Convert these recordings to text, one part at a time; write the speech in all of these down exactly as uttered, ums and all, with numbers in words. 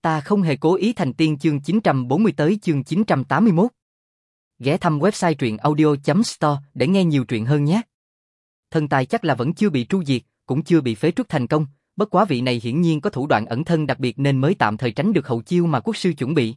Ta không hề cố ý thành tiên chương chín trăm bốn mươi tới chương chín trăm tám mươi mốt. Ghé thăm website truyện audio chấm store để nghe nhiều truyện hơn nhé. Thần tài chắc là vẫn chưa bị tru diệt, cũng chưa bị phế truất thành công, bất quá vị này hiển nhiên có thủ đoạn ẩn thân đặc biệt nên mới tạm thời tránh được hậu chiêu mà quốc sư chuẩn bị.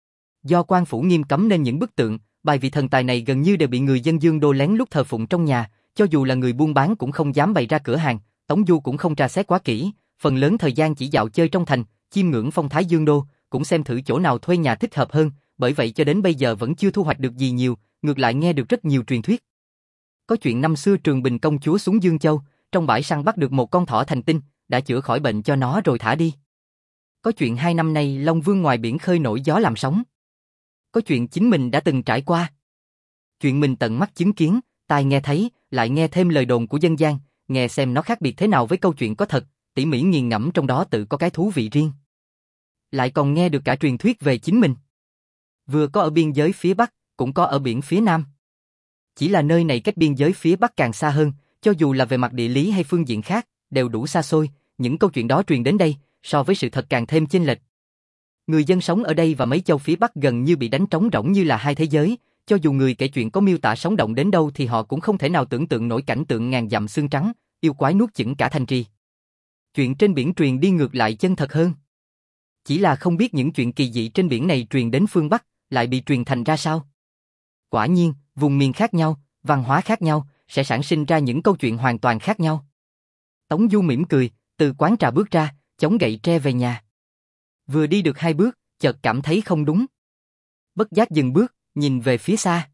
Do quan phủ nghiêm cấm nên những bức tượng, bài vị thần tài này gần như đều bị người dân Dương Đô lén lút thờ phụng trong nhà, cho dù là người buôn bán cũng không dám bày ra cửa hàng, Tống Du cũng không tra xét quá kỹ, phần lớn thời gian chỉ dạo chơi trong thành, chiêm ngưỡng phong thái Dương Đô, cũng xem thử chỗ nào thuê nhà thích hợp hơn, bởi vậy cho đến bây giờ vẫn chưa thu hoạch được gì nhiều, ngược lại nghe được rất nhiều truyền thuyết. Có chuyện năm xưa Trường Bình công chúa xuống Dương Châu, trong bãi săn bắt được một con thỏ thành tinh, đã chữa khỏi bệnh cho nó rồi thả đi. Có chuyện hai năm nay Long Vương ngoài biển khơi nổi gió làm sóng. Có chuyện chính mình đã từng trải qua. Chuyện mình tận mắt chứng kiến, tai nghe thấy, lại nghe thêm lời đồn của dân gian, nghe xem nó khác biệt thế nào với câu chuyện có thật, tỉ mỉ nghiền ngẫm trong đó tự có cái thú vị riêng. Lại còn nghe được cả truyền thuyết về chính mình. Vừa có ở biên giới phía Bắc, cũng có ở biển phía Nam. Chỉ là nơi này cách biên giới phía Bắc càng xa hơn, cho dù là về mặt địa lý hay phương diện khác, đều đủ xa xôi, những câu chuyện đó truyền đến đây, so với sự thật càng thêm chênh lệch. Người dân sống ở đây và mấy châu phía Bắc gần như bị đánh trống rỗng như là hai thế giới, cho dù người kể chuyện có miêu tả sống động đến đâu thì họ cũng không thể nào tưởng tượng nổi cảnh tượng ngàn dặm xương trắng, yêu quái nuốt chửng cả thành trì. Chuyện trên biển truyền đi ngược lại chân thật hơn. Chỉ là không biết những chuyện kỳ dị trên biển này truyền đến phương Bắc, lại bị truyền thành ra sao. Quả nhiên, vùng miền khác nhau, văn hóa khác nhau, sẽ sản sinh ra những câu chuyện hoàn toàn khác nhau. Tống Du mỉm cười, từ quán trà bước ra, chống gậy tre về nhà. Vừa đi được hai bước, chợt cảm thấy không đúng. Bất giác dừng bước, nhìn về phía xa.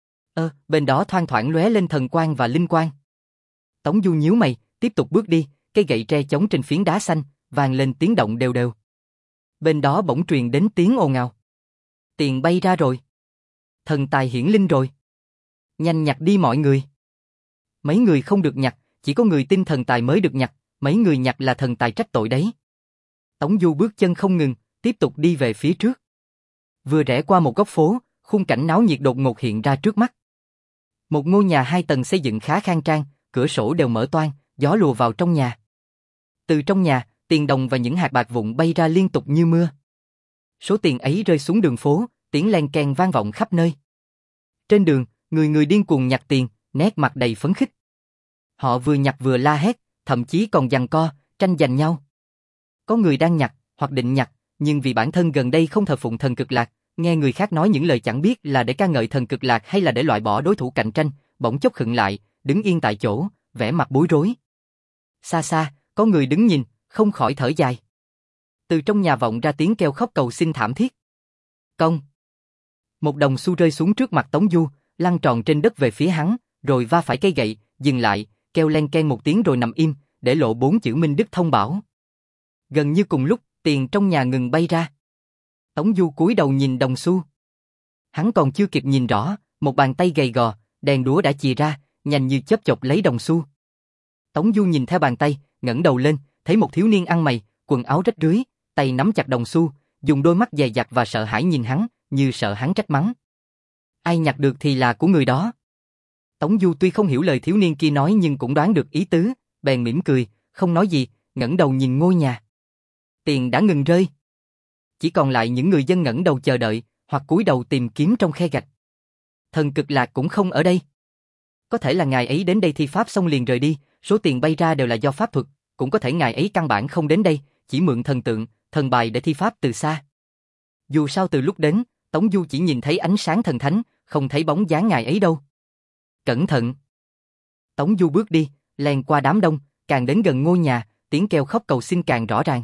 Ơ, bên đó thoang thoảng lóe lên thần quang và linh quang. Tống Du nhíu mày, tiếp tục bước đi, cây gậy tre chống trên phiến đá xanh, vang lên tiếng động đều đều. Bên đó bỗng truyền đến tiếng ồn ào. Tiền bay ra rồi. Thần tài hiển linh rồi. Nhanh nhặt đi mọi người. Mấy người không được nhặt, chỉ có người tin thần tài mới được nhặt, mấy người nhặt là thần tài trách tội đấy. Tống Du bước chân không ngừng, tiếp tục đi về phía trước. Vừa rẽ qua một góc phố, khung cảnh náo nhiệt đột ngột hiện ra trước mắt. Một ngôi nhà hai tầng xây dựng khá khang trang, cửa sổ đều mở toang, gió lùa vào trong nhà. Từ trong nhà, tiền đồng và những hạt bạc vụn bay ra liên tục như mưa. Số tiền ấy rơi xuống đường phố, tiếng len keng vang vọng khắp nơi. Trên đường, người người điên cuồng nhặt tiền, nét mặt đầy phấn khích. Họ vừa nhặt vừa la hét, thậm chí còn giằng co, tranh giành nhau. Có người đang nhặt, hoặc định nhặt, nhưng vì bản thân gần đây không thờ phụng thần Cực Lạc, nghe người khác nói những lời chẳng biết là để ca ngợi thần Cực Lạc hay là để loại bỏ đối thủ cạnh tranh, bỗng chốc khựng lại, đứng yên tại chỗ, vẻ mặt bối rối. Xa xa, có người đứng nhìn, không khỏi thở dài. Từ trong nhà vọng ra tiếng kêu khóc cầu xin thảm thiết. Công! Một đồng xu rơi xuống trước mặt Tống Du, lăn tròn trên đất về phía hắn, rồi va phải cây gậy, dừng lại, kêu len keng một tiếng rồi nằm im, để lộ bốn chữ Minh Đức thông bảo. Gần như cùng lúc, tiền trong nhà ngừng bay ra. Tống Du cúi đầu nhìn đồng xu. Hắn còn chưa kịp nhìn rõ, một bàn tay gầy gò, đèn đũa đã chìa ra, nhanh như chớp chộp lấy đồng xu. Tống Du nhìn theo bàn tay, ngẩng đầu lên, thấy một thiếu niên ăn mày, quần áo rách rưới, tay nắm chặt đồng xu, dùng đôi mắt dè dặt và sợ hãi nhìn hắn, như sợ hắn trách mắng. Ai nhặt được thì là của người đó. Tống Du tuy không hiểu lời thiếu niên kia nói nhưng cũng đoán được ý tứ, bèn mỉm cười, không nói gì, ngẩng đầu nhìn ngôi nhà. Tiền đã ngừng rơi. Chỉ còn lại những người dân ngẩng đầu chờ đợi, hoặc cúi đầu tìm kiếm trong khe gạch. Thần Cực Lạc cũng không ở đây. Có thể là ngài ấy đến đây thi pháp xong liền rời đi, số tiền bay ra đều là do pháp thuật, cũng có thể ngài ấy căn bản không đến đây, chỉ mượn thần tượng, thần bài để thi pháp từ xa. Dù sao từ lúc đến, Tống Du chỉ nhìn thấy ánh sáng thần thánh, không thấy bóng dáng ngài ấy đâu. Cẩn thận! Tống Du bước đi, len qua đám đông, càng đến gần ngôi nhà, tiếng kêu khóc cầu xin càng rõ ràng.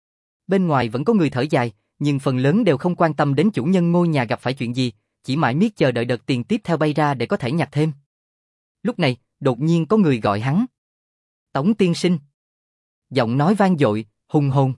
Bên ngoài vẫn có người thở dài, nhưng phần lớn đều không quan tâm đến chủ nhân ngôi nhà gặp phải chuyện gì, chỉ mãi miết chờ đợi đợt tiền tiếp theo bay ra để có thể nhặt thêm. Lúc này, đột nhiên có người gọi hắn. Tống tiên sinh. Giọng nói vang dội, hùng hồn.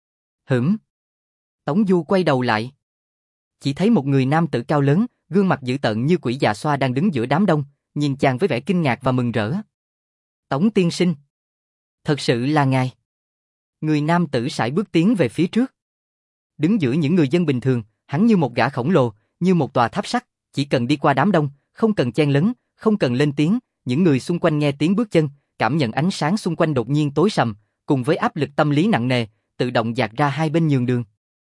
Hửm. Tống Du quay đầu lại. Chỉ thấy một người nam tử cao lớn, gương mặt dữ tợn như quỷ già xoa đang đứng giữa đám đông, nhìn chàng với vẻ kinh ngạc và mừng rỡ. Tống tiên sinh. Thật sự là ngài. Người nam tử sải bước tiến về phía trước. Đứng giữa những người dân bình thường, hắn như một gã khổng lồ, như một tòa tháp sắt, chỉ cần đi qua đám đông, không cần chen lấn, không cần lên tiếng, những người xung quanh nghe tiếng bước chân, cảm nhận ánh sáng xung quanh đột nhiên tối sầm, cùng với áp lực tâm lý nặng nề, tự động dạt ra hai bên nhường đường.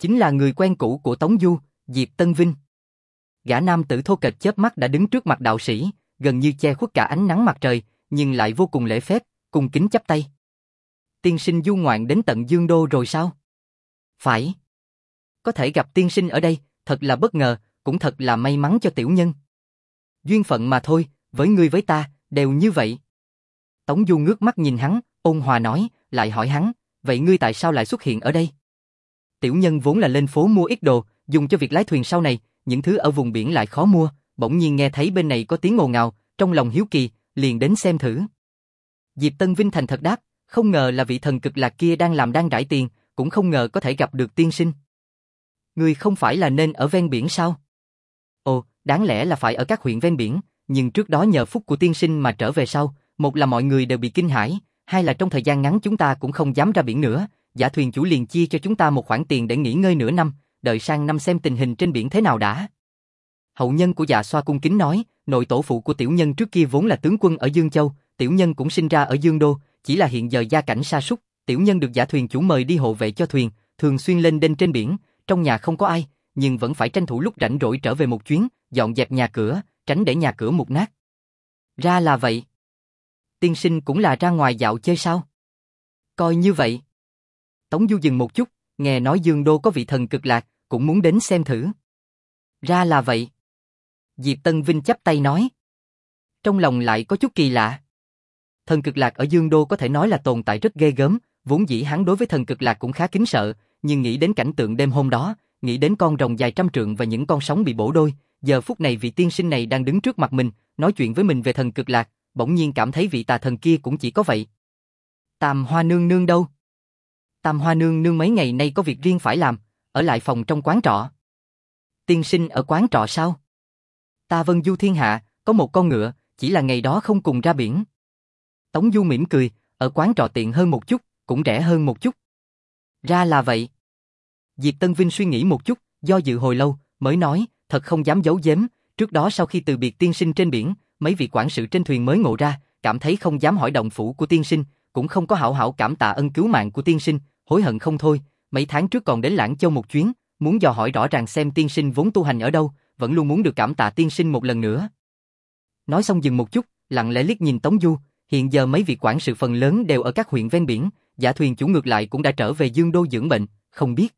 Chính là người quen cũ của Tống Du, Diệp Tân Vinh. Gã nam tử thô kệch chớp mắt đã đứng trước mặt đạo sĩ, gần như che khuất cả ánh nắng mặt trời, nhưng lại vô cùng lễ phép, cung kính chắp tay. Tiên sinh du ngoạn đến tận Dương Đô rồi sao? Phải. Có thể gặp tiên sinh ở đây, thật là bất ngờ, cũng thật là may mắn cho tiểu nhân. Duyên phận mà thôi, với ngươi với ta, đều như vậy. Tống Du ngước mắt nhìn hắn, ôn hòa nói, lại hỏi hắn, vậy ngươi tại sao lại xuất hiện ở đây? Tiểu nhân vốn là lên phố mua ít đồ, dùng cho việc lái thuyền sau này, những thứ ở vùng biển lại khó mua, bỗng nhiên nghe thấy bên này có tiếng ồn ào, trong lòng hiếu kỳ, liền đến xem thử. Diệp Tân Vinh thành thật đáp, không ngờ là vị thần cực lạc kia đang làm đang rải tiền, cũng không ngờ có thể gặp được tiên sinh. Ngươi không phải là nên ở ven biển sao? Ồ, đáng lẽ là phải ở các huyện ven biển, nhưng trước đó nhờ phúc của tiên sinh mà trở về sau, một là mọi người đều bị kinh hãi, hai là trong thời gian ngắn chúng ta cũng không dám ra biển nữa, giả thuyền chủ liền chia cho chúng ta một khoản tiền để nghỉ ngơi nửa năm, đợi sang năm xem tình hình trên biển thế nào đã. Hậu nhân của Dạ Xoa cung kính nói, nội tổ phụ của tiểu nhân trước kia vốn là tướng quân ở Dương Châu, tiểu nhân cũng sinh ra ở Dương Đô, chỉ là hiện giờ gia cảnh sa sút, tiểu nhân được giả thuyền chủ mời đi hộ vệ cho thuyền, thường xuyên lên đên trên biển, trong nhà không có ai, nhưng vẫn phải tranh thủ lúc rảnh rỗi trở về một chuyến, dọn dẹp nhà cửa, tránh để nhà cửa mục nát. Ra là vậy. Tiên sinh cũng là ra ngoài dạo chơi sao? Coi như vậy. Tống Du dừng một chút, nghe nói Dương Đô có vị thần cực lạc, cũng muốn đến xem thử. Ra là vậy. Diệp Tân Vinh chắp tay nói. Trong lòng lại có chút kỳ lạ. Thần cực lạc ở Dương Đô có thể nói là tồn tại rất ghê gớm, vốn dĩ hắn đối với thần cực lạc cũng khá kính sợ, nhưng nghĩ đến cảnh tượng đêm hôm đó, nghĩ đến con rồng dài trăm trượng và những con sóng bị bổ đôi, giờ phút này vị tiên sinh này đang đứng trước mặt mình, nói chuyện với mình về thần cực lạc, bỗng nhiên cảm thấy vị tà thần kia cũng chỉ có vậy. Tam Hoa nương nương đâu? Tam Hoa nương nương mấy ngày nay có việc riêng phải làm, ở lại phòng trong quán trọ. Tiên sinh ở quán trọ sao? Ta Vân Du thiên hạ, có một con ngựa, chỉ là ngày đó không cùng ra biển. Tống Du mỉm cười, ở quán trọ tiện hơn một chút, cũng rẻ hơn một chút. Ra là vậy. Diệp Tân Vinh suy nghĩ một chút, do dự hồi lâu, mới nói, thật không dám giấu giếm, trước đó sau khi từ biệt tiên sinh trên biển, mấy vị quản sự trên thuyền mới ngộ ra, cảm thấy không dám hỏi động phủ của tiên sinh, cũng không có hảo hảo cảm tạ ân cứu mạng của tiên sinh, hối hận không thôi, mấy tháng trước còn đến Lãng Châu một chuyến, muốn dò hỏi rõ ràng xem tiên sinh vốn tu hành ở đâu, vẫn luôn muốn được cảm tạ tiên sinh một lần nữa. Nói xong dừng một chút, lặng lẽ liếc nhìn Tống Du, hiện giờ mấy vị quản sự phần lớn đều ở các huyện ven biển, giả thuyền chủ ngược lại cũng đã trở về Dương Đô dưỡng bệnh, không biết.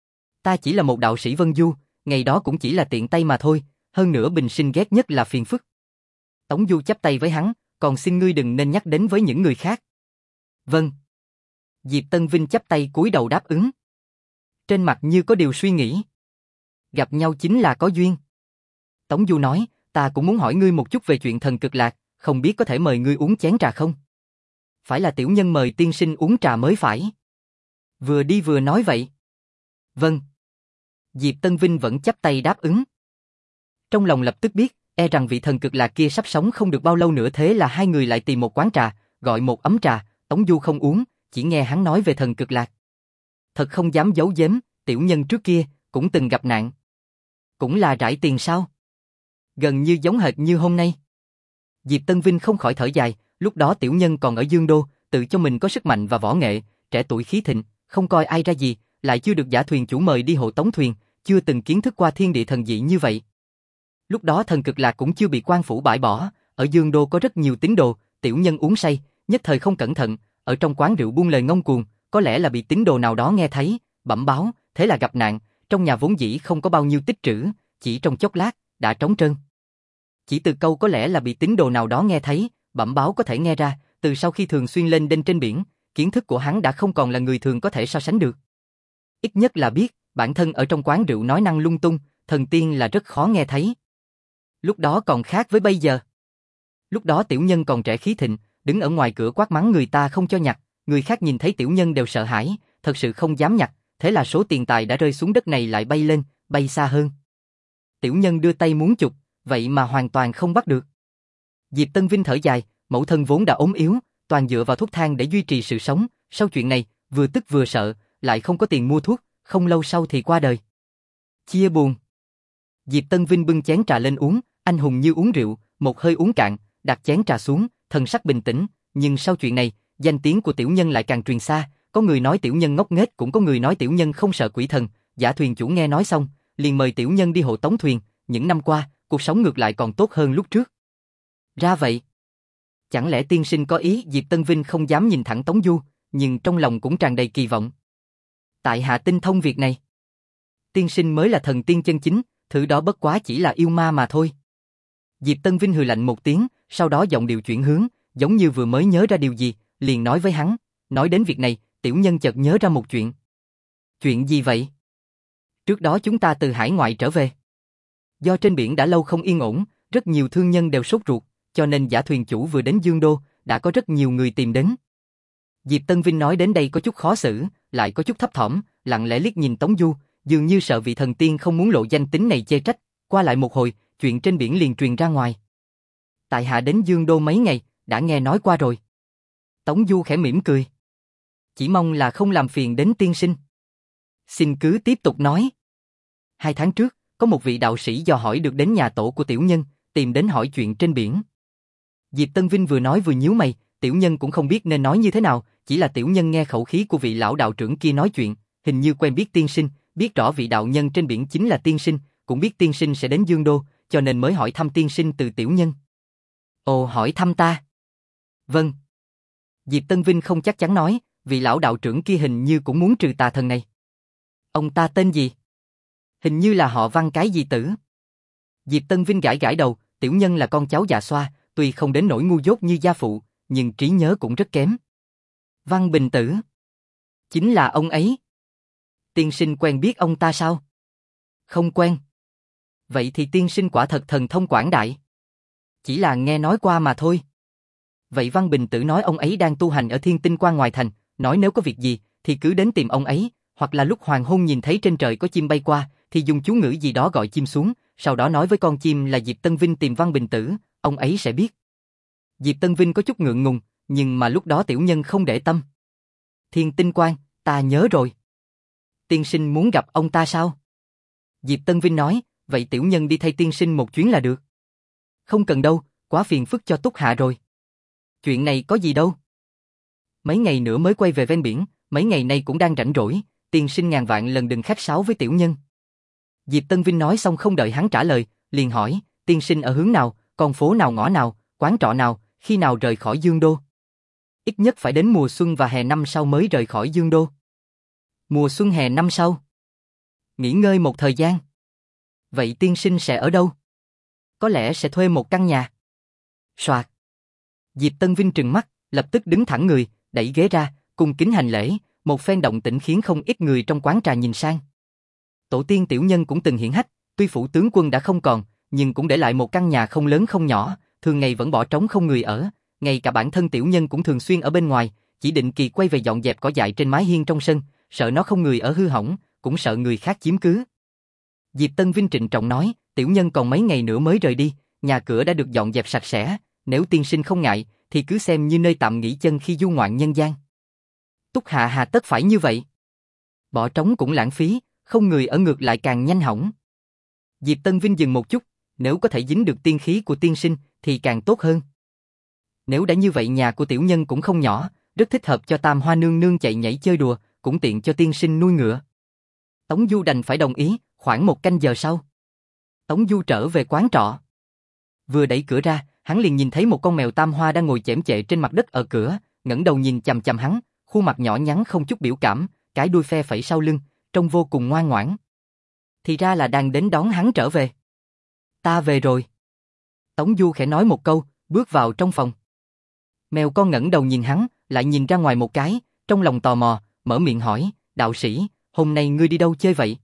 Ta chỉ là một đạo sĩ Vân Du, ngày đó cũng chỉ là tiện tay mà thôi, hơn nữa bình sinh ghét nhất là phiền phức. Tống Du chắp tay với hắn, còn xin ngươi đừng nên nhắc đến với những người khác. Vâng. Diệp Tân Vinh chắp tay cúi đầu đáp ứng. Trên mặt như có điều suy nghĩ. Gặp nhau chính là có duyên. Tống Du nói, ta cũng muốn hỏi ngươi một chút về chuyện thần cực lạc, không biết có thể mời ngươi uống chén trà không? Phải là tiểu nhân mời tiên sinh uống trà mới phải. Vừa đi vừa nói vậy. Vâng. Diệp Tân Vinh vẫn chắp tay đáp ứng. Trong lòng lập tức biết, e rằng vị thần cực lạc kia sắp sống không được bao lâu nữa, thế là hai người lại tìm một quán trà, gọi một ấm trà, Tống Du không uống, chỉ nghe hắn nói về thần cực lạc. Thật không dám giấu giếm, tiểu nhân trước kia cũng từng gặp nạn. Cũng là rải tiền sao? Gần như giống hệt như hôm nay. Diệp Tân Vinh không khỏi thở dài, lúc đó tiểu nhân còn ở Dương Đô, tự cho mình có sức mạnh và võ nghệ, trẻ tuổi khí thịnh, không coi ai ra gì, lại chưa được giả thuyền chủ mời đi hộ tống thuyền, chưa từng kiến thức qua thiên địa thần dị như vậy. Lúc đó thần cực lạc cũng chưa bị quan phủ bãi bỏ, ở Dương Đô có rất nhiều tín đồ, tiểu nhân uống say, nhất thời không cẩn thận, ở trong quán rượu buông lời ngông cuồng, có lẽ là bị tín đồ nào đó nghe thấy, bẩm báo, thế là gặp nạn, trong nhà vốn dĩ không có bao nhiêu tích trữ, chỉ trong chốc lát, đã trống trơn. Chỉ từ câu có lẽ là bị tín đồ nào đó nghe thấy, bẩm báo có thể nghe ra, từ sau khi thường xuyên lên đên trên biển, kiến thức của hắn đã không còn là người thường có thể so sánh được. Ít nhất là biết, bản thân ở trong quán rượu nói năng lung tung, thần tiên là rất khó nghe thấy. Lúc đó còn khác với bây giờ. Lúc đó tiểu nhân còn trẻ khí thịnh, đứng ở ngoài cửa quát mắng người ta không cho nhặt, người khác nhìn thấy tiểu nhân đều sợ hãi, thật sự không dám nhặt, thế là số tiền tài đã rơi xuống đất này lại bay lên, bay xa hơn. Tiểu nhân đưa tay muốn chụp, vậy mà hoàn toàn không bắt được. Diệp Tân Vinh thở dài, mẫu thân vốn đã ốm yếu, toàn dựa vào thuốc thang để duy trì sự sống, sau chuyện này, vừa tức vừa sợ, lại không có tiền mua thuốc, không lâu sau thì qua đời. Chia buồn. Diệp Tân Vinh bưng chén trà lên uống, anh hùng như uống rượu, một hơi uống cạn, đặt chén trà xuống, thần sắc bình tĩnh, nhưng sau chuyện này, danh tiếng của tiểu nhân lại càng truyền xa, có người nói tiểu nhân ngốc nghếch cũng có người nói tiểu nhân không sợ quỷ thần, Giả thuyền chủ nghe nói xong, liền mời tiểu nhân đi hộ tống thuyền, những năm qua, cuộc sống ngược lại còn tốt hơn lúc trước. Ra vậy. Chẳng lẽ tiên sinh có ý? Diệp Tân Vinh không dám nhìn thẳng Tống Du, nhưng trong lòng cũng tràn đầy kỳ vọng. Tại hạ tinh thông việc này. Tiên sinh mới là thần tiên chân chính, thứ đó bất quá chỉ là yêu ma mà thôi. Diệp Tân Vinh hừ lạnh một tiếng, sau đó giọng điệu chuyển hướng, giống như vừa mới nhớ ra điều gì, liền nói với hắn, nói đến việc này, tiểu nhân chợt nhớ ra một chuyện. Chuyện gì vậy? Trước đó chúng ta từ hải ngoại trở về. Do trên biển đã lâu không yên ổn, rất nhiều thương nhân đều sốt ruột, cho nên Giả thuyền chủ vừa đến Dương Đô, đã có rất nhiều người tìm đến. Diệp Tân Vinh nói đến đây có chút khó xử, lại có chút thấp thỏm, lặng lẽ liếc nhìn Tống Du, dường như sợ vị thần tiên không muốn lộ danh tính này chê trách, qua lại một hồi, chuyện trên biển liền truyền ra ngoài. Tại hạ đến Dương Đô mấy ngày, đã nghe nói qua rồi. Tống Du khẽ mỉm cười. Chỉ mong là không làm phiền đến tiên sinh. Xin cứ tiếp tục nói. Hai tháng trước, có một vị đạo sĩ dò hỏi được đến nhà tổ của tiểu nhân, tìm đến hỏi chuyện trên biển. Diệp Tân Vinh vừa nói vừa nhíu mày, tiểu nhân cũng không biết nên nói như thế nào, chỉ là tiểu nhân nghe khẩu khí của vị lão đạo trưởng kia nói chuyện, hình như quen biết tiên sinh, biết rõ vị đạo nhân trên biển chính là tiên sinh, cũng biết tiên sinh sẽ đến Dương Đô, cho nên mới hỏi thăm tiên sinh từ tiểu nhân. Ồ, hỏi thăm ta? Vâng. Diệp Tân Vinh không chắc chắn nói, vị lão đạo trưởng kia hình như cũng muốn trừ tà thần này. Ông ta tên gì? Hình như là họ Văn cái gì tử. Diệp Tân Vinh gãi gãi đầu, tiểu nhân là con cháu già xoa, tuy không đến nỗi ngu dốt như gia phụ, nhưng trí nhớ cũng rất kém. Văn Bình Tử. Chính là ông ấy. Tiên sinh quen biết ông ta sao? Không quen. Vậy thì tiên sinh quả thật thần thông quảng đại. Chỉ là nghe nói qua mà thôi. Vậy Văn Bình Tử nói ông ấy đang tu hành ở Thiên Tinh Quan ngoài thành, nói nếu có việc gì thì cứ đến tìm ông ấy, hoặc là lúc hoàng hôn nhìn thấy trên trời có chim bay qua thì dùng chú ngữ gì đó gọi chim xuống, sau đó nói với con chim là Diệp Tân Vinh tìm Văn Bình Tử, ông ấy sẽ biết. Diệp Tân Vinh có chút ngượng ngùng, nhưng mà lúc đó tiểu nhân không để tâm. Thiên Tinh Quan, ta nhớ rồi. Tiên sinh muốn gặp ông ta sao? Diệp Tân Vinh nói, vậy tiểu nhân đi thay tiên sinh một chuyến là được. Không cần đâu, quá phiền phức cho Túc Hạ rồi. Chuyện này có gì đâu. Mấy ngày nữa mới quay về ven biển, mấy ngày nay cũng đang rảnh rỗi, tiên sinh ngàn vạn lần đừng khách sáo với tiểu nhân. Diệp Tân Vinh nói xong không đợi hắn trả lời, liền hỏi, tiên sinh ở hướng nào, con phố nào ngõ nào, quán trọ nào, khi nào rời khỏi Dương Đô? Ít nhất phải đến mùa xuân và hè năm sau mới rời khỏi Dương Đô. Mùa xuân hè năm sau. Nghỉ ngơi một thời gian. Vậy tiên sinh sẽ ở đâu? Có lẽ sẽ thuê một căn nhà. Soạt. Diệp Tân Vinh trừng mắt, lập tức đứng thẳng người, đẩy ghế ra, cung kính hành lễ, một phen động tĩnh khiến không ít người trong quán trà nhìn sang. Tổ tiên tiểu nhân cũng từng hiển hách, tuy phủ tướng quân đã không còn, nhưng cũng để lại một căn nhà không lớn không nhỏ, thường ngày vẫn bỏ trống không người ở, ngay cả bản thân tiểu nhân cũng thường xuyên ở bên ngoài, chỉ định kỳ quay về dọn dẹp cỏ dại trên mái hiên trong sân, sợ nó không người ở hư hỏng, cũng sợ người khác chiếm cứ. Diệp Tân Vinh trịnh trọng nói, tiểu nhân còn mấy ngày nữa mới rời đi, nhà cửa đã được dọn dẹp sạch sẽ, nếu tiên sinh không ngại, thì cứ xem như nơi tạm nghỉ chân khi du ngoạn nhân gian. Túc Hạ hà tất phải như vậy. Bỏ trống cũng lãng phí, không người ở ngược lại càng nhanh hỏng. Diệp Tân Vinh dừng một chút, nếu có thể dính được tiên khí của tiên sinh thì càng tốt hơn. Nếu đã như vậy nhà của tiểu nhân cũng không nhỏ, rất thích hợp cho Tam Hoa nương nương chạy nhảy chơi đùa, cũng tiện cho tiên sinh nuôi ngựa. Tống Du đành phải đồng ý, khoảng một canh giờ sau. Tống Du trở về quán trọ. Vừa đẩy cửa ra, hắn liền nhìn thấy một con mèo Tam Hoa đang ngồi chễm chệ trên mặt đất ở cửa, ngẩng đầu nhìn chằm chằm hắn, khuôn mặt nhỏ nhắn không chút biểu cảm, cái đuôi phe phẩy sau lưng, trông vô cùng ngoan ngoãn. Thì ra là đang đến đón hắn trở về. Ta về rồi. Tống Du khẽ nói một câu, bước vào trong phòng. Mèo con ngẩng đầu nhìn hắn, lại nhìn ra ngoài một cái, trong lòng tò mò, mở miệng hỏi, đạo sĩ, hôm nay ngươi đi đâu chơi vậy?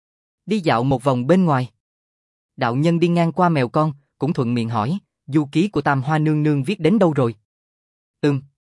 Đi dạo một vòng bên ngoài. Đạo nhân đi ngang qua mèo con, cũng thuận miệng hỏi, du ký của Tam Hoa nương nương viết đến đâu rồi? Ừm.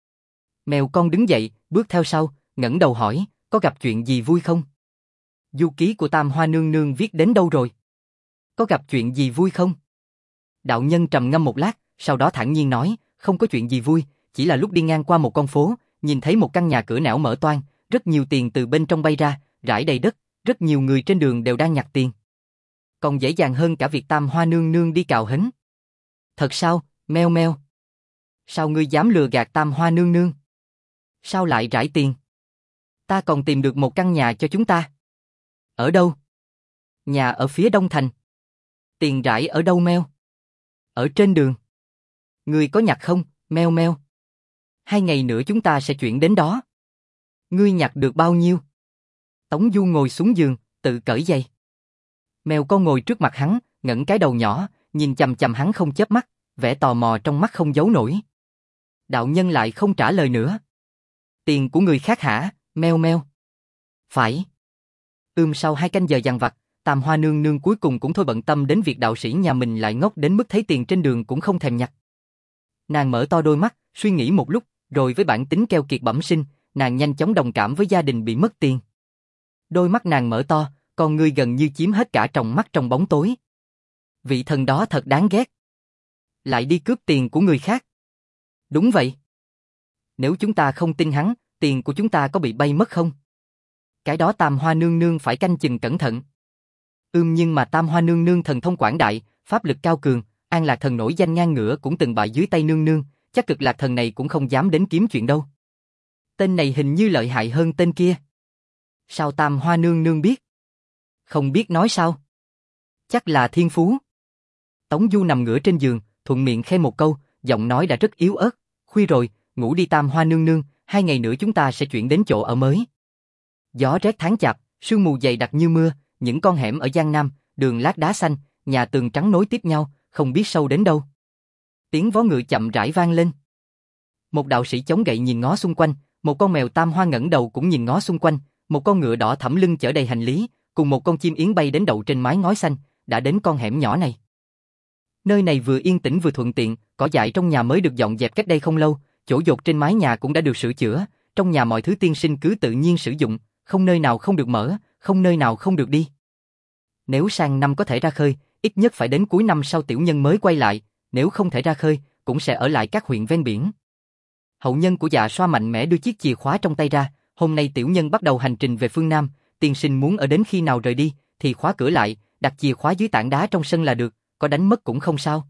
Mèo con đứng dậy, bước theo sau, ngẩng đầu hỏi, có gặp chuyện gì vui không? Du ký của Tam Hoa nương nương viết đến đâu rồi? Có gặp chuyện gì vui không? Đạo nhân trầm ngâm một lát, sau đó thản nhiên nói, không có chuyện gì vui, chỉ là lúc đi ngang qua một con phố, nhìn thấy một căn nhà cửa nẻo mở toang, rất nhiều tiền từ bên trong bay ra, rải đầy đất, rất nhiều người trên đường đều đang nhặt tiền. Còn dễ dàng hơn cả việc Tam Hoa nương nương đi cào hến. Thật sao, meo meo? Sao ngươi dám lừa gạt Tam Hoa nương nương? Sao lại rải tiền? Ta còn tìm được một căn nhà cho chúng ta. Ở đâu? Nhà ở phía đông thành. Tiền rải ở đâu meo? Ở trên đường. Ngươi có nhặt không, meo meo? Hai ngày nữa chúng ta sẽ chuyển đến đó. Ngươi nhặt được bao nhiêu? Tống Du ngồi xuống giường, tự cởi giày. Mèo con ngồi trước mặt hắn, ngẩng cái đầu nhỏ, nhìn chằm chằm hắn không chớp mắt, vẻ tò mò trong mắt không giấu nổi. Đạo nhân lại không trả lời nữa. Tiền của người khác hả, meo meo? Phải. Ưm sau hai canh giờ dằn vặt, Tam Hoa nương nương cuối cùng cũng thôi bận tâm đến việc đạo sĩ nhà mình lại ngốc đến mức thấy tiền trên đường cũng không thèm nhặt. Nàng mở to đôi mắt, suy nghĩ một lúc, rồi với bản tính keo kiệt bẩm sinh, nàng nhanh chóng đồng cảm với gia đình bị mất tiền. Đôi mắt nàng mở to, con ngươi gần như chiếm hết cả tròng mắt trong bóng tối. Vị thần đó thật đáng ghét. Lại đi cướp tiền của người khác. Đúng vậy. Nếu chúng ta không tin hắn, tiền của chúng ta có bị bay mất không? Cái đó Tam Hoa nương nương phải canh chừng cẩn thận. Ưm nhưng mà Tam Hoa nương nương thần thông quảng đại, pháp lực cao cường, An Lạc thần nổi danh ngang ngửa cũng từng bại dưới tay nương nương, chắc Cực Lạc thần này cũng không dám đến kiếm chuyện đâu. Tên này hình như lợi hại hơn tên kia. Sao Tam Hoa nương nương biết? Không biết nói sao? Chắc là thiên phú. Tống Du nằm ngửa trên giường, thuận miệng khen một câu, giọng nói đã rất yếu ớt. Khuya rồi, ngủ đi Tam Hoa nương nương, hai ngày nữa chúng ta sẽ chuyển đến chỗ ở mới. Gió rét tháng chạp, sương mù dày đặc như mưa, những con hẻm ở Giang Nam, đường lát đá xanh, nhà tường trắng nối tiếp nhau, không biết sâu đến đâu. Tiếng vó ngựa chậm rãi vang lên. Một đạo sĩ chống gậy nhìn ngó xung quanh, một con mèo Tam Hoa ngẩng đầu cũng nhìn ngó xung quanh, một con ngựa đỏ thẫm lưng chở đầy hành lý, cùng một con chim yến bay đến đậu trên mái ngói xanh, đã đến con hẻm nhỏ này. Nơi này vừa yên tĩnh vừa thuận tiện, cỏ dại trong nhà mới được dọn dẹp cách đây không lâu, chỗ dột trên mái nhà cũng đã được sửa chữa, trong nhà mọi thứ tiên sinh cứ tự nhiên sử dụng, không nơi nào không được mở, không nơi nào không được đi. Nếu sang năm có thể ra khơi, ít nhất phải đến cuối năm sau tiểu nhân mới quay lại, nếu không thể ra khơi, cũng sẽ ở lại các huyện ven biển. Hậu nhân của Dạ Xoa mạnh mẽ đưa chiếc chìa khóa trong tay ra, hôm nay tiểu nhân bắt đầu hành trình về phương Nam, tiên sinh muốn ở đến khi nào rời đi, thì khóa cửa lại, đặt chìa khóa dưới tảng đá trong sân là được, có đánh mất cũng không sao.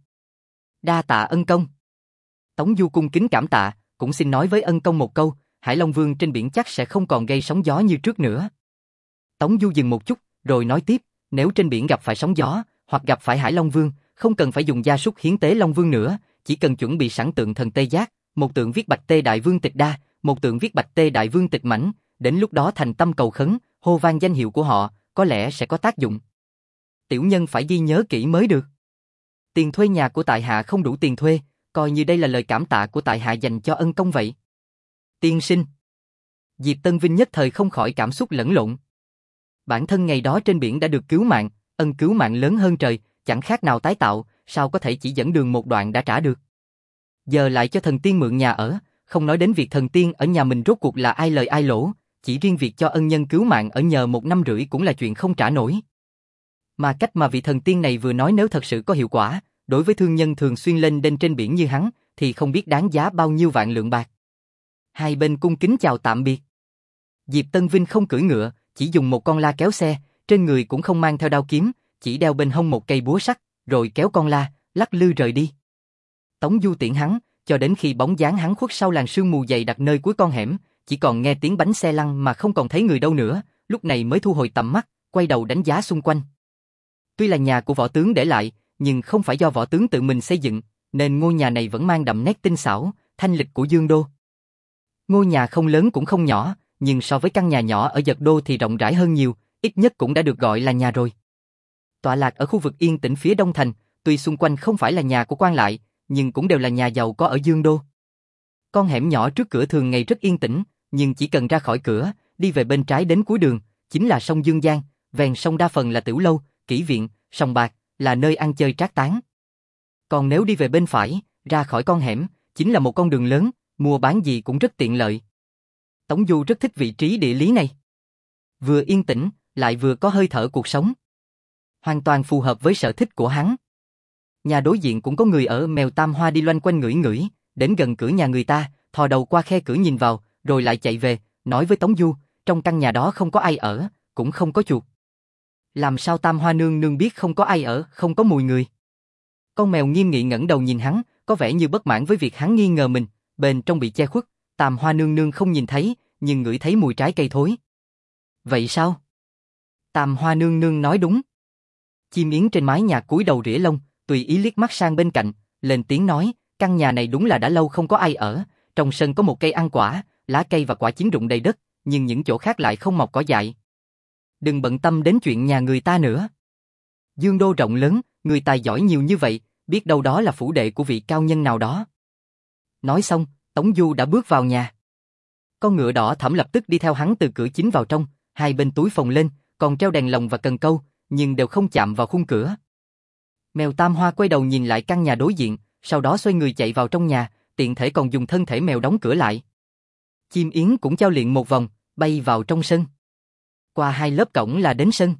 Đa tạ ân công. Tống Du cung kính cảm tạ, cũng xin nói với ân công một câu, Hải Long Vương trên biển chắc sẽ không còn gây sóng gió như trước nữa. Tống Du dừng một chút, rồi nói tiếp, nếu trên biển gặp phải sóng gió, hoặc gặp phải Hải Long Vương, không cần phải dùng gia súc hiến tế Long Vương nữa, chỉ cần chuẩn bị sẵn tượng thần Tê Giác, một tượng viết Bạch Tê Đại Vương Tịch Đa, một tượng viết Bạch Tê Đại Vương Tịch Mãnh, đến lúc đó thành tâm cầu khấn, hô vang danh hiệu của họ, có lẽ sẽ có tác dụng. Tiểu nhân phải ghi nhớ kỹ mới được. Tiền thuê nhà của tại hạ không đủ tiền thuê, coi như đây là lời cảm tạ của tại hạ dành cho ân công vậy. Tiên sinh. Diệp Tân Vinh nhất thời không khỏi cảm xúc lẫn lộn. Bản thân ngày đó trên biển đã được cứu mạng, ân cứu mạng lớn hơn trời, chẳng khác nào tái tạo, sao có thể chỉ dẫn đường một đoạn đã trả được. Giờ lại cho thần tiên mượn nhà ở, không nói đến việc thần tiên ở nhà mình rốt cuộc là ai lời ai lỗ, chỉ riêng việc cho ân nhân cứu mạng ở nhờ một năm rưỡi cũng là chuyện không trả nổi. Mà cách mà vị thần tiên này vừa nói nếu thật sự có hiệu quả, đối với thương nhân thường xuyên lên đên trên biển như hắn, thì không biết đáng giá bao nhiêu vạn lượng bạc. Hai bên cung kính chào tạm biệt. Diệp Tân Vinh không cưỡi ngựa, chỉ dùng một con la kéo xe, trên người cũng không mang theo đao kiếm, chỉ đeo bên hông một cây búa sắt, rồi kéo con la, lắc lư rời đi. Tống Du tiễn hắn, cho đến khi bóng dáng hắn khuất sau làn sương mù dày đặc nơi cuối con hẻm, chỉ còn nghe tiếng bánh xe lăn mà không còn thấy người đâu nữa, lúc này mới thu hồi tầm mắt, quay đầu đánh giá xung quanh. Tuy là nhà của võ tướng để lại, nhưng không phải do võ tướng tự mình xây dựng, nên ngôi nhà này vẫn mang đậm nét tinh xảo, thanh lịch của Dương Đô. Ngôi nhà không lớn cũng không nhỏ, nhưng so với căn nhà nhỏ ở Dật Đô thì rộng rãi hơn nhiều, ít nhất cũng đã được gọi là nhà rồi. Tọa lạc ở khu vực yên tĩnh phía đông thành, tuy xung quanh không phải là nhà của quan lại, nhưng cũng đều là nhà giàu có ở Dương Đô. Con hẻm nhỏ trước cửa thường ngày rất yên tĩnh, nhưng chỉ cần ra khỏi cửa, đi về bên trái đến cuối đường, chính là sông Dương Giang, ven sông đa phần là tiểu lâu, kỹ viện, sòng bạc, là nơi ăn chơi trác tán. Còn nếu đi về bên phải, ra khỏi con hẻm, chính là một con đường lớn, mua bán gì cũng rất tiện lợi. Tống Du rất thích vị trí địa lý này. Vừa yên tĩnh, lại vừa có hơi thở cuộc sống. Hoàn toàn phù hợp với sở thích của hắn. Nhà đối diện cũng có người ở, mèo Tam Hoa đi loanh quanh ngửi ngửi, đến gần cửa nhà người ta, thò đầu qua khe cửa nhìn vào, rồi lại chạy về, nói với Tống Du, trong căn nhà đó không có ai ở, cũng không có chuột. Làm sao Tam Hoa nương nương biết không có ai ở, không có mùi người? Con mèo nghiêm nghị ngẩng đầu nhìn hắn, có vẻ như bất mãn với việc hắn nghi ngờ mình, bên trong bị che khuất, Tam Hoa nương nương không nhìn thấy, nhưng ngửi thấy mùi trái cây thối. Vậy sao? Tam Hoa nương nương nói đúng. Chim yến trên mái nhà cúi đầu rỉa lông, tùy ý liếc mắt sang bên cạnh, lên tiếng nói, căn nhà này đúng là đã lâu không có ai ở, trong sân có một cây ăn quả, lá cây và quả chín rụng đầy đất, nhưng những chỗ khác lại không mọc cỏ dại. Đừng bận tâm đến chuyện nhà người ta nữa. Dương đô rộng lớn, người tài giỏi nhiều như vậy, biết đâu đó là phủ đệ của vị cao nhân nào đó. Nói xong, Tống Du đã bước vào nhà. Con ngựa đỏ thẫm lập tức đi theo hắn từ cửa chính vào trong, hai bên túi phồng lên, còn treo đèn lồng và cần câu, nhưng đều không chạm vào khung cửa. Mèo Tam Hoa quay đầu nhìn lại căn nhà đối diện, sau đó xoay người chạy vào trong nhà, tiện thể còn dùng thân thể mèo đóng cửa lại. Chim yến cũng chao liệng một vòng, bay vào trong sân. Qua hai lớp cổng là đến sân.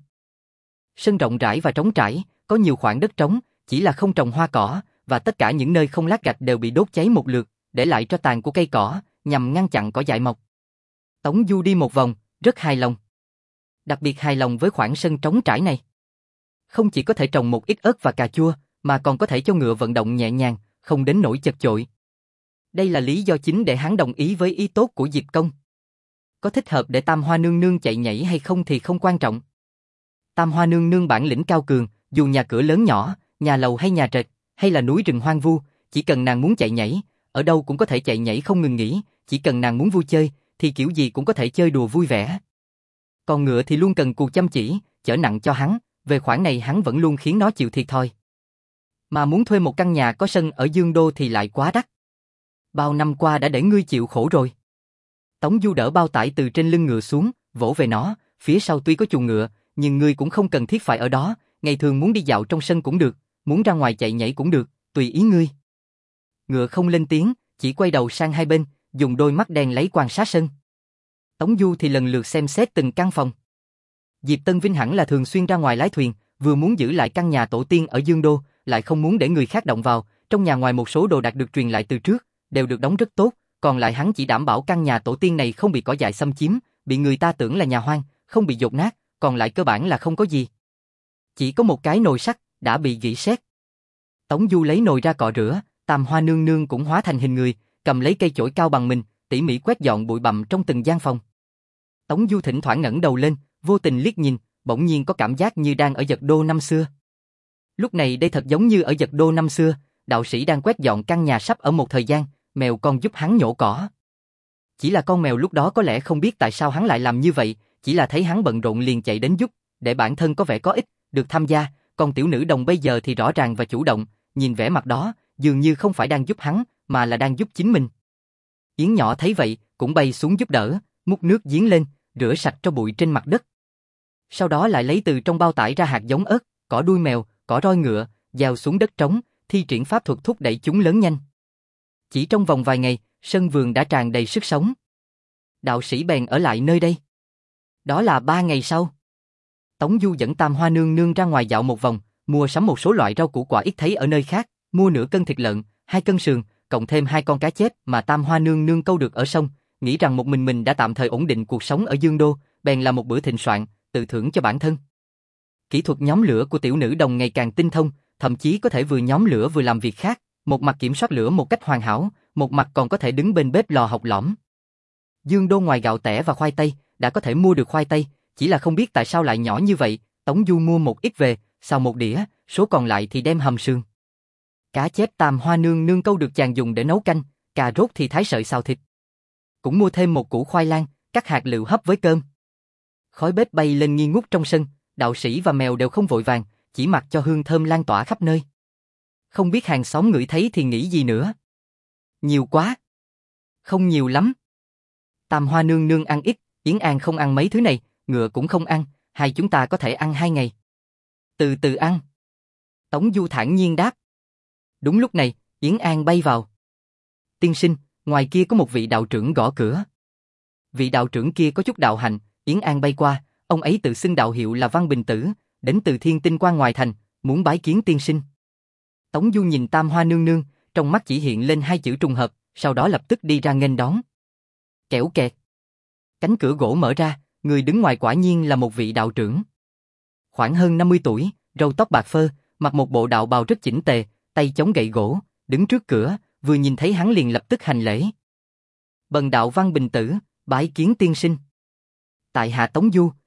Sân rộng rãi và trống trải, có nhiều khoảng đất trống, chỉ là không trồng hoa cỏ, và tất cả những nơi không lát gạch đều bị đốt cháy một lượt, để lại tro tàn của cây cỏ, nhằm ngăn chặn cỏ dại mọc. Tống Du đi một vòng, rất hài lòng. Đặc biệt hài lòng với khoảng sân trống trải này. Không chỉ có thể trồng một ít ớt và cà chua, mà còn có thể cho ngựa vận động nhẹ nhàng, không đến nỗi chật chội. Đây là lý do chính để hắn đồng ý với ý tốt của Diệp Công. Có thích hợp để Tam Hoa nương nương chạy nhảy hay không thì không quan trọng. Tam Hoa nương nương bản lĩnh cao cường, dù nhà cửa lớn nhỏ, nhà lầu hay nhà trệt, hay là núi rừng hoang vu, chỉ cần nàng muốn chạy nhảy, ở đâu cũng có thể chạy nhảy không ngừng nghỉ, chỉ cần nàng muốn vui chơi, thì kiểu gì cũng có thể chơi đùa vui vẻ. Còn ngựa thì luôn cần cù chăm chỉ, chở nặng cho hắn, về khoản này hắn vẫn luôn khiến nó chịu thiệt thòi. Mà muốn thuê một căn nhà có sân ở Dương Đô thì lại quá đắt. Bao năm qua đã để ngươi chịu khổ rồi. Tống Du đỡ bao tải từ trên lưng ngựa xuống, vỗ về nó, phía sau tuy có chuồng ngựa, nhưng ngươi cũng không cần thiết phải ở đó, ngày thường muốn đi dạo trong sân cũng được, muốn ra ngoài chạy nhảy cũng được, tùy ý ngươi. Ngựa không lên tiếng, chỉ quay đầu sang hai bên, dùng đôi mắt đen lấy quan sát sân. Tống Du thì lần lượt xem xét từng căn phòng. Diệp Tân Vinh hẳn là thường xuyên ra ngoài lái thuyền, vừa muốn giữ lại căn nhà tổ tiên ở Dương Đô, lại không muốn để người khác động vào, trong nhà ngoài một số đồ đạc được truyền lại từ trước, đều được đóng rất tốt, còn lại hắn chỉ đảm bảo căn nhà tổ tiên này không bị cỏ dại xâm chiếm, bị người ta tưởng là nhà hoang, không bị dột nát, còn lại cơ bản là không có gì. Chỉ có một cái nồi sắt đã bị gỉ sét. Tống Du lấy nồi ra cọ rửa, Tam Hoa nương nương cũng hóa thành hình người, cầm lấy cây chổi cao bằng mình, tỉ mỉ quét dọn bụi bặm trong từng gian phòng. Tống Du thỉnh thoảng ngẩng đầu lên, vô tình liếc nhìn, bỗng nhiên có cảm giác như đang ở Dật Đô năm xưa. Lúc này đây thật giống như ở Dật Đô năm xưa, đạo sĩ đang quét dọn căn nhà sắp ở một thời gian, mèo con giúp hắn nhổ cỏ. Chỉ là con mèo lúc đó có lẽ không biết tại sao hắn lại làm như vậy, chỉ là thấy hắn bận rộn liền chạy đến giúp, để bản thân có vẻ có ích, được tham gia, còn tiểu nữ đồng bây giờ thì rõ ràng và chủ động, nhìn vẻ mặt đó, dường như không phải đang giúp hắn, mà là đang giúp chính mình. Yến nhỏ thấy vậy, cũng bay xuống giúp đỡ, múc nước giếng lên, rửa sạch tro bụi trên mặt đất. Sau đó lại lấy từ trong bao tải ra hạt giống ớt, cỏ đuôi mèo, cỏ roi ngựa, gieo xuống đất trống, thi triển pháp thuật thúc đẩy chúng lớn nhanh. Chỉ trong vòng vài ngày, sân vườn đã tràn đầy sức sống. Đạo sĩ bèn ở lại nơi đây. Đó là ba ngày sau. Tống Du dẫn Tam Hoa nương nương ra ngoài dạo một vòng, mua sắm một số loại rau củ quả ít thấy ở nơi khác, mua nửa cân thịt lợn, hai cân sườn, cộng thêm hai con cá chép mà Tam Hoa nương nương câu được ở sông, nghĩ rằng một mình mình đã tạm thời ổn định cuộc sống ở Dương Đô, bèn làm một bữa thịnh soạn, tự thưởng cho bản thân. Kỹ thuật nhóm lửa của tiểu nữ đồng ngày càng tinh thông, thậm chí có thể vừa nhóm lửa vừa làm việc khác, một mặt kiểm soát lửa một cách hoàn hảo, một mặt còn có thể đứng bên bếp lò học lõm. Dương Đô ngoài gạo tẻ và khoai tây, đã có thể mua được khoai tây, chỉ là không biết tại sao lại nhỏ như vậy, Tống Du mua một ít về, xào một đĩa, số còn lại thì đem hầm sườn. Cá chép Tam Hoa nương nương câu được chàng dùng để nấu canh, cà rốt thì thái sợi xào thịt. Cũng mua thêm một củ khoai lang, cắt hạt lựu hấp với cơm. Khói bếp bay lên nghi ngút trong sân, đạo sĩ và mèo đều không vội vàng, chỉ mặc cho hương thơm lan tỏa khắp nơi. Không biết hàng xóm ngửi thấy thì nghĩ gì nữa. Nhiều quá. Không nhiều lắm. Tam Hoa nương nương ăn ít, Yến An không ăn mấy thứ này, ngựa cũng không ăn, hai chúng ta có thể ăn hai ngày. Từ từ ăn. Tống Du thản nhiên đáp. Đúng lúc này, Yến An bay vào. Tiên sinh, ngoài kia có một vị đạo trưởng gõ cửa. Vị đạo trưởng kia có chút đạo hạnh, Yến An bay qua, ông ấy tự xưng đạo hiệu là Văn Bình Tử, đến từ Thiên Tinh Quan ngoài thành, muốn bái kiến tiên sinh. Tống Du nhìn Tam Hoa nương nương, trong mắt chỉ hiện lên hai chữ trùng hợp, sau đó lập tức đi ra nghênh đón. Kẻo kẹt. Cánh cửa gỗ mở ra, người đứng ngoài quả nhiên là một vị đạo trưởng. Khoảng hơn năm mươi tuổi, râu tóc bạc phơ, mặc một bộ đạo bào rất chỉnh tề, tay chống gậy gỗ, đứng trước cửa, vừa nhìn thấy hắn liền lập tức hành lễ. Bần đạo Văn Bình Tử, bái kiến tiên sinh. Tại hạ Tống Du,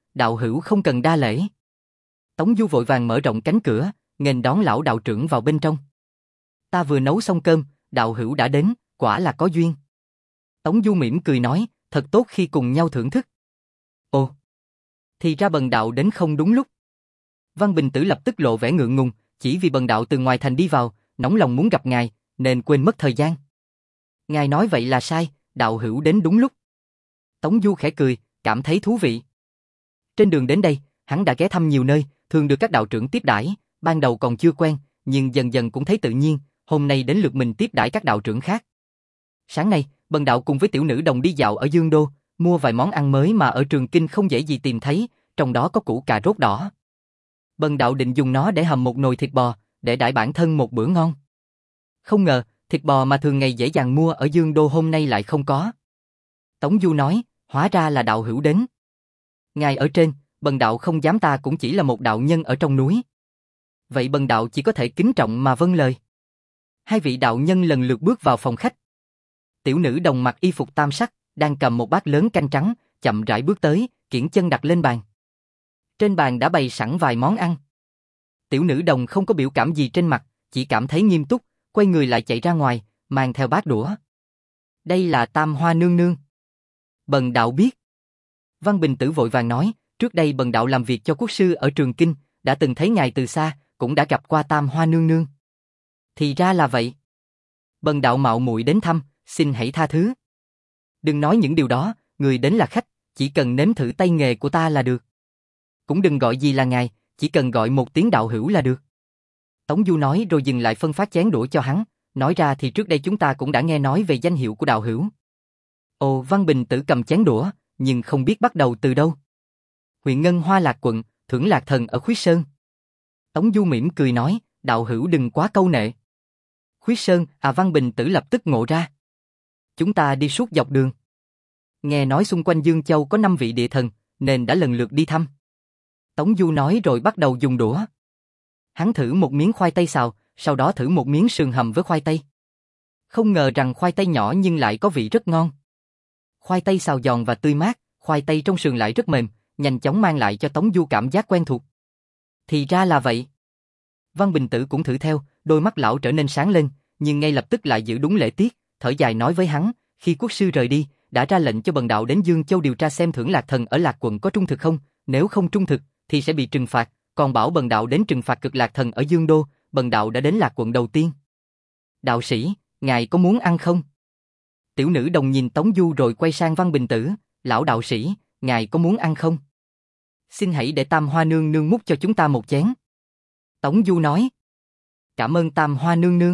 đạo hữu không cần đa lễ. Tống Du vội vàng mở rộng cánh cửa, nghênh đón lão đạo trưởng vào bên trong. Ta vừa nấu xong cơm, đạo hữu đã đến, quả là có duyên. Tống Du mỉm cười nói, thật tốt khi cùng nhau thưởng thức. Ồ, thì ra Bần đạo đến không đúng lúc. Văn Bình Tử lập tức lộ vẻ ngượng ngùng, chỉ vì Bần đạo từ ngoài thành đi vào, nóng lòng muốn gặp ngài, nên quên mất thời gian. Ngài nói vậy là sai, đạo hữu đến đúng lúc. Tống Du khẽ cười, cảm thấy thú vị. Trên đường đến đây, hắn đã ghé thăm nhiều nơi, thường được các đạo trưởng tiếp đãi, ban đầu còn chưa quen, nhưng dần dần cũng thấy tự nhiên, hôm nay đến lượt mình tiếp đãi các đạo trưởng khác. Sáng nay, Bần đạo cùng với tiểu nữ đồng đi dạo ở Dương Đô, mua vài món ăn mới mà ở Trường Kinh không dễ gì tìm thấy, trong đó có củ cà rốt đỏ. Bần đạo định dùng nó để hầm một nồi thịt bò, để đãi bản thân một bữa ngon. Không ngờ, thịt bò mà thường ngày dễ dàng mua ở Dương Đô hôm nay lại không có. Tống Du nói, hóa ra là đạo hữu đến. Ngài ở trên, Bần đạo không dám, ta cũng chỉ là một đạo nhân ở trong núi. Vậy Bần đạo chỉ có thể kính trọng mà vâng lời. Hai vị đạo nhân lần lượt bước vào phòng khách. Tiểu nữ đồng mặc y phục tam sắc, đang cầm một bát lớn canh trắng, chậm rãi bước tới, kiễng chân đặt lên bàn. Trên bàn đã bày sẵn vài món ăn. Tiểu nữ đồng không có biểu cảm gì trên mặt, chỉ cảm thấy nghiêm túc, quay người lại chạy ra ngoài, mang theo bát đũa. Đây là Tam Hoa nương nương. Bần đạo biết. Văn Bình Tử vội vàng nói, trước đây Bần đạo làm việc cho quốc sư ở Trường Kinh, đã từng thấy ngài từ xa, cũng đã gặp qua Tam Hoa nương nương. Thì ra là vậy. Bần đạo mạo muội đến thăm, xin hãy tha thứ. Đừng nói những điều đó, người đến là khách, chỉ cần nếm thử tay nghề của ta là được. Cũng đừng gọi gì là ngài, chỉ cần gọi một tiếng đạo hữu là được. Tống Du nói rồi dừng lại phân phát chén đũa cho hắn, nói ra thì trước đây chúng ta cũng đã nghe nói về danh hiệu của đạo hữu. Ồ, Văn Bình Tử cầm chén đũa, nhưng không biết bắt đầu từ đâu. Huyện Ngân Hoa Lạc quận, Thưởng Lạc Thần ở Khuyết Sơn. Tống Du mỉm cười nói, đạo hữu đừng quá câu nệ. Khuyết Sơn, à Văn Bình Tử lập tức ngộ ra. Chúng ta đi suốt dọc đường. Nghe nói xung quanh Dương Châu có năm vị địa thần, nên đã lần lượt đi thăm. Tống Du nói rồi bắt đầu dùng đũa. Hắn thử một miếng khoai tây xào, sau đó thử một miếng sườn hầm với khoai tây. Không ngờ rằng khoai tây nhỏ nhưng lại có vị rất ngon. Khoai tây xào giòn và tươi mát, khoai tây trong sườn lại rất mềm, nhanh chóng mang lại cho Tống Du cảm giác quen thuộc. Thì ra là vậy. Văn Bình Tử cũng thử theo, đôi mắt lão trở nên sáng lên, nhưng ngay lập tức lại giữ đúng lễ tiết, thở dài nói với hắn, khi quốc sư rời đi, đã ra lệnh cho Bần đạo đến Dương Châu điều tra xem Thưởng Lạc Thần ở Lạc quận có trung thực không, nếu không trung thực, thì sẽ bị trừng phạt, còn bảo Bần đạo đến trừng phạt Cực Lạc Thần ở Dương Đô, Bần đạo đã đến Lạc quận đầu tiên. Đạo sĩ, ngài có muốn ăn không? Tiểu nữ đồng nhìn Tống Du rồi quay sang Văn Bình Tử, lão đạo sĩ, ngài có muốn ăn không? Xin hãy để Tam Hoa nương nương múc cho chúng ta một chén. Tống Du nói. Cảm ơn Tam Hoa nương nương.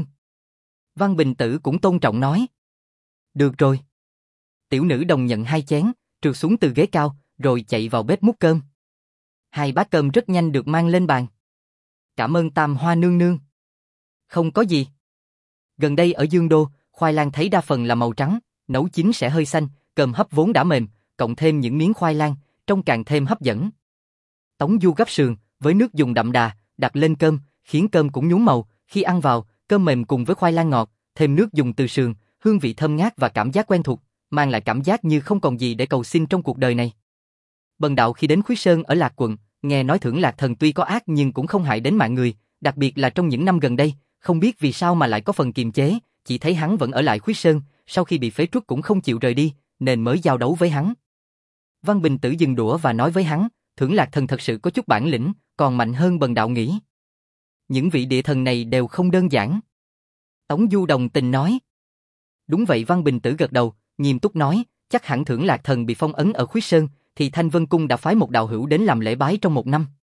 Văn Bình Tử cũng tôn trọng nói. Được rồi. Tiểu nữ đồng nhận hai chén, trượt xuống từ ghế cao, rồi chạy vào bếp múc cơm. Hai bát cơm rất nhanh được mang lên bàn. Cảm ơn Tam Hoa nương nương. Không có gì. Gần đây ở Dương Đô, khoai lang thấy đa phần là màu trắng, nấu chín sẽ hơi xanh, cơm hấp vốn đã mềm, cộng thêm những miếng khoai lang, trông càng thêm hấp dẫn. Tống Du gắp sườn, với nước dùng đậm đà, đặt lên cơm, khiến cơm cũng nhuốm màu, khi ăn vào, cơm mềm cùng với khoai lang ngọt, thêm nước dùng từ sườn, hương vị thơm ngát và cảm giác quen thuộc, mang lại cảm giác như không còn gì để cầu xin trong cuộc đời này. Bần đạo khi đến Khuyết Sơn ở Lạc quận, nghe nói Thưởng Lạc Thần tuy có ác nhưng cũng không hại đến mạng người, đặc biệt là trong những năm gần đây, không biết vì sao mà lại có phần kiềm chế, chỉ thấy hắn vẫn ở lại Khuyết Sơn, sau khi bị phế truất cũng không chịu rời đi, nên mới giao đấu với hắn. Văn Bình Tử dừng đũa và nói với hắn, Thưởng Lạc Thần thật sự có chút bản lĩnh, còn mạnh hơn Bần đạo nghĩ. Những vị địa thần này đều không đơn giản. Tống Du đồng tình nói. Đúng vậy, Văn Bình Tử gật đầu, nghiêm túc nói, chắc hẳn Thưởng Lạc Thần bị phong ấn ở Khuyết Sơn, thì Thanh Vân Cung đã phái một đạo hữu đến làm lễ bái trong một năm.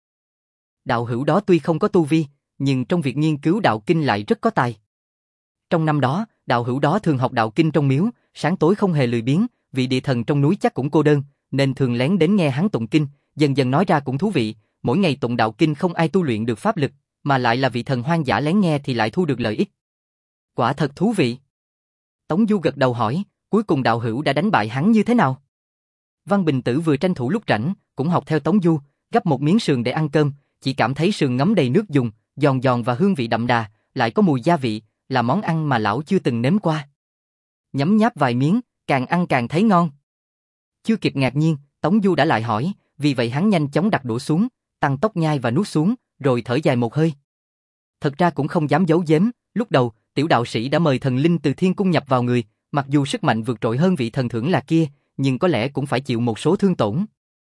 Đạo hữu đó tuy không có tu vi, nhưng trong việc nghiên cứu đạo kinh lại rất có tài. Trong năm đó, đạo hữu đó thường học đạo kinh trong miếu, sáng tối không hề lười biếng, vị địa thần trong núi chắc cũng cô đơn, nên thường lén đến nghe hắn tụng kinh, dần dần nói ra cũng thú vị, mỗi ngày tụng đạo kinh không ai tu luyện được pháp lực, mà lại là vị thần hoang dã lén nghe thì lại thu được lợi ích. Quả thật thú vị. Tống Du gật đầu hỏi, cuối cùng đạo hữu đã đánh bại hắn như thế nào? Văn Bình Tử vừa tranh thủ lúc rảnh, cũng học theo Tống Du, gắp một miếng sườn để ăn cơm, chỉ cảm thấy sườn ngấm đầy nước dùng, giòn giòn và hương vị đậm đà, lại có mùi gia vị, là món ăn mà lão chưa từng nếm qua. Nhấm nháp vài miếng, càng ăn càng thấy ngon. Chưa kịp ngạc nhiên, Tống Du đã lại hỏi, vì vậy hắn nhanh chóng đặt đũa xuống, tăng tốc nhai và nuốt xuống, rồi thở dài một hơi. Thật ra cũng không dám giấu giếm, lúc đầu, tiểu đạo sĩ đã mời thần linh từ thiên cung nhập vào người, mặc dù sức mạnh vượt trội hơn vị thần thưởng lạc kia, nhưng có lẽ cũng phải chịu một số thương tổn.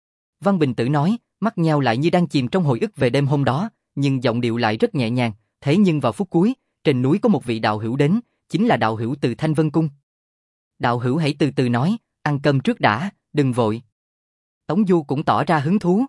Văn Bình Tử nói, mắt nheo lại như đang chìm trong hồi ức về đêm hôm đó, nhưng giọng điệu lại rất nhẹ nhàng, thế nhưng vào phút cuối, trên núi có một vị đạo hữu đến, chính là đạo hữu từ Thanh Vân Cung. Đạo hữu hãy từ từ nói, ăn cơm trước đã, đừng vội. Tống Du cũng tỏ ra hứng thú.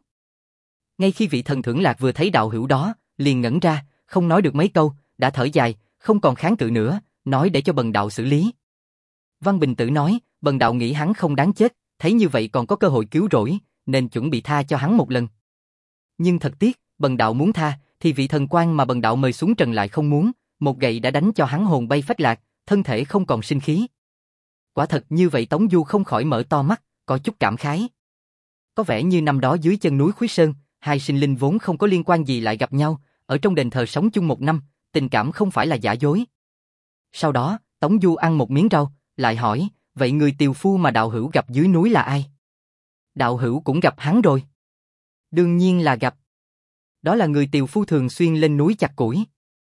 Ngay khi vị thần thưởng lạc vừa thấy đạo hữu đó, liền ngẩn ra, không nói được mấy câu, đã thở dài, không còn kháng cự nữa, nói để cho bần đạo xử lý. Văn Bình Tử nói, bần đạo nghĩ hắn không đáng chết, thấy như vậy còn có cơ hội cứu rỗi, nên chuẩn bị tha cho hắn một lần. Nhưng thật tiếc, bần đạo muốn tha, thì vị thần quan mà bần đạo mời xuống trần lại không muốn, một gậy đã đánh cho hắn hồn bay phách lạc, thân thể không còn sinh khí. Quả thật như vậy Tống Du không khỏi mở to mắt, có chút cảm khái. Có vẻ như năm đó dưới chân núi Khuyết Sơn, hai sinh linh vốn không có liên quan gì lại gặp nhau, ở trong đền thờ sống chung một năm, tình cảm không phải là giả dối. Sau đó, Tống Du ăn một miếng rau, lại hỏi, vậy người tiều phu mà đạo hữu gặp dưới núi là ai? Đạo hữu cũng gặp hắn rồi. Đương nhiên là gặp. Đó là người tiều phu thường xuyên lên núi chặt củi.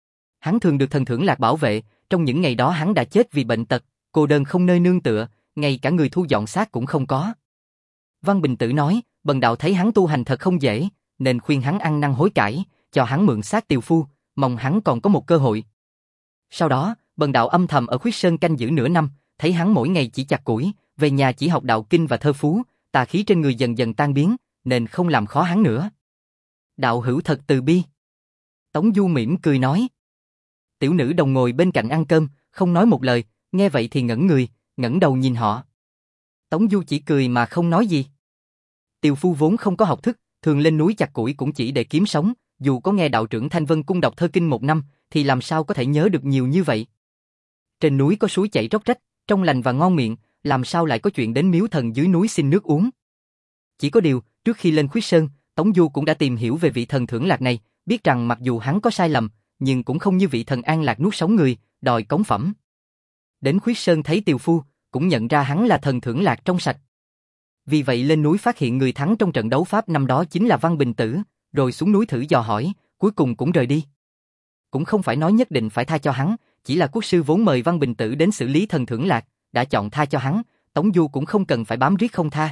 Hắn thường được thần thưởng lạc bảo vệ, trong những ngày đó hắn đã chết vì bệnh tật, cô đơn không nơi nương tựa, ngay cả người thu dọn xác cũng không có. Văn Bình Tử nói, bần đạo thấy hắn tu hành thật không dễ, nên khuyên hắn ăn năn hối cải, cho hắn mượn xác tiều phu, mong hắn còn có một cơ hội. Sau đó, bần đạo âm thầm ở Khuyết Sơn canh giữ nửa năm, thấy hắn mỗi ngày chỉ chặt củi, về nhà chỉ học đạo kinh và thơ phú, tà khí trên người dần dần tan biến, nên không làm khó hắn nữa. Đạo hữu thật từ bi. Tống Du mỉm cười nói. Tiểu nữ đồng ngồi bên cạnh ăn cơm, không nói một lời, nghe vậy thì ngẩn người, ngẩng đầu nhìn họ. Tống Du chỉ cười mà không nói gì. Tiều phu vốn không có học thức, thường lên núi chặt củi cũng chỉ để kiếm sống, dù có nghe đạo trưởng Thanh Vân Cung đọc thơ kinh một năm, thì làm sao có thể nhớ được nhiều như vậy. Trên núi có suối chảy róc rách, trong lành và ngon miệng, làm sao lại có chuyện đến miếu thần dưới núi xin nước uống. Chỉ có điều, trước khi lên Khuyết Sơn, Tống Du cũng đã tìm hiểu về vị thần thưởng lạc này, biết rằng mặc dù hắn có sai lầm, nhưng cũng không như vị thần an lạc nuốt sống người, đòi cống phẩm. Đến Khuyết Sơn thấy tiều phu, cũng nhận ra hắn là thần thưởng lạc trong sạch. Vì vậy lên núi phát hiện người thắng trong trận đấu Pháp năm đó chính là Văn Bình Tử, rồi xuống núi thử dò hỏi, cuối cùng cũng rời đi. Cũng không phải nói nhất định phải tha cho hắn, chỉ là quốc sư vốn mời Văn Bình Tử đến xử lý thần thưởng lạc, đã chọn tha cho hắn, Tống Du cũng không cần phải bám riết không tha.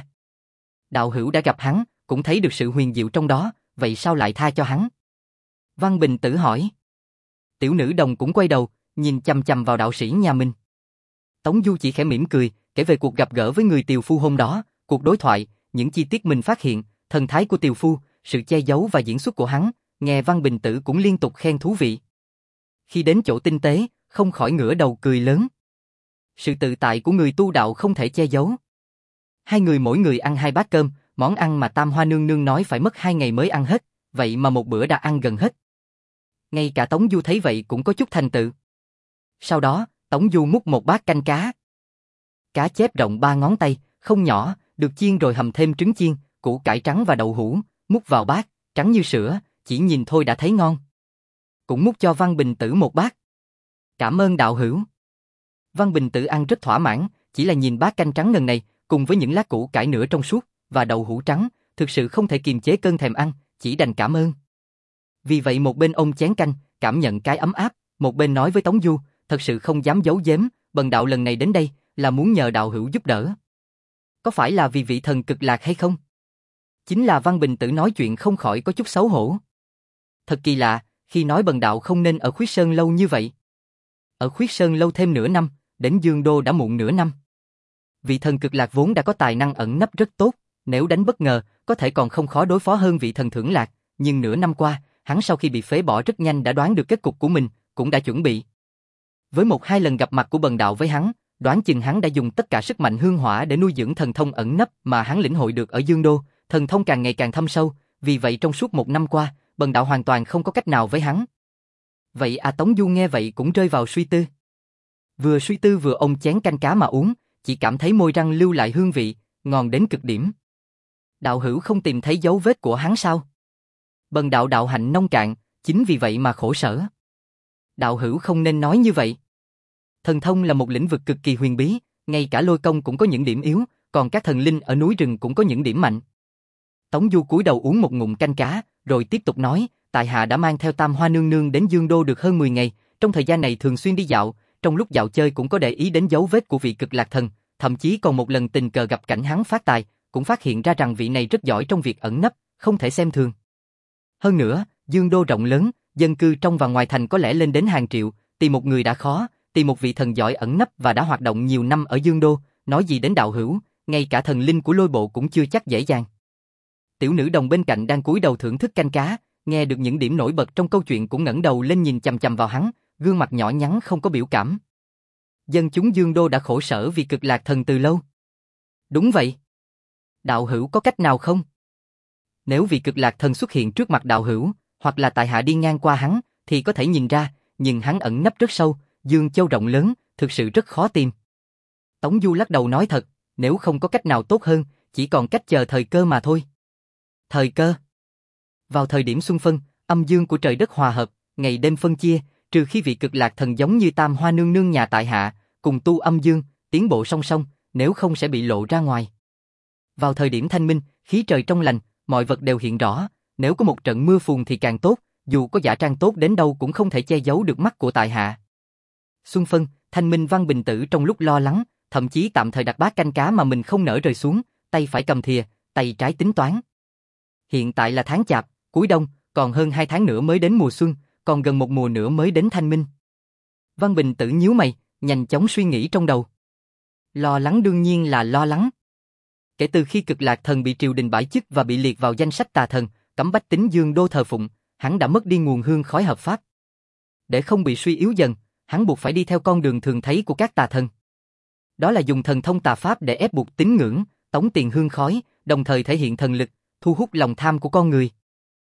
Đạo hữu đã gặp hắn, cũng thấy được sự huyền diệu trong đó, vậy sao lại tha cho hắn? Văn Bình Tử hỏi. Tiểu nữ đồng cũng quay đầu, nhìn chằm chằm vào đạo sĩ nhà mình. Tống Du chỉ khẽ mỉm cười, kể về cuộc gặp gỡ với người tiều phu hôm đó, cuộc đối thoại, những chi tiết mình phát hiện, thần thái của tiều phu, sự che giấu và diễn xuất của hắn, nghe Văn Bình Tử cũng liên tục khen thú vị. Khi đến chỗ tinh tế, không khỏi ngửa đầu cười lớn. Sự tự tại của người tu đạo không thể che giấu. Hai người mỗi người ăn hai bát cơm, món ăn mà Tam Hoa Nương Nương nói phải mất hai ngày mới ăn hết, vậy mà một bữa đã ăn gần hết. Ngay cả Tống Du thấy vậy cũng có chút thành tựu. Sau đó, Tống Du múc một bát canh cá. Cá chép rộng ba ngón tay, không nhỏ, được chiên rồi hầm thêm trứng chiên, củ cải trắng và đậu hũ, múc vào bát, trắng như sữa, chỉ nhìn thôi đã thấy ngon. Cũng múc cho Văn Bình Tử một bát. Cảm ơn đạo hữu. Văn Bình Tử ăn rất thỏa mãn, chỉ là nhìn bát canh trắng ngần này, cùng với những lát củ cải nửa trong suốt, và đậu hũ trắng, thực sự không thể kiềm chế cơn thèm ăn, chỉ đành cảm ơn. Vì vậy một bên ôm chén canh, cảm nhận cái ấm áp, một bên nói với Tống Du, thật sự không dám giấu giếm, bần đạo lần này đến đây, là muốn nhờ đạo hữu giúp đỡ. Có phải là vì vị thần cực lạc hay không? Chính là Văn Bình Tử nói chuyện không khỏi có chút xấu hổ. Thật kỳ lạ, khi nói bần đạo không nên ở Khuyết Sơn lâu như vậy. Ở Khuyết Sơn lâu thêm nửa năm, đến Dương Đô đã muộn nửa năm. Vị thần cực lạc vốn đã có tài năng ẩn nấp rất tốt, nếu đánh bất ngờ, có thể còn không khó đối phó hơn vị thần thưởng lạc, nhưng nửa năm qua, hắn sau khi bị phế bỏ rất nhanh đã đoán được kết cục của mình, cũng đã chuẩn bị. Với một hai lần gặp mặt của bần đạo với hắn, đoán chừng hắn đã dùng tất cả sức mạnh hương hỏa để nuôi dưỡng thần thông ẩn nấp mà hắn lĩnh hội được ở Dương Đô, thần thông càng ngày càng thâm sâu, vì vậy trong suốt một năm qua, bần đạo hoàn toàn không có cách nào với hắn. Vậy à Tống Du nghe vậy cũng rơi vào suy tư. Vừa suy tư vừa ôm chén canh cá mà uống, chỉ cảm thấy môi răng lưu lại hương vị, ngon đến cực điểm. Đạo hữu không tìm thấy dấu vết của hắn sao? Bần đạo đạo hạnh nông cạn, chính vì vậy mà khổ sở. Đạo hữu không nên nói như vậy. Thần thông là một lĩnh vực cực kỳ huyền bí, ngay cả lôi công cũng có những điểm yếu, còn các thần linh ở núi rừng cũng có những điểm mạnh. Tống Du cúi đầu uống một ngụm canh cá, rồi tiếp tục nói, tại hạ đã mang theo Tam Hoa nương nương đến Dương Đô được hơn mười ngày, trong thời gian này thường xuyên đi dạo, trong lúc dạo chơi cũng có để ý đến dấu vết của vị Cực Lạc Thần, thậm chí còn một lần tình cờ gặp cảnh hắn phát tài, cũng phát hiện ra rằng vị này rất giỏi trong việc ẩn nấp, không thể xem thường. Hơn nữa, Dương Đô rộng lớn, dân cư trong và ngoài thành có lẽ lên đến hàng triệu, tìm một người đã khó, tìm một vị thần giỏi ẩn nấp và đã hoạt động nhiều năm ở Dương Đô, nói gì đến đạo hữu, ngay cả thần linh của Lôi Bộ cũng chưa chắc dễ dàng. Tiểu nữ đồng bên cạnh đang cúi đầu thưởng thức canh cá, nghe được những điểm nổi bật trong câu chuyện cũng ngẩng đầu lên nhìn chằm chằm vào hắn, gương mặt nhỏ nhắn không có biểu cảm. Dân chúng Dương Đô đã khổ sở vì Cực Lạc Thần từ lâu. Đúng vậy. Đạo hữu có cách nào không? Nếu vị Cực Lạc Thần xuất hiện trước mặt đạo hữu, hoặc là tại hạ đi ngang qua hắn, thì có thể nhìn ra, nhưng hắn ẩn nấp rất sâu, Dương Châu rộng lớn, thực sự rất khó tìm. Tống Du lắc đầu nói thật, nếu không có cách nào tốt hơn, chỉ còn cách chờ thời cơ mà thôi. Thời cơ? Vào thời điểm xuân phân, âm dương của trời đất hòa hợp, ngày đêm phân chia, trừ khi vị Cực Lạc Thần giống như Tam Hoa nương nương nhà tại hạ, cùng tu âm dương, tiến bộ song song, nếu không sẽ bị lộ ra ngoài. Vào thời điểm thanh minh, khí trời trong lành, mọi vật đều hiện rõ, nếu có một trận mưa phùn thì càng tốt, dù có giả trang tốt đến đâu cũng không thể che giấu được mắt của tại hạ. Xuân phân, thanh minh Văn Bình Tử trong lúc lo lắng, thậm chí tạm thời đặt bát canh cá mà mình không nỡ rời xuống, tay phải cầm thìa, tay trái tính toán. Hiện tại là tháng Chạp, cuối đông, còn hơn hai tháng nữa mới đến mùa xuân, còn gần một mùa nữa mới đến thanh minh. Văn Bình Tử nhíu mày, nhanh chóng suy nghĩ trong đầu. Lo lắng đương nhiên là lo lắng. Kể từ khi Cực Lạc Thần bị triều đình bãi chức và bị liệt vào danh sách tà thần, cấm bách tính Dương Đô thờ phụng, hắn đã mất đi nguồn hương khói hợp pháp. Để không bị suy yếu dần, hắn buộc phải đi theo con đường thường thấy của các tà thần. Đó là dùng thần thông tà pháp để ép buộc tín ngưỡng, tống tiền hương khói, đồng thời thể hiện thần lực, thu hút lòng tham của con người.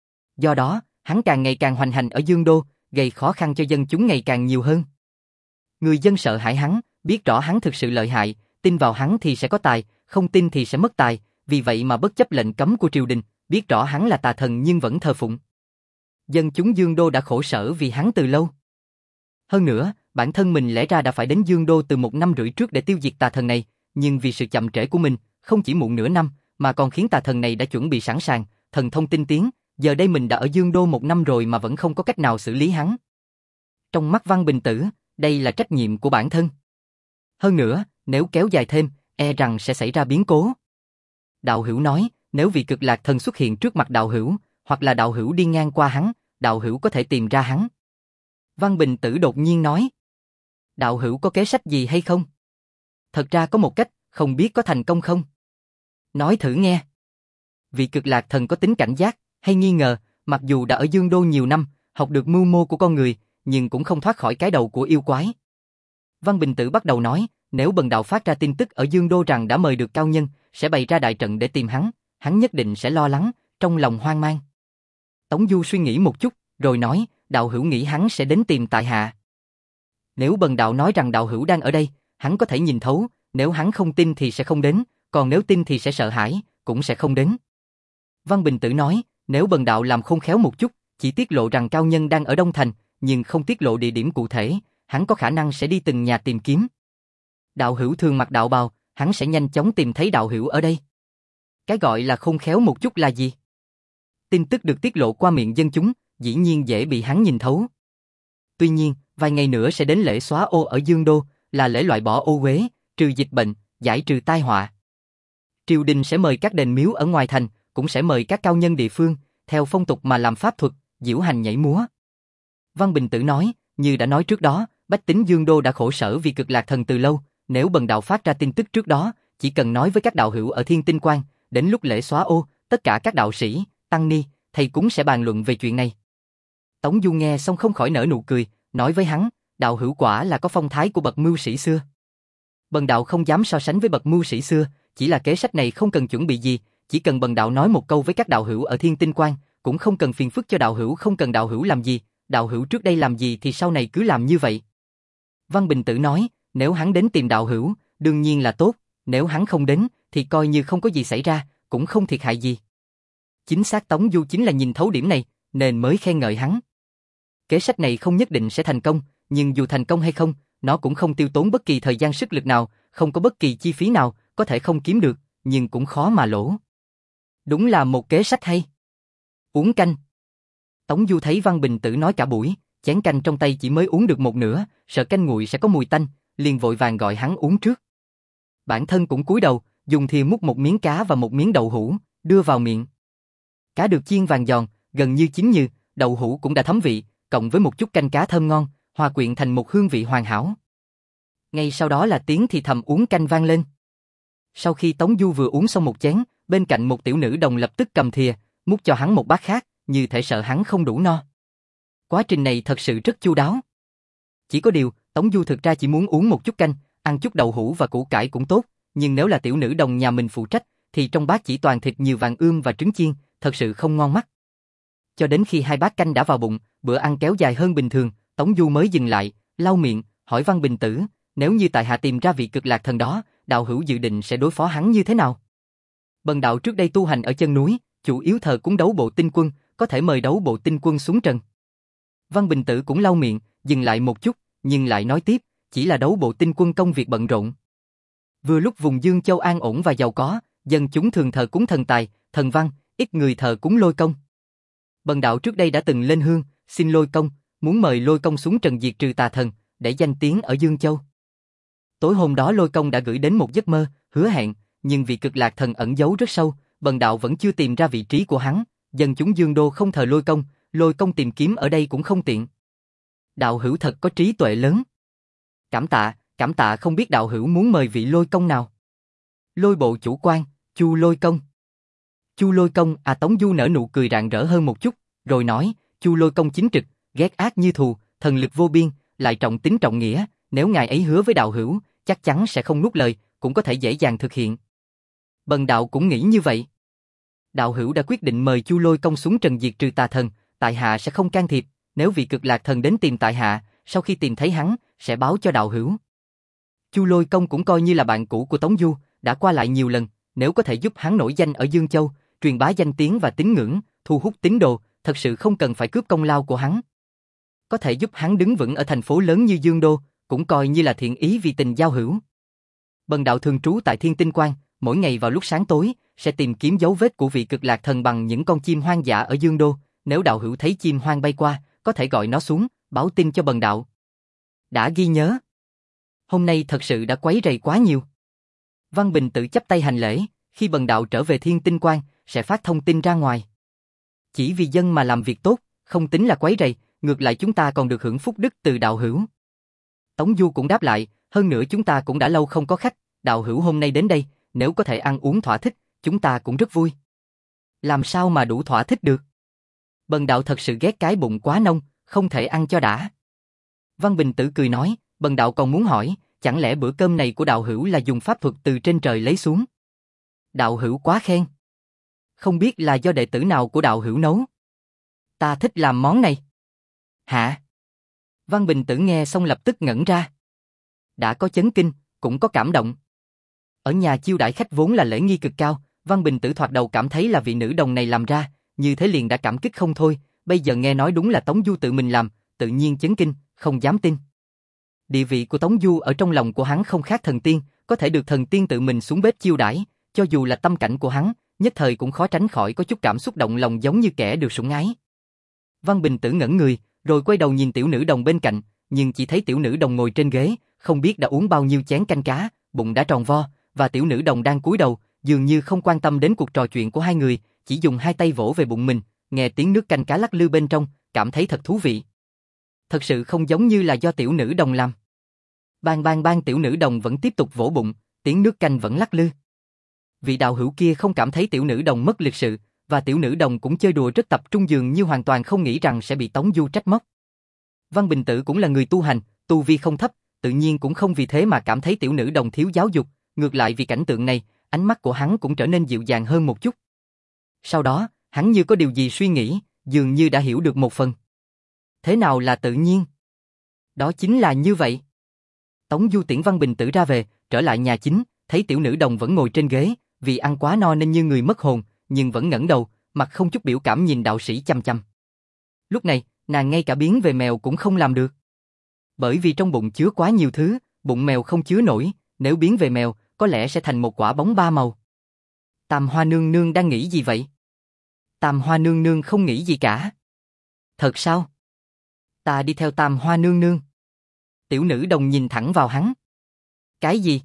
Do đó, hắn càng ngày càng hoành hành ở Dương Đô, gây khó khăn cho dân chúng ngày càng nhiều hơn. Người dân sợ hãi hắn, biết rõ hắn thực sự lợi hại, tin vào hắn thì sẽ có tài, không tin thì sẽ mất tài, vì vậy mà bất chấp lệnh cấm của triều đình, biết rõ hắn là tà thần nhưng vẫn thờ phụng. Dân chúng Dương Đô đã khổ sở vì hắn từ lâu. Hơn nữa, bản thân mình lẽ ra đã phải đến Dương Đô từ một năm rưỡi trước để tiêu diệt tà thần này, nhưng vì sự chậm trễ của mình, không chỉ muộn nửa năm, mà còn khiến tà thần này đã chuẩn bị sẵn sàng, thần thông tinh tiến, giờ đây mình đã ở Dương Đô một năm rồi mà vẫn không có cách nào xử lý hắn. Trong mắt Văn Bình Tử, đây là trách nhiệm của bản thân. Hơn nữa, nếu kéo dài thêm, e rằng sẽ xảy ra biến cố. Đạo hữu nói, nếu vị Cực Lạc Thần xuất hiện trước mặt đạo hữu, hoặc là đạo hữu đi ngang qua hắn, đạo hữu có thể tìm ra hắn. Văn Bình Tử đột nhiên nói, đạo hữu có kế sách gì hay không? Thật ra có một cách, không biết có thành công không? Nói thử nghe. Vị Cực Lạc Thần có tính cảnh giác, hay nghi ngờ, mặc dù đã ở Dương Đô nhiều năm, học được mưu mô của con người, nhưng cũng không thoát khỏi cái đầu của yêu quái. Văn Bình Tử bắt đầu nói, nếu bần đạo phát ra tin tức ở Dương Đô rằng đã mời được cao nhân, sẽ bày ra đại trận để tìm hắn, hắn nhất định sẽ lo lắng, trong lòng hoang mang. Tống Du suy nghĩ một chút, rồi nói, đạo hữu nghĩ hắn sẽ đến tìm tại hạ. Nếu bần đạo nói rằng đạo hữu đang ở đây, hắn có thể nhìn thấu, nếu hắn không tin thì sẽ không đến, còn nếu tin thì sẽ sợ hãi, cũng sẽ không đến. Văn Bình Tử nói, nếu bần đạo làm khôn khéo một chút, chỉ tiết lộ rằng cao nhân đang ở Đông Thành, nhưng không tiết lộ địa điểm cụ thể, hắn có khả năng sẽ đi từng nhà tìm kiếm. Đạo hữu thường mặc đạo bào, hắn sẽ nhanh chóng tìm thấy đạo hữu ở đây. Cái gọi là khôn khéo một chút là gì? Tin tức được tiết lộ qua miệng dân chúng, dĩ nhiên dễ bị hắn nhìn thấu. Tuy nhiên, vài ngày nữa sẽ đến lễ xóa ô ở Dương Đô, là lễ loại bỏ ô uế, trừ dịch bệnh, giải trừ tai họa. Triều đình sẽ mời các đền miếu ở ngoài thành, cũng sẽ mời các cao nhân địa phương, theo phong tục mà làm pháp thuật, diễu hành nhảy múa. Văn Bình Tử nói, như đã nói trước đó, bách tính Dương Đô đã khổ sở vì Cực Lạc Thần từ lâu, nếu bần đạo phát ra tin tức trước đó, chỉ cần nói với các đạo hữu ở Thiên Tinh Quan, đến lúc lễ xóa ô, tất cả các đạo sĩ, tăng ni, thầy cúng sẽ bàn luận về chuyện này. Tống Du nghe xong không khỏi nở nụ cười, nói với hắn, đạo hữu quả là có phong thái của bậc mưu sĩ xưa. Bần đạo không dám so sánh với bậc mưu sĩ xưa, chỉ là kế sách này không cần chuẩn bị gì, chỉ cần bần đạo nói một câu với các đạo hữu ở Thiên Tinh Quan, cũng không cần phiền phức cho đạo hữu, không cần đạo hữu làm gì, đạo hữu trước đây làm gì thì sau này cứ làm như vậy. Văn Bình Tử nói, nếu hắn đến tìm đạo hữu, đương nhiên là tốt, nếu hắn không đến, thì coi như không có gì xảy ra, cũng không thiệt hại gì. Chính xác Tống Du chính là nhìn thấu điểm này, nên mới khen ngợi hắn. Kế sách này không nhất định sẽ thành công, nhưng dù thành công hay không, nó cũng không tiêu tốn bất kỳ thời gian sức lực nào, không có bất kỳ chi phí nào, có thể không kiếm được, nhưng cũng khó mà lỗ. Đúng là một kế sách hay. Uống canh. Tống Du thấy Văn Bình Tử nói cả buổi, chén canh trong tay chỉ mới uống được một nửa, sợ canh nguội sẽ có mùi tanh, liền vội vàng gọi hắn uống trước. Bản thân cũng cúi đầu, dùng thìa múc một miếng cá và một miếng đậu hũ, đưa vào miệng. Cá được chiên vàng giòn, gần như chín nhừ, đậu hũ cũng đã thấm vị, cộng với một chút canh cá thơm ngon, hòa quyện thành một hương vị hoàn hảo. Ngay sau đó là tiếng thì thầm uống canh vang lên. Sau khi Tống Du vừa uống xong một chén, bên cạnh một tiểu nữ đồng lập tức cầm thìa, múc cho hắn một bát khác, như thể sợ hắn không đủ no. Quá trình này thật sự rất chu đáo. Chỉ có điều, Tống Du thực ra chỉ muốn uống một chút canh, ăn chút đậu hũ và củ cải cũng tốt, nhưng nếu là tiểu nữ đồng nhà mình phụ trách, thì trong bát chỉ toàn thịt nhiều vàng ươm và trứng chiên, thật sự không ngon mắt. Cho đến khi hai bát canh đã vào bụng, bữa ăn kéo dài hơn bình thường, Tống Du mới dừng lại, lau miệng, hỏi Văn Bình Tử, nếu như tại hạ tìm ra vị cực lạc thần đó, đạo hữu dự định sẽ đối phó hắn như thế nào? Bần đạo trước đây tu hành ở chân núi, chủ yếu thờ cúng đấu bộ tinh quân, có thể mời đấu bộ tinh quân xuống trần. Văn Bình Tử cũng lau miệng, dừng lại một chút, nhưng lại nói tiếp, chỉ là đấu bộ tinh quân công việc bận rộn. Vừa lúc vùng Dương Châu an ổn và giàu có, dân chúng thường thờ cúng thần tài, thần văn, ít người thờ cúng lôi công. Bần đạo trước đây đã từng lên hương, xin lôi công, muốn mời lôi công xuống trần diệt trừ tà thần, để danh tiếng ở Dương Châu. Tối hôm đó lôi công đã gửi đến một giấc mơ, hứa hẹn, nhưng vì cực lạc thần ẩn giấu rất sâu, bần đạo vẫn chưa tìm ra vị trí của hắn, dân chúng Dương Đô không thờ lôi công, lôi công tìm kiếm ở đây cũng không tiện. Đạo hữu thật có trí tuệ lớn. Cảm tạ, cảm tạ không biết đạo hữu muốn mời vị lôi công nào. Lôi bộ chủ quan, Chu Lôi Công. Chu Lôi Công, à Tống Du nở nụ cười rạng rỡ hơn một chút, rồi nói, Chu Lôi Công chính trực, ghét ác như thù, thần lực vô biên, lại trọng tính trọng nghĩa, nếu ngài ấy hứa với đạo hữu, chắc chắn sẽ không nuốt lời, cũng có thể dễ dàng thực hiện. Bần đạo cũng nghĩ như vậy. Đạo hữu đã quyết định mời Chu Lôi Công xuống trần diệt trừ tà thần, tại hạ sẽ không can thiệp, nếu vị cực lạc thần đến tìm tại hạ, sau khi tìm thấy hắn, sẽ báo cho đạo hữu. Chu Lôi Công cũng coi như là bạn cũ của Tống Du, đã qua lại nhiều lần, nếu có thể giúp hắn nổi danh ở Dương Châu, truyền bá danh tiếng và tín ngưỡng, thu hút tín đồ, thật sự không cần phải cướp công lao của hắn. Có thể giúp hắn đứng vững ở thành phố lớn như Dương Đô, cũng coi như là thiện ý vì tình giao hữu. Bần đạo thường trú tại Thiên Tinh Quan, mỗi ngày vào lúc sáng tối, sẽ tìm kiếm dấu vết của vị cực lạc thần bằng những con chim hoang dã ở Dương Đô, nếu đạo hữu thấy chim hoang bay qua, có thể gọi nó xuống, báo tin cho bần đạo. Đã ghi nhớ. Hôm nay thật sự đã quấy rầy quá nhiều. Văn Bình Tử chắp tay hành lễ, khi bần đạo trở về Thiên Tinh Quan, sẽ phát thông tin ra ngoài. Chỉ vì dân mà làm việc tốt, không tính là quấy rầy, ngược lại chúng ta còn được hưởng phúc đức từ đạo hữu. Tống Du cũng đáp lại, hơn nữa chúng ta cũng đã lâu không có khách, đạo hữu hôm nay đến đây, nếu có thể ăn uống thỏa thích, chúng ta cũng rất vui. Làm sao mà đủ thỏa thích được? Bần đạo thật sự ghét cái bụng quá nông, không thể ăn cho đã. Văn Bình Tử cười nói, bần đạo còn muốn hỏi, chẳng lẽ bữa cơm này của đạo hữu là dùng pháp thuật từ trên trời lấy xuống? Đạo hữu quá khen. Không biết là do đệ tử nào của đạo hữu nấu? Ta thích làm món này. Hả? Văn Bình Tử nghe xong lập tức ngẩn ra. Đã có chấn kinh, cũng có cảm động. Ở nhà chiêu đãi khách vốn là lễ nghi cực cao, Văn Bình Tử thoạt đầu cảm thấy là vị nữ đồng này làm ra, như thế liền đã cảm kích không thôi, bây giờ nghe nói đúng là Tống Du tự mình làm, tự nhiên chấn kinh, không dám tin. Địa vị của Tống Du ở trong lòng của hắn không khác thần tiên, có thể được thần tiên tự mình xuống bếp chiêu đãi, cho dù là tâm cảnh của hắn, nhất thời cũng khó tránh khỏi có chút cảm xúc động lòng giống như kẻ được sủng ái. Văn Bình Tử ngẩn người, rồi quay đầu nhìn tiểu nữ đồng bên cạnh, nhưng chỉ thấy tiểu nữ đồng ngồi trên ghế, không biết đã uống bao nhiêu chén canh cá, bụng đã tròn vo, và tiểu nữ đồng đang cúi đầu, dường như không quan tâm đến cuộc trò chuyện của hai người, chỉ dùng hai tay vỗ về bụng mình, nghe tiếng nước canh cá lắc lư bên trong, cảm thấy thật thú vị. Thật sự không giống như là do tiểu nữ đồng làm. Bang bang bang, tiểu nữ đồng vẫn tiếp tục vỗ bụng, tiếng nước canh vẫn lắc lư. Vị đạo hữu kia không cảm thấy tiểu nữ đồng mất lịch sự, và tiểu nữ đồng cũng chơi đùa rất tập trung, dường như hoàn toàn không nghĩ rằng sẽ bị Tống Du trách móc. Văn Bình Tử cũng là người tu hành, tu vi không thấp, tự nhiên cũng không vì thế mà cảm thấy tiểu nữ đồng thiếu giáo dục, ngược lại vì cảnh tượng này, ánh mắt của hắn cũng trở nên dịu dàng hơn một chút. Sau đó, hắn như có điều gì suy nghĩ, dường như đã hiểu được một phần. Thế nào là tự nhiên? Đó chính là như vậy. Tống Du tiễn Văn Bình Tử ra về, trở lại nhà chính, thấy tiểu nữ đồng vẫn ngồi trên ghế, vì ăn quá no nên như người mất hồn, nhưng vẫn ngẩng đầu, mặt không chút biểu cảm nhìn đạo sĩ chăm chăm. Lúc này, nàng ngay cả biến về mèo cũng không làm được. Bởi vì trong bụng chứa quá nhiều thứ, bụng mèo không chứa nổi, nếu biến về mèo, có lẽ sẽ thành một quả bóng ba màu. Tam Hoa nương nương đang nghĩ gì vậy? Tam Hoa nương nương không nghĩ gì cả. Thật sao? Ta đi theo Tam Hoa nương nương. Tiểu nữ đồng nhìn thẳng vào hắn. Cái gì?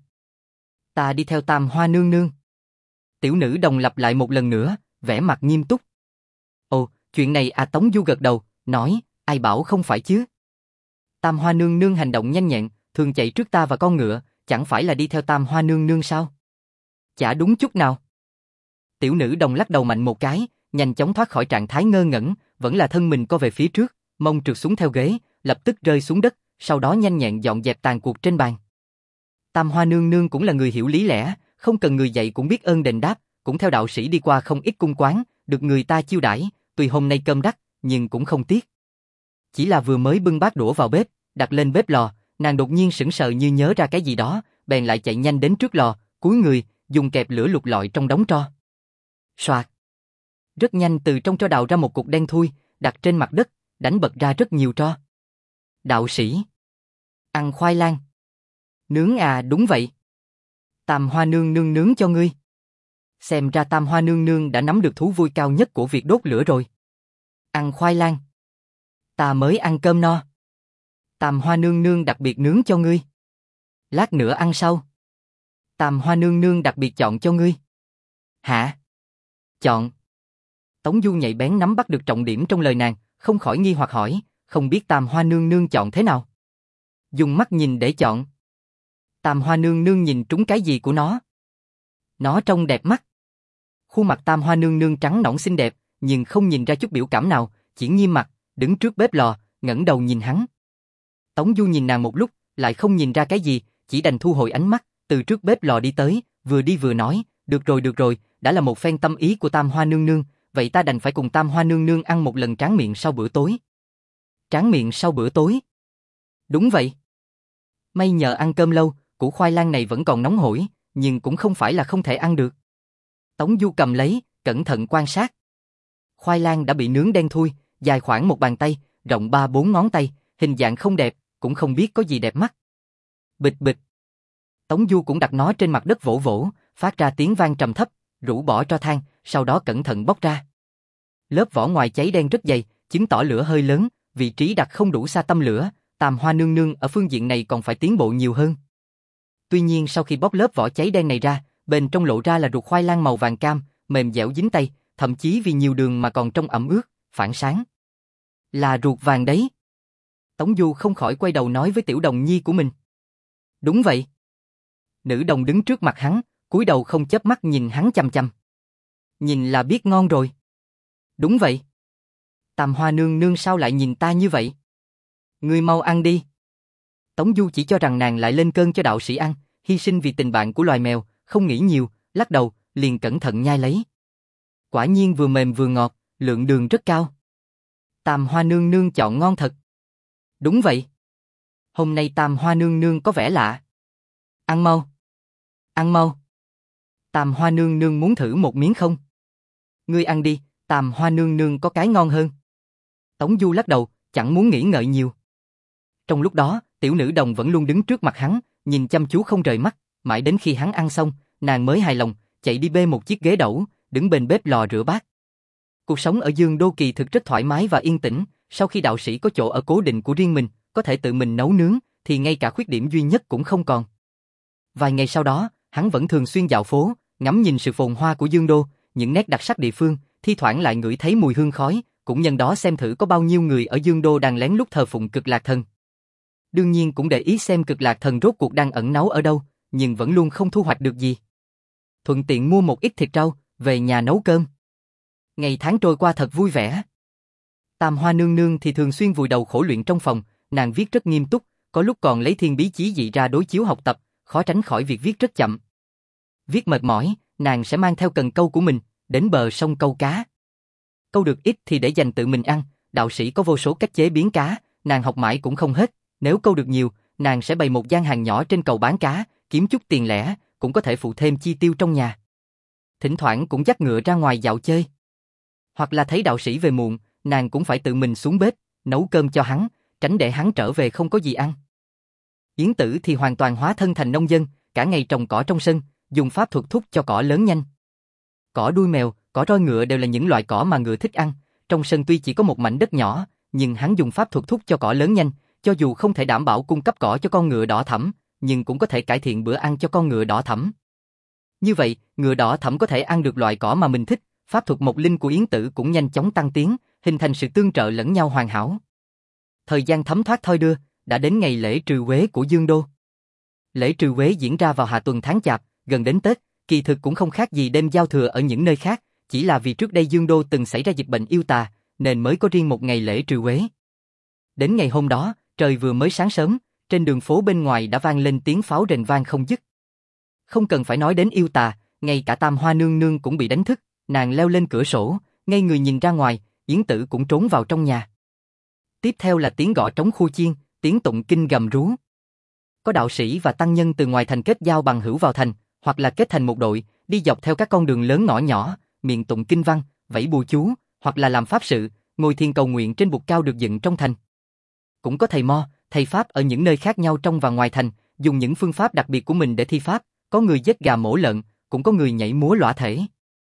Ta đi theo Tam Hoa nương nương. Tiểu nữ đồng lặp lại một lần nữa, vẻ mặt nghiêm túc. Ồ, chuyện này à, Tống Du gật đầu, nói, ai bảo không phải chứ? Tam Hoa nương nương hành động nhanh nhẹn, thường chạy trước ta và con ngựa, chẳng phải là đi theo Tam Hoa nương nương sao? Chả đúng chút nào. Tiểu nữ đồng lắc đầu mạnh một cái, nhanh chóng thoát khỏi trạng thái ngơ ngẩn, vẫn là thân mình co về phía trước, mông trượt xuống theo ghế, lập tức rơi xuống đất, sau đó nhanh nhẹn dọn dẹp tàn cuộc trên bàn. Tam Hoa nương nương cũng là người hiểu lý lẽ, không cần người dạy cũng biết ơn đền đáp, cũng theo đạo sĩ đi qua không ít cung quán, được người ta chiêu đãi, tuy hôm nay cơm đắt, nhưng cũng không tiếc. Chỉ là vừa mới bưng bát đũa vào bếp, đặt lên bếp lò, nàng đột nhiên sững sờ như nhớ ra cái gì đó, bèn lại chạy nhanh đến trước lò, cúi người, dùng kẹp lửa lục lọi trong đống tro. Soạt. Rất nhanh từ trong tro đào ra một cục đen thui, đặt trên mặt đất, đánh bật ra rất nhiều tro. Đạo sĩ. Ăn khoai lang. Nướng à, đúng vậy. Tam Hoa nương nương nướng cho ngươi. Xem ra Tam Hoa nương nương đã nắm được thú vui cao nhất của việc đốt lửa rồi. Ăn khoai lang. Ta mới ăn cơm no. Tam Hoa nương nương đặc biệt nướng cho ngươi. Lát nữa ăn sau. Tam Hoa nương nương đặc biệt chọn cho ngươi. Hả? Chọn. Tống Du nhạy bén nắm bắt được trọng điểm trong lời nàng, không khỏi nghi hoặc hỏi, không biết Tam Hoa nương nương chọn thế nào? Dùng mắt nhìn để chọn. Tam Hoa nương nương nhìn trúng cái gì của nó? Nó trông đẹp mắt. Khuôn mặt Tam Hoa nương nương trắng nõn xinh đẹp, nhưng không nhìn ra chút biểu cảm nào, chỉ nghiêm mặt, đứng trước bếp lò, ngẩng đầu nhìn hắn. Tống Du nhìn nàng một lúc, lại không nhìn ra cái gì, chỉ đành thu hồi ánh mắt, từ trước bếp lò đi tới, vừa đi vừa nói, được rồi được rồi, đã là một phen tâm ý của Tam Hoa nương nương, vậy ta đành phải cùng Tam Hoa nương nương ăn một lần tráng miệng sau bữa tối. Tráng miệng sau bữa tối? Đúng vậy. May nhờ ăn cơm lâu, củ khoai lang này vẫn còn nóng hổi, nhưng cũng không phải là không thể ăn được. Tống Du cầm lấy, cẩn thận quan sát. Khoai lang đã bị nướng đen thui, dài khoảng một bàn tay, rộng ba bốn ngón tay, hình dạng không đẹp, cũng không biết có gì đẹp mắt. Bịch bịch. Tống Du cũng đặt nó trên mặt đất vỗ vỗ, phát ra tiếng vang trầm thấp, rũ bỏ tro than, sau đó cẩn thận bóc ra. Lớp vỏ ngoài cháy đen rất dày, chứng tỏ lửa hơi lớn, vị trí đặt không đủ xa tâm lửa, Tam Hoa nương nương ở phương diện này còn phải tiến bộ nhiều hơn. Tuy nhiên sau khi bóc lớp vỏ cháy đen này ra, bên trong lộ ra là ruột khoai lang màu vàng cam, mềm dẻo dính tay, thậm chí vì nhiều đường mà còn trong ẩm ướt, phản sáng. Là ruột vàng đấy. Tống Du không khỏi quay đầu nói với tiểu đồng nhi của mình. Đúng vậy. Nữ đồng đứng trước mặt hắn, cúi đầu không chớp mắt nhìn hắn chăm chăm. Nhìn là biết ngon rồi. Đúng vậy. Tam Hoa nương nương sao lại nhìn ta như vậy? Ngươi mau ăn đi. Tống Du chỉ cho rằng nàng lại lên cơn cho đạo sĩ ăn, hy sinh vì tình bạn của loài mèo, không nghĩ nhiều, lắc đầu, liền cẩn thận nhai lấy. Quả nhiên vừa mềm vừa ngọt, lượng đường rất cao. Tam Hoa nương nương chọn ngon thật. Đúng vậy. Hôm nay Tam Hoa nương nương có vẻ lạ. Ăn mau. Ăn mau. Tam Hoa nương nương muốn thử một miếng không? Ngươi ăn đi, Tam Hoa nương nương có cái ngon hơn. Tống Du lắc đầu, chẳng muốn nghĩ ngợi nhiều. Trong lúc đó, tiểu nữ đồng vẫn luôn đứng trước mặt hắn, nhìn chăm chú không rời mắt, mãi đến khi hắn ăn xong, nàng mới hài lòng, chạy đi bê một chiếc ghế đẩu, đứng bên bếp lò rửa bát. Cuộc sống ở Dương Đô kỳ thực rất thoải mái và yên tĩnh, sau khi đạo sĩ có chỗ ở cố định của riêng mình, có thể tự mình nấu nướng, thì ngay cả khuyết điểm duy nhất cũng không còn. Vài ngày sau đó, hắn vẫn thường xuyên dạo phố, ngắm nhìn sự phồn hoa của Dương Đô, những nét đặc sắc địa phương, thi thoảng lại ngửi thấy mùi hương khói, cũng nhân đó xem thử có bao nhiêu người ở Dương Đô đang lén lút thờ phụng Cực Lạc Thần. Đương nhiên cũng để ý xem Cực Lạc Thần rốt cuộc đang ẩn náu ở đâu, nhưng vẫn luôn không thu hoạch được gì. Thuận tiện mua một ít thịt rau, về nhà nấu cơm. Ngày tháng trôi qua thật vui vẻ. Tam Hoa nương nương thì thường xuyên vùi đầu khổ luyện trong phòng, nàng viết rất nghiêm túc, có lúc còn lấy thiên bí chí dị ra đối chiếu học tập, khó tránh khỏi việc viết rất chậm. Viết mệt mỏi, nàng sẽ mang theo cần câu của mình, đến bờ sông câu cá. Câu được ít thì để dành tự mình ăn, đạo sĩ có vô số cách chế biến cá, nàng học mãi cũng không hết, nếu câu được nhiều, nàng sẽ bày một gian hàng nhỏ trên cầu bán cá, kiếm chút tiền lẻ, cũng có thể phụ thêm chi tiêu trong nhà. Thỉnh thoảng cũng dắt ngựa ra ngoài dạo chơi. Hoặc là thấy đạo sĩ về muộn, nàng cũng phải tự mình xuống bếp, nấu cơm cho hắn, tránh để hắn trở về không có gì ăn. Yến Tử thì hoàn toàn hóa thân thành nông dân, cả ngày trồng cỏ trong sân, dùng pháp thuật thúc cho cỏ lớn nhanh. Cỏ đuôi mèo, cỏ roi ngựa đều là những loại cỏ mà ngựa thích ăn. Trong sân tuy chỉ có một mảnh đất nhỏ, nhưng hắn dùng pháp thuật thúc cho cỏ lớn nhanh, cho dù không thể đảm bảo cung cấp cỏ cho con ngựa đỏ thẫm, nhưng cũng có thể cải thiện bữa ăn cho con ngựa đỏ thẫm. Như vậy, ngựa đỏ thẫm có thể ăn được loại cỏ mà mình thích, pháp thuật mộc linh của Yến Tử cũng nhanh chóng tăng tiến, hình thành sự tương trợ lẫn nhau hoàn hảo. Thời gian thấm thoát thoi đưa, đã đến ngày lễ trừ quế của Dương Đô. Lễ trừ quế diễn ra vào hạ tuần tháng Chạp, gần đến Tết, kỳ thực cũng không khác gì đêm giao thừa ở những nơi khác, chỉ là vì trước đây Dương Đô từng xảy ra dịch bệnh yêu tà, nên mới có riêng một ngày lễ trừ quế. Đến ngày hôm đó, trời vừa mới sáng sớm, trên đường phố bên ngoài đã vang lên tiếng pháo rền vang không dứt. Không cần phải nói đến yêu tà, ngay cả Tam Hoa nương nương cũng bị đánh thức, nàng leo lên cửa sổ, ngay người nhìn ra ngoài, Yến Tử cũng trốn vào trong nhà. Tiếp theo là tiếng gõ trống khu chiên, tiếng tụng kinh gầm rú. Có đạo sĩ và tăng nhân từ ngoài thành kết giao bằng hữu vào thành, hoặc là kết thành một đội, đi dọc theo các con đường lớn ngõ nhỏ, miệng tụng kinh văn, vẫy bùa chú, hoặc là làm pháp sự, ngồi thiền cầu nguyện trên bục cao được dựng trong thành. Cũng có thầy mo, thầy pháp ở những nơi khác nhau trong và ngoài thành, dùng những phương pháp đặc biệt của mình để thi pháp, có người giết gà mổ lợn, cũng có người nhảy múa lõa thể.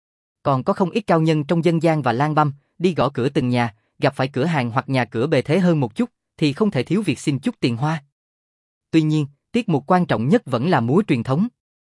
Còn có không ít cao nhân trong dân gian và lang băm, đi gõ cửa từng nhà, gặp phải cửa hàng hoặc nhà cửa bề thế hơn một chút, thì không thể thiếu việc xin chút tiền hoa. Tuy nhiên, tiết mục quan trọng nhất vẫn là múa truyền thống.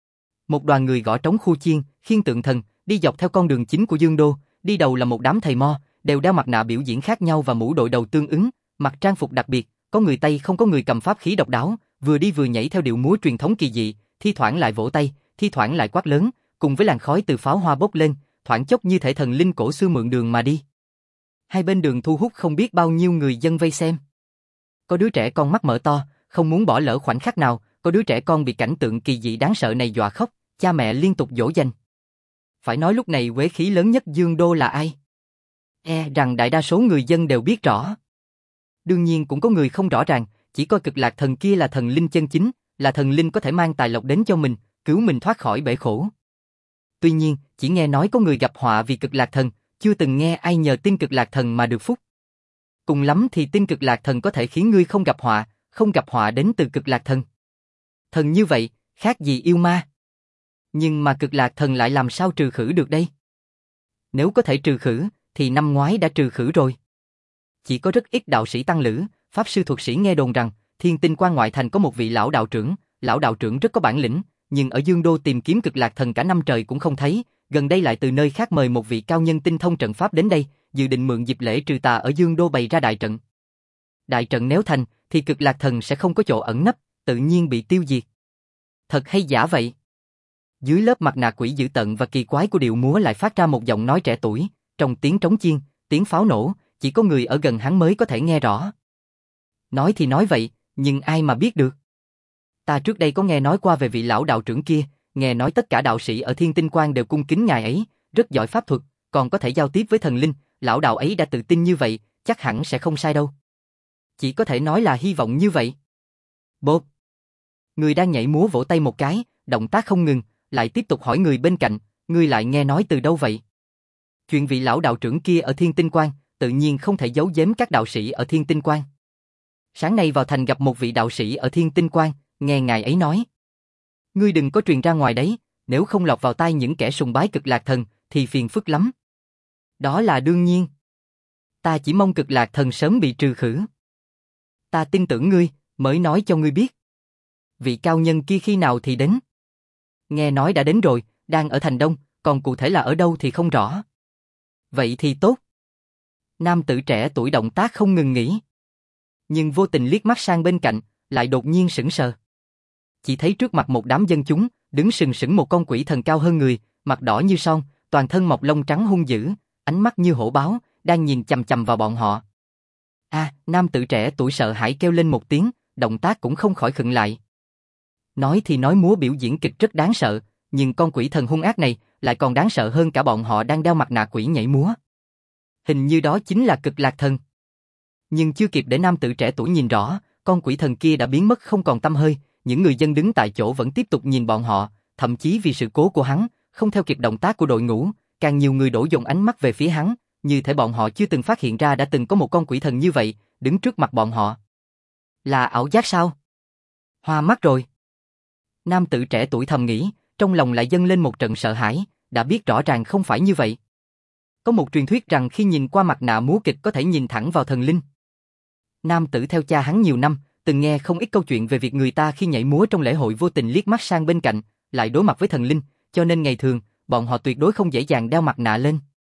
Một đoàn người gõ trống khu chiên, khiêng tượng thần, đi dọc theo con đường chính của Dương Đô, đi đầu là một đám thầy mo, đều đeo mặt nạ biểu diễn khác nhau và mũ đội đầu tương ứng, mặc trang phục đặc biệt, có người Tây không có người cầm pháp khí độc đáo, vừa đi vừa nhảy theo điệu múa truyền thống kỳ dị, thi thoảng lại vỗ tay, thi thoảng lại quát lớn, cùng với làn khói từ pháo hoa bốc lên, thoảng chốc như thể thần linh cổ xưa mượn đường mà đi. Hai bên đường thu hút không biết bao nhiêu người dân vây xem. Có đứa trẻ con mắt mở to, không muốn bỏ lỡ khoảnh khắc nào, có đứa trẻ con bị cảnh tượng kỳ dị đáng sợ này dọa khóc, cha mẹ liên tục dỗ dành. Phải nói lúc này quế khí lớn nhất Dương Đô là ai? E rằng đại đa số người dân đều biết rõ. Đương nhiên cũng có người không rõ ràng, chỉ coi Cực Lạc Thần kia là thần linh chân chính, là thần linh có thể mang tài lộc đến cho mình, cứu mình thoát khỏi bể khổ. Tuy nhiên, chỉ nghe nói có người gặp họa vì Cực Lạc Thần, chưa từng nghe ai nhờ tin Cực Lạc Thần mà được phúc. Cùng lắm thì tin Cực Lạc Thần có thể khiến ngươi không gặp họa, không gặp họa đến từ Cực Lạc Thần. Thần như vậy, khác gì yêu ma. Nhưng mà Cực Lạc Thần lại làm sao trừ khử được đây? Nếu có thể trừ khử, thì năm ngoái đã trừ khử rồi. Chỉ có rất ít đạo sĩ tăng lữ, pháp sư thuật sĩ nghe đồn rằng, Thiên Tinh Quan ngoại thành có một vị lão đạo trưởng, lão đạo trưởng rất có bản lĩnh, nhưng ở Dương Đô tìm kiếm Cực Lạc Thần cả năm trời cũng không thấy, gần đây lại từ nơi khác mời một vị cao nhân tinh thông trận pháp đến đây, dự định mượn dịp lễ trừ tà ở Dương Đô bày ra đại trận. Đại trận nếu thành, thì Cực Lạc Thần sẽ không có chỗ ẩn nấp, tự nhiên bị tiêu diệt. Thật hay giả vậy? Dưới lớp mặt nạ quỷ dữ tợn và kỳ quái của điệu múa lại phát ra một giọng nói trẻ tuổi, trong tiếng trống chiên, tiếng pháo nổ, chỉ có người ở gần hắn mới có thể nghe rõ. Nói thì nói vậy, nhưng ai mà biết được? Ta trước đây có nghe nói qua về vị lão đạo trưởng kia, nghe nói tất cả đạo sĩ ở Thiên Tinh Quan đều cung kính ngài ấy, rất giỏi pháp thuật, còn có thể giao tiếp với thần linh, lão đạo ấy đã tự tin như vậy, chắc hẳn sẽ không sai đâu. Chỉ có thể nói là hy vọng như vậy. Bốp! Người đang nhảy múa vỗ tay một cái, động tác không ngừng, lại tiếp tục hỏi người bên cạnh, ngươi lại nghe nói từ đâu vậy? Chuyện vị lão đạo trưởng kia ở Thiên Tinh Quan, tự nhiên không thể giấu giếm các đạo sĩ ở Thiên Tinh Quan. Sáng nay vào thành gặp một vị đạo sĩ ở Thiên Tinh Quan, nghe ngài ấy nói. Ngươi đừng có truyền ra ngoài đấy, nếu không lọt vào tai những kẻ sùng bái Cực Lạc Thần, thì phiền phức lắm. Đó là đương nhiên. Ta chỉ mong Cực Lạc Thần sớm bị trừ khử. Ta tin tưởng ngươi, mới nói cho ngươi biết. Vị cao nhân kia khi nào thì đến? Nghe nói đã đến rồi, đang ở thành Đông, còn cụ thể là ở đâu thì không rõ. Vậy thì tốt. Nam tử trẻ tuổi động tác không ngừng nghỉ. Nhưng vô tình liếc mắt sang bên cạnh, lại đột nhiên sững sờ. Chỉ thấy trước mặt một đám dân chúng, đứng sừng sững một con quỷ thần cao hơn người, mặt đỏ như son, toàn thân mọc lông trắng hung dữ, ánh mắt như hổ báo, đang nhìn chằm chằm vào bọn họ. A, à, nam tử trẻ tuổi sợ hãi kêu lên một tiếng, động tác cũng không khỏi khựng lại. Nói thì nói múa biểu diễn kịch rất đáng sợ, nhưng con quỷ thần hung ác này lại còn đáng sợ hơn cả bọn họ đang đeo mặt nạ quỷ nhảy múa. Hình như đó chính là Cực Lạc Thần. Nhưng chưa kịp để nam tử trẻ tuổi nhìn rõ, con quỷ thần kia đã biến mất không còn tăm hơi, những người dân đứng tại chỗ vẫn tiếp tục nhìn bọn họ, thậm chí vì sự cố của hắn, không theo kịp động tác của đội ngũ, càng nhiều người đổ dồn ánh mắt về phía hắn, như thể bọn họ chưa từng phát hiện ra đã từng có một con quỷ thần như vậy, đứng trước mặt bọn họ. Là ảo giác sao? Hoa mắt rồi. Nam tử trẻ tuổi thầm nghĩ, trong lòng lại dâng lên một trận sợ hãi, đã biết rõ ràng không phải như vậy. Có một truyền thuyết rằng khi nhìn qua mặt nạ múa kịch có thể nhìn thẳng vào thần linh. Nam tử theo cha hắn nhiều năm, từng nghe không ít câu chuyện về việc người ta khi nhảy múa trong lễ hội vô tình liếc mắt sang bên cạnh, lại đối mặt với thần linh, cho nên ngày thường, bọn họ tuyệt đối không dễ dàng đeo mặt nạ lên.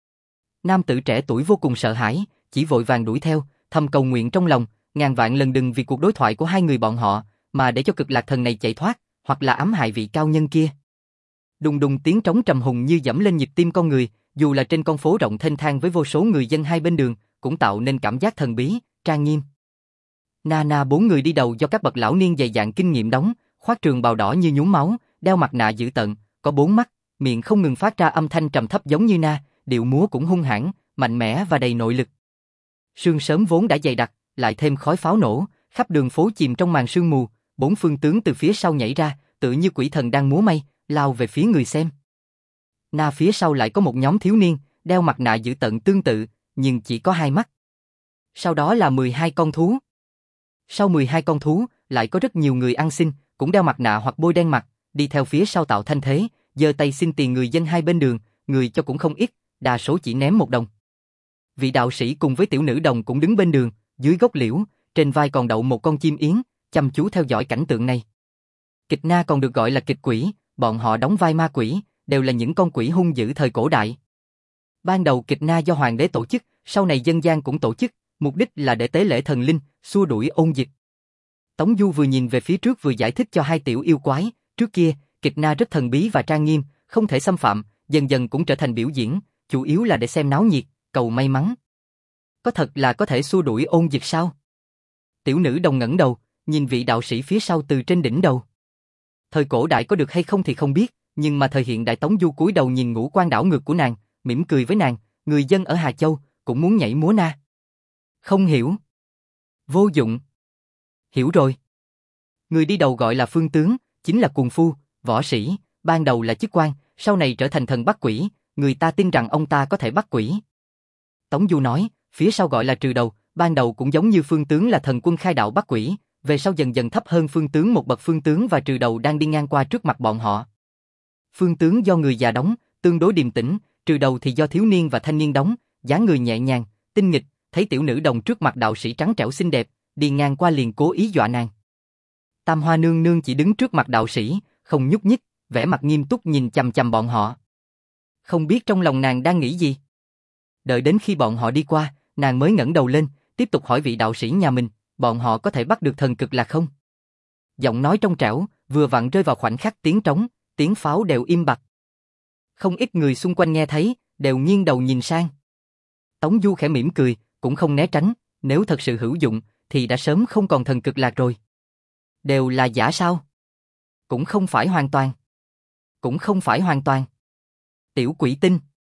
Nam tử trẻ tuổi vô cùng sợ hãi, chỉ vội vàng đuổi theo, thầm cầu nguyện trong lòng, ngàn vạn lần đừng vì cuộc đối thoại của hai người bọn họ, mà để cho cực lạc thần này chạy thoát, hoặc là ám hại vị cao nhân kia. Đùng đùng tiếng trống trầm hùng như dẫm lên nhịp tim con người, dù là trên con phố rộng thênh thang với vô số người dân hai bên đường, cũng tạo nên cảm giác thần bí, trang nghiêm. Na na bốn người đi đầu do các bậc lão niên dày dạn kinh nghiệm đóng, khoác trường bào đỏ như nhúm máu, đeo mặt nạ dữ tợn, có bốn mắt, miệng không ngừng phát ra âm thanh trầm thấp giống như na, điệu múa cũng hung hãn, mạnh mẽ và đầy nội lực. Sương sớm vốn đã dày đặc, lại thêm khói pháo nổ, khắp đường phố chìm trong màn sương mù, bốn phương tướng từ phía sau nhảy ra, tựa như quỷ thần đang múa may, lao về phía người xem. Na phía sau lại có một nhóm thiếu niên, đeo mặt nạ dữ tợn tương tự, nhưng chỉ có hai mắt. Sau đó là mười hai con thú. Sau mười hai con thú, lại có rất nhiều người ăn xin, cũng đeo mặt nạ hoặc bôi đen mặt, đi theo phía sau tạo thanh thế, giơ tay xin tiền người dân hai bên đường, người cho cũng không ít, đa số chỉ ném một đồng. Vị đạo sĩ cùng với tiểu nữ đồng cũng đứng bên đường, dưới gốc liễu, trên vai còn đậu một con chim yến, chăm chú theo dõi cảnh tượng này. Kịch na còn được gọi là kịch quỷ, bọn họ đóng vai ma quỷ, đều là những con quỷ hung dữ thời cổ đại. Ban đầu kịch na do hoàng đế tổ chức, sau này dân gian cũng tổ chức, mục đích là để tế lễ thần linh, xua đuổi ôn dịch. Tống Du vừa nhìn về phía trước vừa giải thích cho hai tiểu yêu quái, trước kia, kịch na rất thần bí và trang nghiêm, không thể xâm phạm, dần dần cũng trở thành biểu diễn, chủ yếu là để xem náo nhiệt, cầu may mắn. Có thật là có thể xua đuổi ôn dịch sao? Tiểu nữ đồng ngẩng đầu, nhìn vị đạo sĩ phía sau từ trên đỉnh đầu. Thời cổ đại có được hay không thì không biết, nhưng mà thời hiện đại Tống Du cúi đầu nhìn ngũ quan đảo ngược của nàng, mỉm cười với nàng, người dân ở Hà Châu cũng muốn nhảy múa na. Không hiểu. Vô dụng. Hiểu rồi. Người đi đầu gọi là phương tướng, chính là cuồng phu, võ sĩ, ban đầu là chức quan, sau này trở thành thần bắt quỷ, người ta tin rằng ông ta có thể bắt quỷ. Tống Du nói, phía sau gọi là trừ đầu, ban đầu cũng giống như phương tướng là thần quân khai đạo bắt quỷ, về sau dần dần thấp hơn phương tướng một bậc. Phương tướng và trừ đầu đang đi ngang qua trước mặt bọn họ. Phương tướng do người già đóng, tương đối điềm tĩnh, trừ đầu thì do thiếu niên và thanh niên đóng, dáng người nhẹ nhàng, tinh nghịch, thấy tiểu nữ đồng trước mặt đạo sĩ trắng trẻo xinh đẹp, đi ngang qua liền cố ý dọa nàng. Tam Hoa nương nương chỉ đứng trước mặt đạo sĩ, không nhúc nhích, vẻ mặt nghiêm túc nhìn chằm chằm bọn họ. Không biết trong lòng nàng đang nghĩ gì. Đợi đến khi bọn họ đi qua, nàng mới ngẩng đầu lên, tiếp tục hỏi vị đạo sĩ nhà mình, bọn họ có thể bắt được thần cực lạc không? Giọng nói trong trẻo, vừa vặn rơi vào khoảnh khắc tiếng trống, tiếng pháo đều im bặt. Không ít người xung quanh nghe thấy, đều nghiêng đầu nhìn sang. Tống Du khẽ mỉm cười, cũng không né tránh, nếu thật sự hữu dụng, thì đã sớm không còn thần cực lạc rồi. Đều là giả sao? Cũng không phải hoàn toàn. Cũng không phải hoàn toàn. Tiểu quỷ tinh.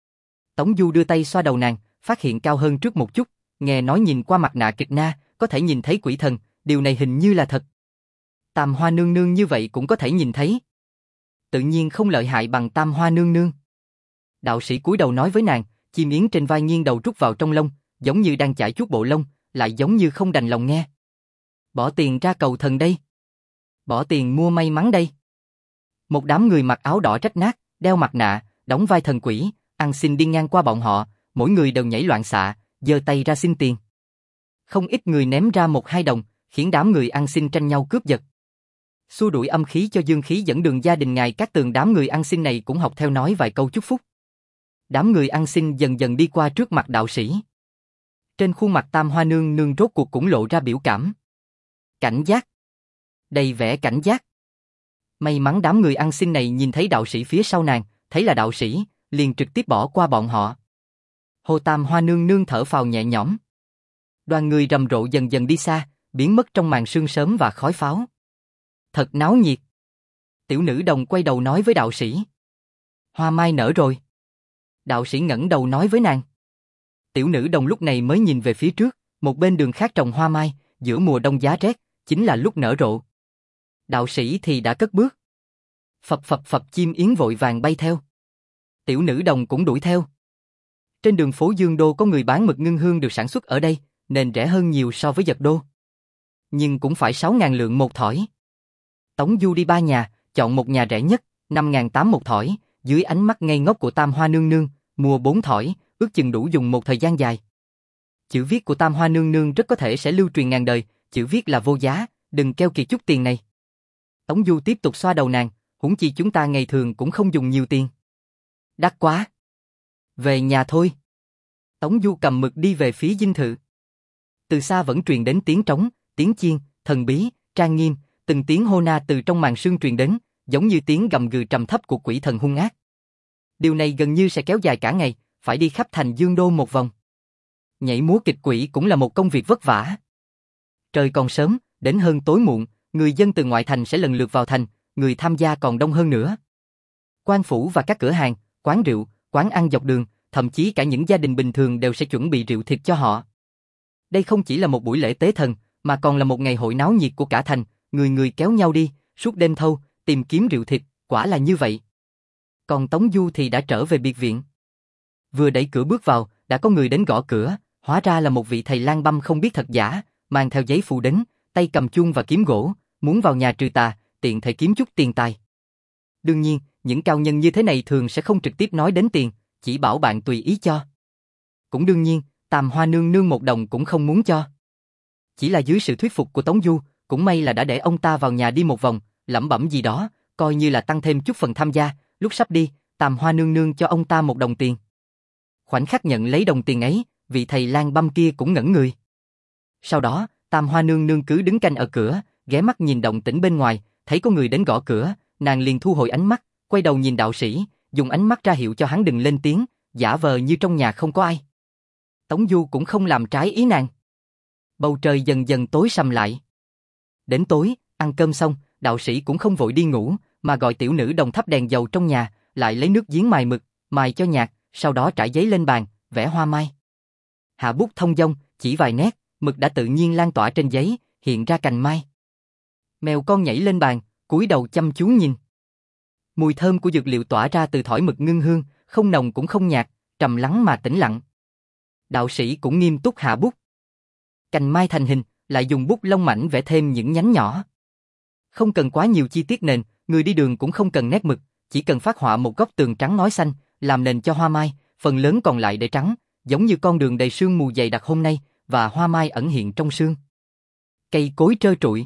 Tống Du đưa tay xoa đầu nàng, phát hiện cao hơn trước một chút, nghe nói nhìn qua mặt nạ kịch na, có thể nhìn thấy quỷ thần, điều này hình như là thật. Tam Hoa nương nương như vậy cũng có thể nhìn thấy. Tự nhiên không lợi hại bằng Tam Hoa nương nương. Đạo sĩ cúi đầu nói với nàng, chim yến trên vai nghiêng đầu rút vào trong lông, giống như đang chải chuốt bộ lông, lại giống như không đành lòng nghe. Bỏ tiền ra cầu thần đây. Bỏ tiền mua may mắn đây. Một đám người mặc áo đỏ rách nát, đeo mặt nạ, đóng vai thần quỷ, ăn xin đi ngang qua bọn họ, mỗi người đều nhảy loạn xạ, giơ tay ra xin tiền. Không ít người ném ra một hai đồng, khiến đám người ăn xin tranh nhau cướp giật. Xua đuổi âm khí cho dương khí dẫn đường. Gia đình ngài Cát Tường đám người ăn xin này cũng học theo nói vài câu chúc phúc. Đám người ăn xin dần dần đi qua trước mặt đạo sĩ. Trên khuôn mặt Tam Hoa nương nương rốt cuộc cũng lộ ra biểu cảm. Cảnh giác. Đầy vẻ cảnh giác. May mắn đám người ăn xin này nhìn thấy đạo sĩ phía sau nàng, thấy là đạo sĩ, liền trực tiếp bỏ qua bọn họ. Hồ Tam Hoa nương nương thở phào nhẹ nhõm. Đoàn người rầm rộ dần dần đi xa, biến mất trong màn sương sớm và khói pháo. Thật náo nhiệt. Tiểu nữ đồng quay đầu nói với đạo sĩ. Hoa mai nở rồi. Đạo sĩ ngẩng đầu nói với nàng. Tiểu nữ đồng lúc này mới nhìn về phía trước, một bên đường khác trồng hoa mai, giữa mùa đông giá rét, chính là lúc nở rộ. Đạo sĩ thì đã cất bước. Phập phập phập chim yến vội vàng bay theo. Tiểu nữ đồng cũng đuổi theo. Trên đường phố Dương Đô có người bán mực ngưng hương được sản xuất ở đây, nên rẻ hơn nhiều so với Giật Đô. Nhưng cũng phải sáu ngàn lượng một thỏi. Tống Du đi ba nhà, chọn một nhà rẻ nhất, năm ngàn tám một thỏi, dưới ánh mắt ngây ngốc của Tam Hoa Nương Nương, mua bốn thỏi, ước chừng đủ dùng một thời gian dài. Chữ viết của Tam Hoa Nương Nương rất có thể sẽ lưu truyền ngàn đời, chữ viết là vô giá, đừng keo kiệt chút tiền này. Tống Du tiếp tục xoa đầu nàng, huống chi chúng ta ngày thường cũng không dùng nhiều tiền. Đắt quá. Về nhà thôi. Tống Du cầm mực đi về phía dinh thự. Từ xa vẫn truyền đến tiếng trống, tiếng chiên, thần bí, trang nghiêm, từng tiếng hô na từ trong màn sương truyền đến, giống như tiếng gầm gừ trầm thấp của quỷ thần hung ác. Điều này gần như sẽ kéo dài cả ngày, phải đi khắp thành Dương Đô một vòng. Nhảy múa kịch quỷ cũng là một công việc vất vả. Trời còn sớm, đến hơn tối muộn, người dân từ ngoại thành sẽ lần lượt vào thành, người tham gia còn đông hơn nữa. Quan phủ và các cửa hàng, quán rượu, quán ăn dọc đường, thậm chí cả những gia đình bình thường đều sẽ chuẩn bị rượu thịt cho họ. Đây không chỉ là một buổi lễ tế thần, mà còn là một ngày hội náo nhiệt của cả thành, người người kéo nhau đi, suốt đêm thâu, tìm kiếm rượu thịt, quả là như vậy. Còn Tống Du thì đã trở về biệt viện. Vừa đẩy cửa bước vào, đã có người đến gõ cửa, hóa ra là một vị thầy lang băm không biết thật giả, mang theo giấy phù đến, tay cầm chuông và kiếm gỗ, muốn vào nhà trừ tà, tiện thể kiếm chút tiền tài. Đương nhiên, những cao nhân như thế này thường sẽ không trực tiếp nói đến tiền, chỉ bảo bạn tùy ý cho. Cũng đương nhiên, Tam Hoa Nương Nương một đồng cũng không muốn cho. Chỉ là dưới sự thuyết phục của Tống Du, cũng may là đã để ông ta vào nhà đi một vòng, lẩm bẩm gì đó, coi như là tăng thêm chút phần tham gia. Lúc sắp đi, Tam Hoa Nương Nương cho ông ta một đồng tiền. Khoảnh khắc nhận lấy đồng tiền ấy, vị thầy lang băm kia cũng ngẩn người. Sau đó, Tam Hoa Nương Nương cứ đứng canh ở cửa, ghé mắt nhìn động tĩnh bên ngoài, thấy có người đến gõ cửa, nàng liền thu hồi ánh mắt, quay đầu nhìn đạo sĩ, dùng ánh mắt ra hiệu cho hắn đừng lên tiếng, giả vờ như trong nhà không có ai. Tống Du cũng không làm trái ý nàng. Bầu trời dần dần tối sầm lại. Đến tối, ăn cơm xong, đạo sĩ cũng không vội đi ngủ, mà gọi tiểu nữ đồng thắp đèn dầu trong nhà, lại lấy nước giếng mài mực, mài cho nhạt, sau đó trải giấy lên bàn, vẽ hoa mai. Hạ bút thông dong, chỉ vài nét, mực đã tự nhiên lan tỏa trên giấy, hiện ra cành mai. Mèo con nhảy lên bàn, cúi đầu chăm chú nhìn. Mùi thơm của dược liệu tỏa ra từ thỏi mực ngưng hương, không nồng cũng không nhạt, trầm lắng mà tĩnh lặng. Đạo sĩ cũng nghiêm túc hạ bút. Cành mai thành hình, lại dùng bút lông mảnh vẽ thêm những nhánh nhỏ. Không cần quá nhiều chi tiết nền, người đi đường cũng không cần nét mực, chỉ cần phác họa một góc tường trắng ngói xanh, làm nền cho hoa mai, phần lớn còn lại để trắng, giống như con đường đầy sương mù dày đặc hôm nay, và hoa mai ẩn hiện trong sương. Cây cối trơ trụi.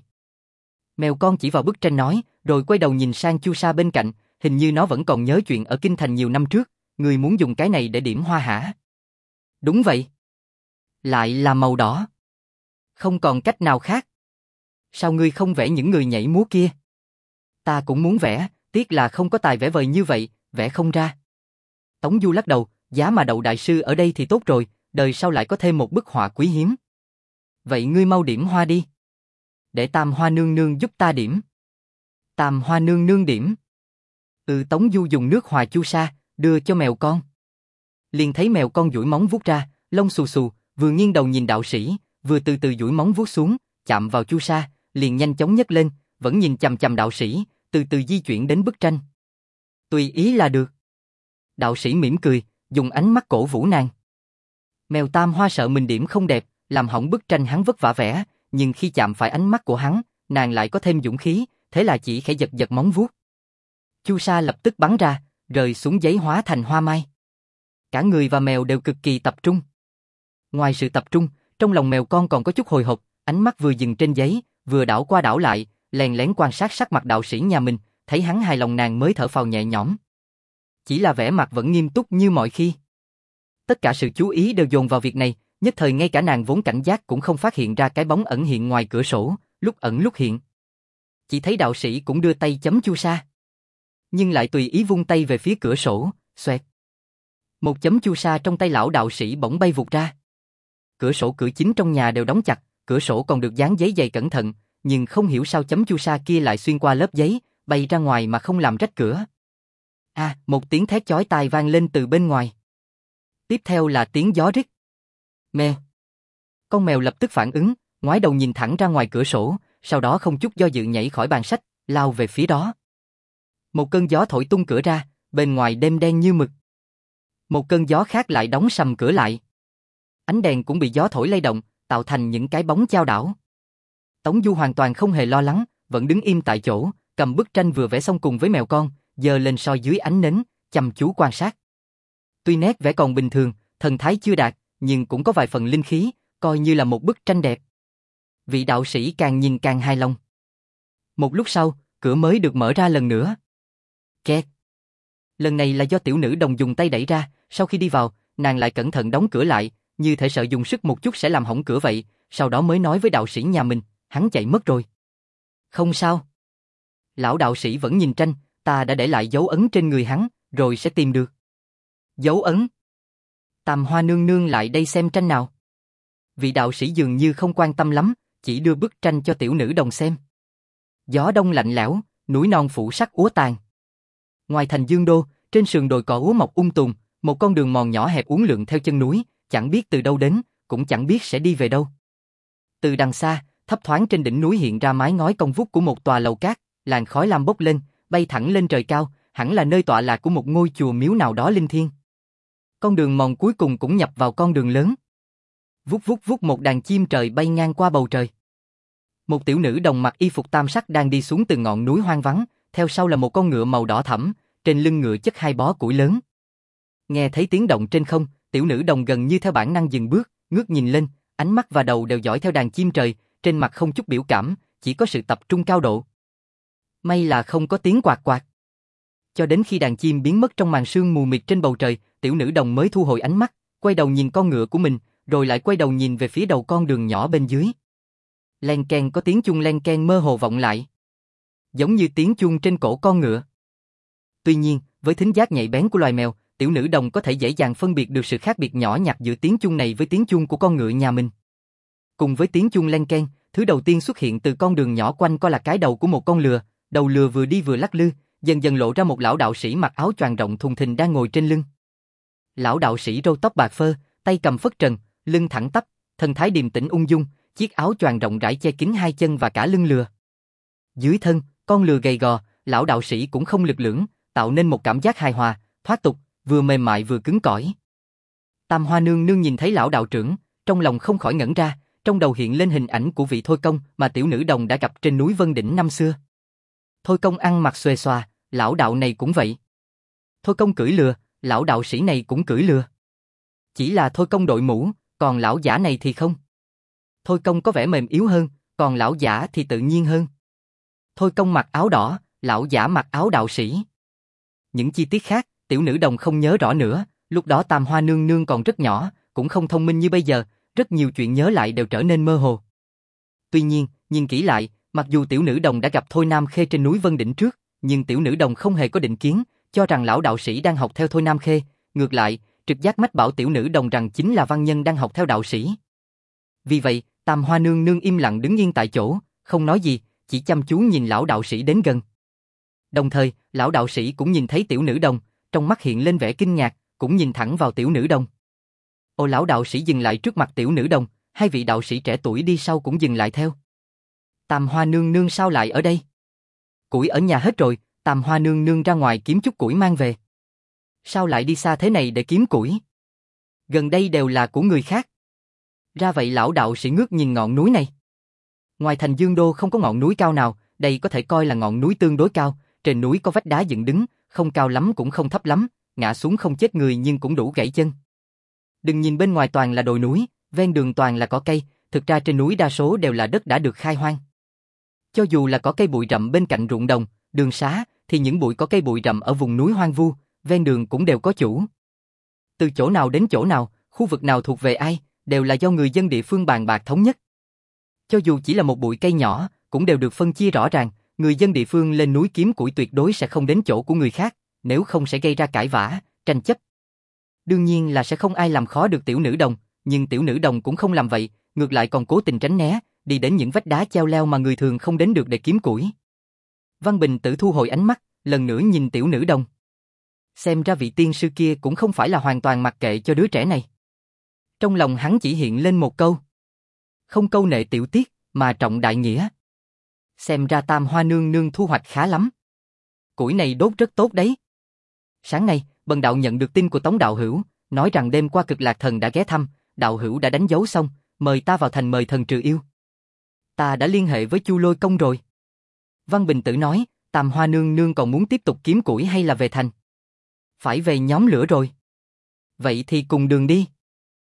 Mèo con chỉ vào bức tranh nói, rồi quay đầu nhìn sang Chu Sa bên cạnh, hình như nó vẫn còn nhớ chuyện ở kinh thành nhiều năm trước, người muốn dùng cái này để điểm hoa hả? Đúng vậy. Lại là màu đỏ. Không còn cách nào khác. Sao ngươi không vẽ những người nhảy múa kia? Ta cũng muốn vẽ, tiếc là không có tài vẽ vời như vậy, vẽ không ra. Tống Du lắc đầu, giá mà đậu đại sư ở đây thì tốt rồi, đời sau lại có thêm một bức họa quý hiếm. Vậy ngươi mau điểm hoa đi. Để Tam Hoa Nương Nương giúp ta điểm. Tam Hoa Nương Nương điểm. Ừ, Tống Du dùng nước hòa chu sa, đưa cho mèo con. Liền thấy mèo con duỗi móng vuốt ra, lông xù xù, vừa nghiêng đầu nhìn đạo sĩ, vừa từ từ duỗi móng vuốt xuống, chạm vào chu sa, liền nhanh chóng nhấc lên, vẫn nhìn chằm chằm đạo sĩ, từ từ di chuyển đến bức tranh. Tùy ý là được. Đạo sĩ mỉm cười, dùng ánh mắt cổ vũ nàng. Mèo Tam Hoa sợ mình điểm không đẹp, làm hỏng bức tranh hắn vất vả vẽ, nhưng khi chạm phải ánh mắt của hắn, nàng lại có thêm dũng khí, thế là chỉ khẽ giật giật móng vuốt. Chu sa lập tức bắn ra, rơi xuống giấy hóa thành hoa mai. Cả người và mèo đều cực kỳ tập trung. Ngoài sự tập trung, trong lòng mèo con còn có chút hồi hộp, ánh mắt vừa dừng trên giấy, vừa đảo qua đảo lại, lén lén quan sát sắc mặt đạo sĩ nhà mình, thấy hắn hài lòng nàng mới thở phào nhẹ nhõm. Chỉ là vẻ mặt vẫn nghiêm túc như mọi khi. Tất cả sự chú ý đều dồn vào việc này, nhất thời ngay cả nàng vốn cảnh giác cũng không phát hiện ra cái bóng ẩn hiện ngoài cửa sổ, lúc ẩn lúc hiện. Chỉ thấy đạo sĩ cũng đưa tay chấm chu sa, nhưng lại tùy ý vung tay về phía cửa sổ, xoẹt. Một chấm chu sa trong tay lão đạo sĩ bỗng bay vụt ra. Cửa sổ cửa chính trong nhà đều đóng chặt, cửa sổ còn được dán giấy dày cẩn thận, nhưng không hiểu sao chấm chu sa kia lại xuyên qua lớp giấy, bay ra ngoài mà không làm rách cửa. À, một tiếng thét chói tai vang lên từ bên ngoài. Tiếp theo là tiếng gió rít. Mèo. Con mèo lập tức phản ứng, ngoái đầu nhìn thẳng ra ngoài cửa sổ, sau đó không chút do dự nhảy khỏi bàn sách, lao về phía đó. Một cơn gió thổi tung cửa ra, bên ngoài đêm đen như mực. Một cơn gió khác lại đóng sầm cửa lại. Ánh đèn cũng bị gió thổi lay động, tạo thành những cái bóng chao đảo. Tống Du hoàn toàn không hề lo lắng, vẫn đứng im tại chỗ, cầm bức tranh vừa vẽ xong cùng với mèo con, giơ lên soi dưới ánh nến, chăm chú quan sát. Tuy nét vẽ còn bình thường, thần thái chưa đạt, nhưng cũng có vài phần linh khí, coi như là một bức tranh đẹp. Vị đạo sĩ càng nhìn càng hài lòng. Một lúc sau, cửa mới được mở ra lần nữa. Kẹt. Lần này là do tiểu nữ đồng dùng tay đẩy ra, sau khi đi vào, nàng lại cẩn thận đóng cửa lại, như thể sợ dùng sức một chút sẽ làm hỏng cửa vậy, sau đó mới nói với đạo sĩ nhà mình, hắn chạy mất rồi. Không sao. Lão đạo sĩ vẫn nhìn tranh, ta đã để lại dấu ấn trên người hắn, rồi sẽ tìm được. Dấu ấn? Tam Hoa nương nương lại đây xem tranh nào. Vị đạo sĩ dường như không quan tâm lắm, chỉ đưa bức tranh cho tiểu nữ đồng xem. Gió đông lạnh lẽo, núi non phủ sắc úa tàn. Ngoài thành Dương Đô, trên sườn đồi cỏ úa mọc um tùm, một con đường mòn nhỏ hẹp uốn lượn theo chân núi, chẳng biết từ đâu đến, cũng chẳng biết sẽ đi về đâu. Từ đằng xa, thấp thoáng trên đỉnh núi hiện ra mái ngói cong vút của một tòa lầu cát, làn khói lam bốc lên, bay thẳng lên trời cao, hẳn là nơi tọa lạc của một ngôi chùa miếu nào đó linh thiêng. Con đường mòn cuối cùng cũng nhập vào con đường lớn. Vút vút vút một đàn chim trời bay ngang qua bầu trời. Một tiểu nữ đồng mặc y phục tam sắc đang đi xuống từ ngọn núi hoang vắng, theo sau là một con ngựa màu đỏ thẫm, trên lưng ngựa chất hai bó củi lớn. Nghe thấy tiếng động trên không, tiểu nữ đồng gần như theo bản năng dừng bước, ngước nhìn lên, ánh mắt và đầu đều dõi theo đàn chim trời, trên mặt không chút biểu cảm, chỉ có sự tập trung cao độ. May là không có tiếng quạt quạt. Cho đến khi đàn chim biến mất trong màn sương mù mịt trên bầu trời, tiểu nữ đồng mới thu hồi ánh mắt, quay đầu nhìn con ngựa của mình, rồi lại quay đầu nhìn về phía đầu con đường nhỏ bên dưới. Len keng có tiếng chuông len keng mơ hồ vọng lại. Giống như tiếng chuông trên cổ con ngựa. Tuy nhiên, với thính giác nhạy bén của loài mèo, tiểu nữ đồng có thể dễ dàng phân biệt được sự khác biệt nhỏ nhặt giữa tiếng chuông này với tiếng chuông của con ngựa nhà mình. Cùng với tiếng chuông len keng, thứ đầu tiên xuất hiện từ con đường nhỏ quanh co là cái đầu của một con lừa, đầu lừa vừa đi vừa lắc lư, dần dần lộ ra một lão đạo sĩ mặc áo choàng rộng thùng thình đang ngồi trên lưng. Lão đạo sĩ râu tóc bạc phơ, tay cầm phất trần, lưng thẳng tắp, thần thái điềm tĩnh ung dung, chiếc áo choàng rộng rãi che kín hai chân và cả lưng lừa. Dưới thân, con lừa gầy gò, lão đạo sĩ cũng không lực lưỡng, tạo nên một cảm giác hài hòa, thoát tục, vừa mềm mại vừa cứng cỏi. Tam Hoa nương nương nhìn thấy lão đạo trưởng, trong lòng không khỏi ngẩn ra, trong đầu hiện lên hình ảnh của vị Thôi Công mà tiểu nữ đồng đã gặp trên núi Vân Đỉnh năm xưa. Thôi Công ăn mặc xuề xòa, lão đạo này cũng vậy. Thôi Công cưỡi lừa, lão đạo sĩ này cũng cưỡi lừa. Chỉ là Thôi Công đội mũ, còn lão giả này thì không. Thôi Công có vẻ mềm yếu hơn, còn lão giả thì tự nhiên hơn. Thôi Công mặc áo đỏ, lão giả mặc áo đạo sĩ. Những chi tiết khác, tiểu nữ đồng không nhớ rõ nữa, lúc đó Tam Hoa nương nương còn rất nhỏ, cũng không thông minh như bây giờ, rất nhiều chuyện nhớ lại đều trở nên mơ hồ. Tuy nhiên, nhìn kỹ lại, mặc dù tiểu nữ đồng đã gặp Thôi Nam Khê trên núi Vân Đỉnh trước, nhưng tiểu nữ đồng không hề có định kiến, cho rằng lão đạo sĩ đang học theo Thôi Nam Khê, ngược lại, trực giác mách bảo tiểu nữ đồng rằng chính là văn nhân đang học theo đạo sĩ. Vì vậy, Tam Hoa nương nương im lặng đứng yên tại chỗ, không nói gì, chỉ chăm chú nhìn lão đạo sĩ đến gần. Đồng thời, lão đạo sĩ cũng nhìn thấy tiểu nữ đồng, trong mắt hiện lên vẻ kinh ngạc, cũng nhìn thẳng vào tiểu nữ đồng. Ô lão đạo sĩ dừng lại trước mặt tiểu nữ đồng, hai vị đạo sĩ trẻ tuổi đi sau cũng dừng lại theo. Tam Hoa nương nương sao lại ở đây? Củi ở nhà hết rồi, Tam Hoa nương nương ra ngoài kiếm chút củi mang về. Sao lại đi xa thế này để kiếm củi? Gần đây đều là của người khác. Ra vậy lão đạo sĩ ngước nhìn ngọn núi này. Ngoài thành Dương Đô không có ngọn núi cao nào, đây có thể coi là ngọn núi tương đối cao, trên núi có vách đá dựng đứng, không cao lắm cũng không thấp lắm, ngã xuống không chết người nhưng cũng đủ gãy chân. Đừng nhìn bên ngoài toàn là đồi núi, ven đường toàn là cỏ cây, thực ra trên núi đa số đều là đất đã được khai hoang. Cho dù là có cây bụi rậm bên cạnh ruộng đồng, đường xá, thì những bụi có cây bụi rậm ở vùng núi hoang vu, ven đường cũng đều có chủ. Từ chỗ nào đến chỗ nào, khu vực nào thuộc về ai, đều là do người dân địa phương bàn bạc thống nhất. Cho dù chỉ là một bụi cây nhỏ, cũng đều được phân chia rõ ràng, người dân địa phương lên núi kiếm củi tuyệt đối sẽ không đến chỗ của người khác, nếu không sẽ gây ra cãi vã, tranh chấp. Đương nhiên là sẽ không ai làm khó được tiểu nữ đồng, nhưng tiểu nữ đồng cũng không làm vậy, ngược lại còn cố tình tránh né, đi đến những vách đá treo leo mà người thường không đến được để kiếm củi. Văn Bình Tử thu hồi ánh mắt, lần nữa nhìn tiểu nữ đồng. Xem ra vị tiên sư kia cũng không phải là hoàn toàn mặc kệ cho đứa trẻ này. Trong lòng hắn chỉ hiện lên một câu. Không câu nệ tiểu tiết, mà trọng đại nghĩa. Xem ra Tam Hoa nương nương thu hoạch khá lắm. Củi này đốt rất tốt đấy. Sáng nay, Bần đạo nhận được tin của Tống đạo hữu, nói rằng đêm qua Cực Lạc Thần đã ghé thăm, đạo hữu đã đánh dấu xong, mời ta vào thành mời thần trừ yêu. Ta đã liên hệ với Chu Lôi Công rồi. Văn Bình Tử nói, Tam Hoa nương nương còn muốn tiếp tục kiếm củi hay là về thành? Phải về nhóm lửa rồi. Vậy thì cùng đường đi.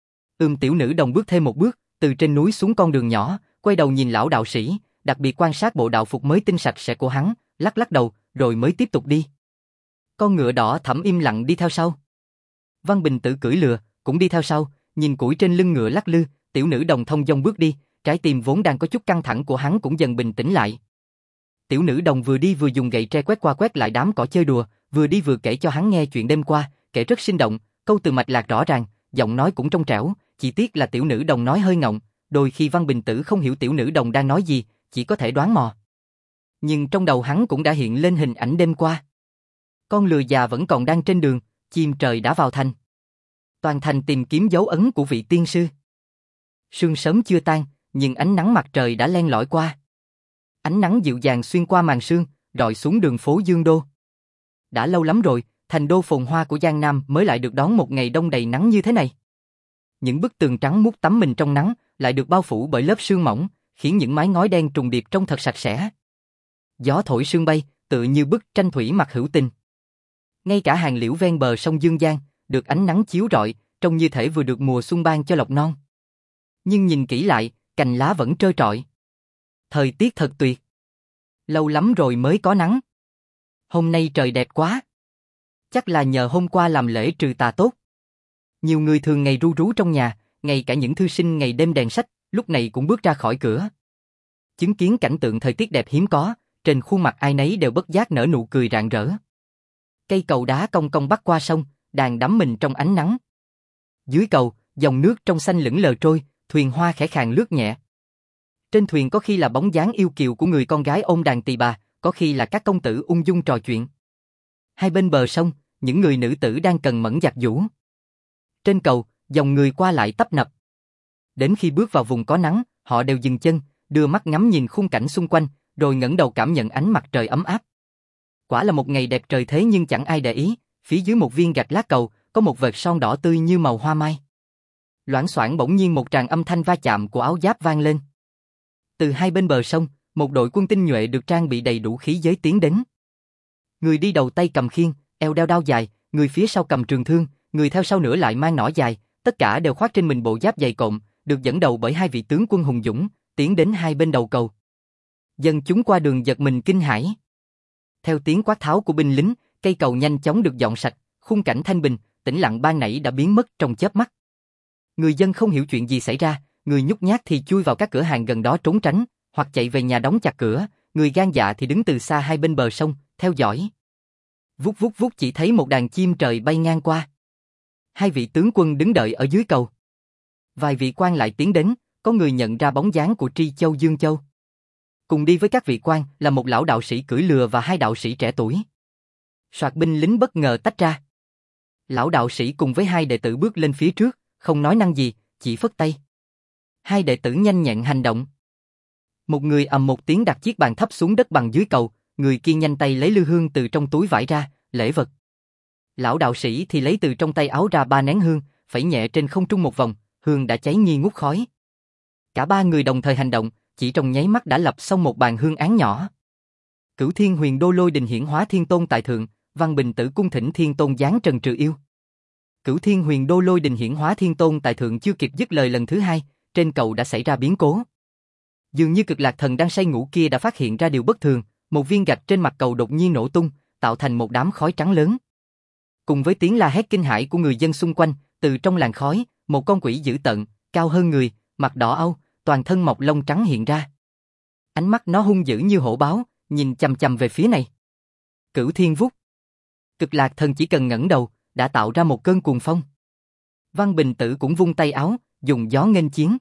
Ưm tiểu nữ đồng bước thêm một bước, từ trên núi xuống con đường nhỏ, quay đầu nhìn lão đạo sĩ, đặc biệt quan sát bộ đạo phục mới tinh sạch sẽ của hắn, lắc lắc đầu, rồi mới tiếp tục đi. Con ngựa đỏ thẫm im lặng đi theo sau. Văn Bình Tử cưỡi lừa, cũng đi theo sau, nhìn củi trên lưng ngựa lắc lư, tiểu nữ đồng thông dong bước đi, trái tim vốn đang có chút căng thẳng của hắn cũng dần bình tĩnh lại. Tiểu nữ đồng vừa đi vừa dùng gậy tre quét qua quét lại đám cỏ chơi đùa, vừa đi vừa kể cho hắn nghe chuyện đêm qua, kể rất sinh động, câu từ mạch lạc rõ ràng, giọng nói cũng trong trẻo, chỉ tiếc là tiểu nữ đồng nói hơi ngọng, đôi khi Văn Bình Tử không hiểu tiểu nữ đồng đang nói gì, chỉ có thể đoán mò. Nhưng trong đầu hắn cũng đã hiện lên hình ảnh đêm qua. Con lừa già vẫn còn đang trên đường, chim trời đã vào thành. Toàn thành tìm kiếm dấu ấn của vị tiên sư. Sương sớm chưa tan, nhưng ánh nắng mặt trời đã len lỏi qua. Ánh nắng dịu dàng xuyên qua màn sương, rọi xuống đường phố Dương Đô. Đã lâu lắm rồi, thành đô phồn hoa của Giang Nam mới lại được đón một ngày đông đầy nắng như thế này. Những bức tường trắng muốt tắm mình trong nắng, lại được bao phủ bởi lớp sương mỏng, khiến những mái ngói đen trùng điệp trông thật sạch sẽ. Gió thổi sương bay, tựa như bức tranh thủy mặc hữu tình. Ngay cả hàng liễu ven bờ sông Dương Giang, được ánh nắng chiếu rọi, trông như thể vừa được mùa xuân ban cho lộc non. Nhưng nhìn kỹ lại, cành lá vẫn trơ trọi. Thời tiết thật tuyệt. Lâu lắm rồi mới có nắng. Hôm nay trời đẹp quá. Chắc là nhờ hôm qua làm lễ trừ tà tốt. Nhiều người thường ngày ru rú trong nhà, ngay cả những thư sinh ngày đêm đèn sách, lúc này cũng bước ra khỏi cửa. Chứng kiến cảnh tượng thời tiết đẹp hiếm có, trên khuôn mặt ai nấy đều bất giác nở nụ cười rạng rỡ. Cây cầu đá cong cong bắc qua sông, đang đắm mình trong ánh nắng. Dưới cầu, dòng nước trong xanh lững lờ trôi, thuyền hoa khẽ khàng lướt nhẹ. Trên thuyền có khi là bóng dáng yêu kiều của người con gái ôm đàn tỳ bà, có khi là các công tử ung dung trò chuyện. Hai bên bờ sông, những người nữ tử đang cần mẫn giặt giũ. Trên cầu, dòng người qua lại tấp nập. Đến khi bước vào vùng có nắng, họ đều dừng chân, đưa mắt ngắm nhìn khung cảnh xung quanh, rồi ngẩng đầu cảm nhận ánh mặt trời ấm áp. Quả là một ngày đẹp trời thế nhưng chẳng ai để ý, phía dưới một viên gạch lá cầu, có một vệt son đỏ tươi như màu hoa mai. Loảng xoảng bỗng nhiên một tràng âm thanh va chạm của áo giáp vang lên. Từ hai bên bờ sông, một đội quân tinh nhuệ được trang bị đầy đủ khí giới tiến đến. Người đi đầu tay cầm khiên, eo đeo đao dài, người phía sau cầm trường thương, người theo sau nữa lại mang nỏ dài, tất cả đều khoác trên mình bộ giáp dày cộm, được dẫn đầu bởi hai vị tướng quân hùng dũng, tiến đến hai bên đầu cầu. Dân chúng qua đường giật mình kinh hãi. Theo tiếng quát tháo của binh lính, cây cầu nhanh chóng được dọn sạch, khung cảnh thanh bình, tĩnh lặng ban nãy đã biến mất trong chớp mắt. Người dân không hiểu chuyện gì xảy ra, người nhút nhát thì chui vào các cửa hàng gần đó trốn tránh, hoặc chạy về nhà đóng chặt cửa, người gan dạ thì đứng từ xa hai bên bờ sông, theo dõi. Vút vút vút chỉ thấy một đàn chim trời bay ngang qua. Hai vị tướng quân đứng đợi ở dưới cầu. Vài vị quan lại tiến đến, có người nhận ra bóng dáng của Tri Châu Dương Châu. Cùng đi với các vị quan là một lão đạo sĩ cưỡi lừa và hai đạo sĩ trẻ tuổi. Soạt binh lính bất ngờ tách ra. Lão đạo sĩ cùng với hai đệ tử bước lên phía trước, không nói năng gì, chỉ phất tay. Hai đệ tử nhanh nhẹn hành động. Một người ầm một tiếng đặt chiếc bàn thấp xuống đất bằng dưới cầu, người kia nhanh tay lấy lư hương từ trong túi vải ra, lễ vật. Lão đạo sĩ thì lấy từ trong tay áo ra ba nén hương, phẩy nhẹ trên không trung một vòng, hương đã cháy nghi ngút khói. Cả ba người đồng thời hành động, chỉ trong nháy mắt đã lập xong một bàn hương án nhỏ. Cửu Thiên Huyền Đô Lôi Đình hiển hóa Thiên Tôn tại thượng, Văn Bình Tử cung thỉnh Thiên Tôn giáng trần trừ yêu. Cửu Thiên Huyền Đô Lôi Đình hiển hóa Thiên Tôn tại thượng chưa kịp dứt lời lần thứ hai, trên cầu đã xảy ra biến cố. Dường như Cực Lạc Thần đang say ngủ kia đã phát hiện ra điều bất thường, một viên gạch trên mặt cầu đột nhiên nổ tung, tạo thành một đám khói trắng lớn. Cùng với tiếng la hét kinh hãi của người dân xung quanh, từ trong làn khói, một con quỷ dữ tợn, cao hơn người, mặt đỏ au, toàn thân mọc lông trắng hiện ra. Ánh mắt nó hung dữ như hổ báo, nhìn chằm chằm về phía này. Cửu Thiên Vút. Cực Lạc Thần chỉ cần ngẩng đầu, đã tạo ra một cơn cuồng phong. Văn Bình Tử cũng vung tay áo, dùng gió nghênh chiến.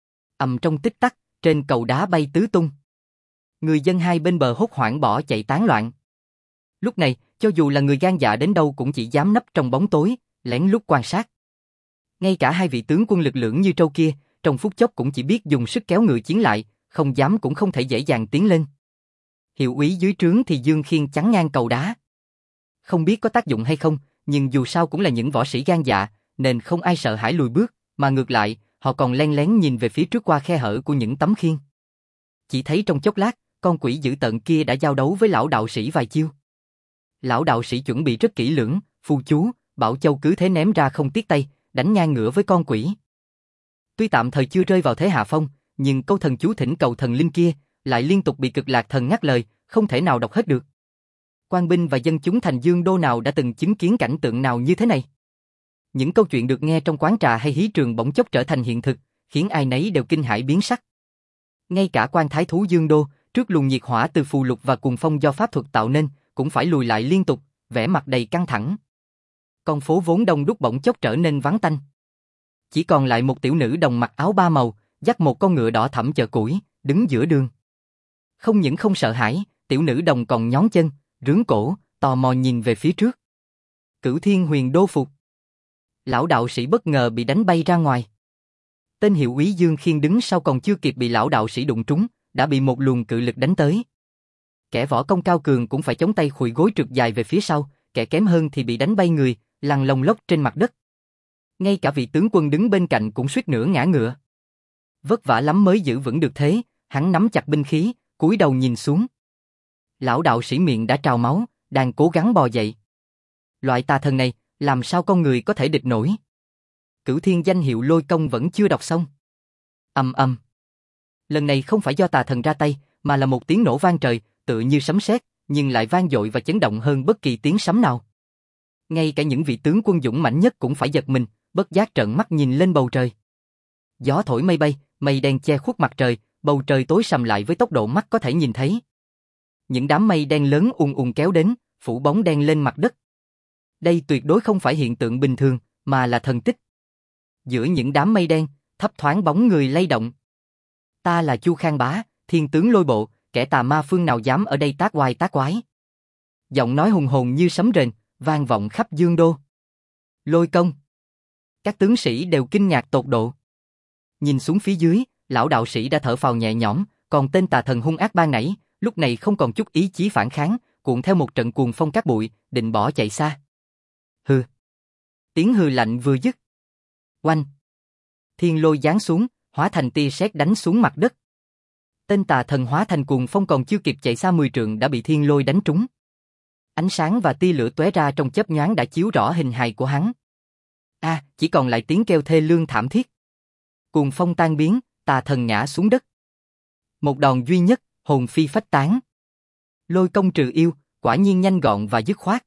Ầm trong tích tắc, trên cầu đá bay tứ tung. Người dân hai bên bờ hốt hoảng bỏ chạy tán loạn. Lúc này, cho dù là người gan dạ đến đâu cũng chỉ dám nấp trong bóng tối, lén lút quan sát. Ngay cả hai vị tướng quân lực lưỡng như trâu kia, trong phút chốc cũng chỉ biết dùng sức kéo ngựa chiến lại, không dám cũng không thể dễ dàng tiến lên. Hiệu úy dưới trướng thì dương khiên chắn ngang cầu đá. Không biết có tác dụng hay không, nhưng dù sao cũng là những võ sĩ gan dạ, nên không ai sợ hãi lùi bước, mà ngược lại, họ còn len lén nhìn về phía trước qua khe hở của những tấm khiên. Chỉ thấy trong chốc lát, con quỷ dữ tợn kia đã giao đấu với lão đạo sĩ vài chiêu. Lão đạo sĩ chuẩn bị rất kỹ lưỡng, phù chú, bảo châu cứ thế ném ra không tiếc tay, đánh ngang ngửa với con quỷ. Tuy tạm thời chưa rơi vào thế hạ phong, nhưng câu thần chú thỉnh cầu thần linh kia lại liên tục bị Cực Lạc Thần ngắt lời, không thể nào đọc hết được. Quan binh và dân chúng thành Dương Đô nào đã từng chứng kiến cảnh tượng nào như thế này? Những câu chuyện được nghe trong quán trà hay hí trường bỗng chốc trở thành hiện thực, khiến ai nấy đều kinh hãi biến sắc. Ngay cả quan thái thú Dương Đô, trước luồng nhiệt hỏa từ phù lục và cuồng phong do pháp thuật tạo nên, cũng phải lùi lại liên tục, vẻ mặt đầy căng thẳng. Con phố vốn đông đúc bỗng chốc trở nên vắng tanh. Chỉ còn lại một tiểu nữ đồng mặc áo ba màu, dắt một con ngựa đỏ thẫm chở củi, đứng giữa đường. Không những không sợ hãi, tiểu nữ đồng còn nhón chân, rướn cổ, tò mò nhìn về phía trước. Cửu Thiên Huyền Đô phục. Lão đạo sĩ bất ngờ bị đánh bay ra ngoài. Tên hiệu úy Dương Khiên đứng sau còn chưa kịp bị lão đạo sĩ đụng trúng, đã bị một luồng cự lực đánh tới. Kẻ võ công cao cường cũng phải chống tay khuỵu gối trượt dài về phía sau, kẻ kém hơn thì bị đánh bay người, lăn lông lốc trên mặt đất. Ngay cả vị tướng quân đứng bên cạnh cũng suýt nữa ngã ngựa. Vất vả lắm mới giữ vững được thế, hắn nắm chặt binh khí, cúi đầu nhìn xuống. Lão đạo sĩ miệng đã trào máu, đang cố gắng bò dậy. Loại tà thần này, làm sao con người có thể địch nổi? Cửu Thiên danh hiệu Lôi Công vẫn chưa đọc xong. Ầm ầm. Lần này không phải do tà thần ra tay, mà là một tiếng nổ vang trời, tựa như sấm sét, nhưng lại vang dội và chấn động hơn bất kỳ tiếng sấm nào. Ngay cả những vị tướng quân dũng mãnh nhất cũng phải giật mình, bất giác trợn mắt nhìn lên bầu trời. Gió thổi mây bay, mây đen che khuất mặt trời, bầu trời tối sầm lại với tốc độ mắt có thể nhìn thấy. Những đám mây đen lớn ùn ùn kéo đến, phủ bóng đen lên mặt đất. Đây tuyệt đối không phải hiện tượng bình thường, mà là thần tích. Giữa những đám mây đen, thấp thoáng bóng người lay động. Ta là Chu Khang Bá, thiên tướng Lôi Bộ, kẻ tà ma phương nào dám ở đây tác oai tác quái. Giọng nói hùng hồn như sấm rền, vang vọng khắp Dương Đô. Lôi Công. Các tướng sĩ đều kinh ngạc tột độ. Nhìn xuống phía dưới, lão đạo sĩ đã thở phào nhẹ nhõm, còn tên tà thần hung ác ban nãy, lúc này không còn chút ý chí phản kháng, cuộn theo một trận cuồng phong cát bụi, định bỏ chạy xa. Hừ. Tiếng hừ lạnh vừa dứt. Oanh. Thiên lôi giáng xuống, hóa thành tia sét đánh xuống mặt đất. Tên tà thần hóa thành cuồng phong còn chưa kịp chạy xa mười trượng đã bị thiên lôi đánh trúng. Ánh sáng và tia lửa tóe ra trong chớp nhoáng đã chiếu rõ hình hài của hắn. A, à, chỉ còn lại tiếng kêu thê lương thảm thiết. Cuồng phong tan biến, tà thần ngã xuống đất. Một đòn duy nhất, hồn phi phách tán. Lôi Công trừ yêu, quả nhiên nhanh gọn và dứt khoát.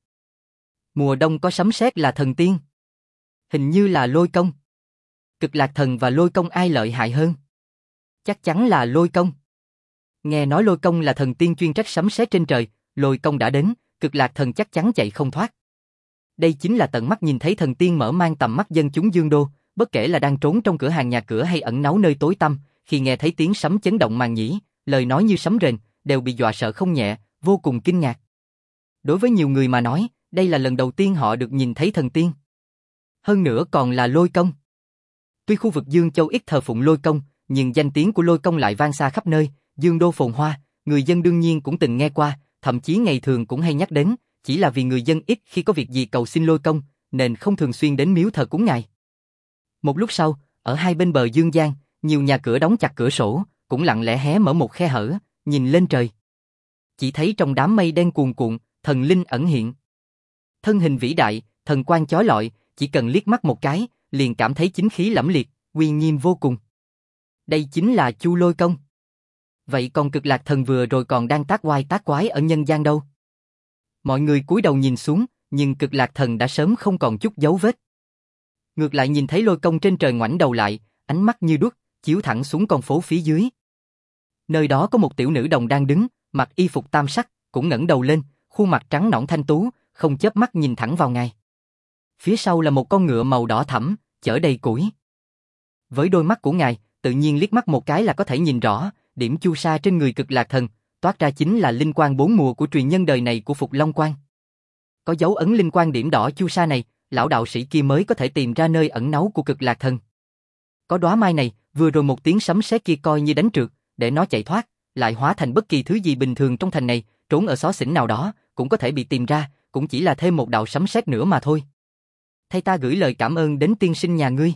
Mùa đông có sấm sét là thần tiên. Hình như là Lôi Công. Cực Lạc Thần và Lôi Công ai lợi hại hơn? Chắc chắn là Lôi Công. Nghe nói Lôi Công là thần tiên chuyên trách sấm sét trên trời, Lôi Công đã đến, Cực Lạc Thần chắc chắn chạy không thoát. Đây chính là tận mắt nhìn thấy thần tiên mở mang tầm mắt dân chúng Dương Đô, bất kể là đang trốn trong cửa hàng nhà cửa hay ẩn náu nơi tối tăm, khi nghe thấy tiếng sấm chấn động màng nhĩ, lời nói như sấm rền, đều bị dọa sợ không nhẹ, vô cùng kinh ngạc. Đối với nhiều người mà nói, đây là lần đầu tiên họ được nhìn thấy thần tiên. Hơn nữa còn là Lôi Công. Tuy khu vực Dương Châu ít thờ phụng Lôi Công, nhưng danh tiếng của Lôi Công lại vang xa khắp nơi, Dương Đô phồn hoa, người dân đương nhiên cũng từng nghe qua, thậm chí ngày thường cũng hay nhắc đến, chỉ là vì người dân ít khi có việc gì cầu xin Lôi Công, nên không thường xuyên đến miếu thờ cúng ngài. Một lúc sau, ở hai bên bờ Dương Giang, nhiều nhà cửa đóng chặt cửa sổ, cũng lặng lẽ hé mở một khe hở, nhìn lên trời. Chỉ thấy trong đám mây đen cuồn cuộn, thần linh ẩn hiện. Thân hình vĩ đại, thần quang chói lọi, chỉ cần liếc mắt một cái, liền cảm thấy chính khí lẫm liệt, uy nghiêm vô cùng. Đây chính là Chu Lôi Công. Vậy còn Cực Lạc Thần vừa rồi còn đang tác oai tác quái ở nhân gian đâu? Mọi người cúi đầu nhìn xuống, nhưng Cực Lạc Thần đã sớm không còn chút dấu vết. Ngược lại nhìn thấy Lôi Công trên trời ngoảnh đầu lại, ánh mắt như đuốc, chiếu thẳng xuống con phố phía dưới. Nơi đó có một tiểu nữ đồng đang đứng, mặc y phục tam sắc, cũng ngẩng đầu lên, khuôn mặt trắng nõn thanh tú, không chớp mắt nhìn thẳng vào ngài. Phía sau là một con ngựa màu đỏ thẫm, chở đầy củi. Với đôi mắt của ngài, tự nhiên liếc mắt một cái là có thể nhìn rõ, điểm chu sa trên người Cực Lạc Thần, toát ra chính là linh quang bốn mùa của truyền nhân đời này của Phục Long Quan. Có dấu ấn linh quang điểm đỏ chu sa này, lão đạo sĩ kia mới có thể tìm ra nơi ẩn náu của Cực Lạc Thần. Có đóa mai này, vừa rồi một tiếng sấm sét kia coi như đánh trượt, để nó chạy thoát, lại hóa thành bất kỳ thứ gì bình thường trong thành này, trốn ở xó xỉnh nào đó, cũng có thể bị tìm ra, cũng chỉ là thêm một đạo sấm sét nữa mà thôi. Thay ta gửi lời cảm ơn đến tiên sinh nhà ngươi.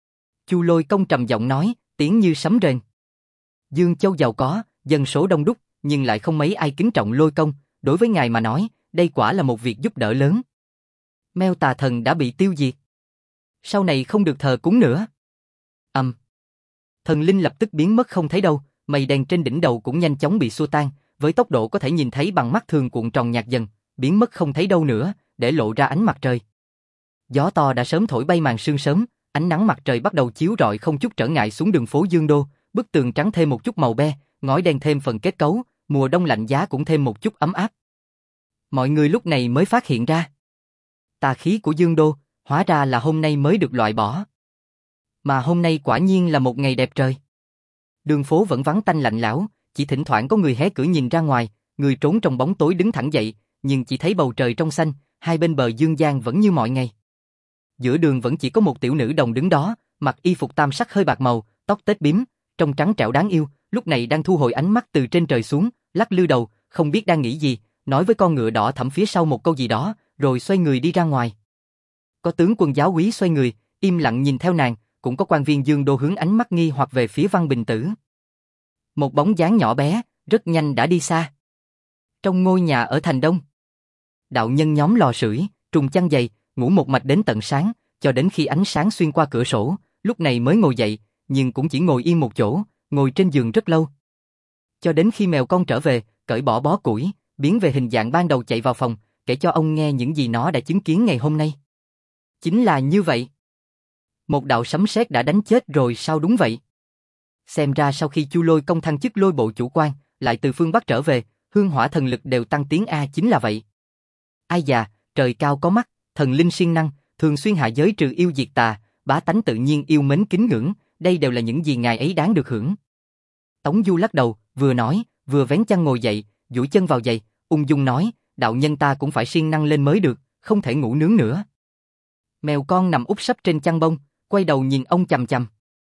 Chu Lôi Công trầm giọng nói, tiếng như sấm rền. Dương Châu giàu có, dân số đông đúc, nhưng lại không mấy ai kính trọng Lôi Công, đối với ngài mà nói, đây quả là một việc giúp đỡ lớn. Meo tà thần đã bị tiêu diệt. Sau này không được thờ cúng nữa. Ầm. Um. Thần linh lập tức biến mất không thấy đâu, mây đen trên đỉnh đầu cũng nhanh chóng bị xua tan, với tốc độ có thể nhìn thấy bằng mắt thường cuộn tròn nhạt dần, biến mất không thấy đâu nữa, để lộ ra ánh mặt trời. Gió to đã sớm thổi bay màn sương sớm, ánh nắng mặt trời bắt đầu chiếu rọi không chút trở ngại xuống đường phố Dương Đô, bức tường trắng thêm một chút màu be, ngói đen thêm phần kết cấu, mùa đông lạnh giá cũng thêm một chút ấm áp. Mọi người lúc này mới phát hiện ra. Tà khí của Dương Đô, hóa ra là hôm nay mới được loại bỏ. Mà hôm nay quả nhiên là một ngày đẹp trời. Đường phố vẫn vắng tanh lạnh lẽo, chỉ thỉnh thoảng có người hé cửa nhìn ra ngoài, người trốn trong bóng tối đứng thẳng dậy, nhưng chỉ thấy bầu trời trong xanh, hai bên bờ dương giang vẫn như mọi ngày. Giữa đường vẫn chỉ có một tiểu nữ đồng đứng đó, mặc y phục tam sắc hơi bạc màu, tóc tết bím, trông trắng trẻo đáng yêu, lúc này đang thu hồi ánh mắt từ trên trời xuống, lắc lư đầu, không biết đang nghĩ gì, nói với con ngựa đỏ thẫm phía sau một câu gì đó, rồi xoay người đi ra ngoài. Có tướng quân giáo úy xoay người, im lặng nhìn theo nàng, cũng có quan viên Dương Đô hướng ánh mắt nghi hoặc về phía Văn Bình Tử. Một bóng dáng nhỏ bé, rất nhanh đã đi xa. Trong ngôi nhà ở thành Đông, đạo nhân nhóm lò sưởi, trùng chăn dày, ngủ một mạch đến tận sáng, cho đến khi ánh sáng xuyên qua cửa sổ, lúc này mới ngồi dậy, nhưng cũng chỉ ngồi yên một chỗ, ngồi trên giường rất lâu. Cho đến khi mèo con trở về, cởi bỏ bó củi, biến về hình dạng ban đầu chạy vào phòng, kể cho ông nghe những gì nó đã chứng kiến ngày hôm nay. Chính là như vậy. Một đạo sấm sét đã đánh chết rồi sao đúng vậy? Xem ra sau khi Chu Lôi Công thăng chức Lôi Bộ chủ quan, lại từ phương Bắc trở về, hương hỏa thần lực đều tăng tiến a chính là vậy. Ai già, trời cao có mắt, thần linh siêng năng, thường xuyên hạ giới trừ yêu diệt tà, bá tánh tự nhiên yêu mến kính ngưỡng, đây đều là những gì ngài ấy đáng được hưởng. Tống Du lắc đầu, vừa nói, vừa vén chăn ngồi dậy, duỗi chân vào giày, ung dung nói, đạo nhân ta cũng phải siêng năng lên mới được, không thể ngủ nướng nữa. Mèo con nằm úp sấp trên chăn bông, quay đầu nhìn ông chằm chằm.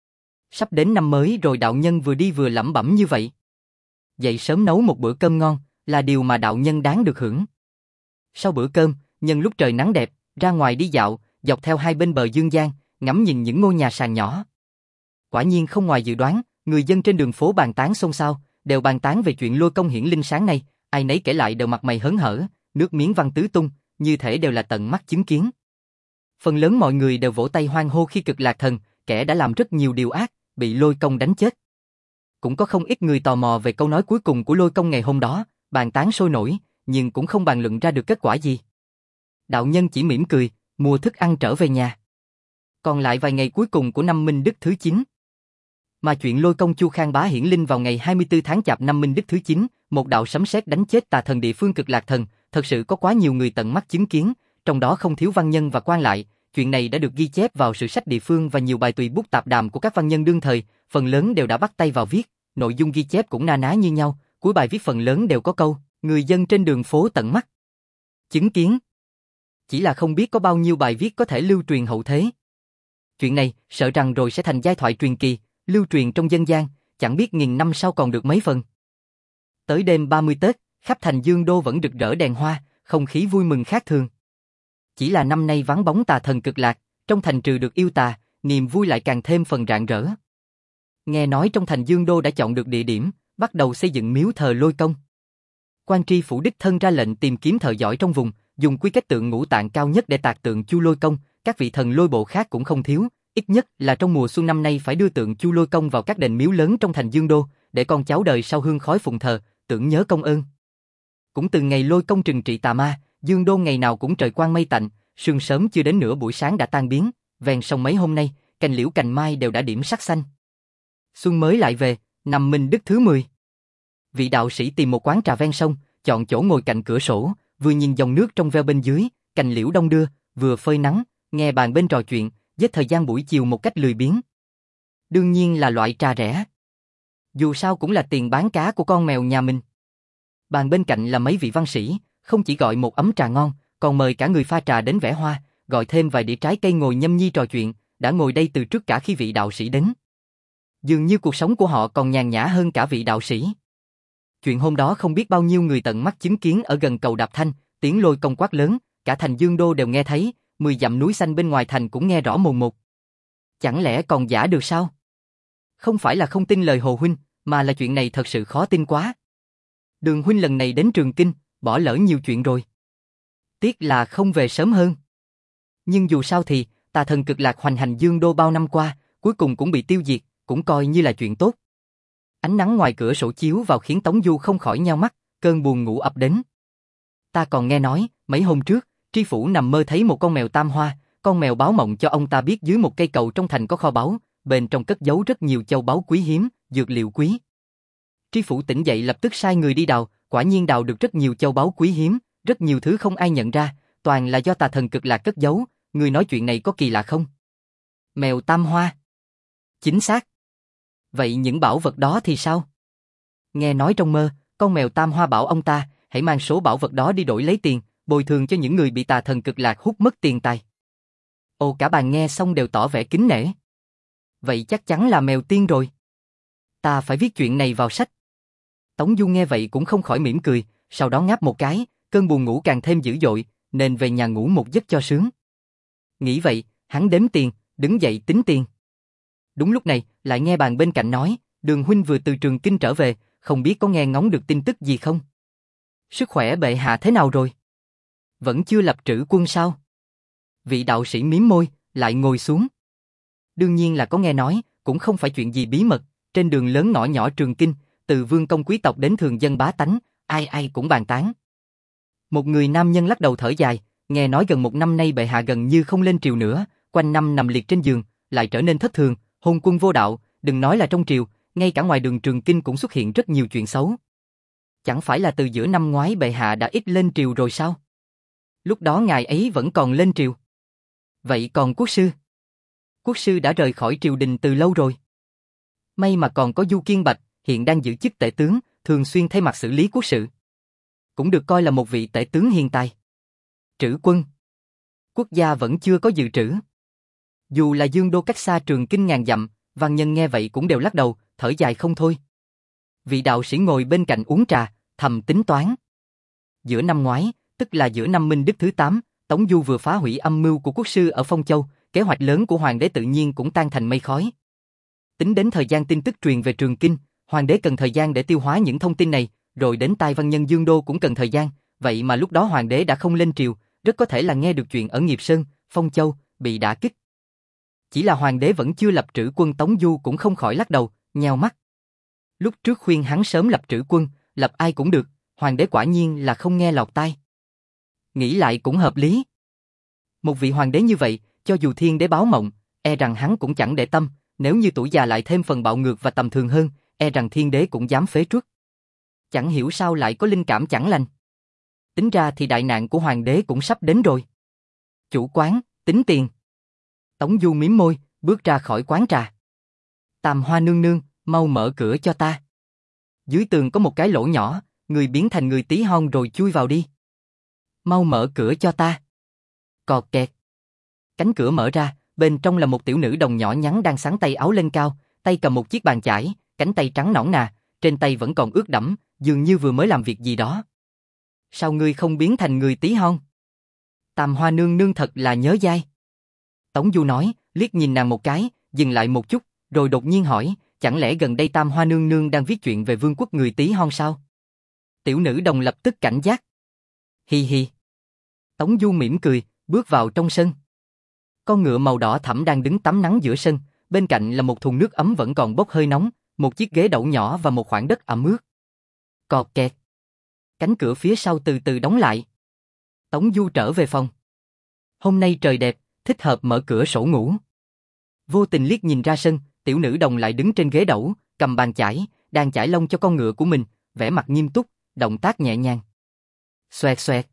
Sắp đến năm mới rồi đạo nhân vừa đi vừa lẩm bẩm như vậy. Dậy sớm nấu một bữa cơm ngon, là điều mà đạo nhân đáng được hưởng. Sau bữa cơm, nhân lúc trời nắng đẹp, ra ngoài đi dạo, dọc theo hai bên bờ dương giang, ngắm nhìn những ngôi nhà sàn nhỏ. Quả nhiên không ngoài dự đoán, người dân trên đường phố bàn tán xôn xao, đều bàn tán về chuyện Lôi Công hiển linh sáng nay, ai nấy kể lại đều mặt mày hớn hở, nước miếng văng tứ tung, như thể đều là tận mắt chứng kiến. Phần lớn mọi người đều vỗ tay hoan hô khi Cực Lạc Thần, kẻ đã làm rất nhiều điều ác, bị Lôi Công đánh chết. Cũng có không ít người tò mò về câu nói cuối cùng của Lôi Công ngày hôm đó, bàn tán sôi nổi, nhưng cũng không bàn luận ra được kết quả gì. Đạo nhân chỉ mỉm cười, mua thức ăn trở về nhà. Còn lại vài ngày cuối cùng của năm Minh Đức thứ chín. Mà chuyện Lôi Công Chu Khang bá hiển linh vào ngày hai mươi tư tháng Chạp năm Minh Đức thứ chín, một đạo sấm sét đánh chết tà thần địa phương Cực Lạc Thần, thật sự có quá nhiều người tận mắt chứng kiến, trong đó không thiếu văn nhân và quan lại. Chuyện này đã được ghi chép vào sử sách địa phương và nhiều bài tùy bút tạp đàm của các văn nhân đương thời, phần lớn đều đã bắt tay vào viết, nội dung ghi chép cũng na ná như nhau, cuối bài viết phần lớn đều có câu, người dân trên đường phố tận mắt chứng kiến. Chỉ là không biết có bao nhiêu bài viết có thể lưu truyền hậu thế. Chuyện này, sợ rằng rồi sẽ thành giai thoại truyền kỳ, lưu truyền trong dân gian, chẳng biết nghìn năm sau còn được mấy phần. Tới đêm ba mươi Tết, khắp thành Dương Đô vẫn rực rỡ đèn hoa, không khí vui mừng khác thường. Chỉ là năm nay vắng bóng tà thần Cực Lạc, trong thành trừ được yêu tà, niềm vui lại càng thêm phần rạng rỡ. Nghe nói trong thành Dương Đô đã chọn được địa điểm, bắt đầu xây dựng miếu thờ Lôi Công. Quan tri phủ đích thân ra lệnh tìm kiếm thợ giỏi trong vùng, dùng quy cách tượng ngũ tạng cao nhất để tạc tượng Chu Lôi Công, các vị thần lôi bộ khác cũng không thiếu, ít nhất là trong mùa xuân năm nay phải đưa tượng Chu Lôi Công vào các đền miếu lớn trong thành Dương Đô, để con cháu đời sau hương khói phụng thờ, tưởng nhớ công ơn. Cũng từ ngày Lôi Công trừng trị tà ma, Dương Đô ngày nào cũng trời quang mây tạnh, sương sớm chưa đến nửa buổi sáng đã tan biến, ven sông mấy hôm nay, cành liễu cành mai đều đã điểm sắc xanh. Xuân mới lại về, năm Minh Đức thứ mười. Vị đạo sĩ tìm một quán trà ven sông, chọn chỗ ngồi cạnh cửa sổ, vừa nhìn dòng nước trong veo bên dưới, cành liễu đông đưa, vừa phơi nắng, nghe bàn bên trò chuyện, giết thời gian buổi chiều một cách lười biếng. Đương nhiên là loại trà rẻ. Dù sao cũng là tiền bán cá của con mèo nhà mình. Bàn bên cạnh là mấy vị văn sĩ, không chỉ gọi một ấm trà ngon, còn mời cả người pha trà đến vẽ hoa, gọi thêm vài đĩa trái cây ngồi nhâm nhi trò chuyện, đã ngồi đây từ trước cả khi vị đạo sĩ đến. Dường như cuộc sống của họ còn nhàn nhã hơn cả vị đạo sĩ. Chuyện hôm đó không biết bao nhiêu người tận mắt chứng kiến ở gần cầu Đạp Thanh, tiếng Lôi Công quát lớn, cả thành Dương Đô đều nghe thấy, mười dặm núi xanh bên ngoài thành cũng nghe rõ mồn một. Chẳng lẽ còn giả được sao? Không phải là không tin lời Hồ huynh, mà là chuyện này thật sự khó tin quá. Đường huynh lần này đến Trường Kinh, bỏ lỡ nhiều chuyện rồi. Tiếc là không về sớm hơn. Nhưng dù sao thì, tà thần cực lạc hoành hành Dương Đô bao năm qua, cuối cùng cũng bị tiêu diệt, cũng coi như là chuyện tốt. Ánh nắng ngoài cửa sổ chiếu vào khiến Tống Du không khỏi nheo mắt, cơn buồn ngủ ập đến. Ta còn nghe nói, mấy hôm trước, tri phủ nằm mơ thấy một con mèo tam hoa, con mèo báo mộng cho ông ta biết dưới một cây cầu trong thành có kho báu, bên trong cất giấu rất nhiều châu báu quý hiếm, dược liệu quý. Tri phủ tỉnh dậy lập tức sai người đi đào, quả nhiên đào được rất nhiều châu báu quý hiếm, rất nhiều thứ không ai nhận ra, toàn là do tà thần cực lạc cất giấu, người nói chuyện này có kỳ lạ không? Mèo tam hoa. Chính xác. Vậy những bảo vật đó thì sao? Nghe nói trong mơ, con mèo tam hoa bảo ông ta, hãy mang số bảo vật đó đi đổi lấy tiền, bồi thường cho những người bị tà thần cực lạc hút mất tiền tài. Ồ, cả bàn nghe xong đều tỏ vẻ kính nể. Vậy chắc chắn là mèo tiên rồi. Ta phải viết chuyện này vào sách. Tống Du nghe vậy cũng không khỏi mỉm cười, sau đó ngáp một cái, cơn buồn ngủ càng thêm dữ dội, nên về nhà ngủ một giấc cho sướng. Nghĩ vậy, hắn đếm tiền, đứng dậy tính tiền. Đúng lúc này, lại nghe bàn bên cạnh nói, Đường huynh vừa từ Trường Kinh trở về, không biết có nghe ngóng được tin tức gì không? Sức khỏe bệ hạ thế nào rồi? Vẫn chưa lập trữ quân sao? Vị đạo sĩ mím môi, lại ngồi xuống. Đương nhiên là có nghe nói, cũng không phải chuyện gì bí mật, trên đường lớn ngõ nhỏ Trường Kinh, từ vương công quý tộc đến thường dân bá tánh, ai ai cũng bàn tán. Một người nam nhân lắc đầu thở dài, nghe nói gần một năm nay bệ hạ gần như không lên triều nữa, quanh năm nằm liệt trên giường, lại trở nên thất thường, hôn quân vô đạo, đừng nói là trong triều, ngay cả ngoài đường Trường Kinh cũng xuất hiện rất nhiều chuyện xấu. Chẳng phải là từ giữa năm ngoái bệ hạ đã ít lên triều rồi sao? Lúc đó ngài ấy vẫn còn lên triều. Vậy còn quốc sư? Quốc sư đã rời khỏi triều đình từ lâu rồi. May mà còn có Du Kiên Bạch, hiện đang giữ chức tể tướng, thường xuyên thay mặt xử lý quốc sự. Cũng được coi là một vị tể tướng hiền tài. Trữ quân. Quốc gia vẫn chưa có dự trữ. Dù là Dương Đô cách xa Trường Kinh ngàn dặm, văn nhân nghe vậy cũng đều lắc đầu, thở dài không thôi. Vị đạo sĩ ngồi bên cạnh uống trà, thầm tính toán. Giữa năm ngoái, tức là giữa năm Minh Đức thứ tám, Tống Du vừa phá hủy âm mưu của quốc sư ở Phong Châu, kế hoạch lớn của hoàng đế tự nhiên cũng tan thành mây khói. Tính đến thời gian tin tức truyền về Trường Kinh, hoàng đế cần thời gian để tiêu hóa những thông tin này, rồi đến tai văn nhân Dương Đô cũng cần thời gian, vậy mà lúc đó hoàng đế đã không lên triều, rất có thể là nghe được chuyện ở Nghiệp Sơn, Phong Châu, bị đả kích. Chỉ là hoàng đế vẫn chưa lập trữ quân, Tống Du cũng không khỏi lắc đầu, nheo mắt. Lúc trước khuyên hắn sớm lập trữ quân, lập ai cũng được, hoàng đế quả nhiên là không nghe lọt tai. Nghĩ lại cũng hợp lý. Một vị hoàng đế như vậy, cho dù thiên đế báo mộng, e rằng hắn cũng chẳng để tâm, nếu như tuổi già lại thêm phần bạo ngược và tầm thường hơn, e rằng thiên đế cũng dám phế truất. Chẳng hiểu sao lại có linh cảm chẳng lành. Tính ra thì đại nạn của hoàng đế cũng sắp đến rồi. Chủ quán, tính tiền. Tống Du mím môi, bước ra khỏi quán trà. Tam Hoa nương nương, mau mở cửa cho ta. Dưới tường có một cái lỗ nhỏ, người biến thành người tí hon rồi chui vào đi. Mau mở cửa cho ta. Cọt kẹt. Cánh cửa mở ra, bên trong là một tiểu nữ đồng nhỏ nhắn đang xắn tay áo lên cao, tay cầm một chiếc bàn chải, cánh tay trắng nõn nà, trên tay vẫn còn ướt đẫm, dường như vừa mới làm việc gì đó. Sao ngươi không biến thành người tí hon? Tam Hoa nương nương thật là nhớ dai. Tống Du nói, liếc nhìn nàng một cái, dừng lại một chút, rồi đột nhiên hỏi, chẳng lẽ gần đây Tam Hoa nương nương đang viết chuyện về vương quốc người tí hon sao? Tiểu nữ đồng lập tức cảnh giác. Hi hi. Tống Du mỉm cười, bước vào trong sân. Con ngựa màu đỏ thẫm đang đứng tắm nắng giữa sân, bên cạnh là một thùng nước ấm vẫn còn bốc hơi nóng, một chiếc ghế đẩu nhỏ và một khoảng đất ẩm ướt. Cọt kẹt. Cánh cửa phía sau từ từ đóng lại. Tống Du trở về phòng. Hôm nay trời đẹp, thích hợp mở cửa sổ ngủ. Vô tình liếc nhìn ra sân, tiểu nữ đồng lại đứng trên ghế đẩu, cầm bàn chải, đang chải lông cho con ngựa của mình, vẻ mặt nghiêm túc, động tác nhẹ nhàng. Xoẹt xoẹt.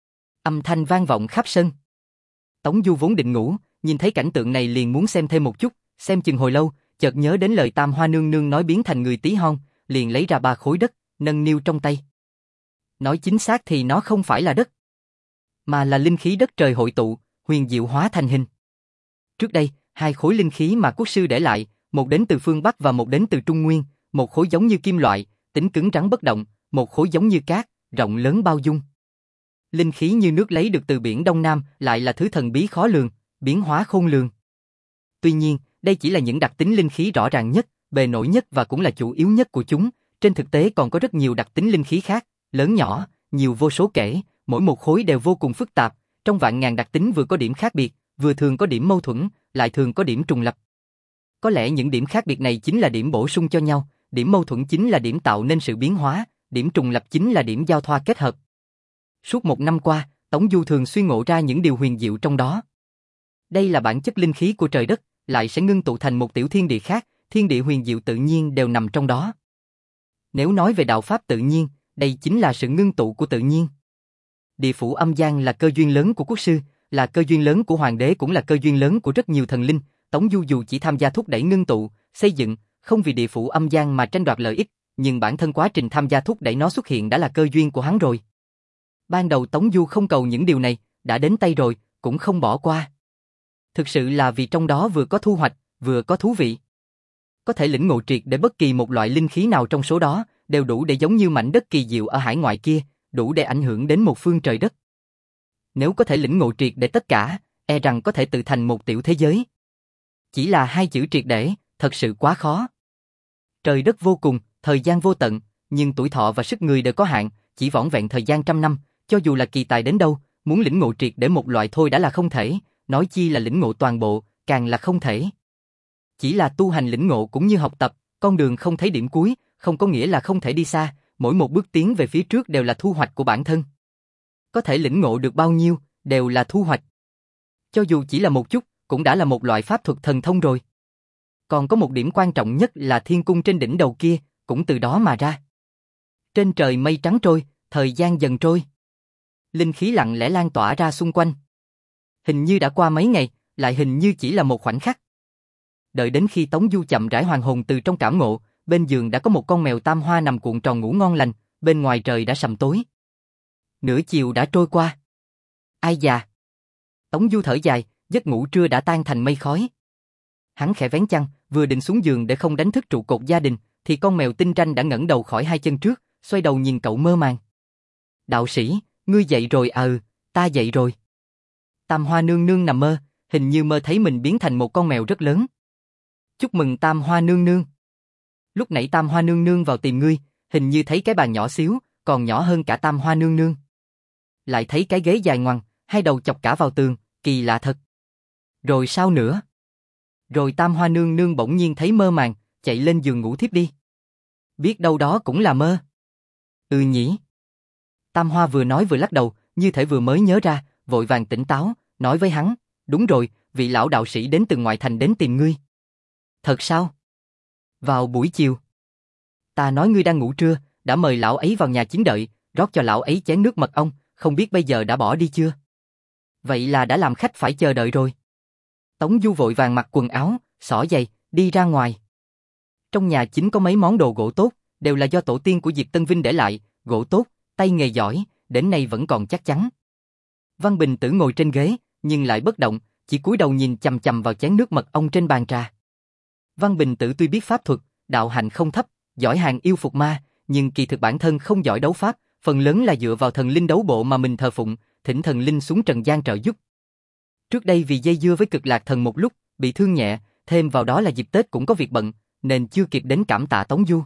Âm thanh vang vọng khắp sân. Tống Du vốn định ngủ, nhìn thấy cảnh tượng này liền muốn xem thêm một chút, xem chừng hồi lâu, chợt nhớ đến lời Tam Hoa nương nương nói biến thành người tí hon, liền lấy ra ba khối đất, nâng niu trong tay. Nói chính xác thì nó không phải là đất, mà là linh khí đất trời hội tụ, huyền diệu hóa thành hình. Trước đây, hai khối linh khí mà quốc sư để lại, một đến từ phương Bắc và một đến từ Trung Nguyên, một khối giống như kim loại, tính cứng rắn bất động, một khối giống như cát, rộng lớn bao dung. Linh khí như nước lấy được từ biển Đông Nam lại là thứ thần bí khó lường, biến hóa khôn lường. Tuy nhiên, đây chỉ là những đặc tính linh khí rõ ràng nhất, bề nổi nhất và cũng là chủ yếu nhất của chúng. Trên thực tế còn có rất nhiều đặc tính linh khí khác, lớn nhỏ, nhiều vô số kể, mỗi một khối đều vô cùng phức tạp, trong vạn ngàn đặc tính vừa có điểm khác biệt, vừa thường có điểm mâu thuẫn, lại thường có điểm trùng lập. Có lẽ những điểm khác biệt này chính là điểm bổ sung cho nhau, điểm mâu thuẫn chính là điểm tạo nên sự biến hóa, điểm trùng lập chính là điểm giao thoa kết hợp. Suốt một năm qua, Tống Du thường xuyên ngộ ra những điều huyền diệu trong đó. Đây là bản chất linh khí của trời đất, lại sẽ ngưng tụ thành một tiểu thiên địa khác, thiên địa huyền diệu tự nhiên đều nằm trong đó. Nếu nói về đạo pháp tự nhiên, đây chính là sự ngưng tụ của tự nhiên. Địa phủ âm gian là cơ duyên lớn của quốc sư, là cơ duyên lớn của hoàng đế cũng là cơ duyên lớn của rất nhiều thần linh. Tống Du dù chỉ tham gia thúc đẩy ngưng tụ, xây dựng, không vì địa phủ âm gian mà tranh đoạt lợi ích, nhưng bản thân quá trình tham gia thúc đẩy nó xuất hiện đã là cơ duyên của hắn rồi. Ban đầu Tống Du không cầu những điều này, đã đến tay rồi, cũng không bỏ qua. Thực sự là vì trong đó vừa có thu hoạch, vừa có thú vị. Có thể lĩnh ngộ triệt để bất kỳ một loại linh khí nào trong số đó, đều đủ để giống như mảnh đất kỳ diệu ở hải ngoại kia, đủ để ảnh hưởng đến một phương trời đất. Nếu có thể lĩnh ngộ triệt để tất cả, e rằng có thể tự thành một tiểu thế giới. Chỉ là hai chữ triệt để, thật sự quá khó. Trời đất vô cùng, thời gian vô tận, nhưng tuổi thọ và sức người đều có hạn, chỉ vỏn vẹn thời gian trăm năm, cho dù là kỳ tài đến đâu, muốn lĩnh ngộ triệt để một loại thôi đã là không thể, nói chi là lĩnh ngộ toàn bộ, càng là không thể. Chỉ là tu hành lĩnh ngộ cũng như học tập, con đường không thấy điểm cuối, không có nghĩa là không thể đi xa, mỗi một bước tiến về phía trước đều là thu hoạch của bản thân. Có thể lĩnh ngộ được bao nhiêu, đều là thu hoạch. Cho dù chỉ là một chút, cũng đã là một loại pháp thuật thần thông rồi. Còn có một điểm quan trọng nhất là thiên cung trên đỉnh đầu kia, cũng từ đó mà ra. Trên trời mây trắng trôi, thời gian dần trôi. Linh khí lặng lẽ lan tỏa ra xung quanh. Hình như đã qua mấy ngày, lại hình như chỉ là một khoảnh khắc. Đợi đến khi Tống Du chậm rãi hoàn hồn từ trong cảm ngộ, bên giường đã có một con mèo tam hoa nằm cuộn tròn ngủ ngon lành, bên ngoài trời đã sầm tối. Nửa chiều đã trôi qua. Ai già? Tống Du thở dài, giấc ngủ trưa đã tan thành mây khói. Hắn khẽ vén chăn, vừa định xuống giường để không đánh thức trụ cột gia đình, thì con mèo tinh ranh đã ngẩng đầu khỏi hai chân trước, xoay đầu nhìn cậu mơ màng. Đạo sĩ, ngươi dậy rồi à? Ừ, ta dậy rồi. Tam Hoa nương nương nằm mơ, hình như mơ thấy mình biến thành một con mèo rất lớn. Chúc mừng Tam Hoa nương nương. Lúc nãy Tam Hoa nương nương vào tìm ngươi, hình như thấy cái bàn nhỏ xíu, còn nhỏ hơn cả Tam Hoa nương nương. Lại thấy cái ghế dài ngoằng, hai đầu chọc cả vào tường, kỳ lạ thật. Rồi sao nữa? Rồi Tam Hoa nương nương bỗng nhiên thấy mơ màng, chạy lên giường ngủ thiếp đi. Biết đâu đó cũng là mơ. Ừ nhỉ. Tam Hoa vừa nói vừa lắc đầu, như thể vừa mới nhớ ra, vội vàng tỉnh táo, nói với hắn, đúng rồi, vị lão đạo sĩ đến từ ngoại thành đến tìm ngươi. Thật sao? Vào buổi chiều. Ta nói ngươi đang ngủ trưa, đã mời lão ấy vào nhà chính đợi, rót cho lão ấy chén nước mật ong, không biết bây giờ đã bỏ đi chưa? Vậy là đã làm khách phải chờ đợi rồi. Tống Du vội vàng mặc quần áo, xỏ giày, đi ra ngoài. Trong nhà chính có mấy món đồ gỗ tốt, đều là do tổ tiên của Diệp Tân Vinh để lại, gỗ tốt, tay nghề giỏi, đến nay vẫn còn chắc chắn. Văn Bình Tử ngồi trên ghế, nhưng lại bất động, chỉ cúi đầu nhìn chằm chằm vào chén nước mật ong trên bàn trà. Văn Bình Tử tuy biết pháp thuật, đạo hạnh không thấp, giỏi hàng yêu phục ma, nhưng kỳ thực bản thân không giỏi đấu pháp, phần lớn là dựa vào thần linh đấu bộ mà mình thờ phụng, thỉnh thần linh xuống trần gian trợ giúp. Trước đây vì dây dưa với Cực Lạc Thần một lúc, bị thương nhẹ, thêm vào đó là dịp Tết cũng có việc bận, nên chưa kịp đến cảm tạ Tống Du.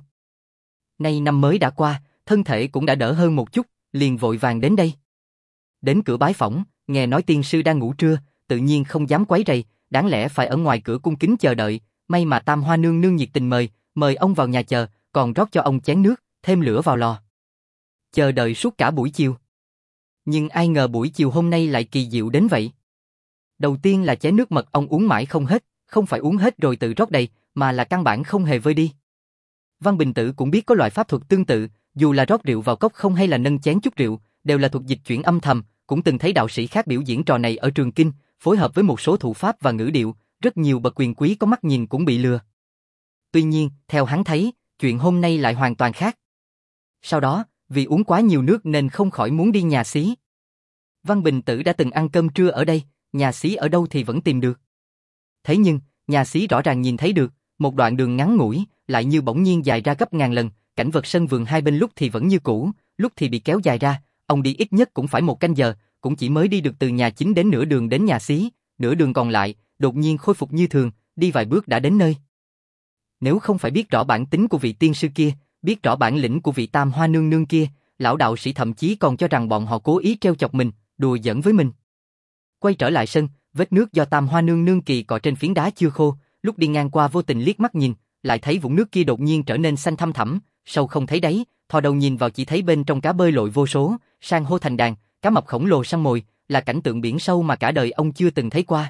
Nay năm mới đã qua, thân thể cũng đã đỡ hơn một chút, liền vội vàng đến đây. Đến cửa bái phỏng, nghe nói tiên sư đang ngủ trưa, tự nhiên không dám quấy rầy, đáng lẽ phải ở ngoài cửa cung kính chờ đợi, may mà Tam Hoa nương nương nhiệt tình mời, mời ông vào nhà chờ, còn rót cho ông chén nước, thêm lửa vào lò. Chờ đợi suốt cả buổi chiều. Nhưng ai ngờ buổi chiều hôm nay lại kỳ diệu đến vậy. Đầu tiên là chén nước mật ong uống mãi không hết, không phải uống hết rồi tự rót đầy, mà là căn bản không hề vơi đi. Văn Bình Tử cũng biết có loại pháp thuật tương tự, dù là rót rượu vào cốc không hay là nâng chén chút rượu, đều là thuật dịch chuyển âm thầm, cũng từng thấy đạo sĩ khác biểu diễn trò này ở trường kinh, phối hợp với một số thủ pháp và ngữ điệu, rất nhiều bậc quyền quý có mắt nhìn cũng bị lừa. Tuy nhiên, theo hắn thấy, chuyện hôm nay lại hoàn toàn khác. Sau đó, vì uống quá nhiều nước nên không khỏi muốn đi nhà xí. Văn Bình Tử đã từng ăn cơm trưa ở đây, nhà xí ở đâu thì vẫn tìm được. Thế nhưng, nhà xí rõ ràng nhìn thấy được, một đoạn đường ngắn ngủi, lại như bỗng nhiên dài ra gấp ngàn lần, cảnh vật sân vườn hai bên lúc thì vẫn như cũ, lúc thì bị kéo dài ra, ông đi ít nhất cũng phải một canh giờ, cũng chỉ mới đi được từ nhà chính đến nửa đường đến nhà xí, nửa đường còn lại, đột nhiên khôi phục như thường, đi vài bước đã đến nơi. Nếu không phải biết rõ bản tính của vị tiên sư kia, biết rõ bản lĩnh của vị Tam Hoa nương nương kia, lão đạo sĩ thậm chí còn cho rằng bọn họ cố ý trêu chọc mình, đùa giỡn với mình. Quay trở lại sân, Vết nước do Tam Hoa nương nương kỳ cọ trên phiến đá chưa khô, lúc đi ngang qua vô tình liếc mắt nhìn, lại thấy vũng nước kia đột nhiên trở nên xanh thăm thẳm, sâu không thấy đáy, thò đầu nhìn vào chỉ thấy bên trong cá bơi lội vô số, san hô thành đàn, cá mập khổng lồ săn mồi, là cảnh tượng biển sâu mà cả đời ông chưa từng thấy qua.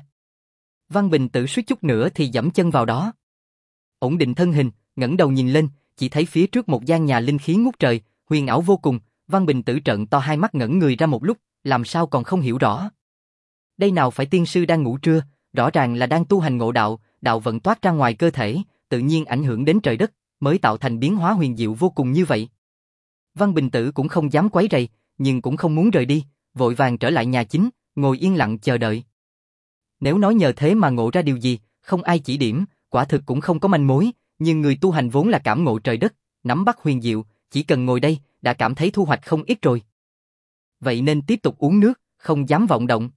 Văn Bình Tử suýt chút nữa thì giẫm chân vào đó. Ổn định thân hình, ngẩng đầu nhìn lên, chỉ thấy phía trước một gian nhà linh khí ngút trời, huyền ảo vô cùng. Văn Bình Tử trợn to hai mắt ngẩn người ra một lúc, làm sao còn không hiểu rõ. Đây nào phải tiên sư đang ngủ trưa, rõ ràng là đang tu hành ngộ đạo, đạo vận toát ra ngoài cơ thể, tự nhiên ảnh hưởng đến trời đất, mới tạo thành biến hóa huyền diệu vô cùng như vậy. Văn Bình Tử cũng không dám quấy rầy, nhưng cũng không muốn rời đi, vội vàng trở lại nhà chính, ngồi yên lặng chờ đợi. Nếu nói nhờ thế mà ngộ ra điều gì, không ai chỉ điểm, quả thực cũng không có manh mối, nhưng người tu hành vốn là cảm ngộ trời đất, nắm bắt huyền diệu, chỉ cần ngồi đây, đã cảm thấy thu hoạch không ít rồi. Vậy nên tiếp tục uống nước, không dám vọng động.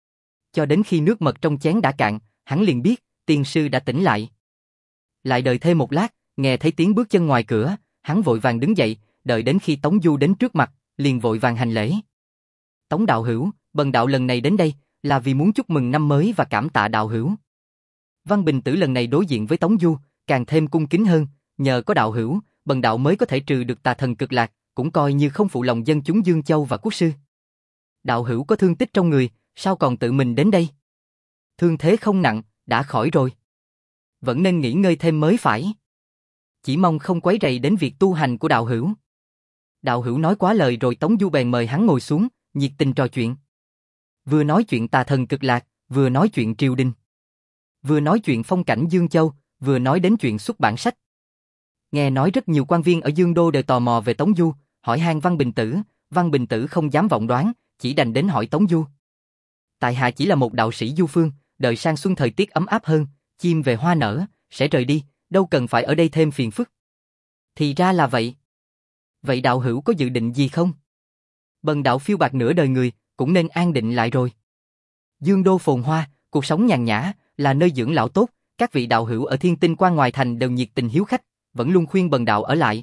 Cho đến khi nước mật trong chén đã cạn, hắn liền biết, tiên sư đã tỉnh lại. Lại đợi thêm một lát, nghe thấy tiếng bước chân ngoài cửa, hắn vội vàng đứng dậy, đợi đến khi Tống Du đến trước mặt, liền vội vàng hành lễ. Tống đạo hữu, bần đạo lần này đến đây, là vì muốn chúc mừng năm mới và cảm tạ đạo hữu. Văn Bình Tử lần này đối diện với Tống Du, càng thêm cung kính hơn, nhờ có đạo hữu, bần đạo mới có thể trừ được tà thần cực lạc, cũng coi như không phụ lòng dân chúng Dương Châu và Quốc sư. Đạo hữu có thương tích trong người, sao còn tự mình đến đây? Thương thế không nặng, đã khỏi rồi. Vẫn nên nghỉ ngơi thêm mới phải. Chỉ mong không quấy rầy đến việc tu hành của đạo hữu. Đạo hữu nói quá lời rồi. Tống Du bèn mời hắn ngồi xuống, nhiệt tình trò chuyện. Vừa nói chuyện tà thần cực lạc, vừa nói chuyện triều đình. Vừa nói chuyện phong cảnh Dương Châu, vừa nói đến chuyện xuất bản sách. Nghe nói rất nhiều quan viên ở Dương Đô đều tò mò về Tống Du, hỏi han Văn Bình Tử, Văn Bình Tử không dám vọng đoán, chỉ đành đến hỏi Tống Du. Tại hạ chỉ là một đạo sĩ du phương, đợi sang xuân thời tiết ấm áp hơn, chim về hoa nở, sẽ rời đi, đâu cần phải ở đây thêm phiền phức. Thì ra là vậy. Vậy đạo hữu có dự định gì không? Bần đạo phiêu bạt nửa đời người, cũng nên an định lại rồi. Dương Đô phồn hoa, cuộc sống nhàn nhã, là nơi dưỡng lão tốt, các vị đạo hữu ở Thiên Tinh Quan ngoài thành đều nhiệt tình hiếu khách, vẫn luôn khuyên bần đạo ở lại.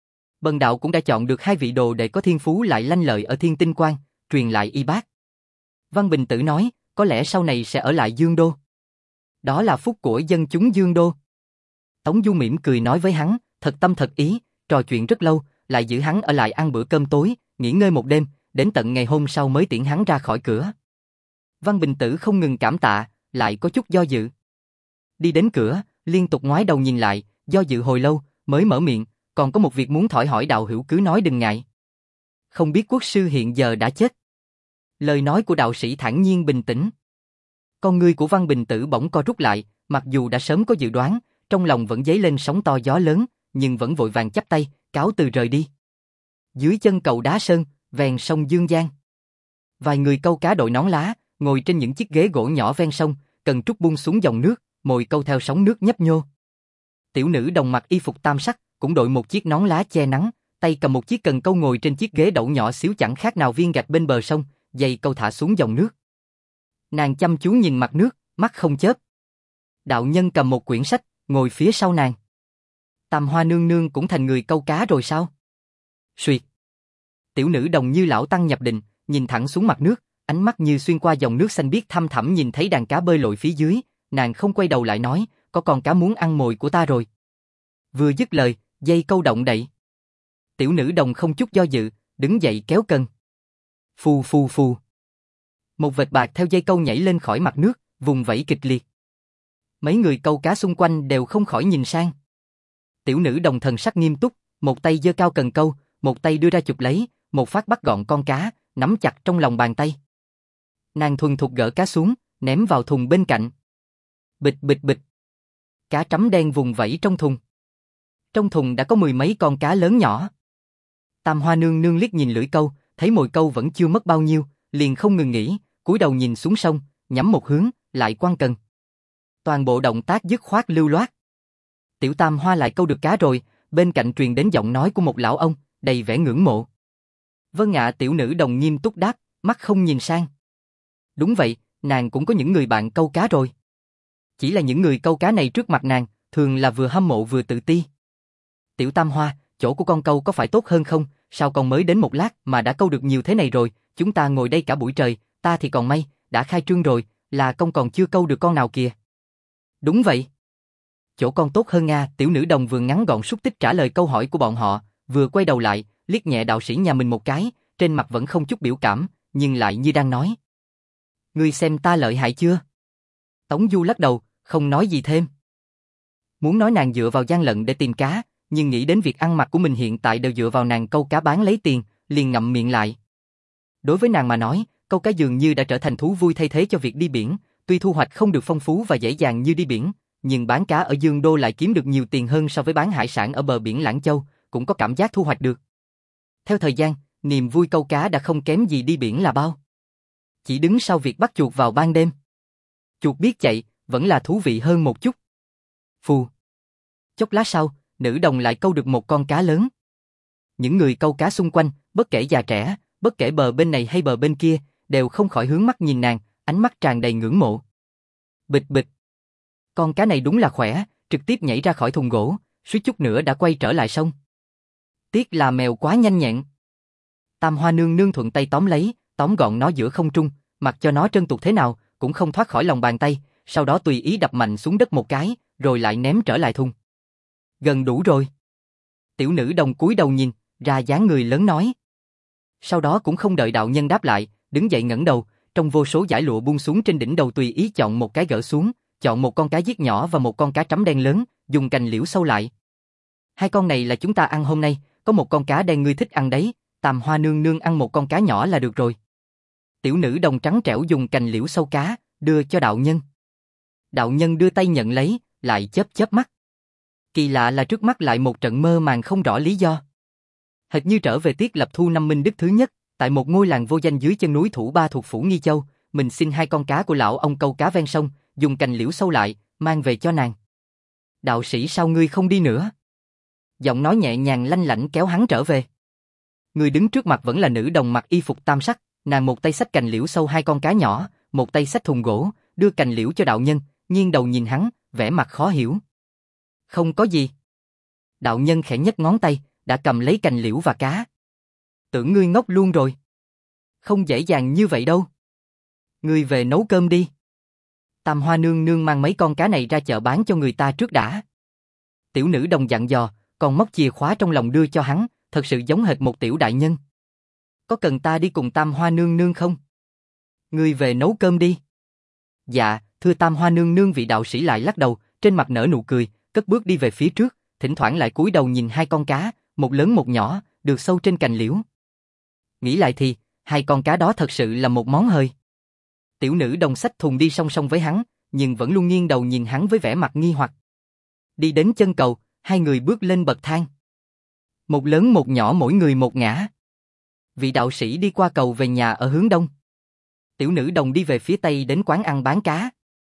Bần đạo cũng đã chọn được hai vị đồ để có thiên phú lại lanh lợi ở Thiên Tinh Quan, truyền lại y bác. Văn Bình Tử nói, có lẽ sau này sẽ ở lại Dương Đô. Đó là phúc của dân chúng Dương Đô. Tống Du mỉm cười nói với hắn, thật tâm thật ý, trò chuyện rất lâu, lại giữ hắn ở lại ăn bữa cơm tối, nghỉ ngơi một đêm, đến tận ngày hôm sau mới tiễn hắn ra khỏi cửa. Văn Bình Tử không ngừng cảm tạ, lại có chút do dự. Đi đến cửa, liên tục ngoái đầu nhìn lại, do dự hồi lâu, mới mở miệng, còn có một việc muốn thhỏi hỏi đạo hữu, cứ nói đừng ngại. Không biết quốc sư hiện giờ đã chết. Lời nói của đạo sĩ thản nhiên bình tĩnh. Con ngươi của Văn Bình Tử bỗng co rút lại, mặc dù đã sớm có dự đoán, trong lòng vẫn dấy lên sóng to gió lớn, nhưng vẫn vội vàng chắp tay, cáo từ rời đi. Dưới chân cầu đá sơn, ven sông Dương Giang. Vài người câu cá đội nón lá, ngồi trên những chiếc ghế gỗ nhỏ ven sông, cần trúc buông xuống dòng nước, mồi câu theo sóng nước nhấp nhô. Tiểu nữ đồng mặc y phục tam sắc, cũng đội một chiếc nón lá che nắng, tay cầm một chiếc cần câu ngồi trên chiếc ghế đậu nhỏ xíu chẳng khác nào viên gạch bên bờ sông, dây câu thả xuống dòng nước. Nàng chăm chú nhìn mặt nước, mắt không chớp. Đạo nhân cầm một quyển sách, ngồi phía sau nàng. Tam Hoa nương nương cũng thành người câu cá rồi sao? Suyệt. Tiểu nữ đồng như lão tăng nhập định, nhìn thẳng xuống mặt nước, ánh mắt như xuyên qua dòng nước xanh biếc thăm thẳm nhìn thấy đàn cá bơi lội phía dưới, nàng không quay đầu lại nói, có con cá muốn ăn mồi của ta rồi. Vừa dứt lời, dây câu động đậy. Tiểu nữ đồng không chút do dự, đứng dậy kéo cần. Phù phù phù. Một vệt bạc theo dây câu nhảy lên khỏi mặt nước, vùng vẫy kịch liệt. Mấy người câu cá xung quanh đều không khỏi nhìn sang. Tiểu nữ đồng thần sắc nghiêm túc, một tay giơ cao cần câu, một tay đưa ra chụp lấy, một phát bắt gọn con cá, nắm chặt trong lòng bàn tay. Nàng thuần thục gỡ cá xuống, ném vào thùng bên cạnh. Bịch bịch bịch. Cá trắm đen vùng vẫy trong thùng. Trong thùng đã có mười mấy con cá lớn nhỏ. Tam Hoa nương nương liếc nhìn lưỡi câu, thấy mồi câu vẫn chưa mất bao nhiêu, liền không ngừng nghỉ, cúi đầu nhìn xuống sông, nhắm một hướng, lại quăng cần. Toàn bộ động tác dứt khoát lưu loát. Tiểu Tam Hoa lại câu được cá rồi, bên cạnh truyền đến giọng nói của một lão ông, đầy vẻ ngưỡng mộ. Vâng ạ, tiểu nữ đồng nghiêm túc đáp, mắt không nhìn sang. Đúng vậy, nàng cũng có những người bạn câu cá rồi. Chỉ là những người câu cá này trước mặt nàng, thường là vừa hâm mộ vừa tự ti. Tiểu Tam Hoa, chỗ của con câu có phải tốt hơn không? Sao con mới đến một lát mà đã câu được nhiều thế này rồi? Chúng ta ngồi đây cả buổi trời, ta thì còn may, đã khai trương rồi, là công còn chưa câu được con nào kìa. Đúng vậy. Chỗ con tốt hơn Nga, tiểu nữ đồng vừa ngắn gọn xúc tích trả lời câu hỏi của bọn họ, vừa quay đầu lại, liếc nhẹ đạo sĩ nhà mình một cái, trên mặt vẫn không chút biểu cảm, nhưng lại như đang nói. Ngươi xem ta lợi hại chưa? Tống Du lắc đầu, không nói gì thêm. Muốn nói nàng dựa vào gian lận để tìm cá, nhưng nghĩ đến việc ăn mặc của mình hiện tại đều dựa vào nàng câu cá bán lấy tiền, liền ngậm miệng lại. Đối với nàng mà nói, câu cá dường như đã trở thành thú vui thay thế cho việc đi biển, tuy thu hoạch không được phong phú và dễ dàng như đi biển, nhưng bán cá ở Dương Đô lại kiếm được nhiều tiền hơn so với bán hải sản ở bờ biển Lãng Châu, cũng có cảm giác thu hoạch được. Theo thời gian, niềm vui câu cá đã không kém gì đi biển là bao. Chỉ đứng sau việc bắt chuột vào ban đêm. Chuột biết chạy, vẫn là thú vị hơn một chút. Phù. Chốc lát sau, nữ đồng lại câu được một con cá lớn. Những người câu cá xung quanh, bất kể già trẻ, bất kể bờ bên này hay bờ bên kia, đều không khỏi hướng mắt nhìn nàng, ánh mắt tràn đầy ngưỡng mộ. Bịch bịch. Con cá này đúng là khỏe, trực tiếp nhảy ra khỏi thùng gỗ, suýt chút nữa đã quay trở lại sông. Tiếc là mèo quá nhanh nhẹn. Tam Hoa nương nương thuận tay tóm lấy, tóm gọn nó giữa không trung, mặc cho nó trơn tuột thế nào, cũng không thoát khỏi lòng bàn tay, sau đó tùy ý đập mạnh xuống đất một cái, rồi lại ném trở lại thùng. Gần đủ rồi. Tiểu nữ đồng cúi đầu nhìn, ra dáng người lớn nói. Sau đó cũng không đợi đạo nhân đáp lại, đứng dậy ngẩng đầu, trong vô số dải lụa buông xuống trên đỉnh đầu tùy ý chọn một cái gỡ xuống, chọn một con cá giết nhỏ và một con cá trắm đen lớn, dùng cành liễu sâu lại. Hai con này là chúng ta ăn hôm nay, có một con cá đen ngươi thích ăn đấy, Tam Hoa nương nương ăn một con cá nhỏ là được rồi. Tiểu nữ đồng trắng trẻo dùng cành liễu sâu cá, đưa cho đạo nhân. Đạo nhân đưa tay nhận lấy, lại chớp chớp mắt. Kỳ lạ là trước mắt lại một trận mơ màng không rõ lý do. Hệt như trở về tiết lập thu năm Minh Đức thứ nhất, tại một ngôi làng vô danh dưới chân núi Thủ Ba thuộc phủ Nghi Châu, mình xin hai con cá của lão ông câu cá ven sông, dùng cành liễu sâu lại, mang về cho nàng. Đạo sĩ sao ngươi không đi nữa? Giọng nói nhẹ nhàng lanh lảnh kéo hắn trở về. Người đứng trước mặt vẫn là nữ đồng mặc y phục tam sắc, nàng một tay xách cành liễu sâu hai con cá nhỏ, một tay xách thùng gỗ, đưa cành liễu cho đạo nhân, nghiêng đầu nhìn hắn, vẻ mặt khó hiểu. Không có gì. Đạo nhân khẽ nhấc ngón tay, đã cầm lấy cành liễu và cá. Tưởng ngươi ngốc luôn rồi. Không dễ dàng như vậy đâu. Ngươi về nấu cơm đi. Tam Hoa nương nương mang mấy con cá này ra chợ bán cho người ta trước đã. Tiểu nữ đồng dặn dò, còn móc chìa khóa trong lòng đưa cho hắn, thật sự giống hệt một tiểu đại nhân. Có cần ta đi cùng Tam Hoa nương nương không? Ngươi về nấu cơm đi. Dạ, thưa Tam Hoa nương nương. Vị đạo sĩ lại lắc đầu, trên mặt nở nụ cười, cất bước đi về phía trước, thỉnh thoảng lại cúi đầu nhìn hai con cá, một lớn một nhỏ, được sâu trên cành liễu. Nghĩ lại thì, hai con cá đó thật sự là một món hời. Tiểu nữ đồng xách thùng đi song song với hắn, nhưng vẫn luôn nghiêng đầu nhìn hắn với vẻ mặt nghi hoặc. Đi đến chân cầu, hai người bước lên bậc thang. Một lớn một nhỏ mỗi người một ngã. Vị đạo sĩ đi qua cầu về nhà ở hướng đông. Tiểu nữ đồng đi về phía tây đến quán ăn bán cá.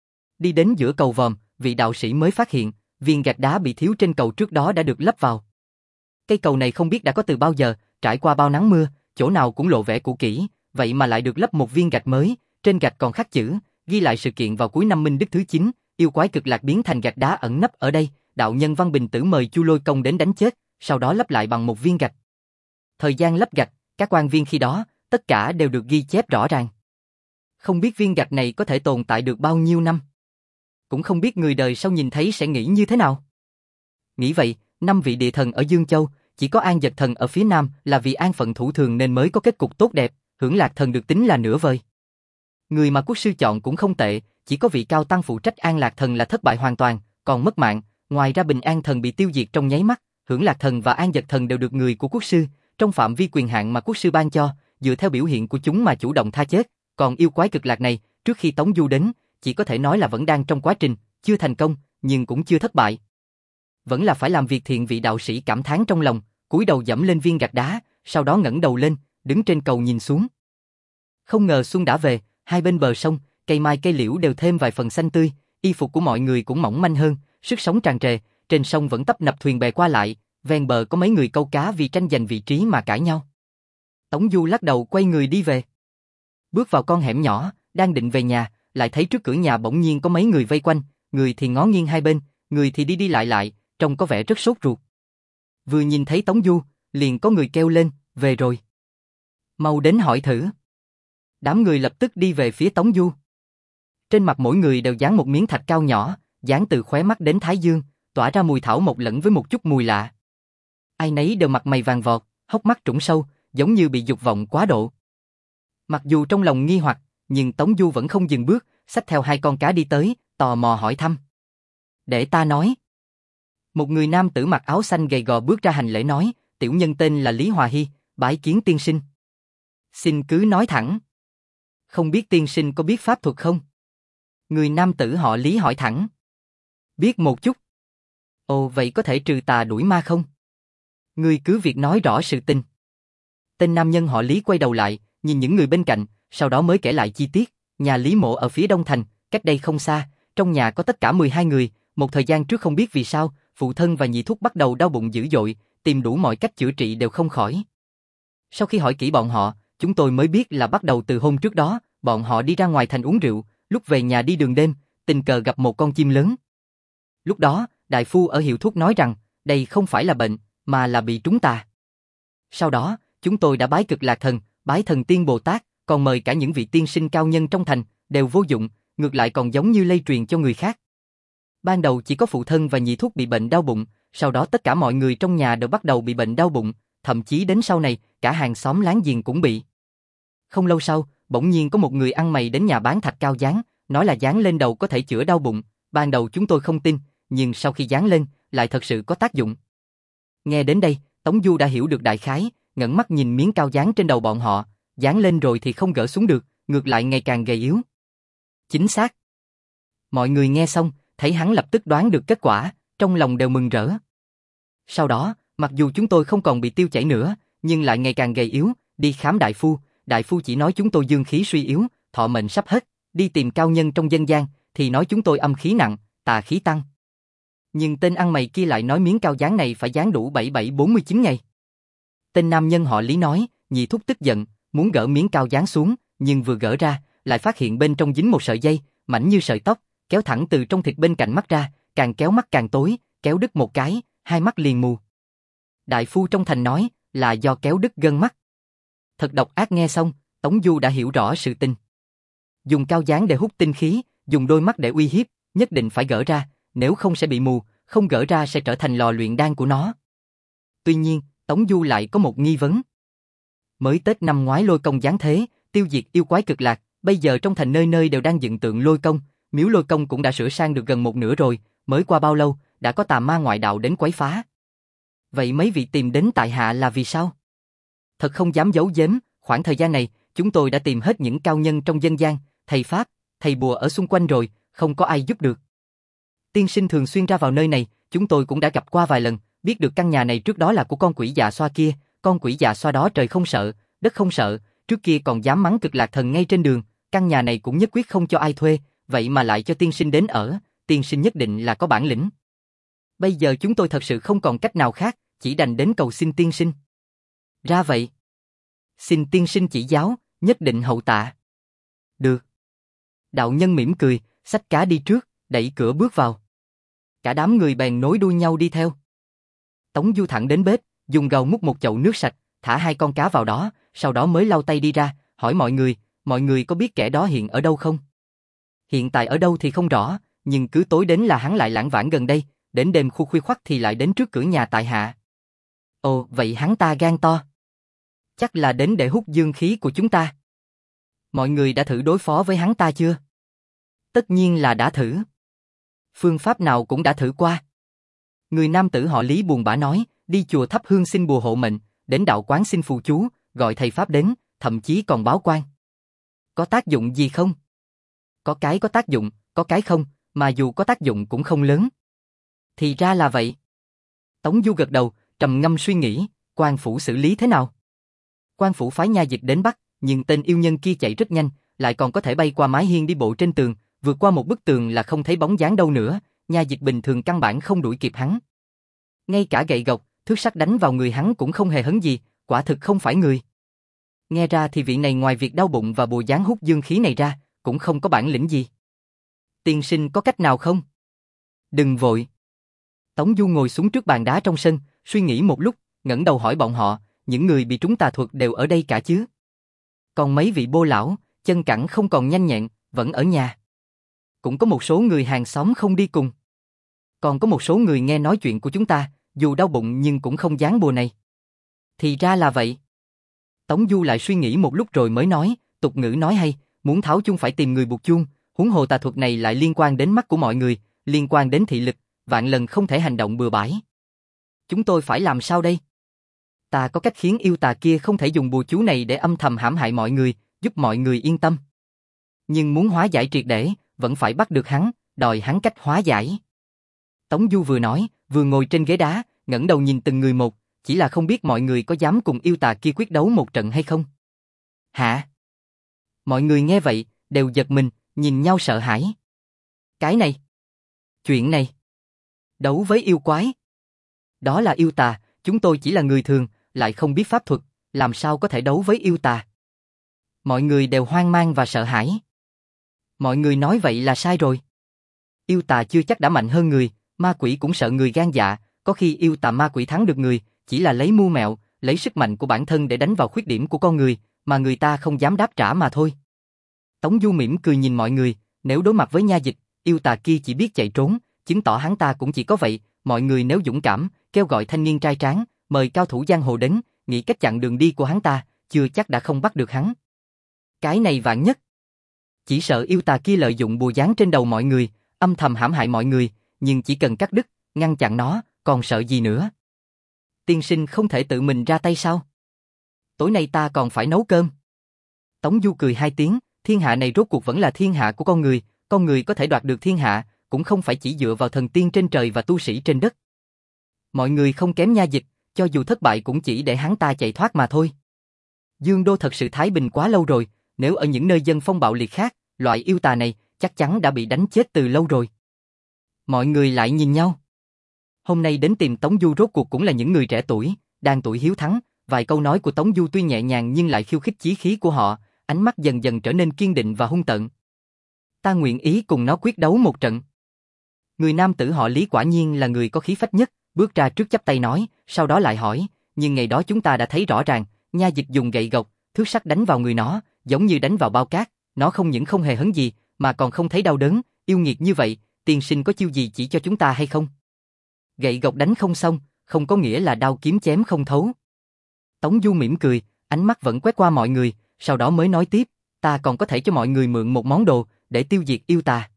Đi đến giữa cầu vòm, vị đạo sĩ mới phát hiện, viên gạch đá bị thiếu trên cầu trước đó đã được lấp vào. Cây cầu này không biết đã có từ bao giờ, trải qua bao nắng mưa, chỗ nào cũng lộ vẻ cũ kỹ, vậy mà lại được lấp một viên gạch mới, trên gạch còn khắc chữ, ghi lại sự kiện vào cuối năm Minh Đức thứ chín, yêu quái cực lạc biến thành gạch đá ẩn nấp ở đây, đạo nhân Văn Bình Tử mời Chu Lôi Công đến đánh chết, sau đó lấp lại bằng một viên gạch. Thời gian lấp gạch, các quan viên khi đó, tất cả đều được ghi chép rõ ràng. Không biết viên gạch này có thể tồn tại được bao nhiêu năm. Cũng không biết người đời sau nhìn thấy sẽ nghĩ như thế nào. Nghĩ vậy, năm vị địa thần ở Dương Châu, chỉ có An Dật Thần ở phía Nam là vì an phận thủ thường nên mới có kết cục tốt đẹp, Hưởng Lạc Thần được tính là nửa vời. Người mà quốc sư chọn cũng không tệ, chỉ có vị cao tăng phụ trách An Lạc Thần là thất bại hoàn toàn, còn mất mạng, ngoài ra Bình An Thần bị tiêu diệt trong nháy mắt, Hưởng Lạc Thần và An Dật Thần đều được người của quốc sư, trong phạm vi quyền hạn mà quốc sư ban cho, dựa theo biểu hiện của chúng mà chủ động tha chết, còn yêu quái cực lạc này, trước khi Tống Du đến, chỉ có thể nói là vẫn đang trong quá trình, chưa thành công, nhưng cũng chưa thất bại. Vẫn là phải làm việc thiện. Vị đạo sĩ cảm thán trong lòng, cúi đầu dẫm lên viên gạch đá, sau đó ngẩng đầu lên, đứng trên cầu nhìn xuống. Không ngờ xuân đã về, hai bên bờ sông, cây mai cây liễu đều thêm vài phần xanh tươi, y phục của mọi người cũng mỏng manh hơn, sức sống tràn trề, trên sông vẫn tấp nập thuyền bè qua lại, ven bờ có mấy người câu cá vì tranh giành vị trí mà cãi nhau. Tống Du lắc đầu quay người đi về. Bước vào con hẻm nhỏ, đang định về nhà, lại thấy trước cửa nhà bỗng nhiên có mấy người vây quanh, người thì ngó nghiêng hai bên, người thì đi đi lại lại, trông có vẻ rất sốt ruột. Vừa nhìn thấy Tống Du, liền có người kêu lên, về rồi. Mau đến hỏi thử. Đám người lập tức đi về phía Tống Du. Trên mặt mỗi người đều dán một miếng thạch cao nhỏ, dán từ khóe mắt đến thái dương, tỏa ra mùi thảo mộc lẫn với một chút mùi lạ. Ai nấy đều mặt mày vàng vọt, hốc mắt trũng sâu, giống như bị dục vọng quá độ. Mặc dù trong lòng nghi hoặc, nhưng Tống Du vẫn không dừng bước, xách theo hai con cá đi tới, tò mò hỏi thăm. Để ta nói. Một người nam tử mặc áo xanh gầy gò bước ra hành lễ nói, tiểu nhân tên là Lý Hòa Hy, bái kiến tiên sinh. Xin cứ nói thẳng. Không biết tiên sinh có biết pháp thuật không? Người nam tử họ Lý hỏi thẳng. Biết một chút. Ồ, vậy có thể trừ tà đuổi ma không? Ngươi cứ việc nói rõ sự tình. Tên nam nhân họ Lý quay đầu lại, nhìn những người bên cạnh, sau đó mới kể lại chi tiết. Nhà Lý Mộ ở phía đông thành, cách đây không xa, trong nhà có tất cả mười hai người. Một thời gian trước không biết vì sao, phụ thân và nhị thúc bắt đầu đau bụng dữ dội, tìm đủ mọi cách chữa trị đều không khỏi. Sau khi hỏi kỹ bọn họ, chúng tôi mới biết là bắt đầu từ hôm trước đó, bọn họ đi ra ngoài thành uống rượu, lúc về nhà đi đường đêm, tình cờ gặp một con chim lớn. Lúc đó, đại phu ở hiệu thuốc nói rằng, đây không phải là bệnh, mà là bị trúng tà. Sau đó, chúng tôi đã bái Cực Lạc Thần, bái Thần Tiên Bồ Tát, còn mời cả những vị tiên sinh cao nhân trong thành, đều vô dụng, ngược lại còn giống như lây truyền cho người khác. Ban đầu chỉ có phụ thân và nhị thúc bị bệnh đau bụng, sau đó tất cả mọi người trong nhà đều bắt đầu bị bệnh đau bụng, thậm chí đến sau này, cả hàng xóm láng giềng cũng bị. Không lâu sau, bỗng nhiên có một người ăn mày đến nhà bán thạch cao dán, nói là dán lên đầu có thể chữa đau bụng. Ban đầu chúng tôi không tin, nhưng sau khi dán lên, lại thật sự có tác dụng. Nghe đến đây, Tống Du đã hiểu được đại khái, ngẩng mắt nhìn miếng cao dán trên đầu bọn họ, dán lên rồi thì không gỡ xuống được, ngược lại ngày càng gầy yếu. Chính xác. Mọi người nghe xong, thấy hắn lập tức đoán được kết quả, trong lòng đều mừng rỡ. Sau đó, mặc dù chúng tôi không còn bị tiêu chảy nữa, nhưng lại ngày càng gầy yếu, đi khám đại phu, đại phu chỉ nói chúng tôi dương khí suy yếu, thọ mệnh sắp hết, đi tìm cao nhân trong dân gian, thì nói chúng tôi âm khí nặng, tà khí tăng. Nhưng tên ăn mày kia lại nói miếng cao dán này phải dán đủ bảy bảy bốn mươi chín ngày. Tên nam nhân họ Lý nói, nhị thúc tức giận, muốn gỡ miếng cao dán xuống, nhưng vừa gỡ ra, lại phát hiện bên trong dính một sợi dây, mảnh như sợi tóc, kéo thẳng từ trong thịt bên cạnh mắt ra, càng kéo mắt càng tối, kéo đứt một cái, hai mắt liền mù. Đại phu trong thành nói, là do kéo đứt gân mắt. Thật độc ác. Nghe xong, Tống Du đã hiểu rõ sự tình. Dùng cao dán để hút tinh khí, dùng đôi mắt để uy hiếp, nhất định phải gỡ ra, nếu không sẽ bị mù, không gỡ ra sẽ trở thành lò luyện đan của nó. Tuy nhiên, Tống Du lại có một nghi vấn. Mới Tết năm ngoái Lôi Công giáng thế, tiêu diệt yêu quái Cực Lạc, bây giờ trong thành nơi nơi đều đang dựng tượng Lôi Công, miếu Lôi Công cũng đã sửa sang được gần một nửa rồi, mới qua bao lâu, đã có tà ma ngoại đạo đến quấy phá. Vậy mấy vị tìm đến tại hạ là vì sao? Thật không dám giấu giếm, khoảng thời gian này, chúng tôi đã tìm hết những cao nhân trong dân gian, thầy pháp, thầy bùa ở xung quanh rồi, không có ai giúp được. Tiên sinh thường xuyên ra vào nơi này, chúng tôi cũng đã gặp qua vài lần, biết được căn nhà này trước đó là của con quỷ già xoa kia, con quỷ già xoa đó trời không sợ, đất không sợ, trước kia còn dám mắng Cực Lạc Thần ngay trên đường, căn nhà này cũng nhất quyết không cho ai thuê, vậy mà lại cho tiên sinh đến ở, tiên sinh nhất định là có bản lĩnh. Bây giờ chúng tôi thật sự không còn cách nào khác, chỉ đành đến cầu xin tiên sinh. Ra vậy. Xin tiên sinh chỉ giáo, nhất định hậu tạ. Được. Đạo nhân mỉm cười, xách cá đi trước, đẩy cửa bước vào. Cả đám người bèn nối đuôi nhau đi theo. Tống Du thẳng đến bếp, dùng gầu múc một chậu nước sạch, thả hai con cá vào đó, sau đó mới lau tay đi ra, hỏi mọi người, mọi người có biết kẻ đó hiện ở đâu không? Hiện tại ở đâu thì không rõ, nhưng cứ tối đến là hắn lại lảng vảng gần đây, đến đêm khu khuya khoắt thì lại đến trước cửa nhà tại hạ. Ồ, vậy hắn ta gan to. Chắc là đến để hút dương khí của chúng ta. Mọi người đã thử đối phó với hắn ta chưa? Tất nhiên là đã thử. Phương pháp nào cũng đã thử qua. Người nam tử họ Lý buồn bã nói, đi chùa thắp hương xin bùa hộ mệnh, đến đạo quán xin phù chú, gọi thầy pháp đến, thậm chí còn báo quan. Có tác dụng gì không? Có cái có tác dụng, có cái không, mà dù có tác dụng cũng không lớn. Thì ra là vậy. Tống Du gật đầu, trầm ngâm suy nghĩ, quan phủ xử lý thế nào? Quan phủ phái nha dịch đến bắt, nhưng tên yêu nhân kia chạy rất nhanh, lại còn có thể bay qua mái hiên đi bộ trên tường, vượt qua một bức tường là không thấy bóng dáng đâu nữa, nha dịch bình thường căn bản không đuổi kịp hắn. Ngay cả gậy gộc, thước sắt đánh vào người hắn cũng không hề hấn gì, quả thực không phải người. Nghe ra thì vị này ngoài việc đau bụng và bùa dán hút dương khí này ra, cũng không có bản lĩnh gì. Tiên sinh có cách nào không? Đừng vội. Tống Du ngồi xuống trước bàn đá trong sân, suy nghĩ một lúc, ngẩng đầu hỏi bọn họ, những người bị trúng tà thuật đều ở đây cả chứ? Còn mấy vị bô lão, chân cẳng không còn nhanh nhẹn, vẫn ở nhà. Cũng có một số người hàng xóm không đi cùng. Còn có một số người nghe nói chuyện của chúng ta, dù đau bụng nhưng cũng không dán bùa này. Thì ra là vậy. Tống Du lại suy nghĩ một lúc rồi mới nói, tục ngữ nói hay, muốn tháo chuông phải tìm người buộc chuông, huống hồ tà thuật này lại liên quan đến mắt của mọi người, liên quan đến thị lực, vạn lần không thể hành động bừa bãi. Chúng tôi phải làm sao đây? Ta có cách khiến yêu tà kia không thể dùng bùa chú này để âm thầm hãm hại mọi người, giúp mọi người yên tâm. Nhưng muốn hóa giải triệt để, vẫn phải bắt được hắn, đòi hắn cách hóa giải. Tống Du vừa nói, vừa ngồi trên ghế đá, ngẩng đầu nhìn từng người một, chỉ là không biết mọi người có dám cùng yêu tà kia quyết đấu một trận hay không. Hả? Mọi người nghe vậy, đều giật mình, nhìn nhau sợ hãi. Cái này? Chuyện này? Đấu với yêu quái? Đó là yêu tà, chúng tôi chỉ là người thường, lại không biết pháp thuật, làm sao có thể đấu với yêu tà? Mọi người đều hoang mang và sợ hãi. Mọi người nói vậy là sai rồi. Yêu tà chưa chắc đã mạnh hơn người, ma quỷ cũng sợ người gan dạ, có khi yêu tà ma quỷ thắng được người, chỉ là lấy mưu mẹo, lấy sức mạnh của bản thân để đánh vào khuyết điểm của con người, mà người ta không dám đáp trả mà thôi. Tống Du mỉm cười nhìn mọi người, nếu đối mặt với nha dịch, yêu tà kia chỉ biết chạy trốn, chứng tỏ hắn ta cũng chỉ có vậy, mọi người nếu dũng cảm, kêu gọi thanh niên trai tráng, mời cao thủ giang hồ đến, nghĩ cách chặn đường đi của hắn ta, chưa chắc đã không bắt được hắn. Cái này vạn nhất. Chỉ sợ yêu tà kia lợi dụng bùa dán trên đầu mọi người, âm thầm hãm hại mọi người, nhưng chỉ cần cắt đứt, ngăn chặn nó, còn sợ gì nữa? Tiên sinh không thể tự mình ra tay sao? Tối nay ta còn phải nấu cơm. Tống Du cười hai tiếng, thiên hạ này rốt cuộc vẫn là thiên hạ của con người, con người có thể đoạt được thiên hạ, cũng không phải chỉ dựa vào thần tiên trên trời và tu sĩ trên đất. Mọi người không kém nha dịch, cho dù thất bại cũng chỉ để hắn ta chạy thoát mà thôi. Dương Đô thật sự thái bình quá lâu rồi, nếu ở những nơi dân phong bạo liệt khác, loại yêu tà này chắc chắn đã bị đánh chết từ lâu rồi. Mọi người lại nhìn nhau. Hôm nay đến tìm Tống Du rốt cuộc cũng là những người trẻ tuổi, đang tuổi hiếu thắng, vài câu nói của Tống Du tuy nhẹ nhàng nhưng lại khiêu khích chí khí của họ, ánh mắt dần dần trở nên kiên định và hung tợn. Ta nguyện ý cùng nó quyết đấu một trận. Người nam tử họ Lý quả nhiên là người có khí phách nhất, bước ra trước chắp tay nói, sau đó lại hỏi, nhưng ngày đó chúng ta đã thấy rõ ràng, nha dịch dùng gậy gộc, thước sắt đánh vào người nó, giống như đánh vào bao cát, nó không những không hề hấn gì, mà còn không thấy đau đớn, yêu nghiệt như vậy, tiên sinh có chiêu gì chỉ cho chúng ta hay không? Gậy gộc đánh không xong, không có nghĩa là đao kiếm chém không thấu. Tống Du mỉm cười, ánh mắt vẫn quét qua mọi người, sau đó mới nói tiếp, ta còn có thể cho mọi người mượn một món đồ, để tiêu diệt yêu tà.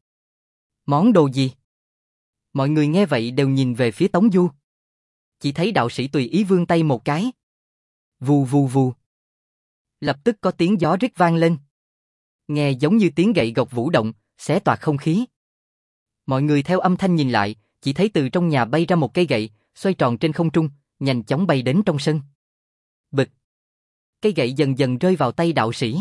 Món đồ gì? Mọi người nghe vậy đều nhìn về phía Tống Du. Chỉ thấy đạo sĩ tùy ý vươn tay một cái. Vù vù vù. Lập tức có tiếng gió rít vang lên. Nghe giống như tiếng gậy gộc vũ động, xé toạc không khí. Mọi người theo âm thanh nhìn lại, chỉ thấy từ trong nhà bay ra một cây gậy, xoay tròn trên không trung, nhanh chóng bay đến trong sân. Bịch. Cây gậy dần dần rơi vào tay đạo sĩ.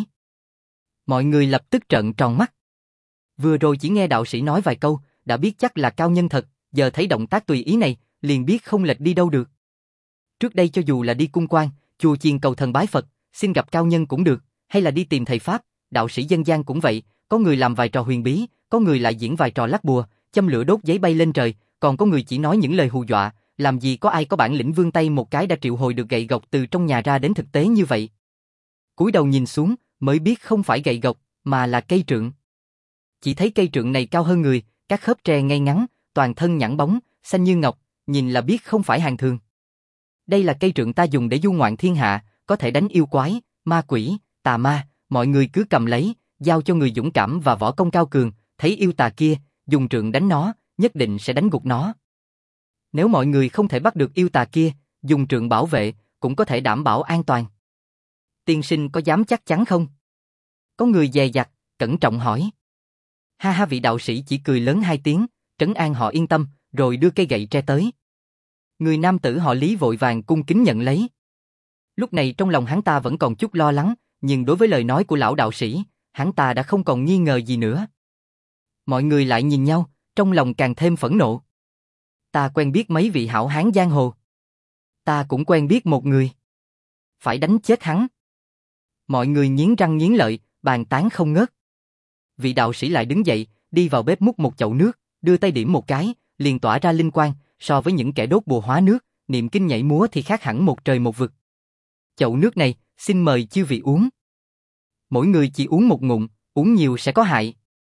Mọi người lập tức trợn tròn mắt. Vừa rồi chỉ nghe đạo sĩ nói vài câu, đã biết chắc là cao nhân thật, giờ thấy động tác tùy ý này, liền biết không lệch đi đâu được. Trước đây cho dù là đi cung quan, chùa chiền cầu thần bái Phật, xin gặp cao nhân cũng được, hay là đi tìm thầy Pháp, đạo sĩ dân gian cũng vậy, có người làm vài trò huyền bí, có người lại diễn vài trò lắc bùa, châm lửa đốt giấy bay lên trời, còn có người chỉ nói những lời hù dọa, làm gì có ai có bản lĩnh vươn tay một cái đã triệu hồi được gậy gộc từ trong nhà ra đến thực tế như vậy. Cúi đầu nhìn xuống, mới biết không phải gậy gộc, mà là cây trượng. Chỉ thấy cây trượng này cao hơn người, các khớp tre ngay ngắn, toàn thân nhẵn bóng, xanh như ngọc, nhìn là biết không phải hàng thường. Đây là cây trượng ta dùng để du ngoạn thiên hạ, có thể đánh yêu quái, ma quỷ, tà ma, mọi người cứ cầm lấy, giao cho người dũng cảm và võ công cao cường, thấy yêu tà kia, dùng trượng đánh nó, nhất định sẽ đánh gục nó. Nếu mọi người không thể bắt được yêu tà kia, dùng trượng bảo vệ, cũng có thể đảm bảo an toàn. Tiên sinh có dám chắc chắn không? Có người dè dặt, cẩn trọng hỏi. Ha ha, vị đạo sĩ chỉ cười lớn hai tiếng, trấn an họ yên tâm, rồi đưa cây gậy tre tới. Người nam tử họ Lý vội vàng cung kính nhận lấy. Lúc này trong lòng hắn ta vẫn còn chút lo lắng, nhưng đối với lời nói của lão đạo sĩ, hắn ta đã không còn nghi ngờ gì nữa. Mọi người lại nhìn nhau, trong lòng càng thêm phẫn nộ. Ta quen biết mấy vị hảo hán giang hồ. Ta cũng quen biết một người. Phải đánh chết hắn. Mọi người nghiến răng nghiến lợi, bàn tán không ngớt. Vị đạo sĩ lại đứng dậy, đi vào bếp múc một chậu nước, đưa tay điểm một cái, liền tỏa ra linh quang, so với những kẻ đốt bùa hóa nước, niệm kinh nhảy múa thì khác hẳn một trời một vực. Chậu nước này, xin mời chư vị uống. Mỗi người chỉ uống một ngụm, uống nhiều sẽ có hại.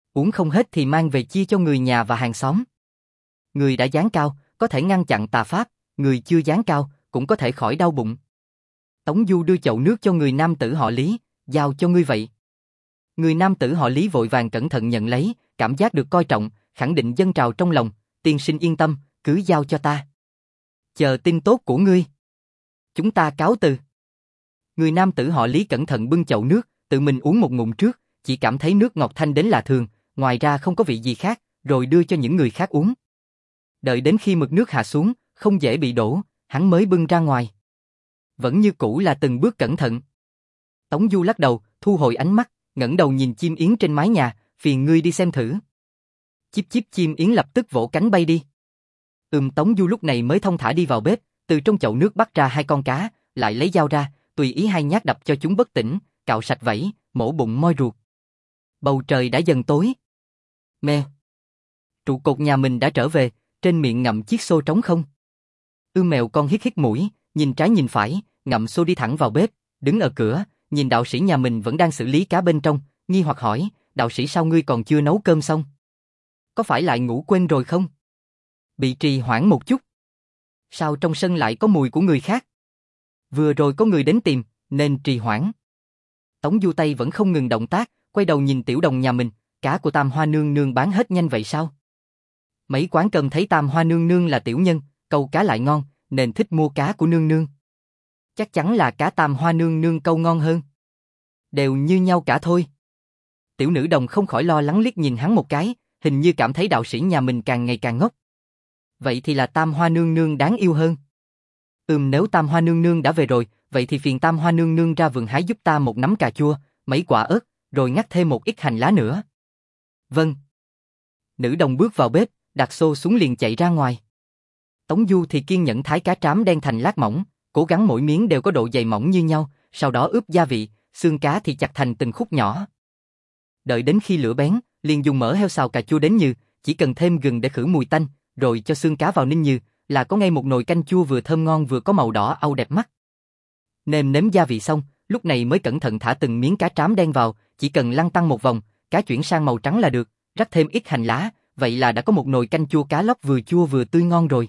Uống không hết thì mang về chia cho người nhà và hàng xóm. Người đã dáng cao, có thể ngăn chặn tà pháp, người chưa dáng cao, cũng có thể khỏi đau bụng. Tống Du đưa chậu nước cho người nam tử họ Lý, giao cho ngươi vậy. Người nam tử họ Lý vội vàng cẩn thận nhận lấy, cảm giác được coi trọng, khẳng định dâng trào trong lòng, tiên sinh yên tâm, cứ giao cho ta. Chờ tin tốt của ngươi. Chúng ta cáo từ. Người nam tử họ Lý cẩn thận bưng chậu nước, tự mình uống một ngụm trước, chỉ cảm thấy nước ngọt thanh đến lạ thường, ngoài ra không có vị gì khác, rồi đưa cho những người khác uống. Đợi đến khi mực nước hạ xuống, không dễ bị đổ, hắn mới bưng ra ngoài. Vẫn như cũ là từng bước cẩn thận. Tống Du lắc đầu, thu hồi ánh mắt, ngẩng đầu nhìn chim yến trên mái nhà, phiền ngươi đi xem thử. Chíp chíp chim yến lập tức vỗ cánh bay đi. Ừm Tống Du lúc này mới thông thả đi vào bếp, từ trong chậu nước bắt ra hai con cá, lại lấy dao ra, tùy ý hai nhát đập cho chúng bất tỉnh, cạo sạch vảy, mổ bụng moi ruột. Bầu trời đã dần tối. Mèo. Trụ cột nhà mình đã trở về, trên miệng ngậm chiếc xô trống không. Ư mèo con hít hít mũi, nhìn trái nhìn phải, ngậm xô đi thẳng vào bếp, đứng ở cửa, nhìn đạo sĩ nhà mình vẫn đang xử lý cá bên trong, nghi hoặc hỏi, đạo sĩ sao ngươi còn chưa nấu cơm xong? Có phải lại ngủ quên rồi không? Bị trì hoãn một chút. Sao trong sân lại có mùi của người khác? Vừa rồi có người đến tìm, nên trì hoãn. Tống Du tay vẫn không ngừng động tác, quay đầu nhìn tiểu đồng nhà mình, cá của Tam Hoa Nương Nương bán hết nhanh vậy sao? Mấy quán cơm thấy Tam Hoa Nương Nương là tiểu nhân, câu cá lại ngon, nên thích mua cá của Nương Nương. Chắc chắn là cá Tam Hoa Nương Nương câu ngon hơn. Đều như nhau cả thôi. Tiểu nữ đồng không khỏi lo lắng liếc nhìn hắn một cái, hình như cảm thấy đạo sĩ nhà mình càng ngày càng ngốc. Vậy thì là Tam Hoa Nương Nương đáng yêu hơn. Ừm nếu Tam Hoa Nương Nương đã về rồi, vậy thì phiền Tam Hoa Nương Nương ra vườn hái giúp ta một nắm cà chua, mấy quả ớt, rồi ngắt thêm một ít hành lá nữa. Vâng. Nữ đồng bước vào bếp, đặt xô xuống liền chạy ra ngoài. Tống Du thì kiên nhẫn thái cá trám đen thành lát mỏng, cố gắng mỗi miếng đều có độ dày mỏng như nhau, sau đó ướp gia vị, xương cá thì chặt thành từng khúc nhỏ. Đợi đến khi lửa bén, liền dùng mỡ heo xào cà chua đến nhừ, chỉ cần thêm gừng để khử mùi tanh, rồi cho xương cá vào ninh nhừ, là có ngay một nồi canh chua vừa thơm ngon vừa có màu đỏ au đẹp mắt. Nêm nếm gia vị xong, lúc này mới cẩn thận thả từng miếng cá trám đen vào, chỉ cần lăn tăn một vòng, cá chuyển sang màu trắng là được, rắc thêm ít hành lá, vậy là đã có một nồi canh chua cá lóc vừa chua vừa tươi ngon rồi.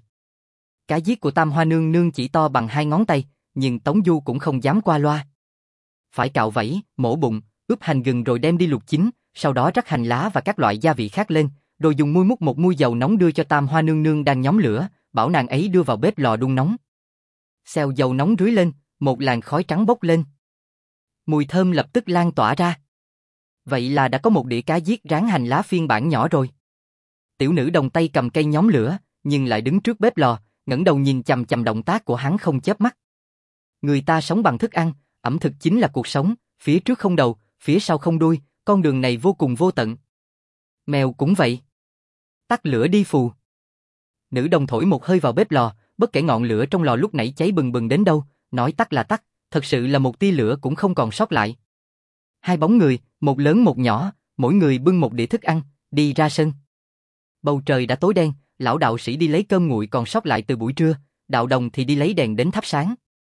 Cá giết của Tam Hoa Nương Nương chỉ to bằng hai ngón tay, nhưng Tống Du cũng không dám qua loa. Phải cạo vảy, mổ bụng, ướp hành gừng rồi đem đi luộc chín, sau đó rắc hành lá và các loại gia vị khác lên, rồi dùng muôi múc một muôi dầu nóng đưa cho Tam Hoa Nương Nương đang nhóm lửa, bảo nàng ấy đưa vào bếp lò đun nóng. Xèo dầu nóng rưới lên, một làn khói trắng bốc lên. Mùi thơm lập tức lan tỏa ra. Vậy là đã có một đĩa cá giết rán hành lá phiên bản nhỏ rồi. Tiểu nữ đồng tay cầm cây nhóm lửa, nhưng lại đứng trước bếp lò, ngẩng đầu nhìn chằm chằm động tác của hắn không chớp mắt. Người ta sống bằng thức ăn, ẩm thực chính là cuộc sống, phía trước không đầu, phía sau không đuôi, con đường này vô cùng vô tận. Mèo cũng vậy. Tắt lửa đi phù. Nữ đồng thổi một hơi vào bếp lò, bất kể ngọn lửa trong lò lúc nãy cháy bừng bừng đến đâu, nói tắt là tắt, thật sự là một tia lửa cũng không còn sót lại. Hai bóng người, một lớn một nhỏ, mỗi người bưng một đĩa thức ăn, đi ra sân. Bầu trời đã tối đen, lão đạo sĩ đi lấy cơm nguội còn sót lại từ buổi trưa, đạo đồng thì đi lấy đèn đến thắp sáng.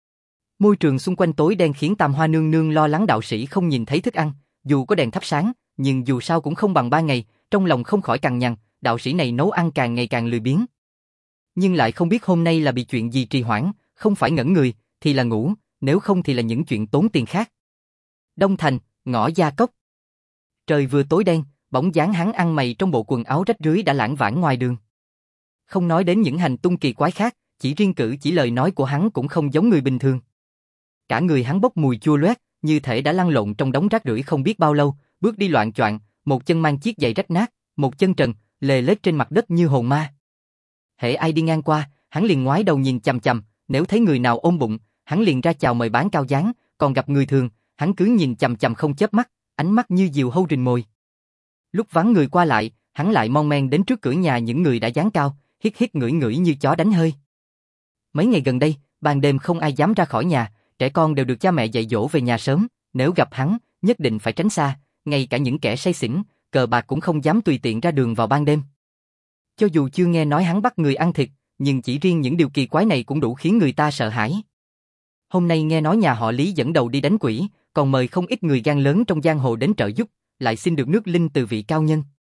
Môi trường xung quanh tối đen khiến Tam Hoa Nương Nương lo lắng đạo sĩ không nhìn thấy thức ăn, dù có đèn thắp sáng, nhưng dù sao cũng không bằng ba ngày, trong lòng không khỏi cằn nhằn, đạo sĩ này nấu ăn càng ngày càng lười biếng. Nhưng lại không biết hôm nay là bị chuyện gì trì hoãn, không phải ngẩn người, thì là ngủ, nếu không thì là những chuyện tốn tiền khác. Đông Thành, ngõ Gia Cốc. Trời vừa tối đen, bóng dáng hắn ăn mày trong bộ quần áo rách rưới đã lãng vãng ngoài đường. Không nói đến những hành tung kỳ quái khác, chỉ riêng cử chỉ lời nói của hắn cũng không giống người bình thường. Cả người hắn bốc mùi chua loét, như thể đã lăn lộn trong đống rác rưởi không biết bao lâu, bước đi loạng choạng, một chân mang chiếc giày rách nát, một chân trần, lê lết trên mặt đất như hồn ma. Hễ ai đi ngang qua, hắn liền ngoái đầu nhìn chằm chằm, nếu thấy người nào ôm bụng, hắn liền ra chào mời bán cao dáng, còn gặp người thường, hắn cứ nhìn chằm chằm không chớp mắt, ánh mắt như diều hâu rình mồi. Lúc vắng người qua lại, hắn lại mon men đến trước cửa nhà những người đã dáng cao, hít hít ngửi ngửi như chó đánh hơi. Mấy ngày gần đây, ban đêm không ai dám ra khỏi nhà, trẻ con đều được cha mẹ dạy dỗ về nhà sớm, nếu gặp hắn, nhất định phải tránh xa, ngay cả những kẻ say xỉn, cờ bạc cũng không dám tùy tiện ra đường vào ban đêm. Cho dù chưa nghe nói hắn bắt người ăn thịt, nhưng chỉ riêng những điều kỳ quái này cũng đủ khiến người ta sợ hãi. Hôm nay nghe nói nhà họ Lý dẫn đầu đi đánh quỷ, còn mời không ít người gan lớn trong giang hồ đến trợ giúp, lại xin được nước linh từ vị cao nhân.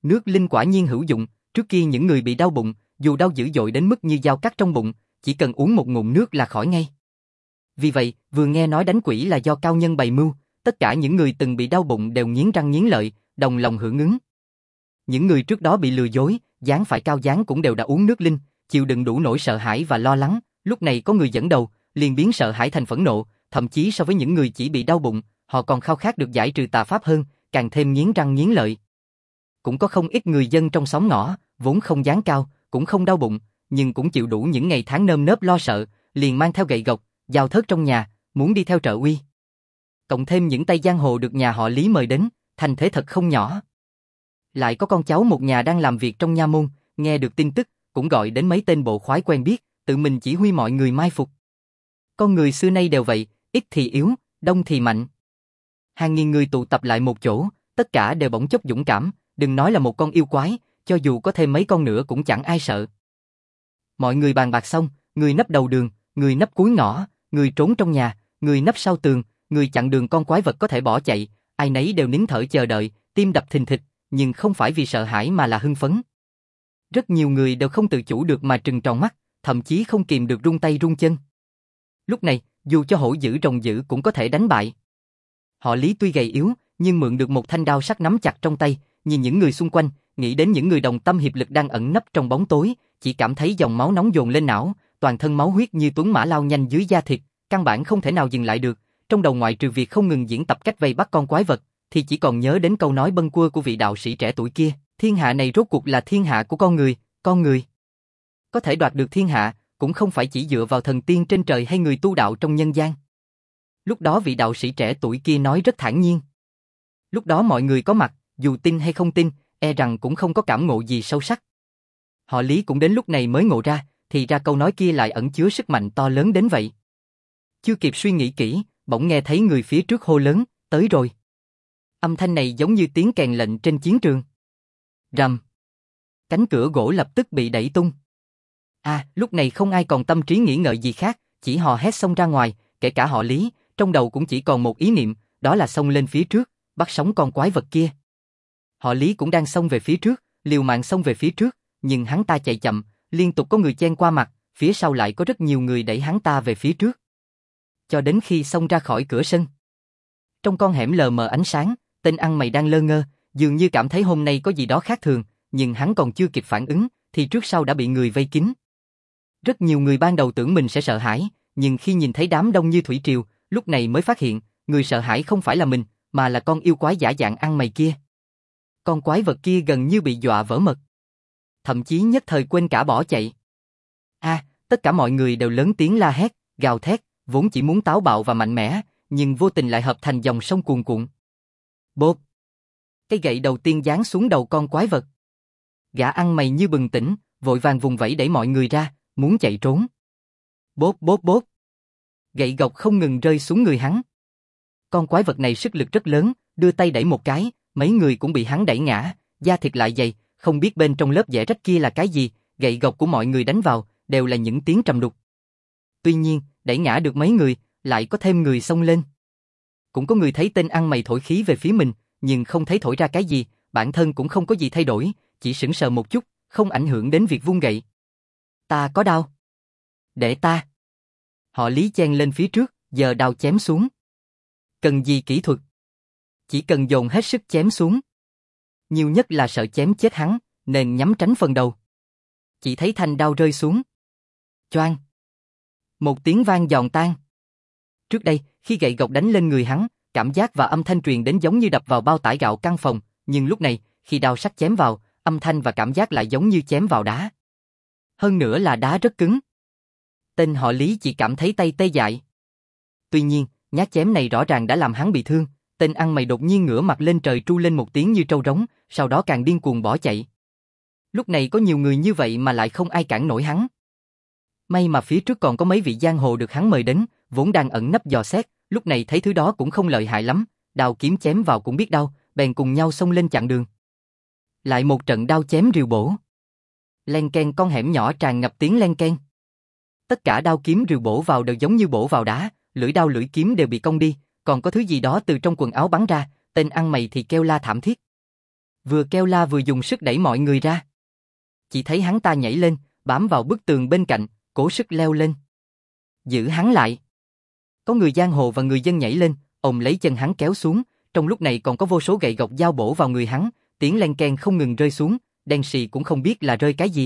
Nước linh quả nhiên hữu dụng, trước kia những người bị đau bụng, dù đau dữ dội đến mức như dao cắt trong bụng, chỉ cần uống một ngụm nước là khỏi ngay. Vì vậy, vừa nghe nói đánh quỷ là do cao nhân bày mưu, tất cả những người từng bị đau bụng đều nghiến răng nghiến lợi, đồng lòng hưởng ứng. Những người trước đó bị lừa dối, dáng phải cao dáng cũng đều đã uống nước linh, chịu đựng đủ nỗi sợ hãi và lo lắng, lúc này có người dẫn đầu, liền biến sợ hãi thành phẫn nộ, thậm chí so với những người chỉ bị đau bụng, họ còn khao khát được giải trừ tà pháp hơn, càng thêm nghiến răng nghiến lợi. Cũng có không ít người dân trong xóm ngõ, vốn không dáng cao, cũng không đau bụng, nhưng cũng chịu đủ những ngày tháng nơm nớp lo sợ, liền mang theo gậy gộc, dao thớt trong nhà, muốn đi theo trợ uy. Cộng thêm những tay giang hồ được nhà họ Lý mời đến, thành thế thật không nhỏ. Lại có con cháu một nhà đang làm việc trong nha môn, nghe được tin tức, cũng gọi đến mấy tên bộ khoái quen biết, tự mình chỉ huy mọi người mai phục. Con người xưa nay đều vậy, ít thì yếu, đông thì mạnh. Hàng nghìn người tụ tập lại một chỗ, tất cả đều bỗng chốc dũng cảm, đừng nói là một con yêu quái, cho dù có thêm mấy con nữa cũng chẳng ai sợ. Mọi người bàn bạc xong, người nấp đầu đường, người nấp cuối ngõ, người trốn trong nhà, người nấp sau tường, người chặn đường con quái vật có thể bỏ chạy, ai nấy đều nín thở chờ đợi, tim đập thình thịch, nhưng không phải vì sợ hãi mà là hưng phấn. Rất nhiều người đều không tự chủ được mà trừng tròn mắt, thậm chí không kìm được run tay run chân. Lúc này, dù cho hổ dữ rồng dữ cũng có thể đánh bại. Họ Lý tuy gầy yếu, nhưng mượn được một thanh đao sắc nắm chặt trong tay, nhìn những người xung quanh, nghĩ đến những người đồng tâm hiệp lực đang ẩn nấp trong bóng tối, chỉ cảm thấy dòng máu nóng dồn lên não, toàn thân máu huyết như tuấn mã lao nhanh dưới da thịt, căn bản không thể nào dừng lại được. Trong đầu ngoại trừ việc không ngừng diễn tập cách vây bắt con quái vật, thì chỉ còn nhớ đến câu nói bâng quơ của vị đạo sĩ trẻ tuổi kia, thiên hạ này rốt cuộc là thiên hạ của con người, con người. Có thể đoạt được thiên hạ, cũng không phải chỉ dựa vào thần tiên trên trời hay người tu đạo trong nhân gian. Lúc đó vị đạo sĩ trẻ tuổi kia nói rất thản nhiên. Lúc đó mọi người có mặt, dù tin hay không tin, e rằng cũng không có cảm ngộ gì sâu sắc. Họ Lý cũng đến lúc này mới ngộ ra, thì ra câu nói kia lại ẩn chứa sức mạnh to lớn đến vậy. Chưa kịp suy nghĩ kỹ, bỗng nghe thấy người phía trước hô lớn, tới rồi. Âm thanh này giống như tiếng kèn lệnh trên chiến trường. Rầm. Cánh cửa gỗ lập tức bị đẩy tung. À, lúc này không ai còn tâm trí nghĩ ngợi gì khác, chỉ hò hét xông ra ngoài, kể cả họ Lý, trong đầu cũng chỉ còn một ý niệm, đó là xông lên phía trước, bắt sống con quái vật kia. Họ Lý cũng đang xông về phía trước, liều mạng xông về phía trước, nhưng hắn ta chạy chậm, liên tục có người chen qua mặt, phía sau lại có rất nhiều người đẩy hắn ta về phía trước. Cho đến khi xông ra khỏi cửa sân. Trong con hẻm lờ mờ ánh sáng, tên ăn mày đang lơ ngơ, dường như cảm thấy hôm nay có gì đó khác thường, nhưng hắn còn chưa kịp phản ứng, thì trước sau đã bị người vây kín. Rất nhiều người ban đầu tưởng mình sẽ sợ hãi, nhưng khi nhìn thấy đám đông như thủy triều, lúc này mới phát hiện, người sợ hãi không phải là mình, mà là con yêu quái giả dạng ăn mày kia. Con quái vật kia gần như bị dọa vỡ mật. Thậm chí nhất thời quên cả bỏ chạy. À, tất cả mọi người đều lớn tiếng la hét, gào thét, vốn chỉ muốn táo bạo và mạnh mẽ, nhưng vô tình lại hợp thành dòng sông cuồn cuộn. Bốp! Cái gậy đầu tiên giáng xuống đầu con quái vật. Gã ăn mày như bừng tỉnh, vội vàng vùng vẫy đẩy mọi người ra, muốn chạy trốn. Bốp bốp bốp! Gậy gộc không ngừng rơi xuống người hắn. Con quái vật này sức lực rất lớn, đưa tay đẩy một cái, mấy người cũng bị hắn đẩy ngã, da thịt lại dày, không biết bên trong lớp dẻ rách kia là cái gì, gậy gộc của mọi người đánh vào, đều là những tiếng trầm đục. Tuy nhiên, đẩy ngã được mấy người, lại có thêm người xông lên. Cũng có người thấy tên ăn mày thổi khí về phía mình, nhưng không thấy thổi ra cái gì, bản thân cũng không có gì thay đổi, chỉ sững sờ một chút, không ảnh hưởng đến việc vung gậy. Ta có đao. Để ta. Họ Lý chen lên phía trước, giờ đao chém xuống. Cần gì kỹ thuật? Chỉ cần dồn hết sức chém xuống. Nhiều nhất là sợ chém chết hắn, nên nhắm tránh phần đầu. Chỉ thấy thanh đao rơi xuống. Choang. Một tiếng vang giòn tan. Trước đây, khi gậy gộc đánh lên người hắn, cảm giác và âm thanh truyền đến giống như đập vào bao tải gạo căn phòng, nhưng lúc này, khi đao sắc chém vào, âm thanh và cảm giác lại giống như chém vào đá. Hơn nữa là đá rất cứng. Tên họ Lý chỉ cảm thấy tay tê dại. Tuy nhiên, nhát chém này rõ ràng đã làm hắn bị thương, tên ăn mày đột nhiên ngửa mặt lên trời tru lên một tiếng như trâu rống, sau đó càng điên cuồng bỏ chạy. Lúc này có nhiều người như vậy mà lại không ai cản nổi hắn. May mà phía trước còn có mấy vị giang hồ được hắn mời đến, vốn đang ẩn nấp dò xét, lúc này thấy thứ đó cũng không lợi hại lắm, đao kiếm chém vào cũng biết đau, bèn cùng nhau xông lên chặn đường. Lại một trận đao chém rìu bổ. Len keng, con hẻm nhỏ tràn ngập tiếng len keng. Tất cả đao kiếm rìu bổ vào đều giống như bổ vào đá, lưỡi đao lưỡi kiếm đều bị cong đi, còn có thứ gì đó từ trong quần áo bắn ra, tên ăn mày thì kêu la thảm thiết. Vừa kêu la vừa dùng sức đẩy mọi người ra. Chỉ thấy hắn ta nhảy lên, bám vào bức tường bên cạnh, cố sức leo lên. Giữ hắn lại. Có người giang hồ và người dân nhảy lên, ôm lấy chân hắn kéo xuống, trong lúc này còn có vô số gậy gộc dao bổ vào người hắn, tiếng len keng không ngừng rơi xuống, đen sì cũng không biết là rơi cái gì.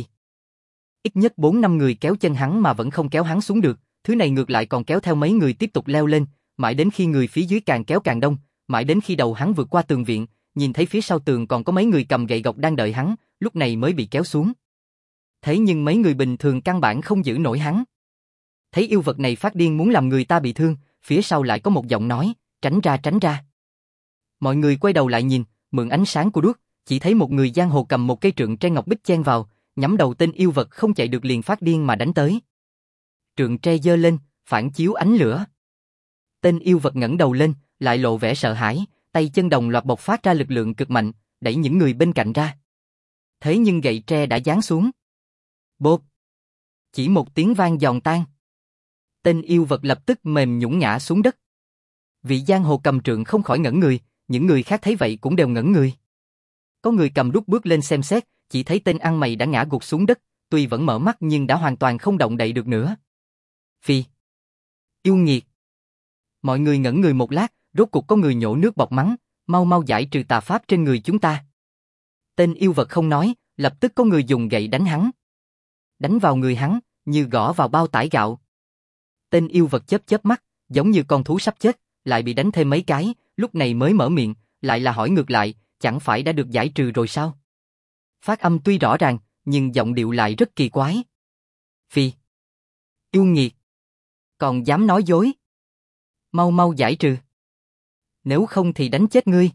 Ít nhất bốn năm người kéo chân hắn mà vẫn không kéo hắn xuống được, thứ này ngược lại còn kéo theo mấy người tiếp tục leo lên, mãi đến khi người phía dưới càng kéo càng đông, mãi đến khi đầu hắn vượt qua tường viện, nhìn thấy phía sau tường còn có mấy người cầm gậy gộc đang đợi hắn, lúc này mới bị kéo xuống. Thế nhưng mấy người bình thường căn bản không giữ nổi hắn. Thấy yêu vật này phát điên muốn làm người ta bị thương, phía sau lại có một giọng nói, tránh ra tránh ra. Mọi người quay đầu lại nhìn, mượn ánh sáng của đuốc, chỉ thấy một người giang hồ cầm một cây trượng tre ngọc bích chen vào, nhắm đầu tên yêu vật không chạy được liền phát điên mà đánh tới. Trượng tre giơ lên, phản chiếu ánh lửa. Tên yêu vật ngẩng đầu lên, lại lộ vẻ sợ hãi, tay chân đồng loạt bộc phát ra lực lượng cực mạnh, đẩy những người bên cạnh ra. Thế nhưng gậy tre đã giáng xuống. Bộp! Chỉ một tiếng vang giòn tan. Tên yêu vật lập tức mềm nhũn ngã xuống đất. Vị giang hồ cầm trượng không khỏi ngẩn người, những người khác thấy vậy cũng đều ngẩn người. Có người cầm đuốc bước lên xem xét, chỉ thấy tên ăn mày đã ngã gục xuống đất, tuy vẫn mở mắt nhưng đã hoàn toàn không động đậy được nữa. Phi! Yêu nghiệt! Mọi người ngẩn người một lát, rốt cục có người nhổ nước bọt mắng, mau mau giải trừ tà pháp trên người chúng ta. Tên yêu vật không nói, lập tức có người dùng gậy đánh hắn. Đánh vào người hắn, như gõ vào bao tải gạo. Tên yêu vật chớp chớp mắt, giống như con thú sắp chết, lại bị đánh thêm mấy cái, lúc này mới mở miệng, lại là hỏi ngược lại, chẳng phải đã được giải trừ rồi sao? Phát âm tuy rõ ràng, nhưng giọng điệu lại rất kỳ quái. Phi! Yêu nghiệt! Còn dám nói dối? Mau mau giải trừ. Nếu không thì đánh chết ngươi.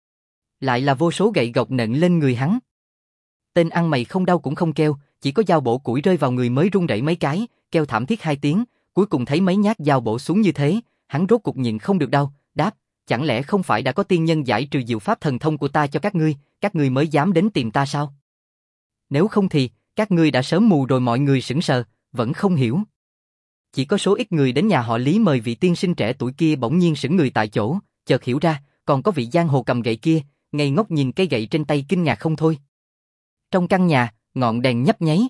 Lại là vô số gậy gộc nện lên người hắn. Tên ăn mày không đau cũng không kêu, chỉ có dao bổ củi rơi vào người mới rung rẩy mấy cái, kêu thảm thiết hai tiếng, cuối cùng thấy mấy nhát dao bổ xuống như thế, hắn rốt cục nhịn không được đau, đáp, chẳng lẽ không phải đã có tiên nhân giải trừ diệu pháp thần thông của ta cho các ngươi, các ngươi mới dám đến tìm ta sao? Nếu không thì, các ngươi đã sớm mù rồi. Mọi người sững sờ, vẫn không hiểu. Chỉ có số ít người đến nhà họ Lý mời vị tiên sinh trẻ tuổi kia bỗng nhiên sững người tại chỗ, chợt hiểu ra, còn có vị giang hồ cầm gậy kia, ngây ngốc nhìn cây gậy trên tay kinh ngạc không thôi. Trong căn nhà, ngọn đèn nhấp nháy.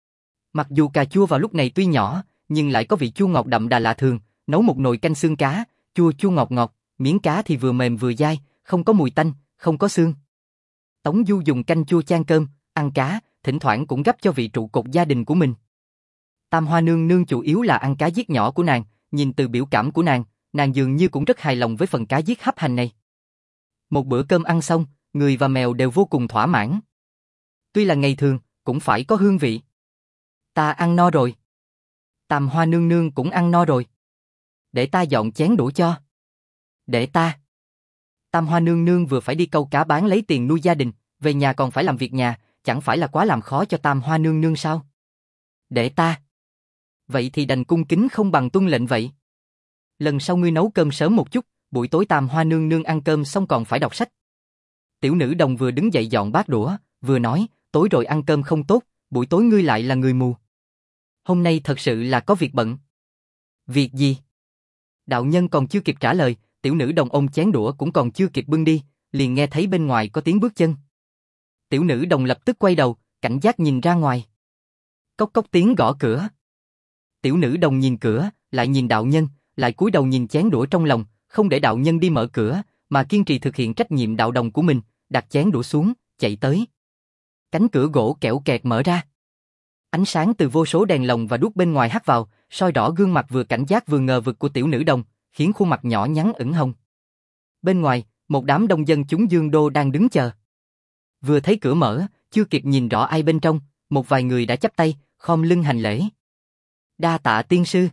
Mặc dù cà chua vào lúc này tuy nhỏ, nhưng lại có vị chua ngọt đậm đà lạ thường, nấu một nồi canh xương cá, chua chua ngọt ngọt, miếng cá thì vừa mềm vừa dai, không có mùi tanh, không có xương. Tống Du dùng canh chua chan cơm, ăn cá, thỉnh thoảng cũng gắp cho vị trụ cột gia đình của mình. Tam Hoa nương nương chủ yếu là ăn cá giết nhỏ của nàng, nhìn từ biểu cảm của nàng, nàng dường như cũng rất hài lòng với phần cá giết hấp hành này. Một bữa cơm ăn xong, người và mèo đều vô cùng thỏa mãn. Tuy là ngày thường, cũng phải có hương vị. Ta ăn no rồi. Tam Hoa nương nương cũng ăn no rồi. Để ta dọn chén đũa cho. Để ta. Tam Hoa nương nương vừa phải đi câu cá bán lấy tiền nuôi gia đình, về nhà còn phải làm việc nhà, chẳng phải là quá làm khó cho Tam Hoa nương nương sao? Để ta. Vậy thì đành cung kính không bằng tuân lệnh vậy. Lần sau ngươi nấu cơm sớm một chút, buổi tối Tam Hoa nương nương ăn cơm xong còn phải đọc sách. Tiểu nữ đồng vừa đứng dậy dọn bát đũa, vừa nói, tối rồi ăn cơm không tốt, buổi tối ngươi lại là người mù. Hôm nay thật sự là có việc bận. Việc gì? Đạo nhân còn chưa kịp trả lời, tiểu nữ đồng ôm chén đũa cũng còn chưa kịp bưng đi, liền nghe thấy bên ngoài có tiếng bước chân. Tiểu nữ đồng lập tức quay đầu, cảnh giác nhìn ra ngoài. Cốc cốc tiếng gõ cửa. Tiểu nữ đồng nhìn cửa, lại nhìn đạo nhân, lại cúi đầu nhìn chén đũa trong lòng, không để đạo nhân đi mở cửa, mà kiên trì thực hiện trách nhiệm đạo đồng của mình, đặt chén đũa xuống, chạy tới. Cánh cửa gỗ kẽo kẹt mở ra. Ánh sáng từ vô số đèn lồng và đuốc bên ngoài hắt vào, soi rõ gương mặt vừa cảnh giác vừa ngờ vực của tiểu nữ đồng, khiến khuôn mặt nhỏ nhắn ửng hồng. Bên ngoài, một đám đông dân chúng Dương Đô đang đứng chờ. Vừa thấy cửa mở, chưa kịp nhìn rõ ai bên trong, một vài người đã chắp tay, khom lưng hành lễ. Đa tạ tiên sư.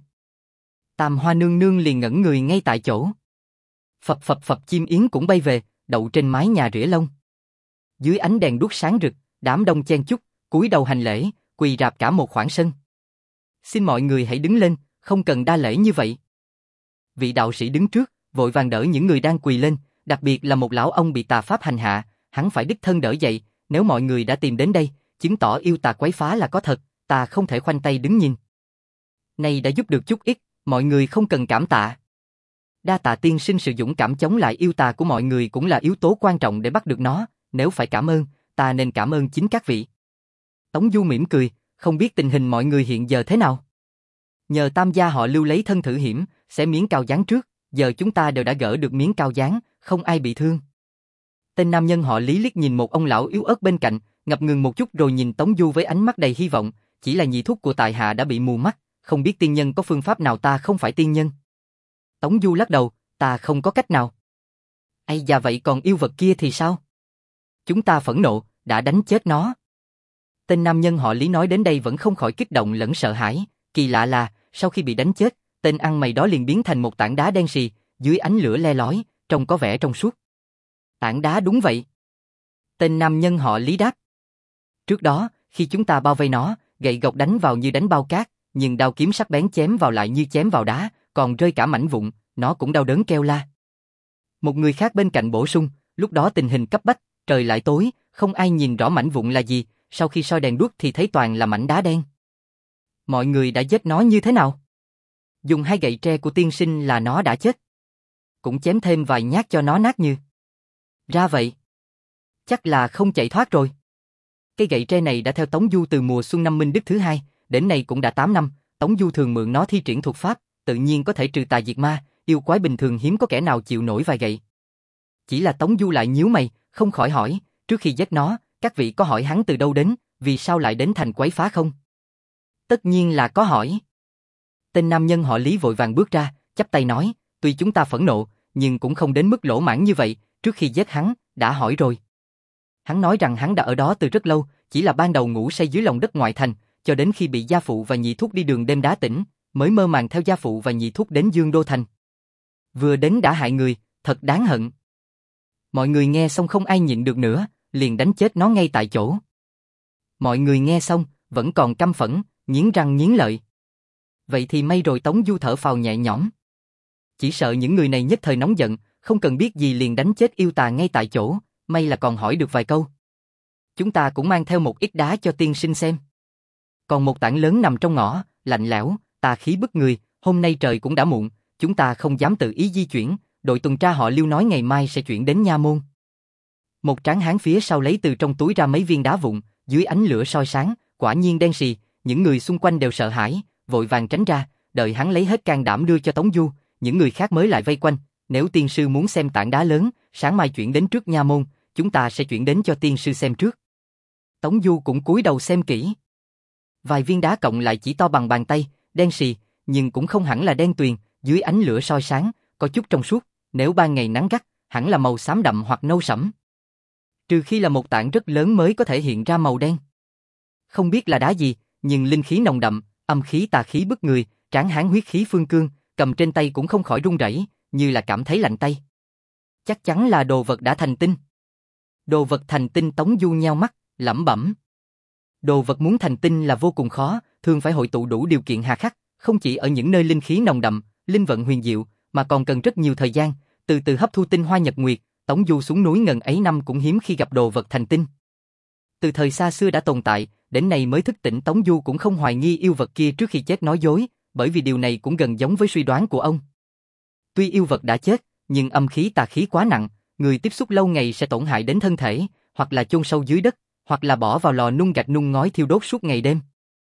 Tam Hoa nương nương liền ngẩn người ngay tại chỗ. Phập phập phập chim yến cũng bay về, đậu trên mái nhà rỉa lông. Dưới ánh đèn đuốc sáng rực, đám đông chen chúc, cúi đầu hành lễ, quỳ rạp cả một khoảng sân. Xin mọi người hãy đứng lên, không cần đa lễ như vậy. Vị đạo sĩ đứng trước, vội vàng đỡ những người đang quỳ lên, đặc biệt là một lão ông bị tà pháp hành hạ, hắn phải đích thân đỡ dậy, nếu mọi người đã tìm đến đây, chứng tỏ yêu tà quấy phá là có thật, ta không thể khoanh tay đứng nhìn. Này đã giúp được chút ít, mọi người không cần cảm tạ. Đa tạ tiên sinh, sự dũng cảm chống lại yêu tà của mọi người cũng là yếu tố quan trọng để bắt được nó, nếu phải cảm ơn, ta nên cảm ơn chính các vị. Tống Du mỉm cười, không biết tình hình mọi người hiện giờ thế nào? Nhờ Tam gia họ Lưu lấy thân thử hiểm, xẻ miếng cao dán trước, giờ chúng ta đều đã gỡ được miếng cao dán, không ai bị thương. Tên nam nhân họ Lý liếc nhìn một ông lão yếu ớt bên cạnh, ngập ngừng một chút rồi nhìn Tống Du với ánh mắt đầy hy vọng, chỉ là nhị thúc của tại hạ đã bị mù mắt, không biết tiên nhân có phương pháp nào ta không phải tiên nhân. Tống Du lắc đầu, ta không có cách nào. Ây da vậy còn yêu vật kia thì sao? Chúng ta phẫn nộ, đã đánh chết nó. Tên nam nhân họ Lý nói đến đây vẫn không khỏi kích động lẫn sợ hãi, kỳ lạ là, sau khi bị đánh chết, tên ăn mày đó liền biến thành một tảng đá đen sì, dưới ánh lửa le lói, trông có vẻ trong suốt. Tảng đá đúng vậy. Tên nam nhân họ Lý đáp. Trước đó, khi chúng ta bao vây nó, gậy gộc đánh vào như đánh bao cát, nhưng đao kiếm sắc bén chém vào lại như chém vào đá, còn rơi cả mảnh vụn, nó cũng đau đớn kêu la. Một người khác bên cạnh bổ sung, lúc đó tình hình cấp bách, trời lại tối, không ai nhìn rõ mảnh vụn là gì, sau khi soi đèn đuốc thì thấy toàn là mảnh đá đen. Mọi người đã giết nó như thế nào? Dùng hai gậy tre của tiên sinh là nó đã chết. Cũng chém thêm vài nhát cho nó nát như. Ra vậy. Chắc là không chạy thoát rồi. Cây gậy tre này đã theo Tống Du từ mùa xuân năm Minh Đức thứ hai, đến nay cũng đã tám năm, Tống Du thường mượn nó thi triển thuật pháp, tự nhiên có thể trừ tà diệt ma, yêu quái bình thường hiếm có kẻ nào chịu nổi vài gậy. Chỉ là Tống Du lại nhíu mày, không khỏi hỏi, trước khi giết nó, các vị có hỏi hắn từ đâu đến, vì sao lại đến thành quấy phá không? Tất nhiên là có hỏi. Tên nam nhân họ Lý vội vàng bước ra, chắp tay nói, tuy chúng ta phẫn nộ, nhưng cũng không đến mức lỗ mãng như vậy, trước khi giết hắn, đã hỏi rồi. Hắn nói rằng hắn đã ở đó từ rất lâu, chỉ là ban đầu ngủ say dưới lòng đất ngoại thành, cho đến khi bị gia phụ và nhị thúc đi đường đêm đá tỉnh, mới mơ màng theo gia phụ và nhị thúc đến Dương Đô Thành. Vừa đến đã hại người, thật đáng hận. Mọi người nghe xong không ai nhịn được nữa, liền đánh chết nó ngay tại chỗ. Mọi người nghe xong, vẫn còn căm phẫn, nghiến răng nghiến lợi. Vậy thì may rồi, Tống Du thở phào nhẹ nhõm. Chỉ sợ những người này nhất thời nóng giận, không cần biết gì liền đánh chết yêu tà ngay tại chỗ, may là còn hỏi được vài câu. Chúng ta cũng mang theo một ít đá cho tiên sinh xem. Còn một tảng lớn nằm trong ngõ, lạnh lẽo, tà khí bức người, hôm nay trời cũng đã muộn, chúng ta không dám tự ý di chuyển, đội tuần tra họ Lưu nói ngày mai sẽ chuyển đến Nha Môn. Một tráng hán phía sau lấy từ trong túi ra mấy viên đá vụn, dưới ánh lửa soi sáng, quả nhiên đen sì, những người xung quanh đều sợ hãi, vội vàng tránh ra, đợi hắn lấy hết can đảm đưa cho Tống Du, những người khác mới lại vây quanh, nếu tiên sư muốn xem tảng đá lớn, sáng mai chuyển đến trước Nha Môn, chúng ta sẽ chuyển đến cho tiên sư xem trước. Tống Du cũng cúi đầu xem kỹ. Vài viên đá cộng lại chỉ to bằng bàn tay, đen sì, nhưng cũng không hẳn là đen tuyền, dưới ánh lửa soi sáng, có chút trong suốt, nếu ban ngày nắng gắt, hẳn là màu xám đậm hoặc nâu sẫm. Trừ khi là một tảng rất lớn mới có thể hiện ra màu đen. Không biết là đá gì, nhưng linh khí nồng đậm, âm khí tà khí bức người, tráng hán huyết khí phương cương, cầm trên tay cũng không khỏi run rẩy, như là cảm thấy lạnh tay. Chắc chắn là đồ vật đã thành tinh. Đồ vật thành tinh. Tống Du nheo mắt, lẩm bẩm. Đồ vật muốn thành tinh là vô cùng khó, thường phải hội tụ đủ điều kiện hà khắc, không chỉ ở những nơi linh khí nồng đậm, linh vận huyền diệu, mà còn cần rất nhiều thời gian, từ từ hấp thu tinh hoa nhật nguyệt. Tống Du xuống núi ngần ấy năm cũng hiếm khi gặp đồ vật thành tinh. Từ thời xa xưa đã tồn tại, đến nay mới thức tỉnh, Tống Du cũng không hoài nghi yêu vật kia trước khi chết nói dối, bởi vì điều này cũng gần giống với suy đoán của ông. Tuy yêu vật đã chết, nhưng âm khí tà khí quá nặng, người tiếp xúc lâu ngày sẽ tổn hại đến thân thể, hoặc là chôn sâu dưới đất, hoặc là bỏ vào lò nung gạch nung ngói thiêu đốt suốt ngày đêm.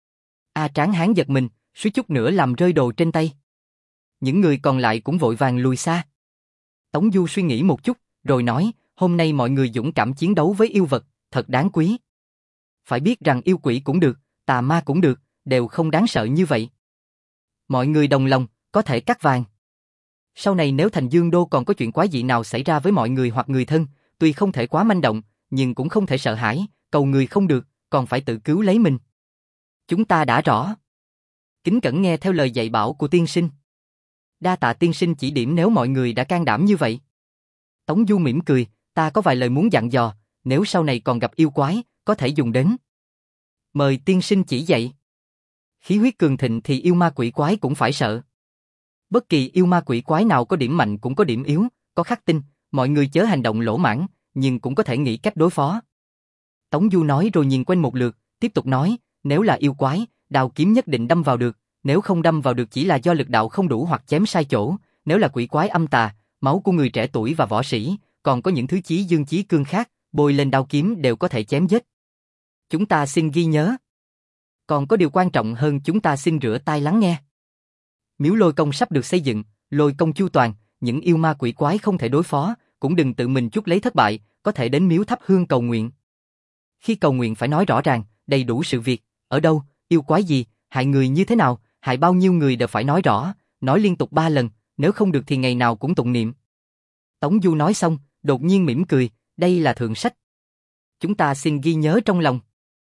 A tráng hán giật mình, suýt chút nữa làm rơi đồ trên tay. Những người còn lại cũng vội vàng lùi xa. Tống Du suy nghĩ một chút, rồi nói, hôm nay mọi người dũng cảm chiến đấu với yêu vật, thật đáng quý. Phải biết rằng yêu quỷ cũng được, tà ma cũng được, đều không đáng sợ như vậy. Mọi người đồng lòng, có thể cắt vàng. Sau này nếu thành Dương Đô còn có chuyện quái dị nào xảy ra với mọi người hoặc người thân, tuy không thể quá manh động, nhưng cũng không thể sợ hãi, cầu người không được, còn phải tự cứu lấy mình. Chúng ta đã rõ. Kính cẩn nghe theo lời dạy bảo của tiên sinh. Đa tạ tiên sinh chỉ điểm nếu mọi người đã can đảm như vậy. Tống Du mỉm cười, ta có vài lời muốn dặn dò, nếu sau này còn gặp yêu quái, có thể dùng đến. Mời tiên sinh chỉ dạy. Khí huyết cường thịnh thì yêu ma quỷ quái cũng phải sợ. Bất kỳ yêu ma quỷ quái nào có điểm mạnh cũng có điểm yếu, có khắc tinh, mọi người chớ hành động lỗ mãng, nhưng cũng có thể nghĩ cách đối phó. Tống Du nói rồi nhìn quanh một lượt, tiếp tục nói, nếu là yêu quái, đao kiếm nhất định đâm vào được, nếu không đâm vào được chỉ là do lực đạo không đủ hoặc chém sai chỗ, nếu là quỷ quái âm tà, máu của người trẻ tuổi và võ sĩ, còn có những thứ chí dương chí cương khác, bôi lên đao kiếm đều có thể chém giết. Chúng ta xin ghi nhớ. Còn có điều quan trọng hơn, chúng ta xin rửa tai lắng nghe. Miếu Lôi Công sắp được xây dựng, Lôi Công chu toàn, những yêu ma quỷ quái không thể đối phó, cũng đừng tự mình chuốc lấy thất bại, có thể đến miếu thắp hương cầu nguyện. Khi cầu nguyện phải nói rõ ràng, đầy đủ sự việc, ở đâu, yêu quái gì, hại người như thế nào, hại bao nhiêu người đều phải nói rõ, nói liên tục ba lần, nếu không được thì ngày nào cũng tụng niệm. Tống Du nói xong, đột nhiên mỉm cười, đây là thượng sách. Chúng ta xin ghi nhớ trong lòng.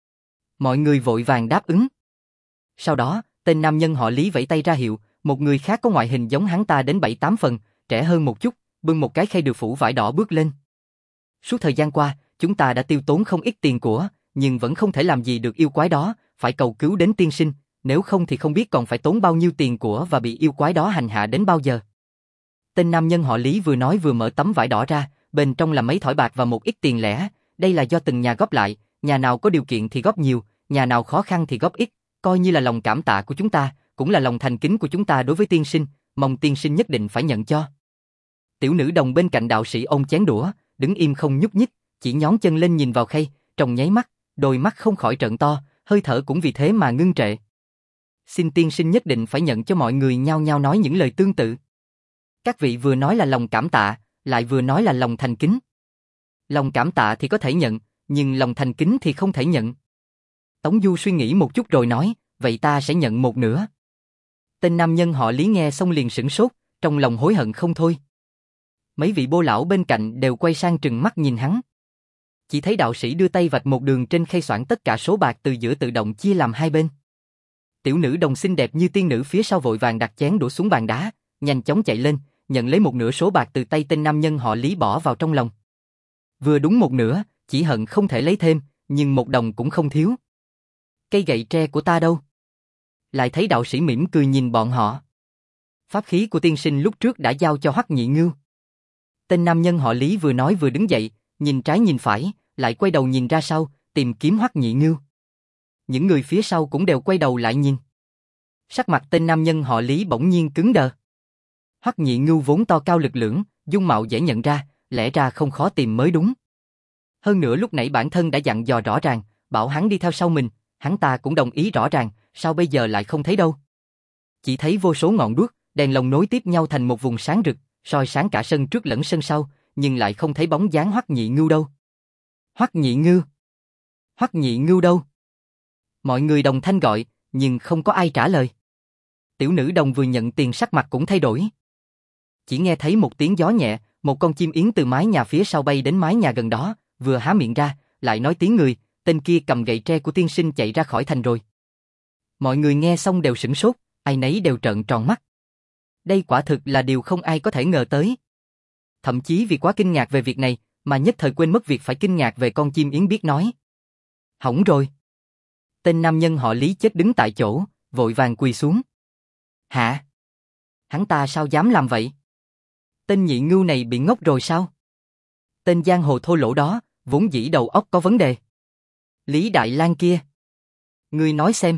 Mọi người vội vàng đáp ứng. Sau đó, tên nam nhân họ Lý vẫy tay ra hiệu, một người khác có ngoại hình giống hắn ta đến bảy tám phần, trẻ hơn một chút, bưng một cái khay được phủ vải đỏ bước lên. Suốt thời gian qua, chúng ta đã tiêu tốn không ít tiền của, nhưng vẫn không thể làm gì được yêu quái đó, phải cầu cứu đến tiên sinh, nếu không thì không biết còn phải tốn bao nhiêu tiền của và bị yêu quái đó hành hạ đến bao giờ. Tên nam nhân họ Lý vừa nói vừa mở tấm vải đỏ ra, bên trong là mấy thỏi bạc và một ít tiền lẻ, đây là do từng nhà góp lại, nhà nào có điều kiện thì góp nhiều, nhà nào khó khăn thì góp ít, coi như là lòng cảm tạ của chúng ta, cũng là lòng thành kính của chúng ta đối với tiên sinh, mong tiên sinh nhất định phải nhận cho. Tiểu nữ đồng bên cạnh đạo sĩ ôm chén đũa, đứng im không nhúc nhích, chỉ nhón chân lên nhìn vào khay, trong nháy mắt, đôi mắt không khỏi trợn to, hơi thở cũng vì thế mà ngưng trệ. Xin tiên sinh nhất định phải nhận cho, mọi người nhao nhao nói những lời tương tự. Các vị vừa nói là lòng cảm tạ, lại vừa nói là lòng thành kính. Lòng cảm tạ thì có thể nhận, nhưng lòng thành kính thì không thể nhận. Tống Du suy nghĩ một chút rồi nói, vậy ta sẽ nhận một nửa. Tên nam nhân họ Lý nghe xong liền sửng sốt, trong lòng hối hận không thôi. Mấy vị bô lão bên cạnh đều quay sang trừng mắt nhìn hắn. Chỉ thấy đạo sĩ đưa tay vạch một đường trên khay, soạn tất cả số bạc từ giữa tự động chia làm hai bên. Tiểu nữ đồng xinh đẹp như tiên nữ phía sau vội vàng đặt chén đũa xuống bàn đá, nhanh chóng chạy lên, nhận lấy một nửa số bạc từ tay tên nam nhân họ Lý bỏ vào trong lòng. Vừa đúng một nửa, chỉ hận không thể lấy thêm, nhưng một đồng cũng không thiếu. Cây gậy tre của ta đâu? Lại thấy đạo sĩ mỉm cười nhìn bọn họ. Pháp khí của tiên sinh lúc trước đã giao cho Hoắc Nhị Ngưu. Tên nam nhân họ Lý vừa nói vừa đứng dậy, nhìn trái nhìn phải, lại quay đầu nhìn ra sau, tìm kiếm Hoắc Nhị Ngưu. Những người phía sau cũng đều quay đầu lại nhìn. Sắc mặt tên nam nhân họ Lý bỗng nhiên cứng đờ. Hoắc Nhị Ngưu vốn to cao lực lưỡng, dung mạo dễ nhận ra, lẽ ra không khó tìm mới đúng. Hơn nữa lúc nãy bản thân đã dặn dò rõ ràng, bảo hắn đi theo sau mình, hắn ta cũng đồng ý rõ ràng, sao bây giờ lại không thấy đâu? Chỉ thấy vô số ngọn đuốc, đèn lồng nối tiếp nhau thành một vùng sáng rực, soi sáng cả sân trước lẫn sân sau, nhưng lại không thấy bóng dáng Hoắc Nhị Ngưu đâu. Hoắc Nhị Ngưu! Hoắc Nhị Ngưu đâu? Mọi người đồng thanh gọi, nhưng không có ai trả lời. Tiểu nữ đồng vừa nhận tiền sắc mặt cũng thay đổi. Chỉ nghe thấy một tiếng gió nhẹ, một con chim yến từ mái nhà phía sau bay đến mái nhà gần đó, vừa há miệng ra, lại nói tiếng người, tên kia cầm gậy tre của tiên sinh chạy ra khỏi thành rồi. Mọi người nghe xong đều sửng sốt, ai nấy đều trợn tròn mắt. Đây quả thực là điều không ai có thể ngờ tới. Thậm chí vì quá kinh ngạc về việc này, mà nhất thời quên mất việc phải kinh ngạc về con chim yến biết nói. Hỏng rồi. Tên nam nhân họ Lý chết đứng tại chỗ, vội vàng quỳ xuống. Hả? Hắn ta sao dám làm vậy? Tên Nhị Ngưu này bị ngốc rồi sao? Tên giang hồ thô lỗ đó, vốn dĩ đầu óc có vấn đề. Lý Đại Lang kia. Ngươi nói xem.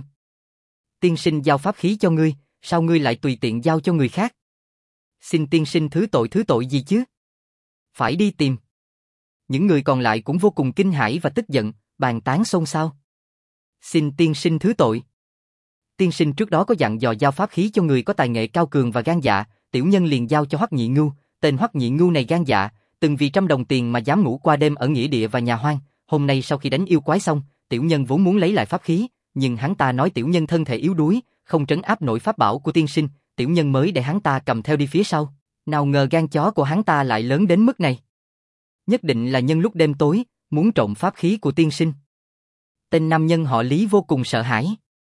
Tiên sinh giao pháp khí cho ngươi, sao ngươi lại tùy tiện giao cho người khác? Xin tiên sinh thứ tội thứ tội gì chứ? Phải đi tìm. Những người còn lại cũng vô cùng kinh hãi và tức giận, bàn tán xôn xao. Xin tiên sinh thứ tội. Tiên sinh trước đó có dặn dò giao pháp khí cho người có tài nghệ cao cường và gan dạ, tiểu nhân liền giao cho Hoắc Nhị Ngưu. Tên Hoắc Nhị Ngưu này gan dạ, từng vì trăm đồng tiền mà dám ngủ qua đêm ở nghĩa địa và nhà hoang. Hôm nay sau khi đánh yêu quái xong, tiểu nhân vốn muốn lấy lại pháp khí, nhưng hắn ta nói tiểu nhân thân thể yếu đuối, không trấn áp nổi pháp bảo của tiên sinh, tiểu nhân mới để hắn ta cầm theo đi phía sau. Nào ngờ gan chó của hắn ta lại lớn đến mức này. Nhất định là nhân lúc đêm tối, muốn trộm pháp khí của tiên sinh. Tên nam nhân họ Lý vô cùng sợ hãi.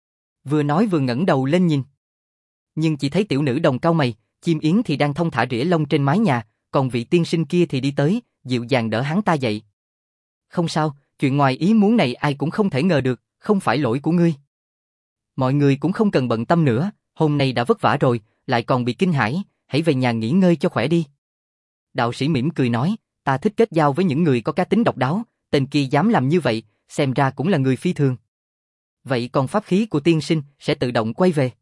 Vừa nói vừa ngẩng đầu lên nhìn. Nhưng chỉ thấy tiểu nữ đồng cau mày, chim yến thì đang thong thả rỉa lông trên mái nhà, còn vị tiên sinh kia thì đi tới, dịu dàng đỡ hắn ta dậy. Không sao, chuyện ngoài ý muốn này ai cũng không thể ngờ được, không phải lỗi của ngươi. Mọi người cũng không cần bận tâm nữa, hôm nay đã vất vả rồi, lại còn bị kinh hãi, hãy về nhà nghỉ ngơi cho khỏe đi. Đạo sĩ mỉm cười nói, ta thích kết giao với những người có cá tính độc đáo, tên kia dám làm như vậy, xem ra cũng là người phi thường. Vậy còn pháp khí của tiên sinh sẽ tự động quay về.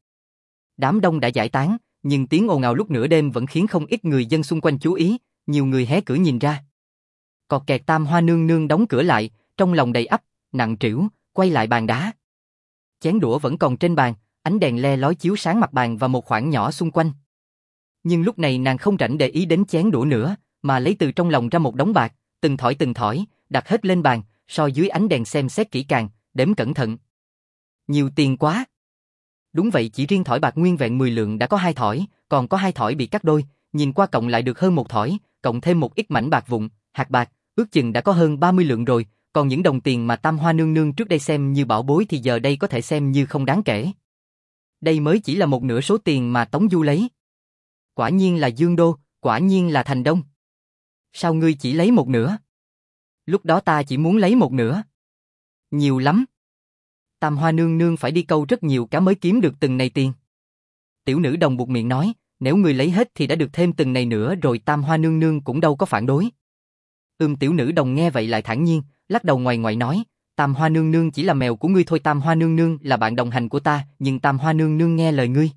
Đám đông đã giải tán, nhưng tiếng ồn ào lúc nửa đêm vẫn khiến không ít người dân xung quanh chú ý, nhiều người hé cửa nhìn ra. Cọt kẹt Tam Hoa nương nương đóng cửa lại, trong lòng đầy ắp, nặng trĩu, quay lại bàn đá. Chén đũa vẫn còn trên bàn, ánh đèn le lói chiếu sáng mặt bàn và một khoảng nhỏ xung quanh. Nhưng lúc này nàng không rảnh để ý đến chén đũa nữa, mà lấy từ trong lòng ra một đống bạc, từng thỏi từng thỏi, đặt hết lên bàn, soi dưới ánh đèn xem xét kỹ càng, đếm cẩn thận. Nhiều tiền quá. Đúng vậy, chỉ riêng thỏi bạc nguyên vẹn mười lượng đã có hai thỏi, còn có hai thỏi bị cắt đôi, nhìn qua cộng lại được hơn một thỏi, cộng thêm một ít mảnh bạc vụn, hạt bạc, ước chừng đã có hơn ba mươi lượng rồi, còn những đồng tiền mà Tam Hoa nương nương trước đây xem như bảo bối thì giờ đây có thể xem như không đáng kể. Đây mới chỉ là một nửa số tiền mà Tống Du lấy. Quả nhiên là Dương Đô, quả nhiên là Thành Đông. Sao ngươi chỉ lấy một nửa? Lúc đó ta chỉ muốn lấy một nửa. Nhiều lắm. Tam Hoa nương nương phải đi câu rất nhiều cá mới kiếm được từng này tiền. Tiểu nữ đồng buột miệng nói, nếu ngươi lấy hết thì đã được thêm từng này nữa rồi. Tam Hoa nương nương cũng đâu có phản đối. Ừm, tiểu nữ đồng nghe vậy lại thản nhiên, lắc đầu ngoài ngoại nói, Tam Hoa nương nương chỉ là mèo của ngươi thôi. Tam Hoa nương nương là bạn đồng hành của ta, nhưng Tam Hoa nương nương nghe lời ngươi.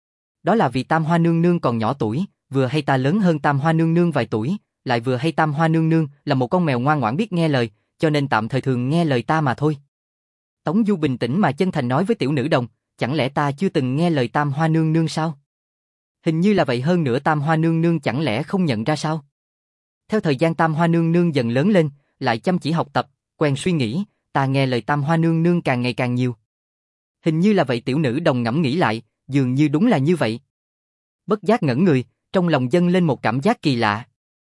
Đó là vì Tam Hoa nương nương còn nhỏ tuổi, vừa hay ta lớn hơn Tam Hoa nương nương vài tuổi, lại vừa hay Tam Hoa nương nương là một con mèo ngoan ngoãn biết nghe lời, cho nên tạm thời thường nghe lời ta mà thôi. Tống Du bình tĩnh mà chân thành nói với tiểu nữ đồng, chẳng lẽ ta chưa từng nghe lời Tam Hoa nương nương sao? Hình như là vậy, hơn nữa Tam Hoa nương nương chẳng lẽ không nhận ra sao? Theo thời gian Tam Hoa nương nương dần lớn lên, lại chăm chỉ học tập, quen suy nghĩ, ta nghe lời Tam Hoa nương nương càng ngày càng nhiều. Hình như là vậy, tiểu nữ đồng ngẫm nghĩ lại, dường như đúng là như vậy. Bất giác ngẩn người, trong lòng dâng lên một cảm giác kỳ lạ.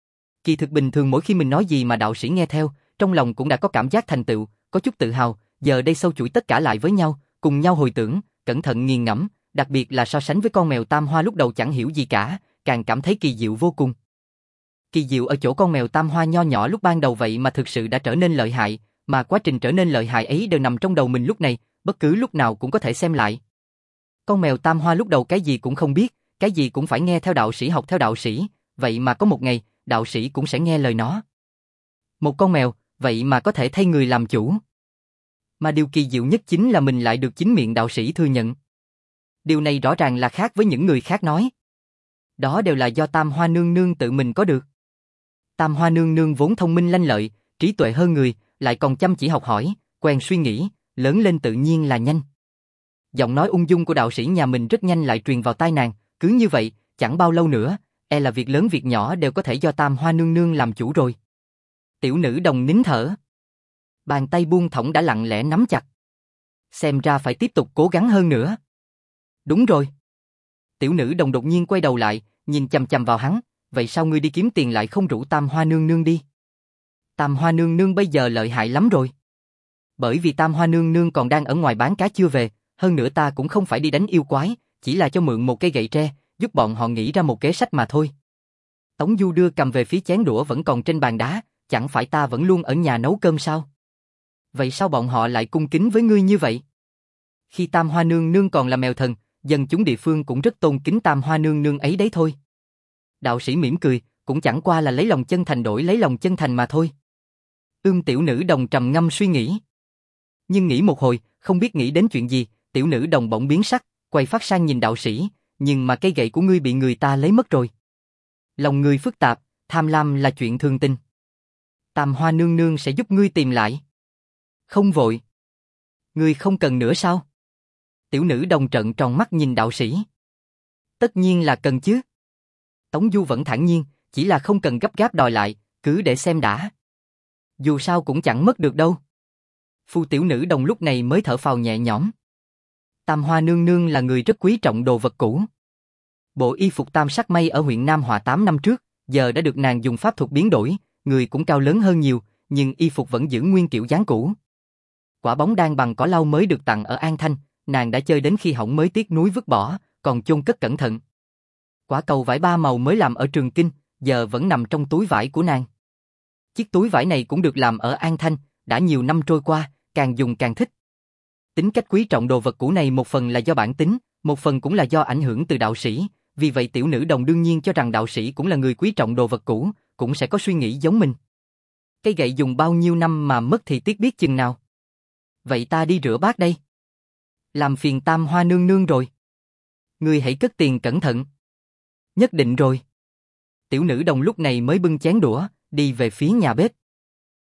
Kỳ thực bình thường mỗi khi mình nói gì mà đạo sĩ nghe theo, trong lòng cũng đã có cảm giác thành tựu, có chút tự hào, giờ đây sâu chuỗi tất cả lại với nhau, cùng nhau hồi tưởng, cẩn thận nghiền ngẫm, đặc biệt là so sánh với con mèo Tam Hoa lúc đầu chẳng hiểu gì cả, càng cảm thấy kỳ diệu vô cùng. Kỳ diệu ở chỗ con mèo Tam Hoa nho nhỏ lúc ban đầu vậy mà thực sự đã trở nên lợi hại, mà quá trình trở nên lợi hại ấy đều nằm trong đầu mình lúc này, bất cứ lúc nào cũng có thể xem lại. Con mèo Tam Hoa lúc đầu cái gì cũng không biết, cái gì cũng phải nghe theo đạo sĩ, học theo đạo sĩ, vậy mà có một ngày, đạo sĩ cũng sẽ nghe lời nó. Một con mèo, vậy mà có thể thay người làm chủ. Mà điều kỳ diệu nhất chính là mình lại được chính miệng đạo sĩ thừa nhận. Điều này rõ ràng là khác với những người khác nói. Đó đều là do Tam Hoa nương nương tự mình có được. Tam Hoa nương nương vốn thông minh lanh lợi, trí tuệ hơn người, lại còn chăm chỉ học hỏi, quen suy nghĩ, lớn lên tự nhiên là nhanh. Giọng nói ung dung của đạo sĩ nhà mình rất nhanh lại truyền vào tai nàng, cứ như vậy, chẳng bao lâu nữa, e là việc lớn việc nhỏ đều có thể do Tam Hoa nương nương làm chủ rồi. Tiểu nữ đồng nín thở. Bàn tay buông thõng đã lặng lẽ nắm chặt. Xem ra phải tiếp tục cố gắng hơn nữa. Đúng rồi. Tiểu nữ đồng đột nhiên quay đầu lại, nhìn chằm chằm vào hắn, vậy sao ngươi đi kiếm tiền lại không rủ Tam Hoa nương nương đi? Tam Hoa nương nương bây giờ lợi hại lắm rồi. Bởi vì Tam Hoa nương nương còn đang ở ngoài bán cá chưa về, hơn nữa ta cũng không phải đi đánh yêu quái, chỉ là cho mượn một cây gậy tre, giúp bọn họ nghĩ ra một kế sách mà thôi. Tống Du đưa cầm về phía chén đũa vẫn còn trên bàn đá, chẳng phải ta vẫn luôn ở nhà nấu cơm sao? Vậy sao bọn họ lại cung kính với ngươi như vậy? Khi Tam Hoa nương nương còn là mèo thần, dân chúng địa phương cũng rất tôn kính Tam Hoa nương nương ấy đấy thôi. Đạo sĩ mỉm cười, cũng chẳng qua là lấy lòng chân thành đổi lấy lòng chân thành mà thôi. Ưm, tiểu nữ đồng trầm ngâm suy nghĩ. Nhưng nghĩ một hồi, không biết nghĩ đến chuyện gì, tiểu nữ đồng bỗng biến sắc, quay phát sang nhìn đạo sĩ, nhưng mà cây gậy của ngươi bị người ta lấy mất rồi. Lòng ngươi phức tạp, tham lam là chuyện thường tình. Tam Hoa nương nương sẽ giúp ngươi tìm lại. Không vội. Ngươi không cần nữa sao? Tiểu nữ đồng trợn tròn mắt nhìn đạo sĩ. Tất nhiên là cần chứ. Tống Du vẫn thản nhiên, chỉ là không cần gấp gáp đòi lại, cứ để xem đã. Dù sao cũng chẳng mất được đâu. Phu tiểu nữ đồng lúc này mới thở phào nhẹ nhõm. Tam Hoa nương nương là người rất quý trọng đồ vật cũ. Bộ y phục tam sắc may ở huyện Nam Hòa tám năm trước, giờ đã được nàng dùng pháp thuật biến đổi, người cũng cao lớn hơn nhiều, nhưng y phục vẫn giữ nguyên kiểu dáng cũ. Quả bóng đan bằng cỏ lau mới được tặng ở An Thanh, nàng đã chơi đến khi hỏng mới tiếc núi vứt bỏ, còn chôn cất cẩn thận. Quả cầu vải ba màu mới làm ở Trường Kinh, giờ vẫn nằm trong túi vải của nàng. Chiếc túi vải này cũng được làm ở An Thanh, đã nhiều năm trôi qua, càng dùng càng thích. Tính cách quý trọng đồ vật cũ này một phần là do bản tính, một phần cũng là do ảnh hưởng từ đạo sĩ, vì vậy tiểu nữ đồng đương nhiên cho rằng đạo sĩ cũng là người quý trọng đồ vật cũ, cũng sẽ có suy nghĩ giống mình. Cây gậy dùng bao nhiêu năm mà mất thì tiếc biết chừng nào. Vậy ta đi rửa bát đây. Làm phiền Tam Hoa nương nương rồi. Ngươi hãy cất tiền cẩn thận. Nhất định rồi. Tiểu nữ đồng lúc này mới bưng chén đũa, đi về phía nhà bếp.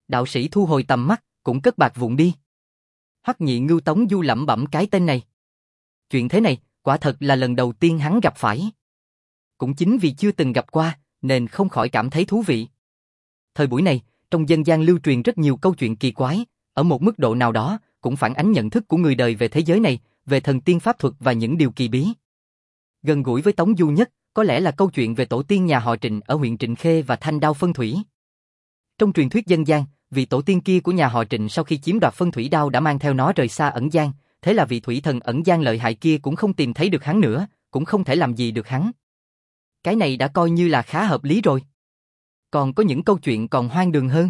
Đạo sĩ thu hồi tầm mắt, cũng cất bạc vụn đi. Hoắc Nhị Ngưu Tống Du lẩm bẩm cái tên này. Chuyện thế này, quả thật là lần đầu tiên hắn gặp phải. Cũng chính vì chưa từng gặp qua, nên không khỏi cảm thấy thú vị. Thời buổi này, trong dân gian lưu truyền rất nhiều câu chuyện kỳ quái, ở một mức độ nào đó, cũng phản ánh nhận thức của người đời về thế giới này, về thần tiên pháp thuật và những điều kỳ bí. Gần gũi với Tống Du nhất, có lẽ là câu chuyện về tổ tiên nhà họ Trịnh ở huyện Trịnh Khê và Thanh Đao Phân Thủy. Trong truyền thuyết dân gian, vị tổ tiên kia của nhà họ Trịnh sau khi chiếm đoạt Phân Thủy Đao đã mang theo nó rời xa ẩn giang, thế là vị thủy thần ẩn giang lợi hại kia cũng không tìm thấy được hắn nữa, cũng không thể làm gì được hắn. Cái này đã coi như là khá hợp lý rồi. Còn có những câu chuyện còn hoang đường hơn.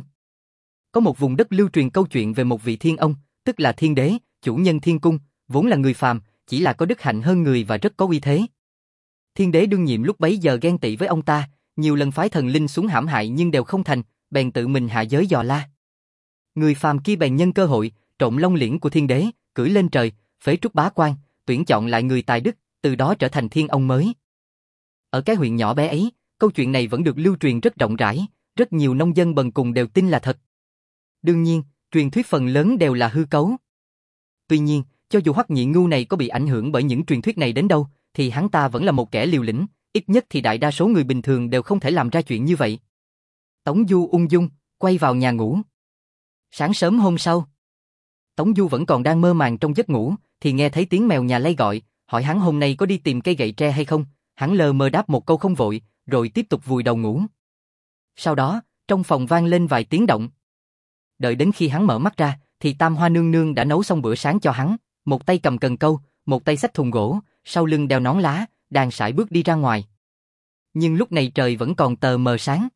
Có một vùng đất lưu truyền câu chuyện về một vị thiên ông, tức là thiên đế, chủ nhân thiên cung, vốn là người phàm, chỉ là có đức hạnh hơn người và rất có uy thế. Thiên đế đương nhiệm lúc bấy giờ ghen tị với ông ta, nhiều lần phái thần linh xuống hãm hại nhưng đều không thành, bèn tự mình hạ giới dò la. Người phàm kia bèn nhân cơ hội, trộm long liễn của thiên đế, cưỡi lên trời, phế trúc bá quan, tuyển chọn lại người tài đức, từ đó trở thành thiên ông mới. Ở cái huyện nhỏ bé ấy, câu chuyện này vẫn được lưu truyền rất rộng rãi, rất nhiều nông dân bần cùng đều tin là thật. Đương nhiên, truyền thuyết phần lớn đều là hư cấu. Tuy nhiên, cho dù Hoắc Nhị Ngưu này có bị ảnh hưởng bởi những truyền thuyết này đến đâu, thì hắn ta vẫn là một kẻ liều lĩnh, ít nhất thì đại đa số người bình thường đều không thể làm ra chuyện như vậy. Tống Du ung dung, quay vào nhà ngủ. Sáng sớm hôm sau, Tống Du vẫn còn đang mơ màng trong giấc ngủ, thì nghe thấy tiếng mèo nhà lay gọi, hỏi hắn hôm nay có đi tìm cây gậy tre hay không, hắn lờ mờ đáp một câu không vội, rồi tiếp tục vùi đầu ngủ. Sau đó, trong phòng vang lên vài tiếng động. Đợi đến khi hắn mở mắt ra, thì Tam Hoa nương nương đã nấu xong bữa sáng cho hắn, một tay cầm cần câu, một tay xách thùng gỗ, sau lưng đeo nón lá, đang sải bước đi ra ngoài. Nhưng lúc này trời vẫn còn tờ mờ sáng.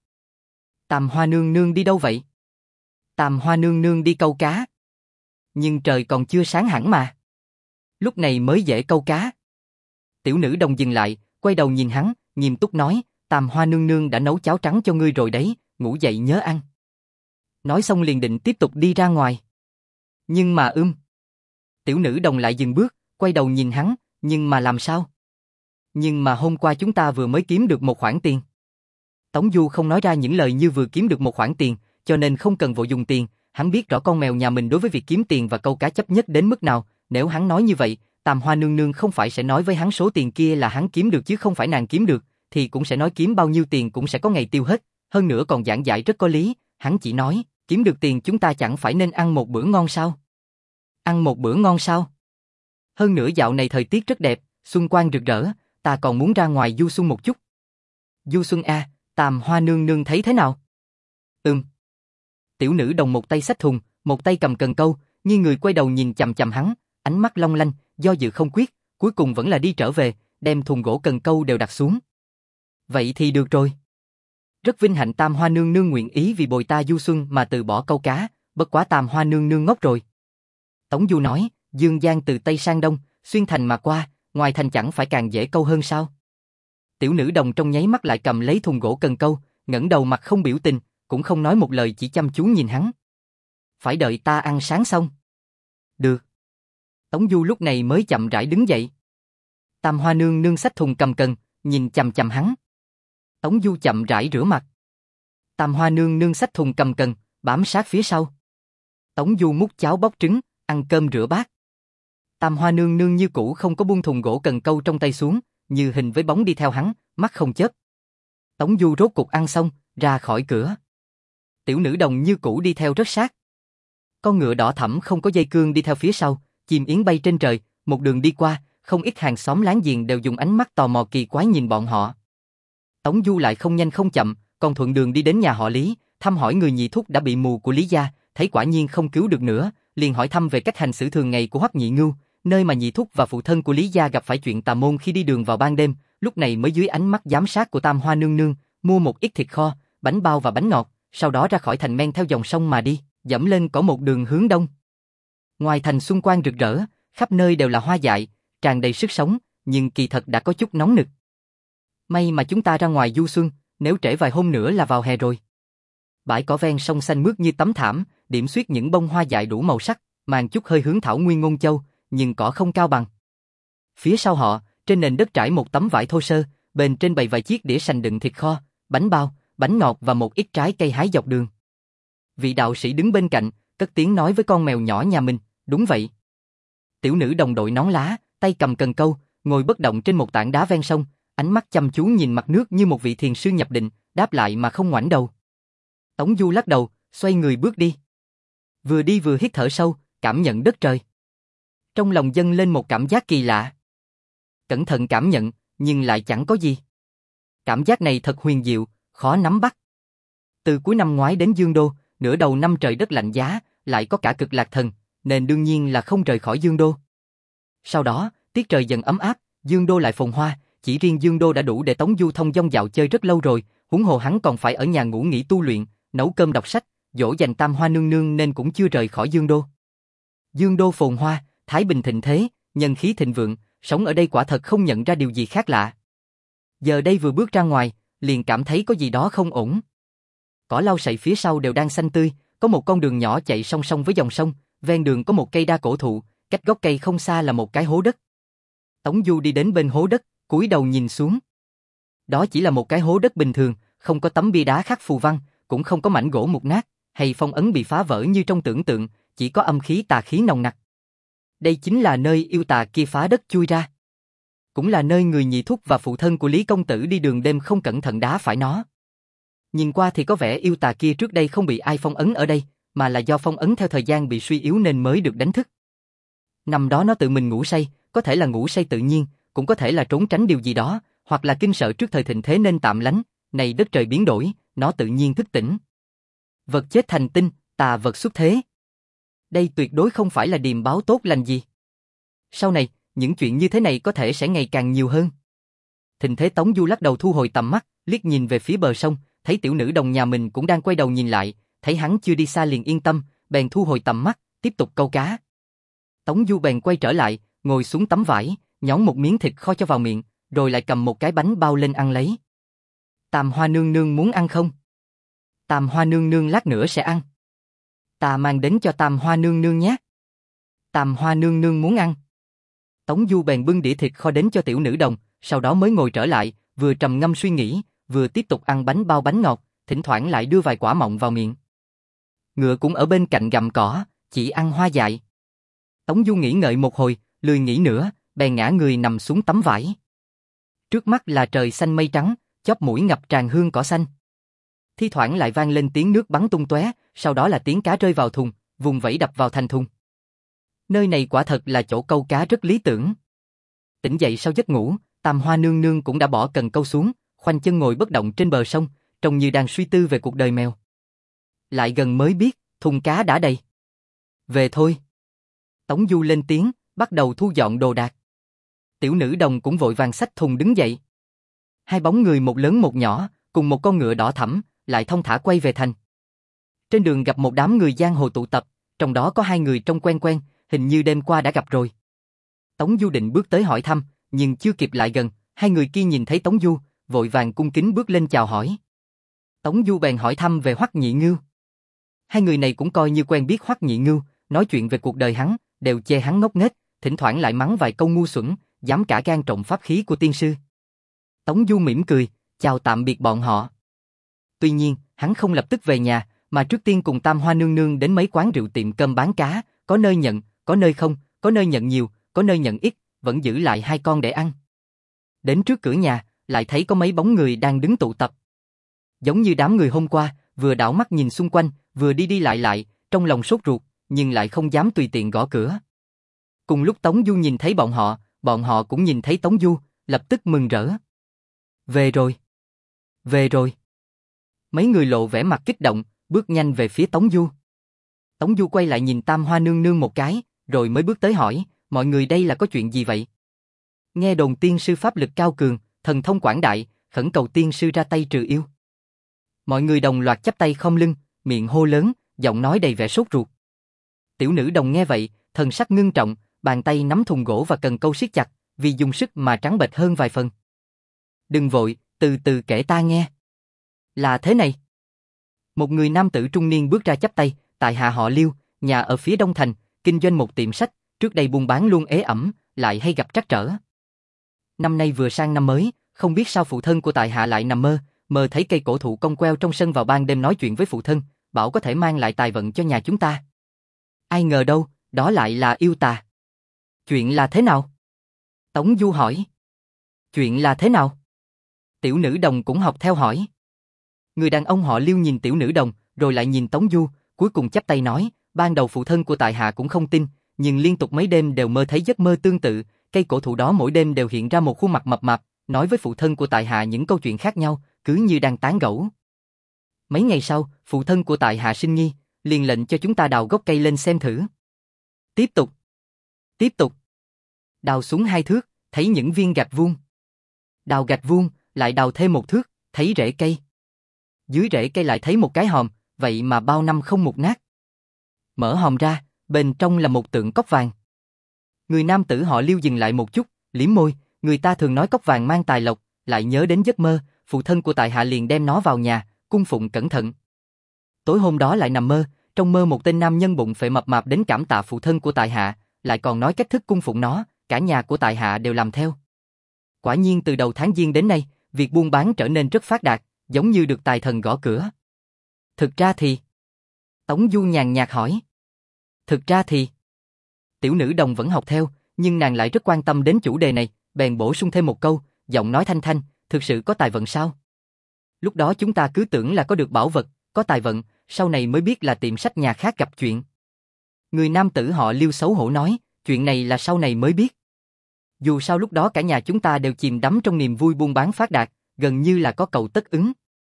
Tam Hoa nương nương đi đâu vậy? Tam Hoa nương nương đi câu cá. Nhưng trời còn chưa sáng hẳn mà. Lúc này mới dễ câu cá. Tiểu nữ đồng dừng lại, quay đầu nhìn hắn, nghiêm túc nói, Tam Hoa nương nương đã nấu cháo trắng cho ngươi rồi đấy, ngủ dậy nhớ ăn. Nói xong liền định tiếp tục đi ra ngoài. Nhưng mà ưm. Tiểu nữ đồng lại dừng bước, quay đầu nhìn hắn, nhưng mà làm sao? Nhưng mà hôm qua chúng ta vừa mới kiếm được một khoản tiền. Tống Du không nói ra những lời như vừa kiếm được một khoản tiền, cho nên không cần vội dùng tiền, hắn biết rõ con mèo nhà mình đối với việc kiếm tiền và câu cá chấp nhất đến mức nào, nếu hắn nói như vậy, Tam Hoa nương nương không phải sẽ nói với hắn số tiền kia là hắn kiếm được chứ không phải nàng kiếm được, thì cũng sẽ nói kiếm bao nhiêu tiền cũng sẽ có ngày tiêu hết, hơn nữa còn giảng giải rất có lý, hắn chỉ nói, kiếm được tiền chúng ta chẳng phải nên ăn một bữa ngon sao? Ăn một bữa ngon sao? Hơn nữa dạo này thời tiết rất đẹp, xuân quang rực rỡ, ta còn muốn ra ngoài du xuân một chút. Du xuân a, Tam Hoa nương nương thấy thế nào? Ừm. Tiểu nữ đồng một tay xách thùng, một tay cầm cần câu, như người quay đầu nhìn chằm chằm hắn, ánh mắt long lanh, do dự không quyết, cuối cùng vẫn là đi trở về, đem thùng gỗ cần câu đều đặt xuống. Vậy thì được rồi. Rất vinh hạnh Tam Hoa nương nương nguyện ý vì bồi ta du xuân mà từ bỏ câu cá, bất quá Tam Hoa nương nương ngốc rồi. Tống Du nói, Dương Giang từ Tây sang Đông, xuyên thành mà qua, ngoài thành chẳng phải càng dễ câu hơn sao? Tiểu nữ đồng trong nháy mắt lại cầm lấy thùng gỗ cần câu, ngẩng đầu mặt không biểu tình, cũng không nói một lời chỉ chăm chú nhìn hắn. Phải đợi ta ăn sáng xong. Được. Tống Du lúc này mới chậm rãi đứng dậy. Tam Hoa nương nương xách thùng cầm cần, nhìn chằm chằm hắn. Tống Du chậm rãi rửa mặt. Tam Hoa nương nương xách thùng cầm cần, bám sát phía sau. Tống Du múc cháo bóc trứng, ăn cơm rửa bát. Tam Hoa nương nương như cũ không có buông thùng gỗ cần câu trong tay xuống, như hình với bóng đi theo hắn, mắt không chớp. Tống Du rốt cục ăn xong, ra khỏi cửa. Tiểu nữ đồng như cũ đi theo rất sát. Con ngựa đỏ thẫm không có dây cương đi theo phía sau, chim yến bay trên trời, một đường đi qua, không ít hàng xóm láng giềng đều dùng ánh mắt tò mò kỳ quái nhìn bọn họ. Tống Du lại không nhanh không chậm, còn thuận đường đi đến nhà họ Lý, thăm hỏi người nhị thúc đã bị mù của Lý gia, thấy quả nhiên không cứu được nữa, liền hỏi thăm về cách hành xử thường ngày của Hoắc Nhị Ngưu, nơi mà nhị thúc và phụ thân của Lý gia gặp phải chuyện tà môn khi đi đường vào ban đêm, lúc này mới dưới ánh mắt giám sát của Tam Hoa nương nương, mua một ít thịt kho, bánh bao và bánh ngọt, sau đó ra khỏi thành men theo dòng sông mà đi, dẫm lên cỏ một đường hướng đông. Ngoài thành xuân quang rực rỡ, khắp nơi đều là hoa dại, tràn đầy sức sống, nhưng kỳ thật đã có chút nóng nực. May mà chúng ta ra ngoài du xuân, nếu trễ vài hôm nữa là vào hè rồi. Bãi cỏ ven sông xanh mướt như tấm thảm, điểm xuyết những bông hoa dại đủ màu sắc, mang chút hơi hướng thảo nguyên ngôn châu, nhưng cỏ không cao bằng. Phía sau họ, trên nền đất trải một tấm vải thô sơ, bên trên bày vài chiếc đĩa sành đựng thịt kho, bánh bao, bánh ngọt và một ít trái cây hái dọc đường. Vị đạo sĩ đứng bên cạnh, cất tiếng nói với con mèo nhỏ nhà mình, đúng vậy. Tiểu nữ đồng đội nón lá, tay cầm cần câu, ngồi bất động trên một tảng đá ven sông, ánh mắt chăm chú nhìn mặt nước như một vị thiền sư nhập định, đáp lại mà không ngoảnh đầu. Tống Du lắc đầu, xoay người bước đi. Vừa đi vừa hít thở sâu, cảm nhận đất trời. Trong lòng dâng lên một cảm giác kỳ lạ. Cẩn thận cảm nhận, nhưng lại chẳng có gì. Cảm giác này thật huyền diệu, khó nắm bắt. Từ cuối năm ngoái đến Dương Đô, nửa đầu năm trời đất lạnh giá, lại có cả cực lạc thần, nên đương nhiên là không rời khỏi Dương Đô. Sau đó, tiết trời dần ấm áp, Dương Đô lại phồn hoa, chỉ riêng Dương Đô đã đủ để Tống Du thông dong dạo chơi rất lâu rồi, huống hồ hắn còn phải ở nhà ngủ nghỉ tu luyện, nấu cơm đọc sách, dỗ dành Tam Hoa nương nương nên cũng chưa rời khỏi Dương Đô. Dương Đô phồn hoa, thái bình thịnh thế, nhân khí thịnh vượng, sống ở đây quả thật không nhận ra điều gì khác lạ. Giờ đây vừa bước ra ngoài, liền cảm thấy có gì đó không ổn. Cỏ lau sậy phía sau đều đang xanh tươi, có một con đường nhỏ chạy song song với dòng sông, ven đường có một cây đa cổ thụ, cách gốc cây không xa là một cái hố đất. Tống Du đi đến bên hố đất, cúi đầu nhìn xuống. Đó chỉ là một cái hố đất bình thường, không có tấm bia đá khắc phù văn, cũng không có mảnh gỗ mục nát, hay phong ấn bị phá vỡ như trong tưởng tượng, chỉ có âm khí tà khí nồng nặc. Đây chính là nơi yêu tà kia phá đất chui ra. Cũng là nơi người nhị thúc và phụ thân của Lý Công Tử đi đường đêm không cẩn thận đá phải nó. Nhìn qua thì có vẻ yêu tà kia trước đây không bị ai phong ấn ở đây, mà là do phong ấn theo thời gian bị suy yếu nên mới được đánh thức. Năm đó nó tự mình ngủ say, có thể là ngủ say tự nhiên, cũng có thể là trốn tránh điều gì đó, hoặc là kinh sợ trước thời thịnh thế nên tạm lánh, này đất trời biến đổi, nó tự nhiên thức tỉnh. Vật chết thành tinh, tà vật xuất thế. Đây tuyệt đối không phải là điềm báo tốt lành gì. Sau này, những chuyện như thế này có thể sẽ ngày càng nhiều hơn. Thịnh thế Tống Du lắc đầu thu hồi tầm mắt, liếc nhìn về phía bờ sông, thấy tiểu nữ đồng nhà mình cũng đang quay đầu nhìn lại, thấy hắn chưa đi xa liền yên tâm, bèn thu hồi tầm mắt, tiếp tục câu cá. Tống Du bèn quay trở lại, ngồi xuống tấm vải, nhón một miếng thịt kho cho vào miệng, rồi lại cầm một cái bánh bao lên ăn lấy. Tam Hoa nương nương muốn ăn không? Tam Hoa nương nương lát nữa sẽ ăn. Ta mang đến cho Tam Hoa nương nương nhé. Tam Hoa nương nương muốn ăn. Tống Du bèn bưng đĩa thịt kho đến cho tiểu nữ đồng, sau đó mới ngồi trở lại, vừa trầm ngâm suy nghĩ, vừa tiếp tục ăn bánh bao bánh ngọt, thỉnh thoảng lại đưa vài quả mọng vào miệng. Ngựa cũng ở bên cạnh gặm cỏ, chỉ ăn hoa dại. Tống Du nghĩ ngợi một hồi, lười nghĩ nữa, bèn ngã người nằm xuống tấm vải. Trước mắt là trời xanh mây trắng, chóp mũi ngập tràn hương cỏ xanh. Thi thoảng lại vang lên tiếng nước bắn tung tóe, sau đó là tiếng cá rơi vào thùng, vùng vẫy đập vào thành thùng. Nơi này quả thật là chỗ câu cá rất lý tưởng. Tỉnh dậy sau giấc ngủ, Tam Hoa nương nương cũng đã bỏ cần câu xuống, khoanh chân ngồi bất động trên bờ sông, trông như đang suy tư về cuộc đời mèo. Lại gần mới biết, thùng cá đã đầy. Về thôi. Tống Du lên tiếng, bắt đầu thu dọn đồ đạc. Tiểu nữ đồng cũng vội vàng xách thùng đứng dậy. Hai bóng người một lớn một nhỏ, cùng một con ngựa đỏ thẫm, lại thông thả quay về thành. Trên đường gặp một đám người giang hồ tụ tập, trong đó có hai người trông quen quen, hình như đêm qua đã gặp rồi. Tống Du định bước tới hỏi thăm, nhưng chưa kịp lại gần, hai người kia nhìn thấy Tống Du, vội vàng cung kính bước lên chào hỏi. Tống Du bèn hỏi thăm về Hoắc Nhị Ngưu. Hai người này cũng coi như quen biết Hoắc Nhị Ngưu, nói chuyện về cuộc đời hắn, đều chê hắn ngốc nghếch, thỉnh thoảng lại mắng vài câu ngu xuẩn, dám cả gan trộm pháp khí của tiên sư. Tống Du mỉm cười, chào tạm biệt bọn họ. Tuy nhiên, hắn không lập tức về nhà, mà trước tiên cùng Tam Hoa nương nương đến mấy quán rượu tiệm cơm bán cá, có nơi nhận, có nơi không, có nơi nhận nhiều, có nơi nhận ít, vẫn giữ lại hai con để ăn. Đến trước cửa nhà, lại thấy có mấy bóng người đang đứng tụ tập. Giống như đám người hôm qua, vừa đảo mắt nhìn xung quanh, vừa đi đi lại lại, trong lòng sốt ruột, nhưng lại không dám tùy tiện gõ cửa. Cùng lúc Tống Du nhìn thấy bọn họ, bọn họ cũng nhìn thấy Tống Du, lập tức mừng rỡ. Về rồi. Về rồi. Mấy người lộ vẻ mặt kích động, bước nhanh về phía Tống Du. Tống Du quay lại nhìn Tam Hoa nương nương một cái, rồi mới bước tới hỏi, mọi người đây là có chuyện gì vậy? Nghe đồn tiên sư pháp lực cao cường, thần thông quảng đại, khẩn cầu tiên sư ra tay trừ yêu. Mọi người đồng loạt chắp tay khom lưng, miệng hô lớn, giọng nói đầy vẻ sốt ruột. Tiểu nữ đồng nghe vậy, thần sắc ngưng trọng, bàn tay nắm thùng gỗ và cần câu siết chặt, vì dùng sức mà trắng bệch hơn vài phần. Đừng vội, từ từ kể ta nghe. Là thế này. Một người nam tử trung niên bước ra chắp tay, tại hạ họ Liêu, nhà ở phía Đông Thành, kinh doanh một tiệm sách, trước đây buôn bán luôn ế ẩm, lại hay gặp trắc trở. Năm nay vừa sang năm mới, không biết sao phụ thân của tại hạ lại nằm mơ, mơ thấy cây cổ thụ cong queo trong sân vào ban đêm nói chuyện với phụ thân, bảo có thể mang lại tài vận cho nhà chúng ta. Ai ngờ đâu, đó lại là yêu tà. Chuyện là thế nào? Tống Du hỏi. Chuyện là thế nào? Tiểu nữ đồng cũng học theo hỏi. Người đàn ông họ Liêu nhìn tiểu nữ đồng, rồi lại nhìn Tống Du, cuối cùng chắp tay nói, ban đầu phụ thân của tại hạ cũng không tin, nhưng liên tục mấy đêm đều mơ thấy giấc mơ tương tự, cây cổ thụ đó mỗi đêm đều hiện ra một khuôn mặt mập mạp, nói với phụ thân của tại hạ những câu chuyện khác nhau, cứ như đang tán gẫu. Mấy ngày sau, phụ thân của tại hạ sinh nghi, liền lệnh cho chúng ta đào gốc cây lên xem thử. Tiếp tục. Tiếp tục. Đào xuống hai thước, thấy những viên gạch vuông. Đào gạch vuông, lại đào thêm một thước, thấy rễ cây. Dưới rễ cây lại thấy một cái hòm, vậy mà bao năm không mục nát. Mở hòm ra, bên trong là một tượng cốc vàng. Người nam tử họ Liêu dừng lại một chút, liếm môi, người ta thường nói cốc vàng mang tài lộc, lại nhớ đến giấc mơ, phụ thân của tại hạ liền đem nó vào nhà, cung phụng cẩn thận. Tối hôm đó lại nằm mơ, trong mơ một tên nam nhân bụng phệ mập mạp đến cảm tạ phụ thân của tại hạ, lại còn nói cách thức cung phụng nó, cả nhà của tại hạ đều làm theo. Quả nhiên từ đầu tháng Giêng đến nay, việc buôn bán trở nên rất phát đạt, giống như được tài thần gõ cửa. Thực ra thì... Tống Du nhàn nhạt hỏi. Thực ra thì... Tiểu nữ đồng vẫn học theo, nhưng nàng lại rất quan tâm đến chủ đề này, bèn bổ sung thêm một câu, giọng nói thanh thanh, thực sự có tài vận sao? Lúc đó chúng ta cứ tưởng là có được bảo vật, có tài vận, sau này mới biết là tiệm sách nhà khác gặp chuyện. Người nam tử họ Liêu xấu hổ nói, chuyện này là sau này mới biết. Dù sao lúc đó cả nhà chúng ta đều chìm đắm trong niềm vui buôn bán phát đạt, gần như là có cầu tất ứng.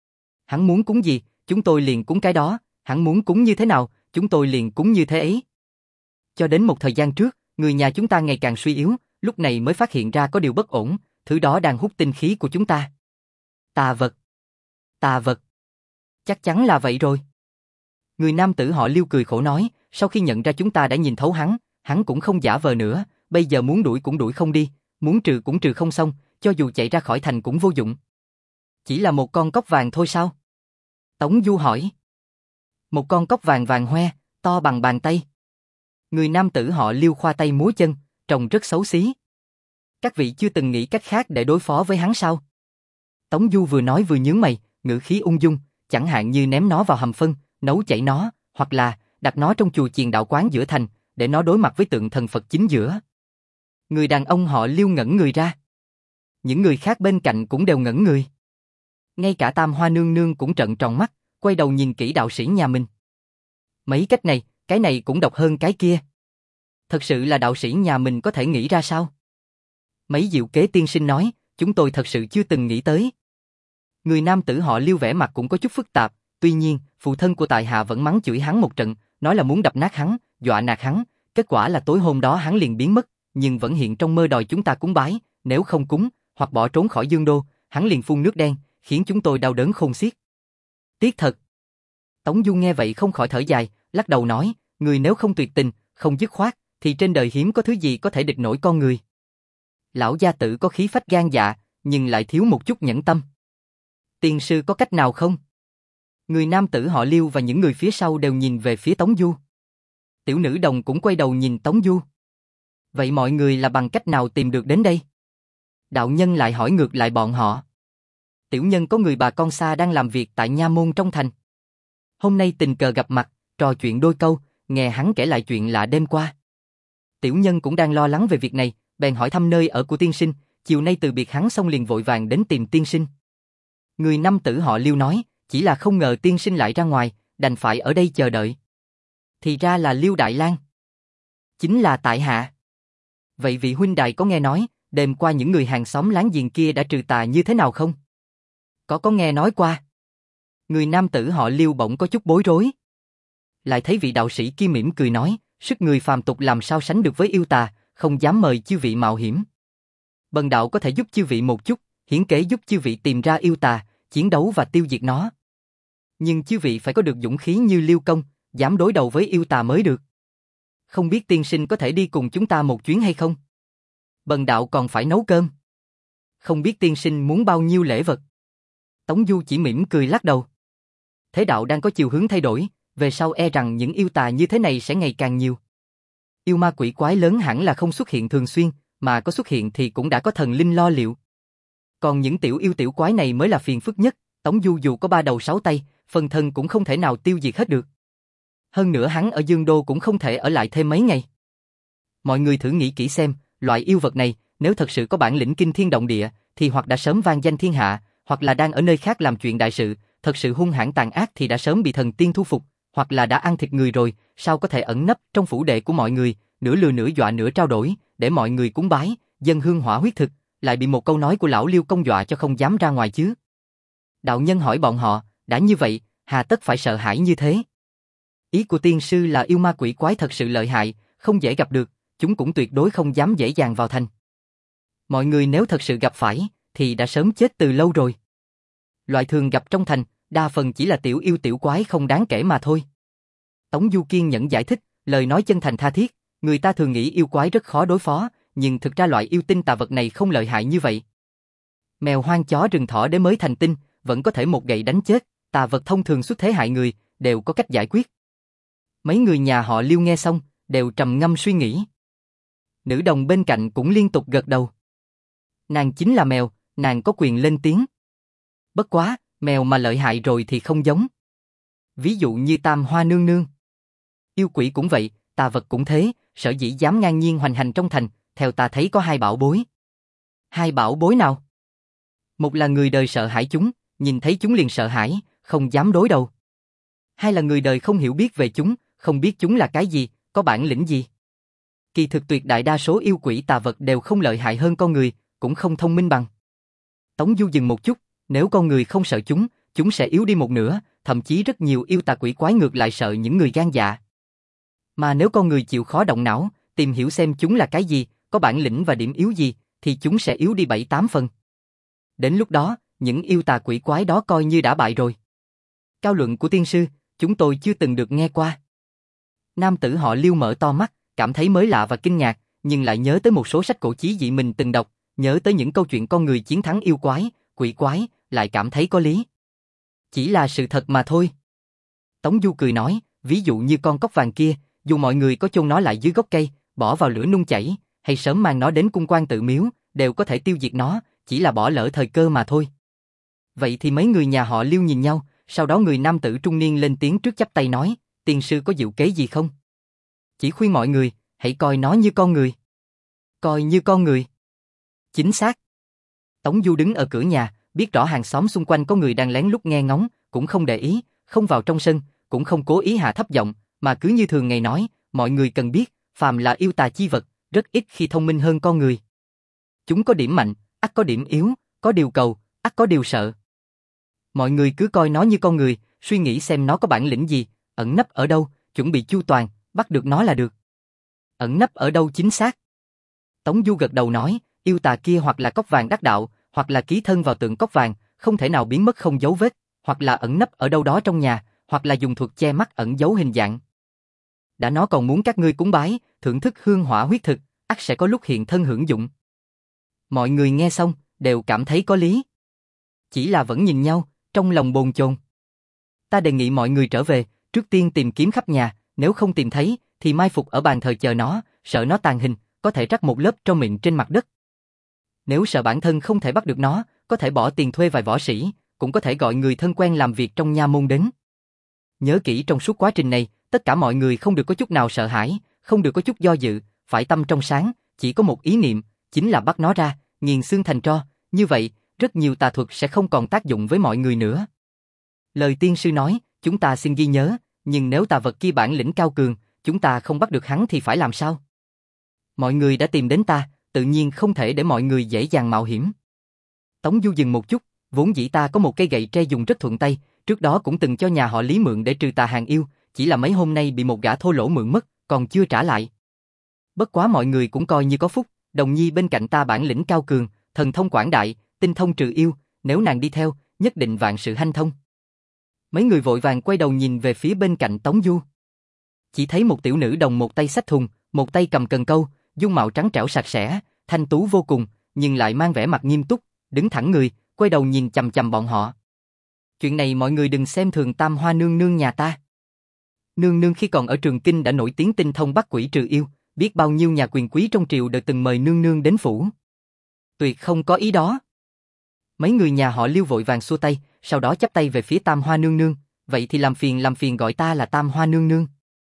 Hắn muốn cúng gì, chúng tôi liền cúng cái đó, hắn muốn cúng như thế nào, chúng tôi liền cúng như thế ấy. Cho đến một thời gian trước, người nhà chúng ta ngày càng suy yếu, lúc này mới phát hiện ra có điều bất ổn, thứ đó đang hút tinh khí của chúng ta. Tà vật. Tà vật. Chắc chắn là vậy rồi. Người nam tử họ Liêu cười khổ nói, sau khi nhận ra chúng ta đã nhìn thấu hắn, hắn cũng không giả vờ nữa, bây giờ muốn đuổi cũng đuổi không đi, muốn trừ cũng trừ không xong, cho dù chạy ra khỏi thành cũng vô dụng. Chỉ là một con cóc vàng thôi sao? Tống Du hỏi. Một con cóc vàng vàng hoe, to bằng bàn tay. Người nam tử họ Liêu khoa tay múa chân, trông rất xấu xí. Các vị chưa từng nghĩ cách khác để đối phó với hắn sao? Tống Du vừa nói vừa nhướng mày, ngữ khí ung dung, chẳng hạn như ném nó vào hầm phân, nấu chảy nó, hoặc là đặt nó trong chùa chiền đạo quán giữa thành, để nó đối mặt với tượng thần Phật chính giữa. Người đàn ông họ Liêu ngẩn người ra. Những người khác bên cạnh cũng đều ngẩn người. Ngay cả Tam Hoa nương nương cũng trợn tròn mắt, quay đầu nhìn kỹ đạo sĩ nhà mình. Mấy cách này, cái này cũng độc hơn cái kia. Thật sự là đạo sĩ nhà mình có thể nghĩ ra sao? Mấy diệu kế tiên sinh nói, chúng tôi thật sự chưa từng nghĩ tới. Người nam tử họ Liêu vẻ mặt cũng có chút phức tạp, tuy nhiên, phụ thân của tại hạ vẫn mắng chửi hắn một trận, nói là muốn đập nát hắn, dọa nạt hắn, kết quả là tối hôm đó hắn liền biến mất, nhưng vẫn hiện trong mơ đòi chúng ta cúng bái, nếu không cúng, hoặc bỏ trốn khỏi Dương Đô, hắn liền phun nước đen, khiến chúng tôi đau đớn khôn xiết. Tiếc thật. Tống Du nghe vậy không khỏi thở dài, lắc đầu nói, người nếu không tuyệt tình, không dứt khoát, thì trên đời hiếm có thứ gì có thể địch nổi con người. Lão gia tử có khí phách gan dạ, nhưng lại thiếu một chút nhẫn tâm. Tiên sư có cách nào không? Người nam tử họ Liêu và những người phía sau đều nhìn về phía Tống Du. Tiểu nữ đồng cũng quay đầu nhìn Tống Du. Vậy mọi người là bằng cách nào tìm được đến đây? Đạo nhân lại hỏi ngược lại bọn họ. Tiểu nhân có người bà con xa đang làm việc tại nha môn trong thành. Hôm nay tình cờ gặp mặt, trò chuyện đôi câu, nghe hắn kể lại chuyện lạ đêm qua. Tiểu nhân cũng đang lo lắng về việc này, bèn hỏi thăm nơi ở của tiên sinh, chiều nay từ biệt hắn xong liền vội vàng đến tìm tiên sinh. Người nam tử họ Liêu nói, chỉ là không ngờ tiên sinh lại ra ngoài, đành phải ở đây chờ đợi. Thì ra là Liêu Đại Lang. Chính là tại hạ. Vậy vị huynh đài có nghe nói, đêm qua những người hàng xóm láng giềng kia đã trừ tà như thế nào không? Có có nghe nói qua. Người nam tử họ Liêu bỗng có chút bối rối. Lại thấy vị đạo sĩ kia mỉm cười nói, sức người phàm tục làm sao sánh được với yêu tà, không dám mời chư vị mạo hiểm. Bần đạo có thể giúp chư vị một chút, hiển kế giúp chư vị tìm ra yêu tà, chiến đấu và tiêu diệt nó. Nhưng chư vị phải có được dũng khí như Liêu công, dám đối đầu với yêu tà mới được. Không biết tiên sinh có thể đi cùng chúng ta một chuyến hay không? Bần đạo còn phải nấu cơm. Không biết tiên sinh muốn bao nhiêu lễ vật? Tống Du chỉ mỉm cười lắc đầu. Thế đạo đang có chiều hướng thay đổi, về sau e rằng những yêu tà như thế này sẽ ngày càng nhiều. Yêu ma quỷ quái lớn hẳn là không xuất hiện thường xuyên, mà có xuất hiện thì cũng đã có thần linh lo liệu. Còn những tiểu yêu tiểu quái này mới là phiền phức nhất, Tống Du dù có ba đầu sáu tay, phần thân cũng không thể nào tiêu diệt hết được. Hơn nữa hắn ở Dương Đô cũng không thể ở lại thêm mấy ngày. Mọi người thử nghĩ kỹ xem, loại yêu vật này, nếu thật sự có bản lĩnh kinh thiên động địa, thì hoặc đã sớm vang danh thiên hạ, hoặc là đang ở nơi khác làm chuyện đại sự, thật sự hung hãn tàn ác thì đã sớm bị thần tiên thu phục, hoặc là đã ăn thịt người rồi, sao có thể ẩn nấp trong phủ đệ của mọi người, nửa lừa nửa dọa nửa trao đổi, để mọi người cúng bái, dâng hương hỏa huyết thực, lại bị một câu nói của lão Liêu công dọa cho không dám ra ngoài chứ. Đạo nhân hỏi bọn họ, đã như vậy, hà tất phải sợ hãi như thế? Ý của tiên sư là yêu ma quỷ quái thật sự lợi hại, không dễ gặp được, chúng cũng tuyệt đối không dám dễ dàng vào thành. Mọi người nếu thật sự gặp phải, thì đã sớm chết từ lâu rồi. Loại thường gặp trong thành, đa phần chỉ là tiểu yêu tiểu quái không đáng kể mà thôi. Tống Du kiên nhẫn giải thích, lời nói chân thành tha thiết, người ta thường nghĩ yêu quái rất khó đối phó, nhưng thực ra loại yêu tinh tà vật này không lợi hại như vậy. Mèo hoang chó rừng thỏ đế mới thành tinh, vẫn có thể một gậy đánh chết, tà vật thông thường xuất thế hại người, đều có cách giải quyết. Mấy người nhà họ Liêu nghe xong, đều trầm ngâm suy nghĩ. Nữ đồng bên cạnh cũng liên tục gật đầu. Nàng chính là mèo, nàng có quyền lên tiếng. Bất quá, mèo mà lợi hại rồi thì không giống. Ví dụ như Tam Hoa nương nương. Yêu quỷ cũng vậy, tà vật cũng thế, sở dĩ dám ngang nhiên hoành hành trong thành, theo ta thấy có hai bảo bối. Hai bảo bối nào? Một là người đời sợ hãi chúng, nhìn thấy chúng liền sợ hãi, không dám đối đầu. Hai là người đời không hiểu biết về chúng, không biết chúng là cái gì, có bản lĩnh gì. Kỳ thực tuyệt đại đa số yêu quỷ tà vật đều không lợi hại hơn con người, cũng không thông minh bằng. Tống Du dừng một chút, nếu con người không sợ chúng, chúng sẽ yếu đi một nửa, thậm chí rất nhiều yêu tà quỷ quái ngược lại sợ những người gan dạ. Mà nếu con người chịu khó động não, tìm hiểu xem chúng là cái gì, có bản lĩnh và điểm yếu gì, thì chúng sẽ yếu đi bảy tám phần. Đến lúc đó, những yêu tà quỷ quái đó coi như đã bại rồi. Cao luận của tiên sư, chúng tôi chưa từng được nghe qua. Nam tử họ Liêu mở to mắt, cảm thấy mới lạ và kinh ngạc, nhưng lại nhớ tới một số sách cổ chí dị mình từng đọc, nhớ tới những câu chuyện con người chiến thắng yêu quái, quỷ quái, lại cảm thấy có lý. Chỉ là sự thật mà thôi. Tống Du cười nói, ví dụ như con cóc vàng kia, dù mọi người có chôn nó lại dưới gốc cây, bỏ vào lửa nung chảy, hay sớm mang nó đến cung quan tự miếu, đều có thể tiêu diệt nó, chỉ là bỏ lỡ thời cơ mà thôi. Vậy thì mấy người nhà họ Liêu nhìn nhau, sau đó người nam tử trung niên lên tiếng trước chắp tay nói, tiên sư có diệu kế gì không? Chỉ khuyên mọi người, hãy coi nó như con người. Coi như con người. Chính xác. Tống Du đứng ở cửa nhà, biết rõ hàng xóm xung quanh có người đang lén lút nghe ngóng, cũng không để ý, không vào trong sân, cũng không cố ý hạ thấp giọng, mà cứ như thường ngày nói, mọi người cần biết, phàm là yêu tà chi vật, rất ít khi thông minh hơn con người. Chúng có điểm mạnh, ắt có điểm yếu, có điều cầu, ắt có điều sợ. Mọi người cứ coi nó như con người, suy nghĩ xem nó có bản lĩnh gì, ẩn nấp ở đâu, chuẩn bị chu toàn, bắt được nó là được. Ẩn nấp ở đâu chính xác? Tống Du gật đầu nói, yêu tà kia hoặc là cóc vàng đắc đạo, hoặc là ký thân vào tượng cóc vàng, không thể nào biến mất không dấu vết, hoặc là ẩn nấp ở đâu đó trong nhà, hoặc là dùng thuật che mắt ẩn giấu hình dạng. Đã nó còn muốn các ngươi cúng bái, thưởng thức hương hỏa huyết thực, ắt sẽ có lúc hiện thân hưởng dụng. Mọi người nghe xong, đều cảm thấy có lý. Chỉ là vẫn nhìn nhau, trong lòng bồn chồn. Ta đề nghị mọi người trở về, trước tiên tìm kiếm khắp nhà, nếu không tìm thấy, thì mai phục ở bàn thờ chờ nó, sợ nó tàn hình, có thể rắc một lớp tro mịn trên mặt đất. Nếu sợ bản thân không thể bắt được nó, có thể bỏ tiền thuê vài võ sĩ, cũng có thể gọi người thân quen làm việc trong nha môn đến. Nhớ kỹ trong suốt quá trình này, tất cả mọi người không được có chút nào sợ hãi, không được có chút do dự, phải tâm trong sáng, chỉ có một ý niệm, chính là bắt nó ra, nghiền xương thành tro, như vậy, rất nhiều tà thuật sẽ không còn tác dụng với mọi người nữa. Lời tiên sư nói, chúng ta xin ghi nhớ, nhưng nếu tà vật kia bản lĩnh cao cường, chúng ta không bắt được hắn thì phải làm sao? Mọi người đã tìm đến ta, tự nhiên không thể để mọi người dễ dàng mạo hiểm. Tống Du dừng một chút, vốn dĩ ta có một cây gậy tre dùng rất thuận tay, trước đó cũng từng cho nhà họ Lý mượn để trừ tà hàng yêu, chỉ là mấy hôm nay bị một gã thô lỗ mượn mất, còn chưa trả lại. Bất quá mọi người cũng coi như có phúc, Đồng Nhi bên cạnh ta bản lĩnh cao cường, thần thông quảng đại, tinh thông trừ yêu, nếu nàng đi theo, nhất định vạn sự hanh thông. Mấy người vội vàng quay đầu nhìn về phía bên cạnh Tống Du. Chỉ thấy một tiểu nữ đồng một tay xách thùng, một tay cầm cần câu, dung mạo trắng trẻo sạch sẽ, thanh tú vô cùng, nhưng lại mang vẻ mặt nghiêm túc, đứng thẳng người, quay đầu nhìn chằm chằm bọn họ. Chuyện này mọi người đừng xem thường Tam Hoa nương nương nhà ta. Nương nương khi còn ở Trường Kinh đã nổi tiếng tinh thông bắt quỷ trừ yêu, biết bao nhiêu nhà quyền quý trong triều đều từng mời nương nương đến phủ. Tuyệt không có ý đó. Mấy người nhà họ Liêu vội vàng xua tay, sau đó chắp tay về phía Tam Hoa nương nương, Vậy thì làm phiền làm phiền gọi ta là Tam Hoa nương nương.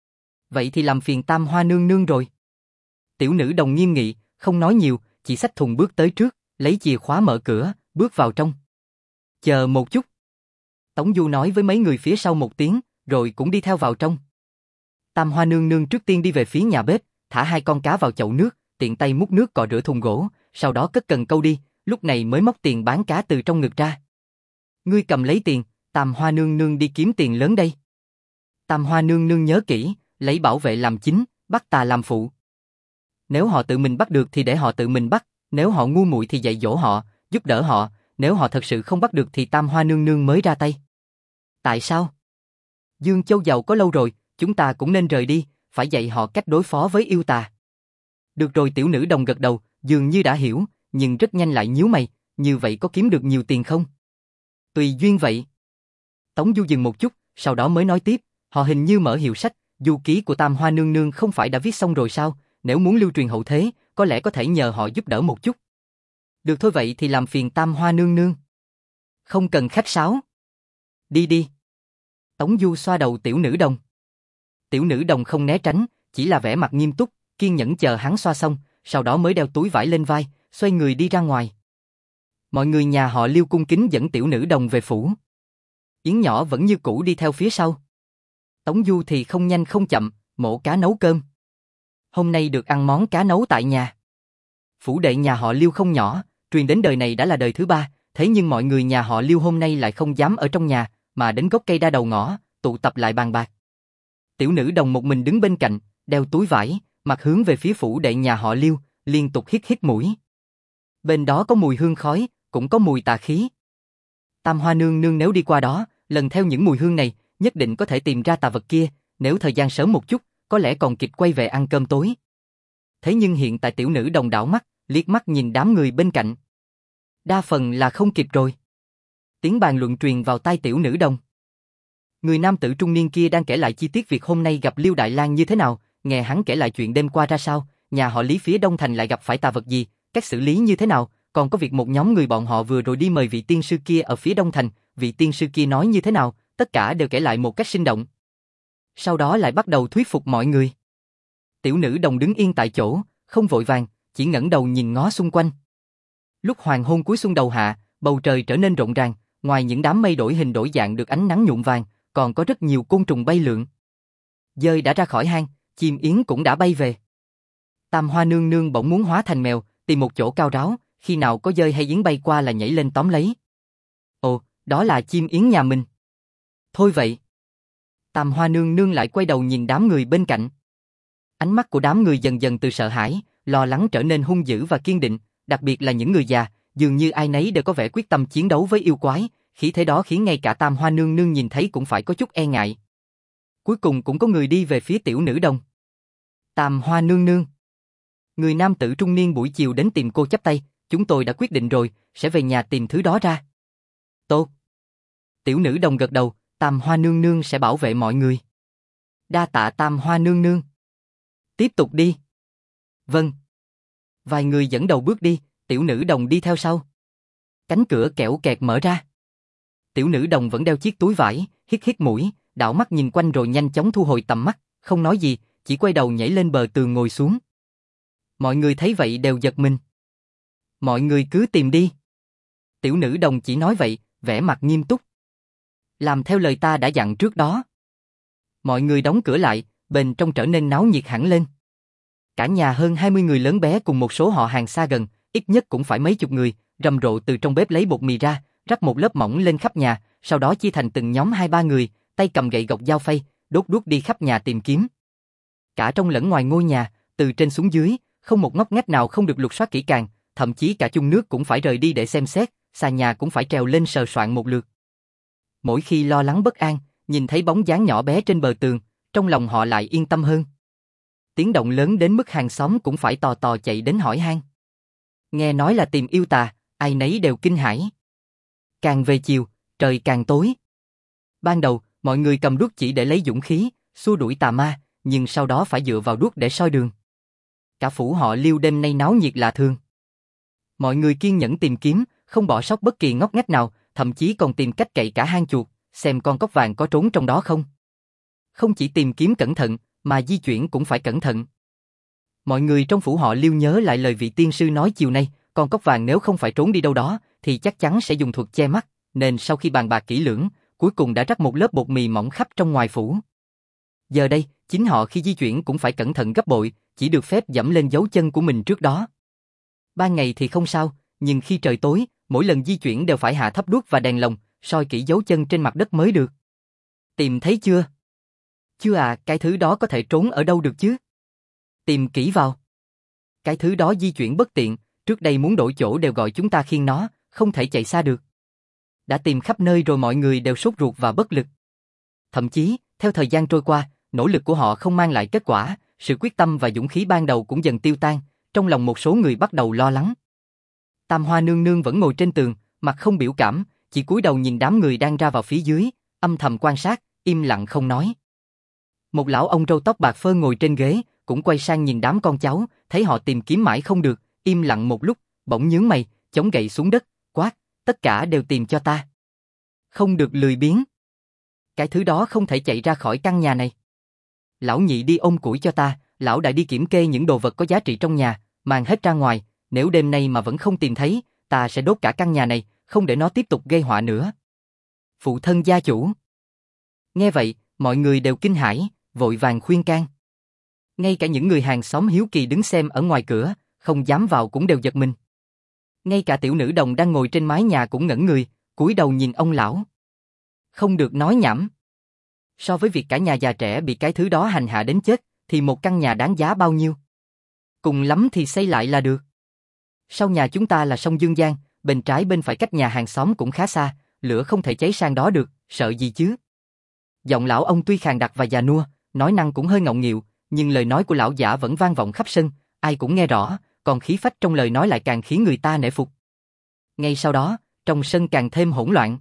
Vậy thì làm phiền Tam Hoa nương nương rồi. Tiểu nữ đồng nghiêm nghị, không nói nhiều, chỉ xách thùng bước tới trước, lấy chìa khóa mở cửa, bước vào trong. Chờ một chút. Tống Du nói với mấy người phía sau một tiếng, rồi cũng đi theo vào trong. Tam Hoa nương nương trước tiên đi về phía nhà bếp, thả hai con cá vào chậu nước, tiện tay múc nước cọ rửa thùng gỗ, sau đó cất cần câu đi, lúc này mới móc tiền bán cá từ trong ngực ra. Ngươi cầm lấy tiền, Tam Hoa nương nương đi kiếm tiền lớn đây. Tam Hoa nương nương nhớ kỹ, lấy bảo vệ làm chính, bắt tà làm phụ. Nếu họ tự mình bắt được thì để họ tự mình bắt, nếu họ ngu muội thì dạy dỗ họ, giúp đỡ họ, nếu họ thật sự không bắt được thì Tam Hoa nương nương mới ra tay. Tại sao? Dương Châu giàu có lâu rồi, chúng ta cũng nên rời đi, phải dạy họ cách đối phó với yêu tà. Được rồi, tiểu nữ đồng gật đầu, dường như đã hiểu, nhưng rất nhanh lại nhíu mày, như vậy có kiếm được nhiều tiền không? Tùy duyên vậy. Tống Du dừng một chút, sau đó mới nói tiếp, họ hình như mở hiệu sách, du ký của Tam Hoa nương nương không phải đã viết xong rồi sao, nếu muốn lưu truyền hậu thế, có lẽ có thể nhờ họ giúp đỡ một chút. Được thôi, vậy thì làm phiền Tam Hoa nương nương. Không cần khách sáo. Đi đi. Tống Du xoa đầu tiểu nữ đồng. Tiểu nữ đồng không né tránh, chỉ là vẻ mặt nghiêm túc, kiên nhẫn chờ hắn xoa xong, sau đó mới đeo túi vải lên vai, xoay người đi ra ngoài. Mọi người nhà họ Liêu cung kính dẫn tiểu nữ đồng về phủ. Yến nhỏ vẫn như cũ đi theo phía sau. Tống Du thì không nhanh không chậm, mổ cá nấu cơm. Hôm nay được ăn món cá nấu tại nhà. Phủ đệ nhà họ Liêu không nhỏ, truyền đến đời này đã là đời thứ ba, thế nhưng mọi người nhà họ Liêu hôm nay lại không dám ở trong nhà, mà đến gốc cây đa đầu ngõ, tụ tập lại bàn bạc. Tiểu nữ đồng một mình đứng bên cạnh, đeo túi vải, mặt hướng về phía phủ đệ nhà họ Liêu, liên tục hít hít mũi. Bên đó có mùi hương khói, cũng có mùi tà khí. Tam Hoa nương nương nếu đi qua đó, lần theo những mùi hương này, nhất định có thể tìm ra tà vật kia, nếu thời gian sớm một chút, có lẽ còn kịp quay về ăn cơm tối. Thế nhưng hiện tại tiểu nữ đồng đảo mắt, liếc mắt nhìn đám người bên cạnh. Đa phần là không kịp rồi. Tiếng bàn luận truyền vào tai tiểu nữ đồng. Người nam tử trung niên kia đang kể lại chi tiết việc hôm nay gặp Liêu Đại Lang như thế nào, nghe hắn kể lại chuyện đêm qua ra sao, nhà họ Lý phía Đông Thành lại gặp phải tà vật gì, cách xử lý như thế nào, còn có việc một nhóm người bọn họ vừa rồi đi mời vị tiên sư kia ở phía Đông Thành, vị tiên sư kia nói như thế nào, tất cả đều kể lại một cách sinh động. Sau đó lại bắt đầu thuyết phục mọi người. Tiểu nữ đồng đứng yên tại chỗ, không vội vàng, chỉ ngẩng đầu nhìn ngó xung quanh. Lúc hoàng hôn cuối xuân đầu hạ, bầu trời trở nên rộn ràng, ngoài những đám mây đổi hình đổi dạng được ánh nắng nhuộm vàng, còn có rất nhiều côn trùng bay lượn. Dơi đã ra khỏi hang, chim yến cũng đã bay về. Tam Hoa nương nương bỗng muốn hóa thành mèo, tìm một chỗ cao ráo, khi nào có dơi hay yến bay qua là nhảy lên tóm lấy. Ồ, đó là chim yến nhà mình. Thôi vậy. Tam Hoa nương nương lại quay đầu nhìn đám người bên cạnh. Ánh mắt của đám người dần dần từ sợ hãi, lo lắng trở nên hung dữ và kiên định, đặc biệt là những người già, dường như ai nấy đều có vẻ quyết tâm chiến đấu với yêu quái, khí thế đó khiến ngay cả Tam Hoa nương nương nhìn thấy cũng phải có chút e ngại. Cuối cùng cũng có người đi về phía tiểu nữ đồng. Tam Hoa nương nương. Người nam tử trung niên buổi chiều đến tìm cô chắp tay, chúng tôi đã quyết định rồi, sẽ về nhà tìm thứ đó ra. Tốt. Tiểu nữ đồng gật đầu, Tam Hoa nương nương sẽ bảo vệ mọi người. Đa tạ Tam Hoa nương nương. Tiếp tục đi. Vâng. Vài người dẫn đầu bước đi, tiểu nữ đồng đi theo sau. Cánh cửa kẽo kẹt mở ra. Tiểu nữ đồng vẫn đeo chiếc túi vải, hít hít mũi, đảo mắt nhìn quanh rồi nhanh chóng thu hồi tầm mắt, không nói gì, chỉ quay đầu nhảy lên bờ tường ngồi xuống. Mọi người thấy vậy đều giật mình. Mọi người cứ tìm đi. Tiểu nữ đồng chỉ nói vậy, vẻ mặt nghiêm túc. Làm theo lời ta đã dặn trước đó. Mọi người đóng cửa lại, bên trong trở nên náo nhiệt hẳn lên. Cả nhà hơn hai mươi người lớn bé cùng một số họ hàng xa gần, ít nhất cũng phải mấy chục người, rầm rộ từ trong bếp lấy bột mì ra, rắc một lớp mỏng lên khắp nhà, sau đó chia thành từng nhóm hai ba người, tay cầm gậy gộc dao phay, đốt đuốc đi khắp nhà tìm kiếm. Cả trong lẫn ngoài ngôi nhà, từ trên xuống dưới, không một ngóc ngách nào không được lục soát kỹ càng, thậm chí cả chung nước cũng phải rời đi để xem xét, xà nhà cũng phải trèo lên sờ soạn một lượt. Mỗi khi lo lắng bất an, nhìn thấy bóng dáng nhỏ bé trên bờ tường, trong lòng họ lại yên tâm hơn. Tiếng động lớn đến mức hàng xóm cũng phải tò tò chạy đến hỏi han. Nghe nói là tìm yêu tà, ai nấy đều kinh hãi. Càng về chiều, trời càng tối. Ban đầu, mọi người cầm đuốc chỉ để lấy dũng khí, xua đuổi tà ma, nhưng sau đó phải dựa vào đuốc để soi đường. Cả phủ họ Liêu đêm nay náo nhiệt lạ thường. Mọi người kiên nhẫn tìm kiếm, không bỏ sót bất kỳ ngóc ngách nào, thậm chí còn tìm cách cậy cả hang chuột, xem con cóc vàng có trốn trong đó không. Không chỉ tìm kiếm cẩn thận, mà di chuyển cũng phải cẩn thận. Mọi người trong phủ họ Liêu nhớ lại lời vị tiên sư nói chiều nay, con cóc vàng nếu không phải trốn đi đâu đó, thì chắc chắn sẽ dùng thuật che mắt, nên sau khi bàn bạc kỹ lưỡng, cuối cùng đã rắc một lớp bột mì mỏng khắp trong ngoài phủ. Giờ đây, chính họ khi di chuyển cũng phải cẩn thận gấp bội, chỉ được phép dẫm lên dấu chân của mình trước đó. Ban ngày thì không sao, nhưng khi trời tối, mỗi lần di chuyển đều phải hạ thấp đuốc và đèn lồng, soi kỹ dấu chân trên mặt đất mới được. Tìm thấy chưa? Chưa à, cái thứ đó có thể trốn ở đâu được chứ? Tìm kỹ vào. Cái thứ đó di chuyển bất tiện, trước đây muốn đổi chỗ đều gọi chúng ta khiêng nó, không thể chạy xa được. Đã tìm khắp nơi rồi mọi người đều sốt ruột và bất lực. Thậm chí, theo thời gian trôi qua, nỗ lực của họ không mang lại kết quả, sự quyết tâm và dũng khí ban đầu cũng dần tiêu tan, trong lòng một số người bắt đầu lo lắng. Tam Hoa nương nương vẫn ngồi trên tường, mặt không biểu cảm, chỉ cúi đầu nhìn đám người đang ra vào phía dưới, âm thầm quan sát, im lặng không nói. Một lão ông râu tóc bạc phơ ngồi trên ghế, cũng quay sang nhìn đám con cháu, thấy họ tìm kiếm mãi không được, im lặng một lúc, bỗng nhướng mày, chống gậy xuống đất, quát, tất cả đều tìm cho ta. Không được lười biếng. Cái thứ đó không thể chạy ra khỏi căn nhà này. Lão nhị đi ôm củi cho ta, lão đại đi kiểm kê những đồ vật có giá trị trong nhà, mang hết ra ngoài, nếu đêm nay mà vẫn không tìm thấy, ta sẽ đốt cả căn nhà này, không để nó tiếp tục gây họa nữa. Phụ thân gia chủ. Nghe vậy, mọi người đều kinh hãi, vội vàng khuyên can. Ngay cả những người hàng xóm hiếu kỳ đứng xem ở ngoài cửa, không dám vào cũng đều giật mình. Ngay cả tiểu nữ đồng đang ngồi trên mái nhà cũng ngẩn người, cúi đầu nhìn ông lão. Không được nói nhảm. So với việc cả nhà già trẻ bị cái thứ đó hành hạ đến chết, thì một căn nhà đáng giá bao nhiêu? Cùng lắm thì xây lại là được. Sau nhà chúng ta là sông Dương Giang, bên trái bên phải cách nhà hàng xóm cũng khá xa, lửa không thể cháy sang đó được, sợ gì chứ? Giọng lão ông tuy khàn đặc và già nua, nói năng cũng hơi ngọng nghịu, nhưng lời nói của lão giả vẫn vang vọng khắp sân, ai cũng nghe rõ, còn khí phách trong lời nói lại càng khiến người ta nể phục. Ngay sau đó, trong sân càng thêm hỗn loạn.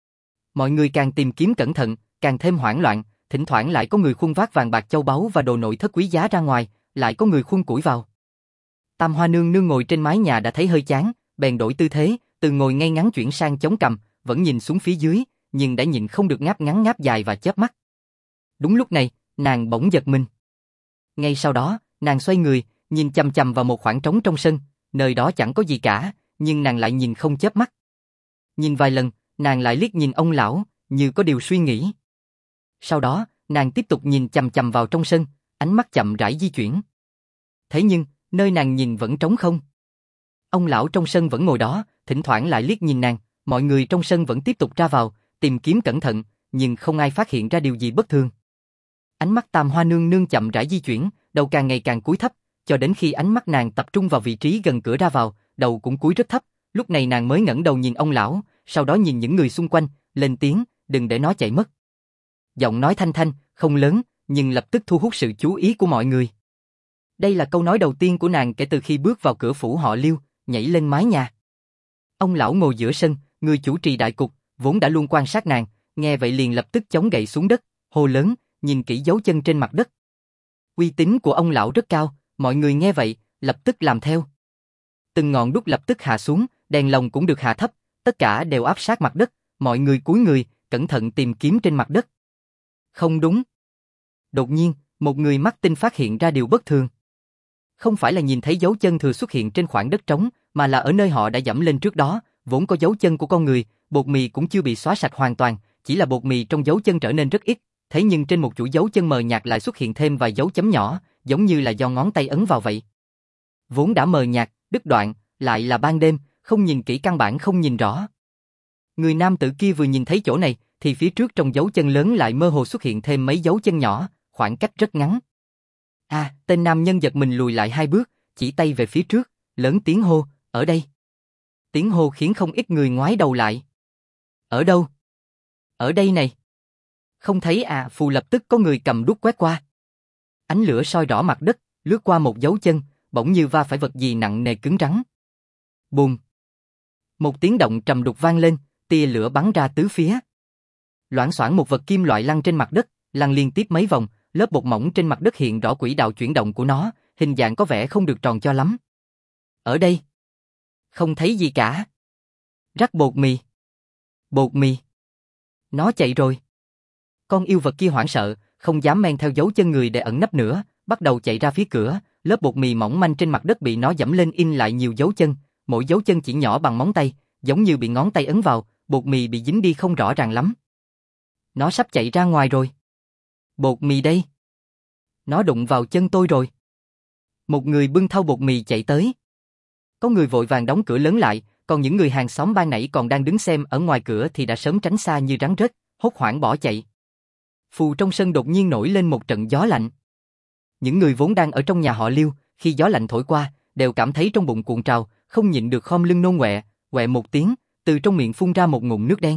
Mọi người càng tìm kiếm cẩn thận, càng thêm hoảng loạn, thỉnh thoảng lại có người khuân vác vàng bạc châu báu và đồ nội thất quý giá ra ngoài, lại có người khuân củi vào. Tam Hoa nương nương ngồi trên mái nhà đã thấy hơi chán, bèn đổi tư thế, từ ngồi ngay ngắn chuyển sang chống cằm, vẫn nhìn xuống phía dưới, nhưng đã nhịn không được ngáp ngắn ngáp dài và chớp mắt. Đúng lúc này, nàng bỗng giật mình. Ngay sau đó, nàng xoay người, nhìn chằm chằm vào một khoảng trống trong sân, nơi đó chẳng có gì cả, nhưng nàng lại nhìn không chớp mắt. Nhìn vài lần, nàng lại liếc nhìn ông lão, như có điều suy nghĩ. Sau đó, nàng tiếp tục nhìn chằm chằm vào trong sân, ánh mắt chậm rãi di chuyển. Thế nhưng, nơi nàng nhìn vẫn trống không. Ông lão trong sân vẫn ngồi đó, thỉnh thoảng lại liếc nhìn nàng, mọi người trong sân vẫn tiếp tục ra vào, tìm kiếm cẩn thận, nhưng không ai phát hiện ra điều gì bất thường. Ánh mắt Tam Hoa nương nương chậm rãi di chuyển, đầu càng ngày càng cúi thấp, cho đến khi ánh mắt nàng tập trung vào vị trí gần cửa ra vào, đầu cũng cúi rất thấp, lúc này nàng mới ngẩng đầu nhìn ông lão, sau đó nhìn những người xung quanh, lên tiếng, đừng để nó chạy mất. Giọng nói thanh thanh, không lớn, nhưng lập tức thu hút sự chú ý của mọi người. Đây là câu nói đầu tiên của nàng kể từ khi bước vào cửa phủ họ Liêu, nhảy lên mái nhà. Ông lão ngồi giữa sân, người chủ trì đại cục, vốn đã luôn quan sát nàng, nghe vậy liền lập tức chống gậy xuống đất, hô lớn, nhìn kỹ dấu chân trên mặt đất. Uy tín của ông lão rất cao, mọi người nghe vậy, lập tức làm theo. Từng ngọn đuốc lập tức hạ xuống, đèn lồng cũng được hạ thấp, tất cả đều áp sát mặt đất, mọi người cúi người, cẩn thận tìm kiếm trên mặt đất. Không đúng. Đột nhiên, một người mắt tinh phát hiện ra điều bất thường. Không phải là nhìn thấy dấu chân thừa xuất hiện trên khoảng đất trống, mà là ở nơi họ đã dẫm lên trước đó, vốn có dấu chân của con người, bột mì cũng chưa bị xóa sạch hoàn toàn, chỉ là bột mì trong dấu chân trở nên rất ít, thế nhưng trên một chuỗi dấu chân mờ nhạt lại xuất hiện thêm vài dấu chấm nhỏ, giống như là do ngón tay ấn vào vậy. Vốn đã mờ nhạt, đứt đoạn, lại là ban đêm, không nhìn kỹ căn bản không nhìn rõ. Người nam tử kia vừa nhìn thấy chỗ này, thì phía trước trong dấu chân lớn lại mơ hồ xuất hiện thêm mấy dấu chân nhỏ, khoảng cách rất ngắn. À, tên nam nhân giật mình lùi lại hai bước, chỉ tay về phía trước, lớn tiếng hô, ở đây. Tiếng hô khiến không ít người ngoái đầu lại. Ở đâu? Ở đây này. Không thấy à, phù lập tức có người cầm đuốc quét qua. Ánh lửa soi rõ mặt đất, lướt qua một dấu chân, bỗng như va phải vật gì nặng nề cứng rắn. Bùm. Một tiếng động trầm đục vang lên, tia lửa bắn ra tứ phía. Loảng xoảng một vật kim loại lăn trên mặt đất, lăn liên tiếp mấy vòng, lớp bột mỏng trên mặt đất hiện rõ quỹ đạo chuyển động của nó, hình dạng có vẻ không được tròn cho lắm. Ở đây. Không thấy gì cả. Rắc bột mì. Bột mì. Nó chạy rồi. Con yêu vật kia hoảng sợ, không dám men theo dấu chân người để ẩn nấp nữa, bắt đầu chạy ra phía cửa, lớp bột mì mỏng manh trên mặt đất bị nó dẫm lên in lại nhiều dấu chân, mỗi dấu chân chỉ nhỏ bằng móng tay, giống như bị ngón tay ấn vào, bột mì bị dính đi không rõ ràng lắm. Nó sắp chạy ra ngoài rồi. Bột mì đây. Nó đụng vào chân tôi rồi. Một người bưng thau bột mì chạy tới. Có người vội vàng đóng cửa lớn lại, còn những người hàng xóm ban nãy còn đang đứng xem ở ngoài cửa thì đã sớm tránh xa như rắn rết, hốt hoảng bỏ chạy. Phù trong sân đột nhiên nổi lên một trận gió lạnh. Những người vốn đang ở trong nhà họ Liêu, khi gió lạnh thổi qua, đều cảm thấy trong bụng cuộn trào, không nhịn được khom lưng nôn ọe, ọe một tiếng, từ trong miệng phun ra một ngụm nước đen.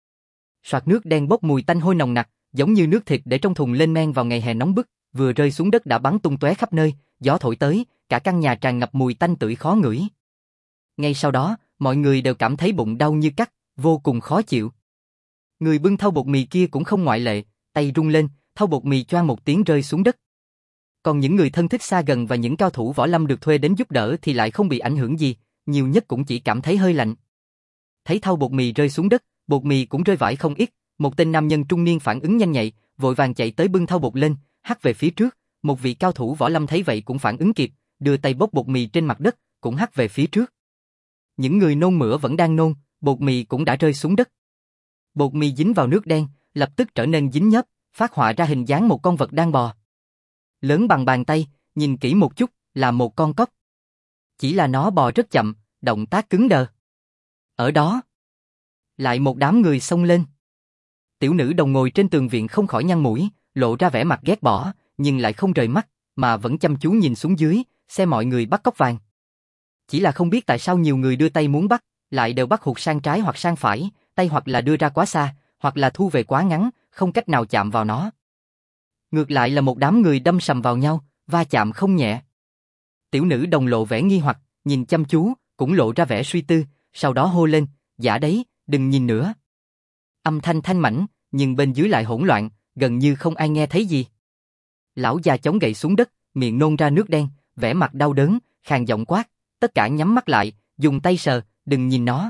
Soạt nước đen bốc mùi tanh hôi nồng nặc, giống như nước thịt để trong thùng lên men vào ngày hè nóng bức, vừa rơi xuống đất đã bắn tung tóe khắp nơi, gió thổi tới, cả căn nhà tràn ngập mùi tanh tưởi khó ngửi. Ngay sau đó, mọi người đều cảm thấy bụng đau như cắt, vô cùng khó chịu. Người bưng thau bột mì kia cũng không ngoại lệ, tay rung lên, thau bột mì choang một tiếng rơi xuống đất. Còn những người thân thích xa gần và những cao thủ võ lâm được thuê đến giúp đỡ thì lại không bị ảnh hưởng gì, nhiều nhất cũng chỉ cảm thấy hơi lạnh. Thấy thau bột mì rơi xuống đất, bột mì cũng rơi vãi không ít, một tên nam nhân trung niên phản ứng nhanh nhạy, vội vàng chạy tới bưng thau bột lên, hất về phía trước, một vị cao thủ võ lâm thấy vậy cũng phản ứng kịp, đưa tay bốc bột mì trên mặt đất, cũng hất về phía trước. Những người nôn mửa vẫn đang nôn, bột mì cũng đã rơi xuống đất. Bột mì dính vào nước đen, lập tức trở nên dính nhớp, phát họa ra hình dáng một con vật đang bò. Lớn bằng bàn tay, nhìn kỹ một chút, là một con cóc. Chỉ là nó bò rất chậm, động tác cứng đờ. Ở đó, lại một đám người xông lên. Tiểu nữ đồng ngồi trên tường viện không khỏi nhăn mũi, lộ ra vẻ mặt ghét bỏ, nhưng lại không rời mắt, mà vẫn chăm chú nhìn xuống dưới, xem mọi người bắt cóc vàng. Chỉ là không biết tại sao nhiều người đưa tay muốn bắt, lại đều bắt hụt sang trái hoặc sang phải, tay hoặc là đưa ra quá xa, hoặc là thu về quá ngắn, không cách nào chạm vào nó. Ngược lại là một đám người đâm sầm vào nhau, va chạm không nhẹ. Tiểu nữ đồng lộ vẻ nghi hoặc, nhìn chăm chú, cũng lộ ra vẻ suy tư, sau đó hô lên, dạ đấy, đừng nhìn nữa. Âm thanh thanh mảnh, nhưng bên dưới lại hỗn loạn, gần như không ai nghe thấy gì. Lão già chống gậy xuống đất, miệng nôn ra nước đen, vẻ mặt đau đớn, khàn giọng quát, tất cả nhắm mắt lại, dùng tay sờ, đừng nhìn nó.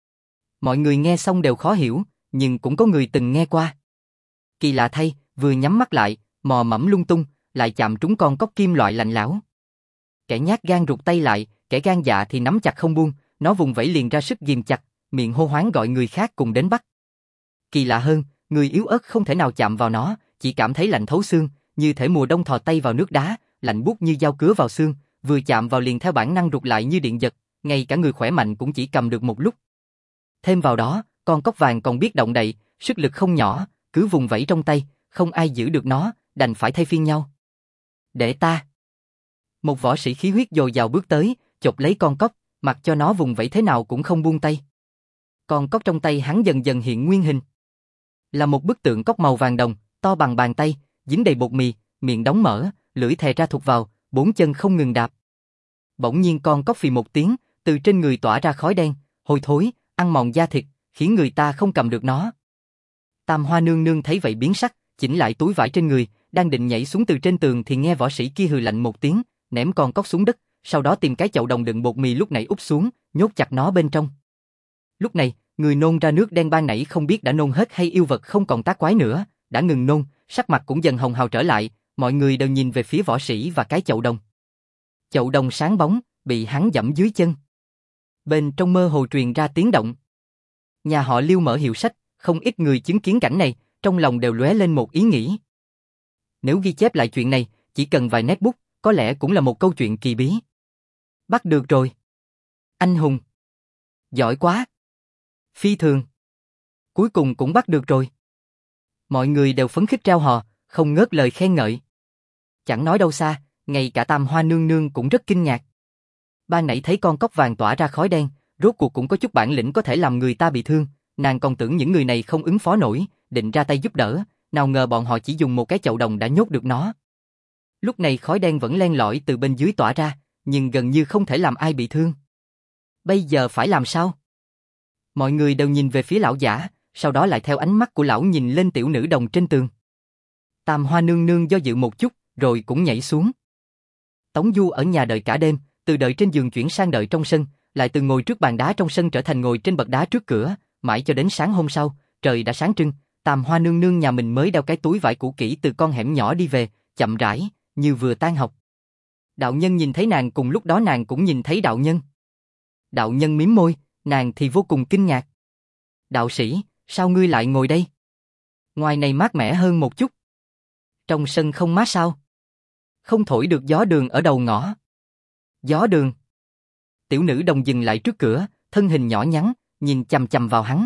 Mọi người nghe xong đều khó hiểu, nhưng cũng có người từng nghe qua. Kỳ lạ thay, vừa nhắm mắt lại, mò mẫm lung tung, lại chạm trúng con cóc kim loại lạnh lẽo. Kẻ nhát gan rụt tay lại, kẻ gan dạ thì nắm chặt không buông, nó vùng vẫy liền ra sức ghìm chặt, miệng hô hoáng gọi người khác cùng đến bắt. Kỳ lạ hơn, người yếu ớt không thể nào chạm vào nó, chỉ cảm thấy lạnh thấu xương, như thể mùa đông thò tay vào nước đá, lạnh buốt như dao cứa vào xương, vừa chạm vào liền theo bản năng rụt lại như điện giật, ngay cả người khỏe mạnh cũng chỉ cầm được một lúc. Thêm vào đó, con cóc vàng còn biết động đậy, sức lực không nhỏ, cứ vùng vẫy trong tay, không ai giữ được nó, đành phải thay phiên nhau. Để ta. Một võ sĩ khí huyết dồi dào bước tới, chộp lấy con cóc, mặc cho nó vùng vẫy thế nào cũng không buông tay. Con cóc trong tay hắn dần dần hiện nguyên hình. Là một bức tượng cóc màu vàng đồng, to bằng bàn tay, dính đầy bột mì, miệng đóng mở, lưỡi thè ra thụt vào, bốn chân không ngừng đạp. Bỗng nhiên con cóc phì một tiếng, từ trên người tỏa ra khói đen, hôi thối, ăn mòn da thịt, khiến người ta không cầm được nó. Tam Hoa nương nương thấy vậy biến sắc, chỉnh lại túi vải trên người, đang định nhảy xuống từ trên tường thì nghe võ sĩ kia hừ lạnh một tiếng, ném con cóc xuống đất, sau đó tìm cái chậu đồng đựng bột mì lúc nãy úp xuống, nhốt chặt nó bên trong. Lúc này, người nôn ra nước đen ban nãy không biết đã nôn hết hay yêu vật không còn tác quái nữa, đã ngừng nôn, sắc mặt cũng dần hồng hào trở lại, mọi người đều nhìn về phía võ sĩ và cái chậu đồng. Chậu đồng sáng bóng, bị hắn giẫm dưới chân. Bên trong mơ hồ truyền ra tiếng động. Nhà họ Liêu mở hiệu sách, không ít người chứng kiến cảnh này, trong lòng đều lóe lên một ý nghĩ. Nếu ghi chép lại chuyện này, chỉ cần vài nét bút, có lẽ cũng là một câu chuyện kỳ bí. Bắt được rồi. Anh hùng. Giỏi quá. Phi thường. Cuối cùng cũng bắt được rồi. Mọi người đều phấn khích reo hò, không ngớt lời khen ngợi. Chẳng nói đâu xa, ngay cả Tam Hoa nương nương cũng rất kinh ngạc. Ban nãy thấy con cóc vàng tỏa ra khói đen, rốt cuộc cũng có chút bản lĩnh có thể làm người ta bị thương, nàng còn tưởng những người này không ứng phó nổi, định ra tay giúp đỡ, nào ngờ bọn họ chỉ dùng một cái chậu đồng đã nhốt được nó. Lúc này khói đen vẫn len lỏi từ bên dưới tỏa ra, nhưng gần như không thể làm ai bị thương. Bây giờ phải làm sao? Mọi người đều nhìn về phía lão giả, sau đó lại theo ánh mắt của lão nhìn lên tiểu nữ đồng trên tường. Tam Hoa nương nương do dự một chút, rồi cũng nhảy xuống. Tống Du ở nhà đợi cả đêm, từ đợi trên giường chuyển sang đợi trong sân, lại từ ngồi trước bàn đá trong sân trở thành ngồi trên bậc đá trước cửa, mãi cho đến sáng hôm sau, trời đã sáng trưng, Tam Hoa nương nương nhà mình mới đeo cái túi vải cũ kỹ từ con hẻm nhỏ đi về, chậm rãi, như vừa tan học. Đạo nhân nhìn thấy nàng, cùng lúc đó nàng cũng nhìn thấy đạo nhân. Đạo nhân mím môi, nàng thì vô cùng kinh ngạc. Đạo sĩ, sao ngươi lại ngồi đây? Ngoài này mát mẻ hơn một chút. Trong sân không mát sao? Không thổi được gió đường ở đầu ngõ. Gió đường. Tiểu nữ đồng dừng lại trước cửa, thân hình nhỏ nhắn, nhìn chằm chằm vào hắn.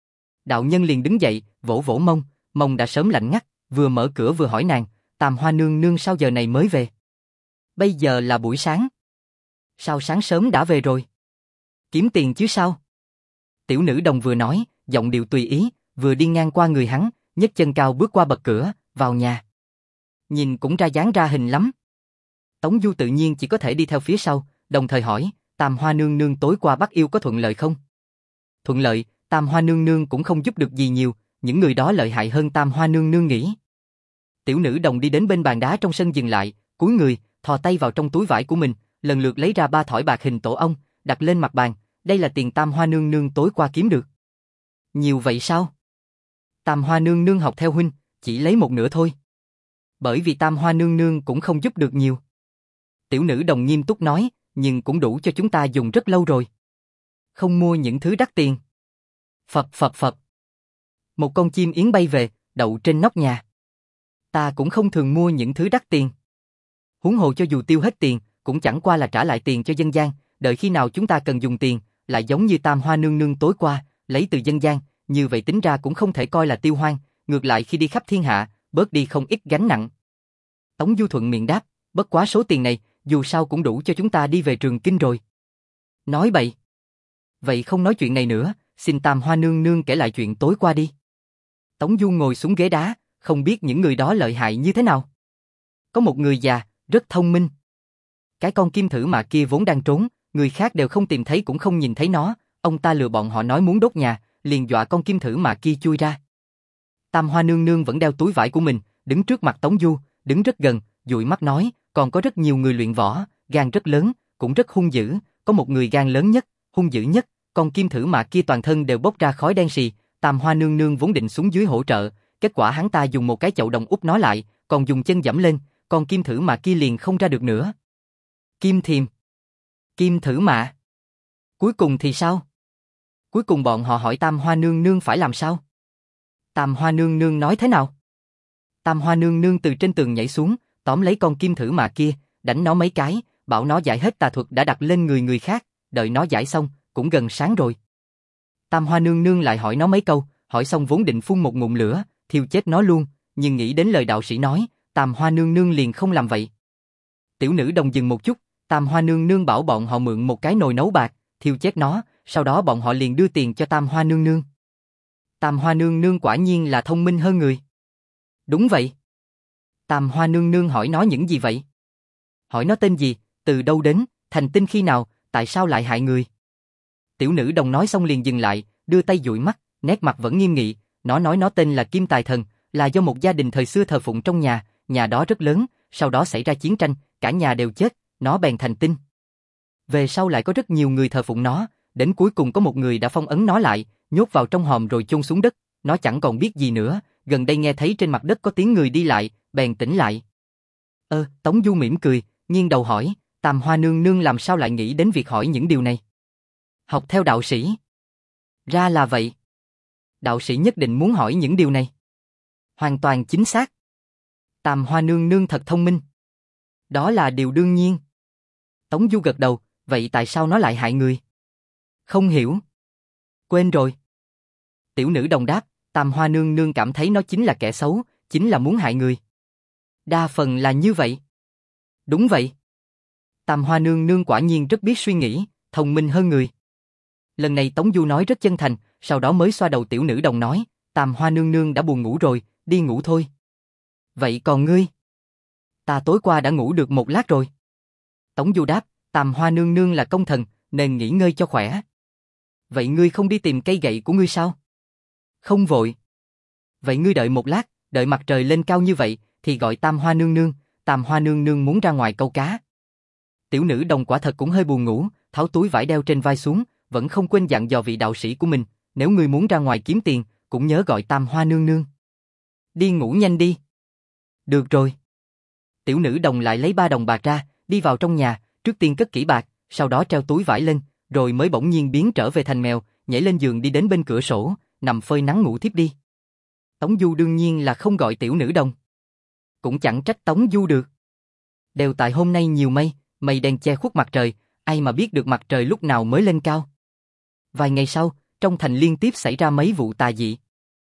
Đạo nhân liền đứng dậy, vỗ vỗ mông, mông đã sớm lạnh ngắt, vừa mở cửa vừa hỏi nàng, Tam Hoa nương nương sao giờ này mới về? Bây giờ là buổi sáng. Sao sáng sớm đã về rồi? Kiếm tiền chứ sao? Tiểu nữ đồng vừa nói, giọng điệu tùy ý, vừa đi ngang qua người hắn, nhấc chân cao bước qua bậc cửa, vào nhà. Nhìn cũng ra dáng ra hình lắm. Tống Du tự nhiên chỉ có thể đi theo phía sau, đồng thời hỏi, Tam Hoa nương nương tối qua bắt yêu có thuận lợi không? Thuận lợi, Tam Hoa nương nương cũng không giúp được gì nhiều, những người đó lợi hại hơn Tam Hoa nương nương nghĩ. Tiểu nữ đồng đi đến bên bàn đá trong sân dừng lại, cúi người, thò tay vào trong túi vải của mình, lần lượt lấy ra ba thỏi bạc hình tổ ong, đặt lên mặt bàn, đây là tiền Tam Hoa nương nương tối qua kiếm được. Nhiều vậy sao? Tam Hoa nương nương học theo huynh, chỉ lấy một nửa thôi. Bởi vì Tam Hoa nương nương cũng không giúp được nhiều. Tiểu nữ đồng nghiêm túc nói, nhưng cũng đủ cho chúng ta dùng rất lâu rồi. Không mua những thứ đắt tiền. Phập phập phập. Một con chim yến bay về, đậu trên nóc nhà. Ta cũng không thường mua những thứ đắt tiền. Huống hồ cho dù tiêu hết tiền, cũng chẳng qua là trả lại tiền cho dân gian, đợi khi nào chúng ta cần dùng tiền, lại giống như Tam Hoa nương nương tối qua, lấy từ dân gian, như vậy tính ra cũng không thể coi là tiêu hoang, ngược lại khi đi khắp thiên hạ, bớt đi không ít gánh nặng. Tống Du thuận miệng đáp, bất quá số tiền này, dù sao cũng đủ cho chúng ta đi về Trường Kinh rồi. Nói bậy. Vậy không nói chuyện này nữa, xin Tam Hoa nương nương kể lại chuyện tối qua đi. Tống Du ngồi xuống ghế đá, không biết những người đó lợi hại như thế nào. Có một người già, rất thông minh. Cái con kim thử mạ kia vốn đang trốn, người khác đều không tìm thấy cũng không nhìn thấy nó, ông ta lừa bọn họ nói muốn đốt nhà, liền dọa con kim thử mạ kia chui ra. Tam Hoa nương nương vẫn đeo túi vải của mình, đứng trước mặt Tống Du, đứng rất gần, dụi mắt nói, còn có rất nhiều người luyện võ, gan rất lớn, cũng rất hung dữ, có một người gan lớn nhất, hung dữ nhất, con kim thử mạ kia toàn thân đều bốc ra khói đen xì, Tam Hoa nương nương vốn định xuống dưới hỗ trợ, kết quả hắn ta dùng một cái chậu đồng úp nó lại, còn dùng chân giẫm lên, con kim thử mạ kia liền không ra được nữa. Kim thiềm. Kim thử mạ. Cuối cùng thì sao? Cuối cùng bọn họ hỏi Tam Hoa nương nương phải làm sao? Tam Hoa nương nương nói thế nào? Tam Hoa nương nương từ trên tường nhảy xuống, tóm lấy con kim thử mạ kia, đánh nó mấy cái, bảo nó giải hết tà thuật đã đặt lên người người khác, đợi nó giải xong, cũng gần sáng rồi. Tam Hoa nương nương lại hỏi nó mấy câu, hỏi xong vốn định phun một ngụm lửa, thiêu chết nó luôn, nhưng nghĩ đến lời đạo sĩ nói, Tam Hoa nương nương liền không làm vậy. Tiểu nữ đồng dừng một chút, Tam Hoa nương nương bảo bọn họ mượn một cái nồi nấu bạc, thiêu chết nó, sau đó bọn họ liền đưa tiền cho Tam Hoa nương nương. Tam Hoa nương nương quả nhiên là thông minh hơn người. Đúng vậy. Tam Hoa nương nương hỏi nó những gì vậy? Hỏi nó tên gì, từ đâu đến, thành tinh khi nào, tại sao lại hại người? Tiểu nữ đồng nói xong liền dừng lại, đưa tay dụi mắt, nét mặt vẫn nghiêm nghị, nó nói nó tên là Kim Tài Thần, là do một gia đình thời xưa thờ phụng trong nhà, nhà đó rất lớn, sau đó xảy ra chiến tranh, cả nhà đều chết, nó bèn thành tinh. Về sau lại có rất nhiều người thờ phụng nó, đến cuối cùng có một người đã phong ấn nó lại, nhốt vào trong hòm rồi chôn xuống đất, nó chẳng còn biết gì nữa, gần đây nghe thấy trên mặt đất có tiếng người đi lại, bèn tỉnh lại. Ơ, Tống Du mỉm cười, nghiêng đầu hỏi, Tam Hoa nương nương làm sao lại nghĩ đến việc hỏi những điều này? Học theo đạo sĩ. Ra là vậy. Đạo sĩ nhất định muốn hỏi những điều này. Hoàn toàn chính xác. Tam Hoa nương nương thật thông minh. Đó là điều đương nhiên. Tống Du gật đầu, vậy tại sao nó lại hại người? Không hiểu. Quên rồi. Tiểu nữ đồng đáp, Tam Hoa nương nương cảm thấy nó chính là kẻ xấu, chính là muốn hại người. Đa phần là như vậy. Đúng vậy. Tam Hoa nương nương quả nhiên rất biết suy nghĩ, thông minh hơn người. Lần này Tống Du nói rất chân thành, sau đó mới xoa đầu tiểu nữ đồng nói, Tam Hoa nương nương đã buồn ngủ rồi, đi ngủ thôi. Vậy còn ngươi? Ta tối qua đã ngủ được một lát rồi. Tống Du đáp, Tam Hoa nương nương là công thần, nên nghỉ ngơi cho khỏe. Vậy ngươi không đi tìm cây gậy của ngươi sao? Không vội. Vậy ngươi đợi một lát, đợi mặt trời lên cao như vậy, thì gọi Tam Hoa nương nương, Tam Hoa nương nương muốn ra ngoài câu cá. Tiểu nữ đồng quả thật cũng hơi buồn ngủ, tháo túi vải đeo trên vai xuống, vẫn không quên dặn dò vị đạo sĩ của mình, nếu ngươi muốn ra ngoài kiếm tiền, cũng nhớ gọi Tam Hoa nương nương. Đi ngủ nhanh đi. Được rồi. Tiểu nữ đồng lại lấy ba đồng bạc ra, đi vào trong nhà, trước tiên cất kỹ bạc, sau đó treo túi vải lên, rồi mới bỗng nhiên biến trở về thành mèo, nhảy lên giường đi đến bên cửa sổ, nằm phơi nắng ngủ thiếp đi. Tống Du đương nhiên là không gọi tiểu nữ đồng. Cũng chẳng trách Tống Du được. Đều tại hôm nay nhiều mây, mây đen che khuất mặt trời, ai mà biết được mặt trời lúc nào mới lên cao. Vài ngày sau, trong thành liên tiếp xảy ra mấy vụ tà dị.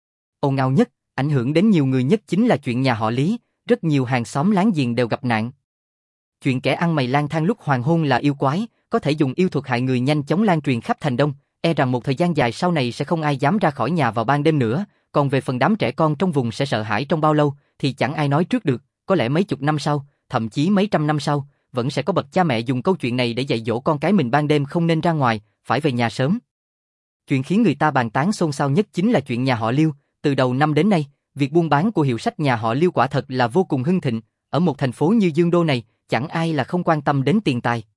Ồn ào nhất, ảnh hưởng đến nhiều người nhất chính là chuyện nhà họ Lý, rất nhiều hàng xóm láng giềng đều gặp nạn. Chuyện kẻ ăn mày lang thang lúc hoàng hôn là yêu quái, có thể dùng yêu thuật hại người nhanh chóng lan truyền khắp thành Đông, e rằng một thời gian dài sau này sẽ không ai dám ra khỏi nhà vào ban đêm nữa, còn về phần đám trẻ con trong vùng sẽ sợ hãi trong bao lâu thì chẳng ai nói trước được, có lẽ mấy chục năm sau, thậm chí mấy trăm năm sau, vẫn sẽ có bậc cha mẹ dùng câu chuyện này để dạy dỗ con cái mình ban đêm không nên ra ngoài, phải về nhà sớm. Chuyện khiến người ta bàn tán xôn xao nhất chính là chuyện nhà họ Liêu, từ đầu năm đến nay, việc buôn bán của hiệu sách nhà họ Liêu quả thật là vô cùng hưng thịnh, ở một thành phố như Dương Đô này, chẳng ai là không quan tâm đến tiền tài.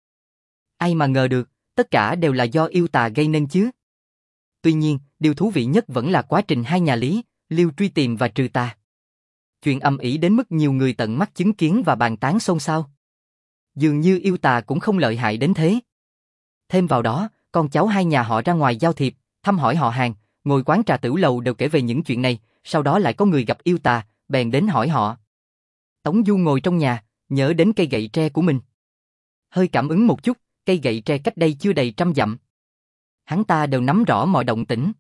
Ai mà ngờ được, tất cả đều là do yêu tà gây nên chứ. Tuy nhiên, điều thú vị nhất vẫn là quá trình hai nhà Lý, Liêu truy tìm và trừ tà. Chuyện ầm ĩ đến mức nhiều người tận mắt chứng kiến và bàn tán xôn xao. Dường như yêu tà cũng không lợi hại đến thế. Thêm vào đó, con cháu hai nhà họ ra ngoài giao thiệp, thăm hỏi họ hàng, ngồi quán trà tửu lầu đều kể về những chuyện này, sau đó lại có người gặp yêu tà, bèn đến hỏi họ. Tống Du ngồi trong nhà, nhớ đến cây gậy tre của mình. Hơi cảm ứng một chút, cây gậy tre cách đây chưa đầy trăm dặm. Hắn ta đều nắm rõ mọi động tĩnh.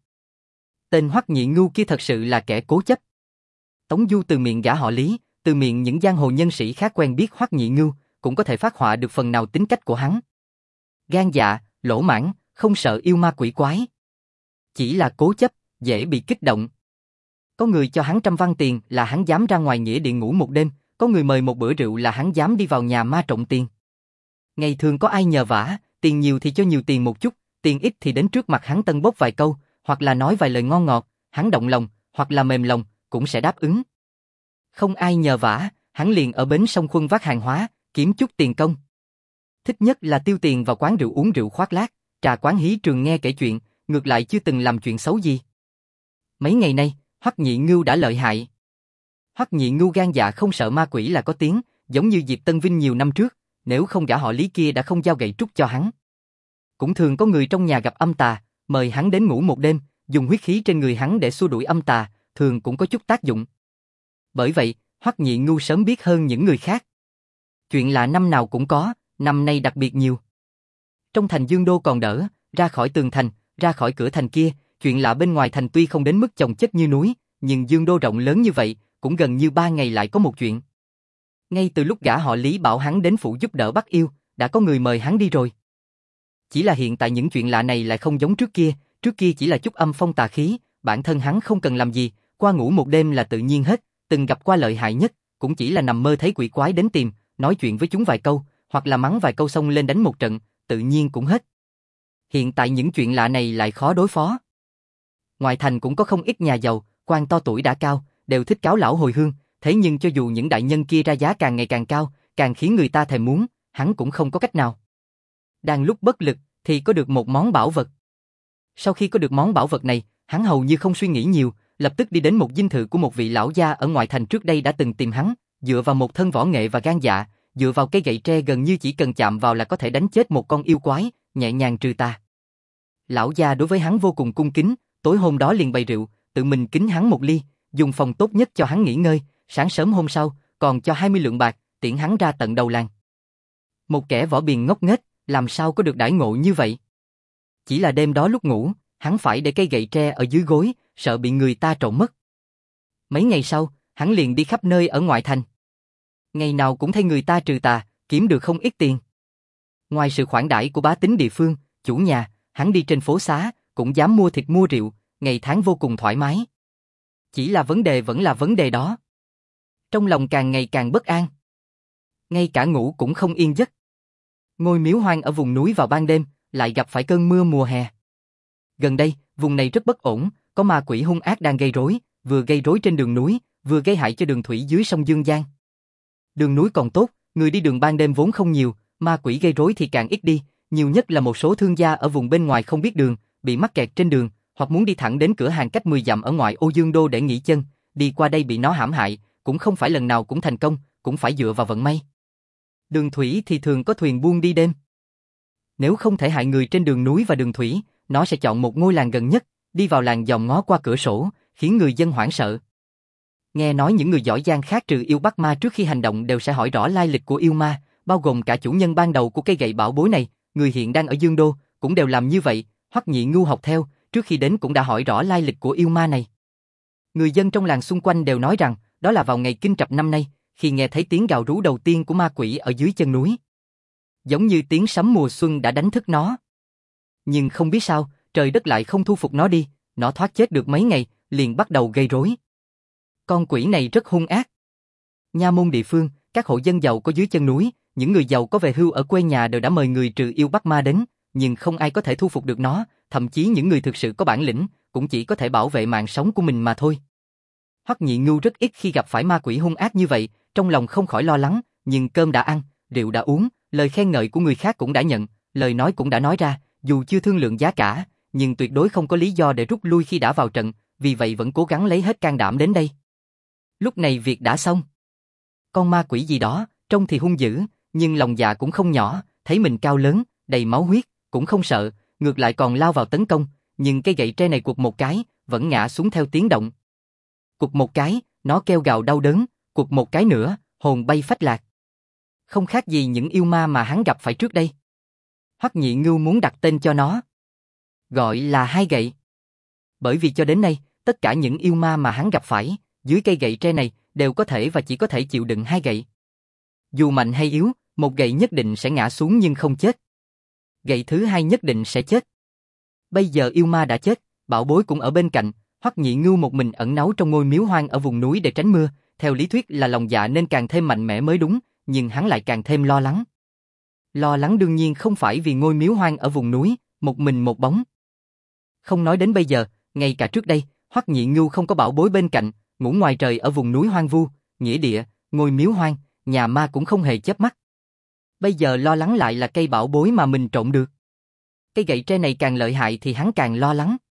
Tên Hoắc Nhị Ngưu kia thật sự là kẻ cố chấp. Tống Du từ miệng gã họ Lý, từ miệng những giang hồ nhân sĩ khác quen biết Hoắc Nhị Ngưu, cũng có thể phát họa được phần nào tính cách của hắn. Gan dạ, lỗ mãng, không sợ yêu ma quỷ quái. Chỉ là cố chấp, dễ bị kích động. Có người cho hắn trăm văn tiền là hắn dám ra ngoài nghĩa địa ngủ một đêm, có người mời một bữa rượu là hắn dám đi vào nhà ma trộm tiền. Ngày thường có ai nhờ vả, tiền nhiều thì cho nhiều tiền một chút, tiền ít thì đến trước mặt hắn tân bốc vài câu, hoặc là nói vài lời ngon ngọt, hắn động lòng, hoặc là mềm lòng, cũng sẽ đáp ứng. Không ai nhờ vả, hắn liền ở bến sông Khuân vác hàng hóa, kiếm chút tiền công. Thích nhất là tiêu tiền vào quán rượu uống rượu khoác lác, trà quán hí trường nghe kể chuyện, ngược lại chưa từng làm chuyện xấu gì. Mấy ngày nay, Hoắc Nhị Ngưu đã lợi hại. Hoắc Nhị Ngưu gan dạ không sợ ma quỷ là có tiếng, giống như Diệp Tân Vinh nhiều năm trước, nếu không gã họ Lý kia đã không giao gậy trúc cho hắn. Cũng thường có người trong nhà gặp âm tà, mời hắn đến ngủ một đêm, dùng huyết khí trên người hắn để xua đuổi âm tà, thường cũng có chút tác dụng. Bởi vậy, Hoắc Nhị Ngưu sớm biết hơn những người khác. Chuyện lạ năm nào cũng có, năm nay đặc biệt nhiều. Trong thành Dương Đô còn đỡ, ra khỏi tường thành, ra khỏi cửa thành kia, chuyện lạ bên ngoài thành tuy không đến mức chồng chất như núi, nhưng Dương Đô rộng lớn như vậy, cũng gần như ba ngày lại có một chuyện. Ngay từ lúc gã họ Lý bảo hắn đến phụ giúp đỡ bắt yêu, đã có người mời hắn đi rồi. Chỉ là hiện tại những chuyện lạ này lại không giống trước kia, trước kia chỉ là chút âm phong tà khí, bản thân hắn không cần làm gì, qua ngủ một đêm là tự nhiên hết, từng gặp qua lợi hại nhất, cũng chỉ là nằm mơ thấy quỷ quái đến tìm, nói chuyện với chúng vài câu, hoặc là mắng vài câu xong lên đánh một trận, tự nhiên cũng hết. Hiện tại những chuyện lạ này lại khó đối phó. Ngoài thành cũng có không ít nhà giàu, quan to tuổi đã cao, đều thích cáo lão hồi hương, thế nhưng cho dù những đại nhân kia ra giá càng ngày càng cao, càng khiến người ta thèm muốn, hắn cũng không có cách nào. Đang lúc bất lực, thì có được một món bảo vật. Sau khi có được món bảo vật này, hắn hầu như không suy nghĩ nhiều, lập tức đi đến một dinh thự của một vị lão gia ở ngoại thành trước đây đã từng tìm hắn, dựa vào một thân võ nghệ và gan dạ, dựa vào cây gậy tre gần như chỉ cần chạm vào là có thể đánh chết một con yêu quái, nhẹ nhàng trừ tà. Lão gia đối với hắn vô cùng cung kính, tối hôm đó liền bày rượu, tự mình kính hắn một ly, dùng phòng tốt nhất cho hắn nghỉ ngơi, sáng sớm hôm sau, còn cho hai mươi lượng bạc, tiễn hắn ra tận đầu làng. Một kẻ võ biền ngốc nghếch, làm sao có được đãi ngộ như vậy? Chỉ là đêm đó lúc ngủ, hắn phải để cây gậy tre ở dưới gối, sợ bị người ta trộm mất. Mấy ngày sau, hắn liền đi khắp nơi ở ngoại thành. Ngày nào cũng thay người ta trừ tà, kiếm được không ít tiền. Ngoài sự khoản đãi của bá tánh địa phương, chủ nhà, hắn đi trên phố xá, cũng dám mua thịt mua rượu, ngày tháng vô cùng thoải mái. Chỉ là vấn đề vẫn là vấn đề đó. Trong lòng càng ngày càng bất an. Ngay cả ngủ cũng không yên giấc. Ngôi miếu hoang ở vùng núi vào ban đêm, lại gặp phải cơn mưa mùa hè. Gần đây, vùng này rất bất ổn, có ma quỷ hung ác đang gây rối, vừa gây rối trên đường núi, vừa gây hại cho đường thủy dưới sông Dương Giang. Đường núi còn tốt, người đi đường ban đêm vốn không nhiều, ma quỷ gây rối thì càng ít đi, nhiều nhất là một số thương gia ở vùng bên ngoài không biết đường, bị mắc kẹt trên đường, hoặc muốn đi thẳng đến cửa hàng cách mười dặm ở ngoài Ô Dương Đô để nghỉ chân, đi qua đây bị nó hãm hại, cũng không phải lần nào cũng thành công, cũng phải dựa vào vận may. Đường thủy thì thường có thuyền buôn đi đêm. Nếu không thể hại người trên đường núi và đường thủy, nó sẽ chọn một ngôi làng gần nhất, đi vào làng dòm ngó qua cửa sổ, khiến người dân hoảng sợ. Nghe nói những người giỏi giang khác trừ yêu bắt ma trước khi hành động đều sẽ hỏi rõ lai lịch của yêu ma, bao gồm cả chủ nhân ban đầu của cây gậy bảo bối này, người hiện đang ở Dương Đô, cũng đều làm như vậy. Hoắc Nhị Ngưu học theo, trước khi đến cũng đã hỏi rõ lai lịch của yêu ma này. Người dân trong làng xung quanh đều nói rằng, đó là vào ngày Kinh Trập năm nay, khi nghe thấy tiếng gào rú đầu tiên của ma quỷ ở dưới chân núi. Giống như tiếng sấm mùa xuân đã đánh thức nó. Nhưng không biết sao, trời đất lại không thu phục nó đi, nó thoát chết được mấy ngày, liền bắt đầu gây rối. Con quỷ này rất hung ác. Nha môn địa phương, các hộ dân giàu có dưới chân núi, những người giàu có về hưu ở quê nhà đều đã mời người trừ yêu bắt ma đến, nhưng không ai có thể thu phục được nó, thậm chí những người thực sự có bản lĩnh, cũng chỉ có thể bảo vệ mạng sống của mình mà thôi. Hoắc Nhị Ngưu rất ít khi gặp phải ma quỷ hung ác như vậy, trong lòng không khỏi lo lắng, nhưng cơm đã ăn, rượu đã uống, lời khen ngợi của người khác cũng đã nhận, lời nói cũng đã nói ra, dù chưa thương lượng giá cả, nhưng tuyệt đối không có lý do để rút lui khi đã vào trận, vì vậy vẫn cố gắng lấy hết can đảm đến đây. Lúc này việc đã xong. Con ma quỷ gì đó, trông thì hung dữ, nhưng lòng dạ cũng không nhỏ, thấy mình cao lớn, đầy máu huyết, cũng không sợ, ngược lại còn lao vào tấn công, nhưng cây gậy tre này quật một cái, vẫn ngã xuống theo tiếng động. Quật một cái, nó kêu gào đau đớn, quật một cái nữa, hồn bay phách lạc. Không khác gì những yêu ma mà hắn gặp phải trước đây. Hoắc Nhị Ngưu muốn đặt tên cho nó, gọi là hai gậy. Bởi vì cho đến nay, tất cả những yêu ma mà hắn gặp phải, dưới cây gậy tre này, đều có thể và chỉ có thể chịu đựng hai gậy. Dù mạnh hay yếu, một gậy nhất định sẽ ngã xuống nhưng không chết. Gậy thứ hai nhất định sẽ chết. Bây giờ yêu ma đã chết, bảo bối cũng ở bên cạnh, Hoắc Nhị Ngưu một mình ẩn náu trong ngôi miếu hoang ở vùng núi để tránh mưa, theo lý thuyết là lòng dạ nên càng thêm mạnh mẽ mới đúng, nhưng hắn lại càng thêm lo lắng. Lo lắng đương nhiên không phải vì ngôi miếu hoang ở vùng núi, một mình một bóng. Không nói đến bây giờ, ngay cả trước đây, Hoắc Nhị Ngưu không có bảo bối bên cạnh, ngủ ngoài trời ở vùng núi hoang vu, nghĩa địa, ngôi miếu hoang, nhà ma cũng không hề chớp mắt. Bây giờ lo lắng lại là cây bảo bối mà mình trộm được. Cây gậy tre này càng lợi hại thì hắn càng lo lắng.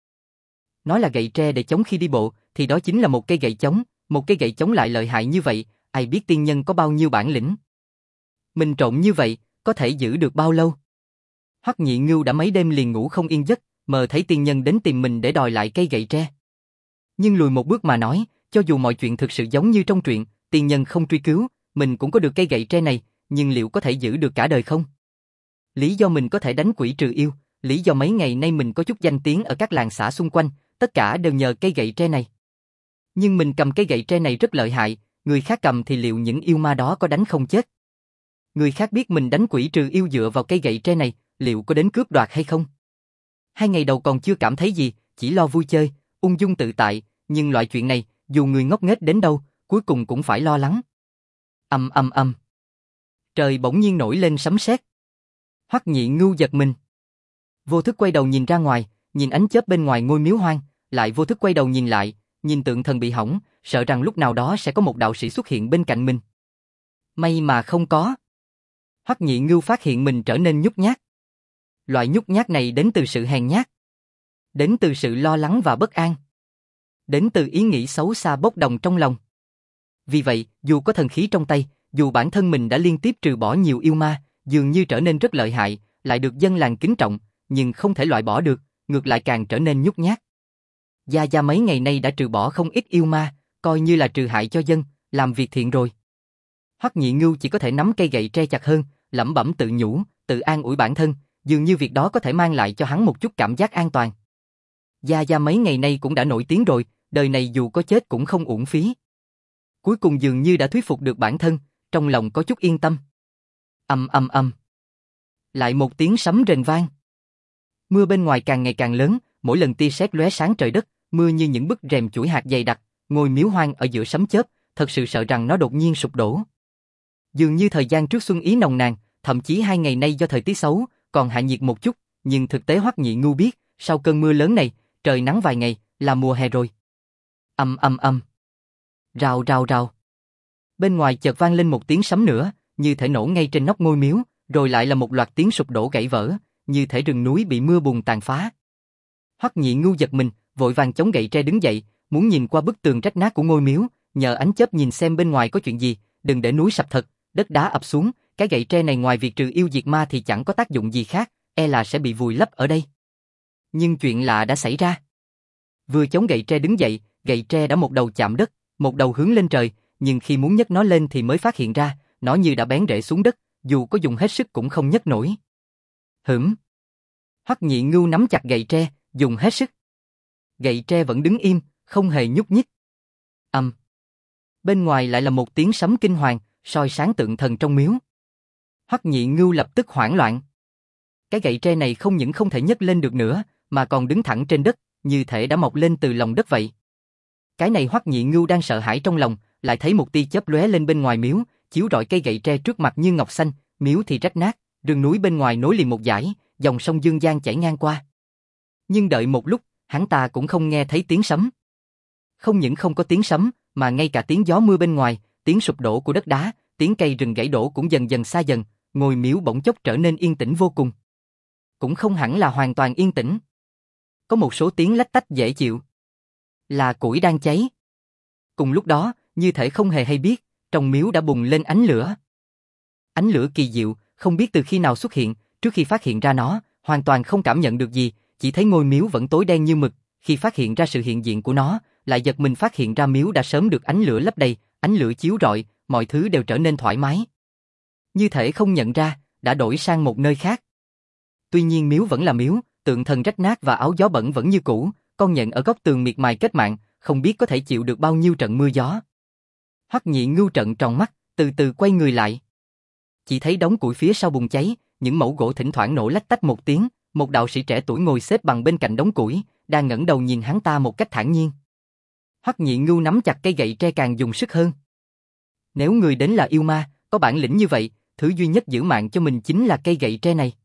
Nói là gậy tre để chống khi đi bộ, thì đó chính là một cây gậy chống, một cây gậy chống lại lợi hại như vậy, ai biết tiên nhân có bao nhiêu bản lĩnh. Mình trộm như vậy, có thể giữ được bao lâu? Hoắc Nhị Ngưu đã mấy đêm liền ngủ không yên giấc, mơ thấy tiên nhân đến tìm mình để đòi lại cây gậy tre. Nhưng lùi một bước mà nói, cho dù mọi chuyện thực sự giống như trong truyện, tiên nhân không truy cứu, mình cũng có được cây gậy tre này, nhưng liệu có thể giữ được cả đời không? Lý do mình có thể đánh quỷ trừ yêu, lý do mấy ngày nay mình có chút danh tiếng ở các làng xã xung quanh, tất cả đều nhờ cây gậy tre này. Nhưng mình cầm cây gậy tre này rất lợi hại, người khác cầm thì liệu những yêu ma đó có đánh không chết? Người khác biết mình đánh quỷ trừ yêu dựa vào cây gậy tre này, liệu có đến cướp đoạt hay không? Hai ngày đầu còn chưa cảm thấy gì, chỉ lo vui chơi, ung dung tự tại, nhưng loại chuyện này, dù người ngốc nghếch đến đâu, cuối cùng cũng phải lo lắng. Ầm ầm ầm. Trời bỗng nhiên nổi lên sấm sét. Hoắc Nhị Ngưu giật mình. Vô thức quay đầu nhìn ra ngoài, nhìn ánh chớp bên ngoài ngôi miếu hoang, lại vô thức quay đầu nhìn lại, nhìn tượng thần bị hỏng, sợ rằng lúc nào đó sẽ có một đạo sĩ xuất hiện bên cạnh mình. May mà không có. Hoắc Nhị Ngưu phát hiện mình trở nên nhút nhát. Loại nhút nhát này đến từ sự hèn nhát, đến từ sự lo lắng và bất an, đến từ ý nghĩ xấu xa bốc đồng trong lòng. Vì vậy, dù có thần khí trong tay, dù bản thân mình đã liên tiếp trừ bỏ nhiều yêu ma, dường như trở nên rất lợi hại, lại được dân làng kính trọng, nhưng không thể loại bỏ được, ngược lại càng trở nên nhút nhát. Gia Gia mấy ngày nay đã trừ bỏ không ít yêu ma, coi như là trừ hại cho dân, làm việc thiện rồi. Hoắc Nhị Ngưu chỉ có thể nắm cây gậy tre chặt hơn, lẩm bẩm tự nhủ, tự an ủi bản thân, dường như việc đó có thể mang lại cho hắn một chút cảm giác an toàn. Gia Gia mấy ngày nay cũng đã nổi tiếng rồi, đời này dù có chết cũng không uổng phí. Cuối cùng dường như đã thuyết phục được bản thân, trong lòng có chút yên tâm. Ầm ầm ầm. Lại một tiếng sấm rền vang. Mưa bên ngoài càng ngày càng lớn, mỗi lần tia sét lóe sáng trời đất, mưa như những bức rèm chuỗi hạt dày đặc, ngôi miếu hoang ở giữa sấm chớp, thật sự sợ rằng nó đột nhiên sụp đổ. Dường như thời gian trước xuân ý nồng nàn, thậm chí hai ngày nay do thời tiết xấu, còn hạ nhiệt một chút, nhưng thực tế Hoắc Nhị Ngưu biết, sau cơn mưa lớn này, trời nắng vài ngày, là mùa hè rồi. Ầm ầm ầm. Rào rào rào. Bên ngoài chợt vang lên một tiếng sấm nữa, như thể nổ ngay trên nóc ngôi miếu, rồi lại là một loạt tiếng sụp đổ gãy vỡ, như thể rừng núi bị mưa bùn tàn phá. Hoắc Nhị Ngưu giật mình, vội vàng chống gậy tre đứng dậy, muốn nhìn qua bức tường rách nát của ngôi miếu, nhờ ánh chớp nhìn xem bên ngoài có chuyện gì, đừng để núi sập thật, đất đá ập xuống, cái gậy tre này ngoài việc trừ yêu diệt ma thì chẳng có tác dụng gì khác, e là sẽ bị vùi lấp ở đây. Nhưng chuyện lạ đã xảy ra. Vừa chống gậy tre đứng dậy, gậy tre đã một đầu chạm đất, một đầu hướng lên trời, nhưng khi muốn nhấc nó lên thì mới phát hiện ra, nó như đã bén rễ xuống đất, dù có dùng hết sức cũng không nhấc nổi. Hửm. Hoắc Nhị Ngưu nắm chặt gậy tre, dùng hết sức. Gậy tre vẫn đứng im, không hề nhúc nhích. Ầm. Bên ngoài lại là một tiếng sấm kinh hoàng, soi sáng tượng thần trong miếu. Hoắc Nhị Ngưu lập tức hoảng loạn. Cái gậy tre này không những không thể nhấc lên được nữa, mà còn đứng thẳng trên đất, như thể đã mọc lên từ lòng đất vậy. Cái này Hoắc Nhị Ngưu đang sợ hãi trong lòng, lại thấy một tia chớp lóe lên bên ngoài miếu, chiếu rọi cây gậy tre trước mặt như ngọc xanh, miếu thì rách nát, rừng núi bên ngoài nối liền một dải, dòng sông Dương Giang chảy ngang qua. Nhưng đợi một lúc, hắn ta cũng không nghe thấy tiếng sấm. Không những không có tiếng sấm, mà ngay cả tiếng gió mưa bên ngoài, tiếng sụp đổ của đất đá, tiếng cây rừng gãy đổ cũng dần dần xa dần, ngôi miếu bỗng chốc trở nên yên tĩnh vô cùng. Cũng không hẳn là hoàn toàn yên tĩnh. Có một số tiếng lách tách dễ chịu. Là củi đang cháy. Cùng lúc đó, như thể không hề hay biết, trong miếu đã bùng lên ánh lửa. Ánh lửa kỳ diệu, không biết từ khi nào xuất hiện, trước khi phát hiện ra nó, hoàn toàn không cảm nhận được gì, chỉ thấy ngôi miếu vẫn tối đen như mực, khi phát hiện ra sự hiện diện của nó, lại giật mình phát hiện ra miếu đã sớm được ánh lửa lấp đầy, ánh lửa chiếu rọi, mọi thứ đều trở nên thoải mái. Như thể không nhận ra, đã đổi sang một nơi khác. Tuy nhiên miếu vẫn là miếu, tượng thần rách nát và áo gió bẩn vẫn như cũ, con nhện ở góc tường miệt mài kết mạng, không biết có thể chịu được bao nhiêu trận mưa gió. Hoắc Nhị Ngưu trợn tròn mắt, từ từ quay người lại. Chỉ thấy đống củi phía sau bùng cháy, những mẩu gỗ thỉnh thoảng nổ lách tách một tiếng, một đạo sĩ trẻ tuổi ngồi xếp bằng bên cạnh đống củi, đang ngẩng đầu nhìn hắn ta một cách thản nhiên. Hoắc Nhị Ngưu nắm chặt cây gậy tre càng dùng sức hơn. Nếu người đến là yêu ma, có bản lĩnh như vậy, thứ duy nhất giữ mạng cho mình chính là cây gậy tre này.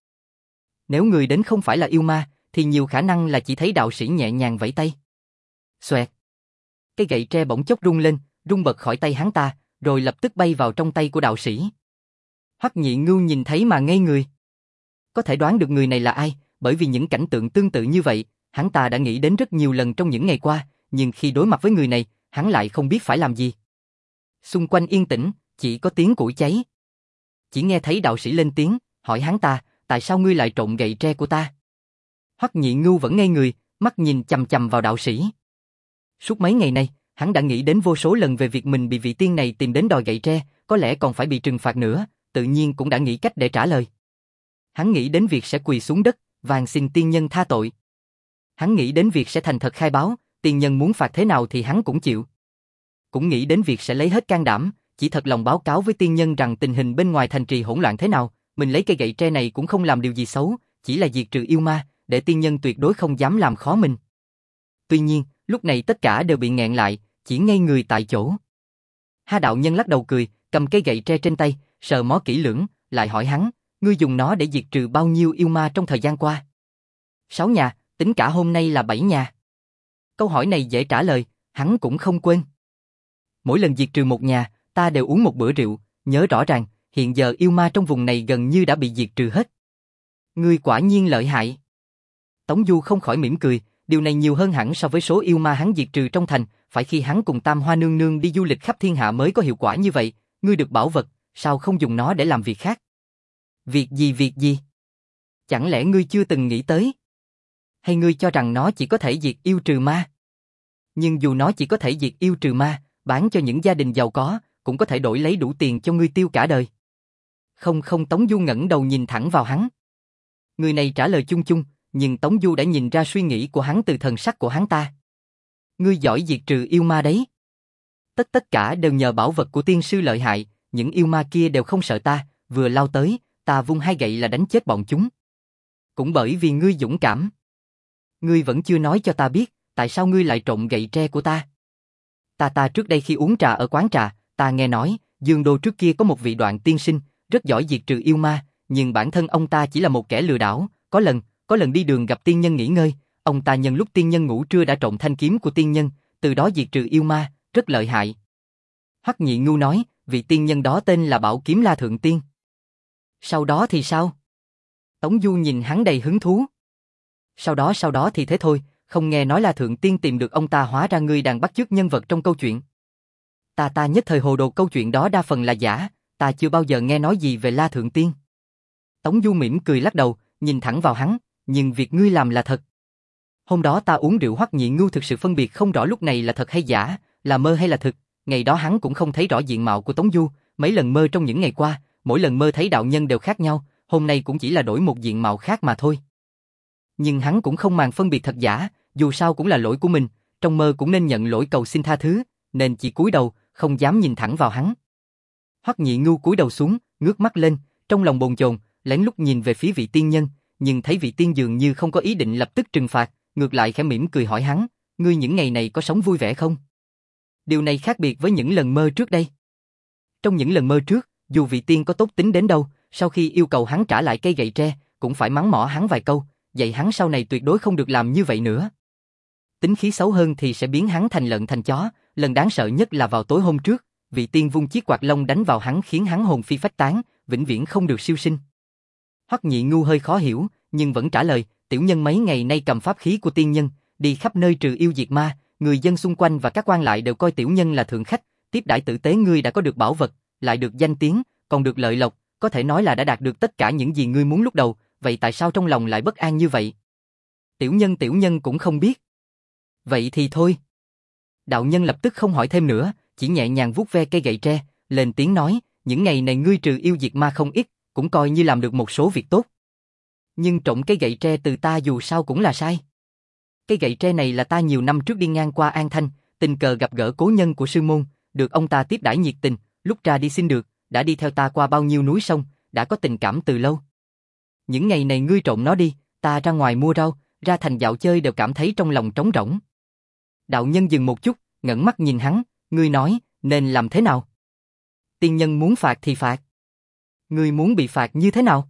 Nếu người đến không phải là yêu ma, thì nhiều khả năng là chỉ thấy đạo sĩ nhẹ nhàng vẫy tay. Xoẹt. Cây gậy tre bỗng chốc rung lên, rung bật khỏi tay hắn ta, rồi lập tức bay vào trong tay của đạo sĩ. Hoắc Nhị Ngưu nhìn thấy mà ngây người. Có thể đoán được người này là ai, bởi vì những cảnh tượng tương tự như vậy, hắn ta đã nghĩ đến rất nhiều lần trong những ngày qua, nhưng khi đối mặt với người này, hắn lại không biết phải làm gì. Xung quanh yên tĩnh, chỉ có tiếng củi cháy. Chỉ nghe thấy đạo sĩ lên tiếng, hỏi hắn ta, tại sao ngươi lại trộm gậy tre của ta? Hoắc Nhị Ngưu vẫn ngây người, mắt nhìn chằm chằm vào đạo sĩ. Suốt mấy ngày nay, hắn đã nghĩ đến vô số lần về việc mình bị vị tiên này tìm đến đòi gậy tre, có lẽ còn phải bị trừng phạt nữa, tự nhiên cũng đã nghĩ cách để trả lời. Hắn nghĩ đến việc sẽ quỳ xuống đất, van xin tiên nhân tha tội. Hắn nghĩ đến việc sẽ thành thật khai báo, tiên nhân muốn phạt thế nào thì hắn cũng chịu. Cũng nghĩ đến việc sẽ lấy hết can đảm, chỉ thật lòng báo cáo với tiên nhân rằng tình hình bên ngoài thành trì hỗn loạn thế nào, mình lấy cây gậy tre này cũng không làm điều gì xấu, chỉ là diệt trừ yêu ma, để tiên nhân tuyệt đối không dám làm khó mình. Tuy nhiên, lúc này tất cả đều bị nghẹn lại, chỉ ngây người tại chỗ. Ha đạo nhân lắc đầu cười, cầm cây gậy tre trên tay, sờ mó kỹ lưỡng, lại hỏi hắn, ngươi dùng nó để diệt trừ bao nhiêu yêu ma trong thời gian qua? Sáu nhà, tính cả hôm nay là bảy nhà. Câu hỏi này dễ trả lời, hắn cũng không quên. Mỗi lần diệt trừ một nhà, ta đều uống một bữa rượu, nhớ rõ ràng, hiện giờ yêu ma trong vùng này gần như đã bị diệt trừ hết. Ngươi quả nhiên lợi hại. Tống Du không khỏi mỉm cười, điều này nhiều hơn hẳn so với số yêu ma hắn diệt trừ trong thành, phải khi hắn cùng Tam Hoa Nương Nương đi du lịch khắp thiên hạ mới có hiệu quả như vậy, ngươi được bảo vật, sao không dùng nó để làm việc khác? Việc gì việc gì? Chẳng lẽ ngươi chưa từng nghĩ tới? Hay ngươi cho rằng nó chỉ có thể diệt yêu trừ ma? Nhưng dù nó chỉ có thể diệt yêu trừ ma, bán cho những gia đình giàu có, cũng có thể đổi lấy đủ tiền cho ngươi tiêu cả đời. Không không Tống Du ngẩng đầu nhìn thẳng vào hắn. Người này trả lời chung chung, nhưng Tống Du đã nhìn ra suy nghĩ của hắn từ thần sắc của hắn ta. Ngươi giỏi diệt trừ yêu ma đấy. Tất tất cả đều nhờ bảo vật của tiên sư lợi hại, những yêu ma kia đều không sợ ta, vừa lao tới, ta vung hai gậy là đánh chết bọn chúng. Cũng bởi vì ngươi dũng cảm. Ngươi vẫn chưa nói cho ta biết, tại sao ngươi lại trộm gậy tre của ta. Ta ta trước đây khi uống trà ở quán trà, ta nghe nói, Dương Đô trước kia có một vị Đoạn tiên sinh, rất giỏi diệt trừ yêu ma, nhưng bản thân ông ta chỉ là một kẻ lừa đảo, có lần, có lần đi đường gặp tiên nhân nghỉ ngơi, ông ta nhân lúc tiên nhân ngủ trưa đã trộm thanh kiếm của tiên nhân, từ đó diệt trừ yêu ma, rất lợi hại. Hoắc Nhị Ngưu nói, vị tiên nhân đó tên là Bảo Kiếm La Thượng Tiên. Sau đó thì sao? Tống Du nhìn hắn đầy hứng thú. Sau đó sau đó thì thế thôi, không nghe nói là thượng tiên tìm được ông ta, hóa ra ngươi đang bắt chước nhân vật trong câu chuyện. Ta ta nhất thời hồ đồ, câu chuyện đó đa phần là giả, ta chưa bao giờ nghe nói gì về La Thượng Tiên. Tống Du mỉm cười lắc đầu, nhìn thẳng vào hắn, nhưng việc ngươi làm là thật. Hôm đó ta uống rượu, Hoắc Nhị Ngưu thực sự phân biệt không rõ lúc này là thật hay giả, là mơ hay là thực. Ngày đó hắn cũng không thấy rõ diện mạo của Tống Du, mấy lần mơ trong những ngày qua, mỗi lần mơ thấy đạo nhân đều khác nhau, hôm nay cũng chỉ là đổi một diện mạo khác mà thôi. Nhưng hắn cũng không màng phân biệt thật giả, dù sao cũng là lỗi của mình, trong mơ cũng nên nhận lỗi, cầu xin tha thứ, nên chỉ cúi đầu, không dám nhìn thẳng vào hắn. Hoắc Nhị Ngưu cúi đầu xuống, ngước mắt lên, trong lòng bồn chồn, lén lút nhìn về phía vị tiên nhân, nhưng thấy vị tiên dường như không có ý định lập tức trừng phạt, ngược lại khẽ mỉm cười hỏi hắn, ngươi những ngày này có sống vui vẻ không? Điều này khác biệt với những lần mơ trước đây. Trong những lần mơ trước, dù vị tiên có tốt tính đến đâu, sau khi yêu cầu hắn trả lại cây gậy tre, cũng phải mắng mỏ hắn vài câu, dạy hắn sau này tuyệt đối không được làm như vậy nữa. Tính khí xấu hơn thì sẽ biến hắn thành lợn thành chó, lần đáng sợ nhất là vào tối hôm trước, vị tiên vung chiếc quạt lông đánh vào hắn khiến hắn hồn phi phách tán, vĩnh viễn không được siêu sinh. Hoắc Nhị Ngưu hơi khó hiểu, nhưng vẫn trả lời, tiểu nhân mấy ngày nay cầm pháp khí của tiên nhân, đi khắp nơi trừ yêu diệt ma, người dân xung quanh và các quan lại đều coi tiểu nhân là thượng khách, tiếp đãi tử tế, ngươi đã có được bảo vật, lại được danh tiếng, còn được lợi lộc, có thể nói là đã đạt được tất cả những gì ngươi muốn lúc đầu, vậy tại sao trong lòng lại bất an như vậy? Tiểu nhân tiểu nhân cũng không biết. Vậy thì thôi. Đạo nhân lập tức không hỏi thêm nữa, chỉ nhẹ nhàng vuốt ve cây gậy tre, lên tiếng nói, những ngày này ngươi trừ yêu diệt ma không ít, cũng coi như làm được một số việc tốt. Nhưng trộm cây gậy tre từ ta dù sao cũng là sai. Cây gậy tre này là ta nhiều năm trước đi ngang qua An Thanh, tình cờ gặp gỡ cố nhân của sư môn, được ông ta tiếp đãi nhiệt tình, lúc ra đi xin được, đã đi theo ta qua bao nhiêu núi sông, đã có tình cảm từ lâu. Những ngày này ngươi trộm nó đi, ta ra ngoài mua rau, ra thành dạo chơi đều cảm thấy trong lòng trống rỗng. Đạo nhân dừng một chút, ngẩng mắt nhìn hắn, ngươi nói, nên làm thế nào? Tiên nhân muốn phạt thì phạt. Ngươi muốn bị phạt như thế nào?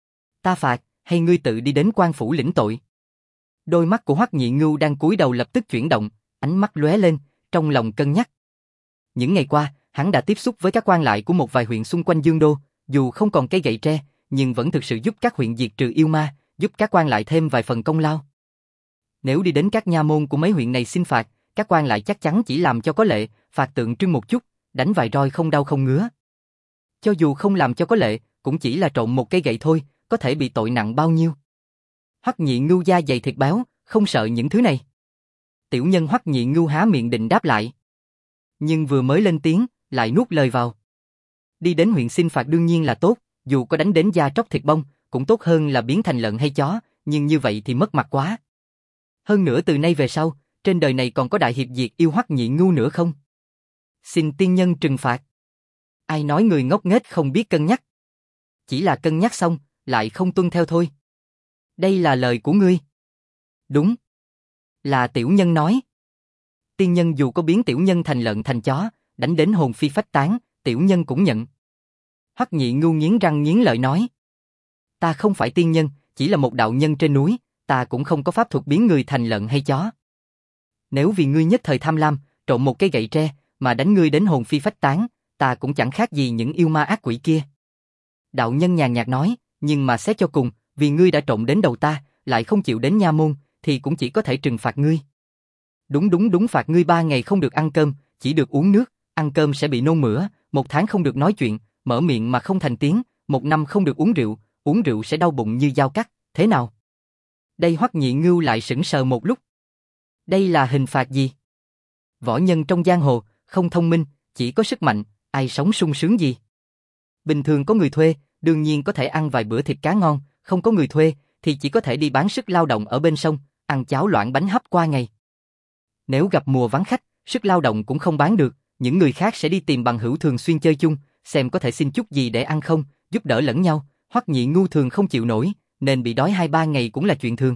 Ta phạt, hay ngươi tự đi đến quan phủ lĩnh tội? Đôi mắt của Hoắc Nhị Ngưu đang cúi đầu lập tức chuyển động, ánh mắt lóe lên, trong lòng cân nhắc. Những ngày qua, hắn đã tiếp xúc với các quan lại của một vài huyện xung quanh Dương Đô, dù không còn cây gậy tre, nhưng vẫn thực sự giúp các huyện diệt trừ yêu ma, giúp các quan lại thêm vài phần công lao. Nếu đi đến các nha môn của mấy huyện này xin phạt, các quan lại chắc chắn chỉ làm cho có lệ, phạt tượng trưng một chút, đánh vài roi không đau không ngứa. Cho dù không làm cho có lệ, cũng chỉ là trộm một cây gậy thôi, có thể bị tội nặng bao nhiêu. Hoắc Nhị Ngưu da dày thịt béo, không sợ những thứ này. Tiểu nhân Hoắc Nhị Ngưu há miệng định đáp lại, nhưng vừa mới lên tiếng, lại nuốt lời vào. Đi đến huyện xin phạt đương nhiên là tốt, dù có đánh đến da tróc thịt bong, cũng tốt hơn là biến thành lợn hay chó, nhưng như vậy thì mất mặt quá. Hơn nữa từ nay về sau, trên đời này còn có đại hiệp diệt yêu Hoắc Nhị Ngưu nữa không? Xin tiên nhân trừng phạt. Ai nói người ngốc nghếch không biết cân nhắc? Chỉ là cân nhắc xong, lại không tuân theo thôi. Đây là lời của ngươi. Đúng. Là tiểu nhân nói. Tiên nhân dù có biến tiểu nhân thành lợn thành chó, đánh đến hồn phi phách tán, tiểu nhân cũng nhận. Hoắc Nhị Ngưu nghiến răng nghiến lợi nói. Ta không phải tiên nhân, chỉ là một đạo nhân trên núi, ta cũng không có pháp thuật biến người thành lợn hay chó. Nếu vì ngươi nhất thời tham lam, trộm một cái gậy tre, mà đánh ngươi đến hồn phi phách tán, ta cũng chẳng khác gì những yêu ma ác quỷ kia. Đạo nhân nhàn nhạt nói, nhưng mà xét cho cùng, vì ngươi đã trộm đến đầu ta, lại không chịu đến nha môn, thì cũng chỉ có thể trừng phạt ngươi. Đúng đúng đúng phạt ngươi ba ngày không được ăn cơm, chỉ được uống nước, ăn cơm sẽ bị nôn mửa, một tháng không được nói chuyện, mở miệng mà không thành tiếng, một năm không được uống rượu, uống rượu sẽ đau bụng như dao cắt, thế nào? Đây Hoắc Nhị Ngưu lại sững sờ một lúc. Đây là hình phạt gì? Võ nhân trong giang hồ, không thông minh, chỉ có sức mạnh, ai sống sung sướng gì? Bình thường có người thuê, đương nhiên có thể ăn vài bữa thịt cá ngon, không có người thuê, thì chỉ có thể đi bán sức lao động ở bên sông, ăn cháo loãng bánh hấp qua ngày. Nếu gặp mùa vắng khách, sức lao động cũng không bán được, những người khác sẽ đi tìm bằng hữu thường xuyên chơi chung, xem có thể xin chút gì để ăn không, giúp đỡ lẫn nhau. Hoắc Nhị Ngưu thường không chịu nổi, nên bị đói hai ba ngày cũng là chuyện thường.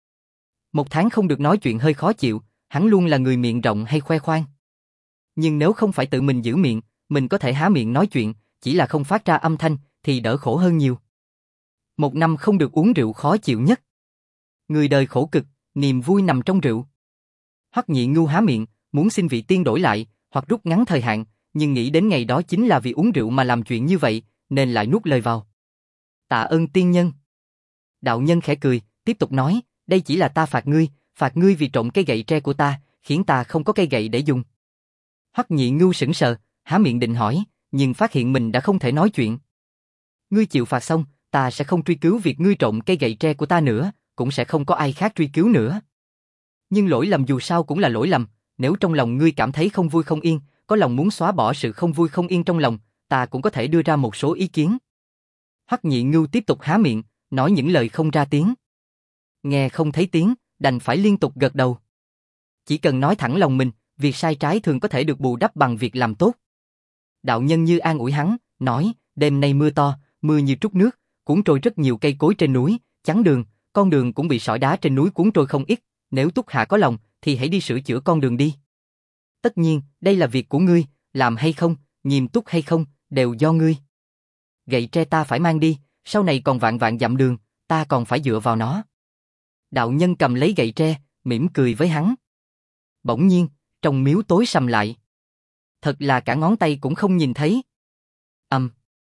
Một tháng không được nói chuyện hơi khó chịu, hắn luôn là người miệng rộng hay khoe khoang. Nhưng nếu không phải tự mình giữ miệng, mình có thể há miệng nói chuyện, chỉ là không phát ra âm thanh, thì đỡ khổ hơn nhiều. Một năm không được uống rượu khó chịu nhất. Người đời khổ cực, niềm vui nằm trong rượu. Hoắc Nhị Ngưu há miệng, muốn xin vị tiên đổi lại, hoặc rút ngắn thời hạn, nhưng nghĩ đến ngày đó chính là vì uống rượu mà làm chuyện như vậy, nên lại nuốt lời vào. Tạ ơn tiên nhân. Đạo nhân khẽ cười, tiếp tục nói, đây chỉ là ta phạt ngươi, phạt ngươi vì trộm cây gậy tre của ta, khiến ta không có cây gậy để dùng. Hoắc Nhị Ngưu sững sờ, há miệng định hỏi, nhưng phát hiện mình đã không thể nói chuyện. Ngươi chịu phạt xong, ta sẽ không truy cứu việc ngươi trộm cây gậy tre của ta nữa, cũng sẽ không có ai khác truy cứu nữa. Nhưng lỗi lầm dù sao cũng là lỗi lầm, nếu trong lòng ngươi cảm thấy không vui không yên, có lòng muốn xóa bỏ sự không vui không yên trong lòng, ta cũng có thể đưa ra một số ý kiến. Hoắc Nhị Ngưu tiếp tục há miệng, nói những lời không ra tiếng. Nghe không thấy tiếng, đành phải liên tục gật đầu. Chỉ cần nói thẳng lòng mình, việc sai trái thường có thể được bù đắp bằng việc làm tốt. Đạo nhân như an ủi hắn, nói, đêm nay mưa to, mưa như trút nước, cuốn trôi rất nhiều cây cối trên núi, chắn đường, con đường cũng bị sỏi đá trên núi cuốn trôi không ít, nếu Túc Hạ có lòng, thì hãy đi sửa chữa con đường đi. Tất nhiên, đây là việc của ngươi, làm hay không, nghiêm túc hay không, đều do ngươi. Gậy tre ta phải mang đi, sau này còn vạn vạn dặm đường, ta còn phải dựa vào nó. Đạo nhân cầm lấy gậy tre, mỉm cười với hắn. Bỗng nhiên, trong miếu tối sầm lại. Thật là cả ngón tay cũng không nhìn thấy. Ầm.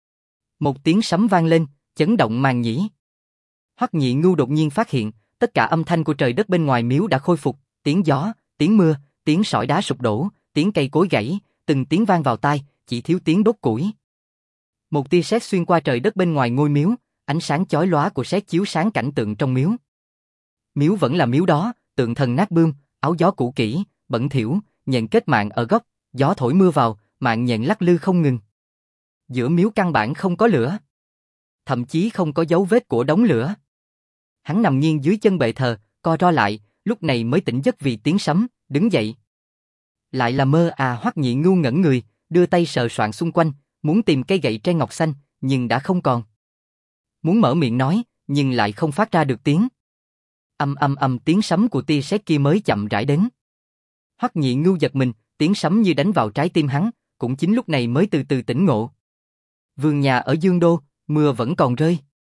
Một tiếng sấm vang lên, chấn động màn nhĩ. Hoắc Nhị Ngưu đột nhiên phát hiện, tất cả âm thanh của trời đất bên ngoài miếu đã khôi phục, tiếng gió, tiếng mưa, tiếng sỏi đá sụp đổ, tiếng cây cối gãy, từng tiếng vang vào tai, chỉ thiếu tiếng đốt củi. Một tia sét xuyên qua trời đất bên ngoài ngôi miếu, ánh sáng chói lóa của sét chiếu sáng cảnh tượng trong miếu. Miếu vẫn là miếu đó, tượng thần nát bươm, áo gió cũ kỹ, bẩn thỉu, nhện kết mạng ở góc, gió thổi mưa vào, mạng nhện lắc lư không ngừng. Giữa miếu căn bản không có lửa, thậm chí không có dấu vết của đống lửa. Hắn nằm nghiêng dưới chân bệ thờ, co ro lại, lúc này mới tỉnh giấc vì tiếng sấm, đứng dậy. Lại là mơ à? Hoắc Nhị Ngưu ngẩn người, đưa tay sờ soạn xung quanh, muốn tìm cây gậy tre ngọc xanh, nhưng đã không còn. Muốn mở miệng nói, nhưng lại không phát ra được tiếng. Âm âm âm tiếng sấm của tia sét kia mới chậm rãi đến. Hoắc Nhị Ngưu giật mình, tiếng sấm như đánh vào trái tim hắn, cũng chính lúc này mới từ từ tỉnh ngộ. Vườn nhà ở Dương Đô, mưa vẫn còn rơi.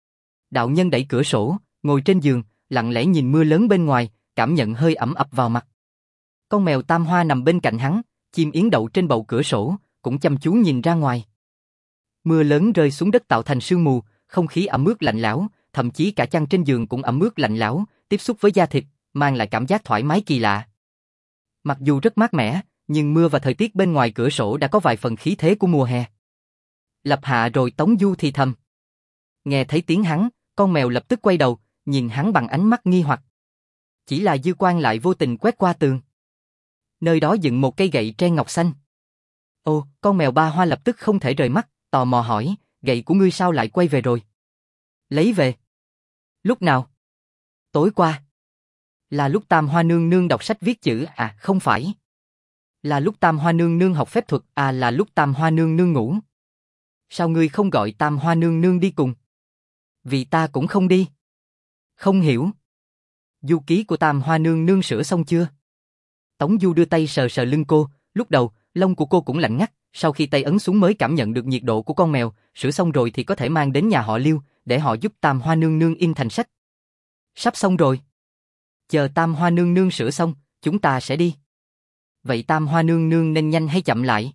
Đạo nhân đẩy cửa sổ, ngồi trên giường, lặng lẽ nhìn mưa lớn bên ngoài, cảm nhận hơi ẩm ập vào mặt. Con mèo Tam Hoa nằm bên cạnh hắn, chim yến đậu trên bầu cửa sổ, cũng chăm chú nhìn ra ngoài. Mưa lớn rơi xuống đất tạo thành sương mù, không khí ẩm ướt lạnh lẽo, thậm chí cả chăn trên giường cũng ẩm ướt lạnh lẽo, tiếp xúc với da thịt, mang lại cảm giác thoải mái kỳ lạ. Mặc dù rất mát mẻ, nhưng mưa và thời tiết bên ngoài cửa sổ đã có vài phần khí thế của mùa hè. Lập Hạ rồi Tống Du thì thầm. Nghe thấy tiếng hắn, con mèo lập tức quay đầu, nhìn hắn bằng ánh mắt nghi hoặc. Chỉ là dư quang lại vô tình quét qua tường. Nơi đó dựng một cây gậy tre ngọc xanh. Ô, con mèo Ba Hoa lập tức không thể rời mắt, tò mò hỏi, gậy của ngươi sao lại quay về rồi? Lấy về. Lúc nào? Tối qua. Là lúc Tam Hoa nương nương đọc sách viết chữ à? Không phải. Là lúc Tam Hoa nương nương học phép thuật à? Là lúc Tam Hoa nương nương ngủ. Sao ngươi không gọi Tam Hoa nương nương đi cùng? Vì ta cũng không đi. Không hiểu. Du ký của Tam Hoa nương nương sửa xong chưa? Tống Du đưa tay sờ sờ lưng cô, lúc đầu, lông của cô cũng lạnh ngắt, sau khi tay ấn xuống mới cảm nhận được nhiệt độ của con mèo, sửa xong rồi thì có thể mang đến nhà họ Liêu, để họ giúp Tam Hoa nương nương in thành sách. Sắp xong rồi. Chờ Tam Hoa nương nương sửa xong, chúng ta sẽ đi. Vậy Tam Hoa nương nương nên nhanh hay chậm lại?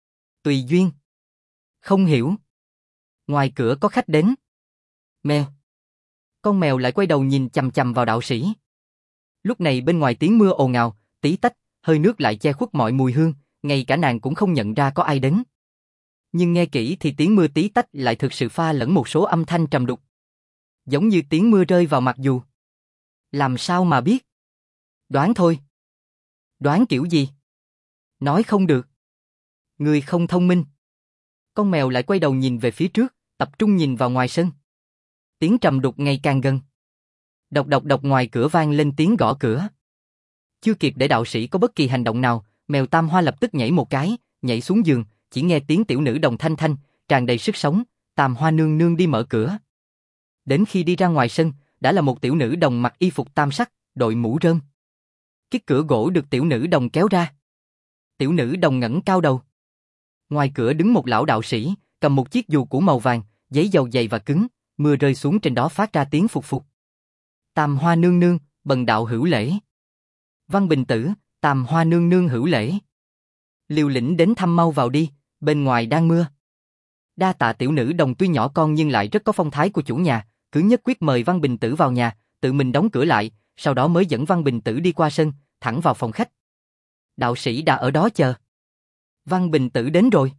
Tùy duyên. Không hiểu. Ngoài cửa có khách đến. Mèo. Con mèo lại quay đầu nhìn chằm chằm vào đạo sĩ. Lúc này bên ngoài tiếng mưa ồn ào, tí tách, hơi nước lại che khuất mọi mùi hương, ngay cả nàng cũng không nhận ra có ai đến. Nhưng nghe kỹ thì tiếng mưa tí tách lại thực sự pha lẫn một số âm thanh trầm đục. Giống như tiếng mưa rơi vào mặt dù. Làm sao mà biết? Đoán thôi. Đoán kiểu gì? Nói không được. Người không thông minh. Con mèo lại quay đầu nhìn về phía trước, tập trung nhìn vào ngoài sân. Tiếng trầm đục ngày càng gần. Độc độc độc ngoài cửa vang lên tiếng gõ cửa. Chưa kịp để đạo sĩ có bất kỳ hành động nào, mèo Tam Hoa lập tức nhảy một cái, nhảy xuống giường, chỉ nghe tiếng tiểu nữ đồng thanh thanh, tràn đầy sức sống, Tam Hoa nương nương đi mở cửa. Đến khi đi ra ngoài sân, đã là một tiểu nữ đồng mặc y phục tam sắc, đội mũ rơm. Cái cửa gỗ được tiểu nữ đồng kéo ra. Tiểu nữ đồng ngẩng cao đầu. Ngoài cửa đứng một lão đạo sĩ, cầm một chiếc dù cũ màu vàng, giấy dầu dày và cứng, mưa rơi xuống trên đó phát ra tiếng phục phục. Tam Hoa nương nương, bần đạo hữu lễ. Văn Bình Tử, Tam Hoa nương nương hữu lễ. Liều lĩnh đến thăm mau vào đi, bên ngoài đang mưa. Đa tạ tiểu nữ đồng tuy nhỏ con nhưng lại rất có phong thái của chủ nhà, cứ nhất quyết mời Văn Bình Tử vào nhà, tự mình đóng cửa lại, sau đó mới dẫn Văn Bình Tử đi qua sân, thẳng vào phòng khách. Đạo sĩ đã ở đó chờ. Văn Bình Tử đến rồi.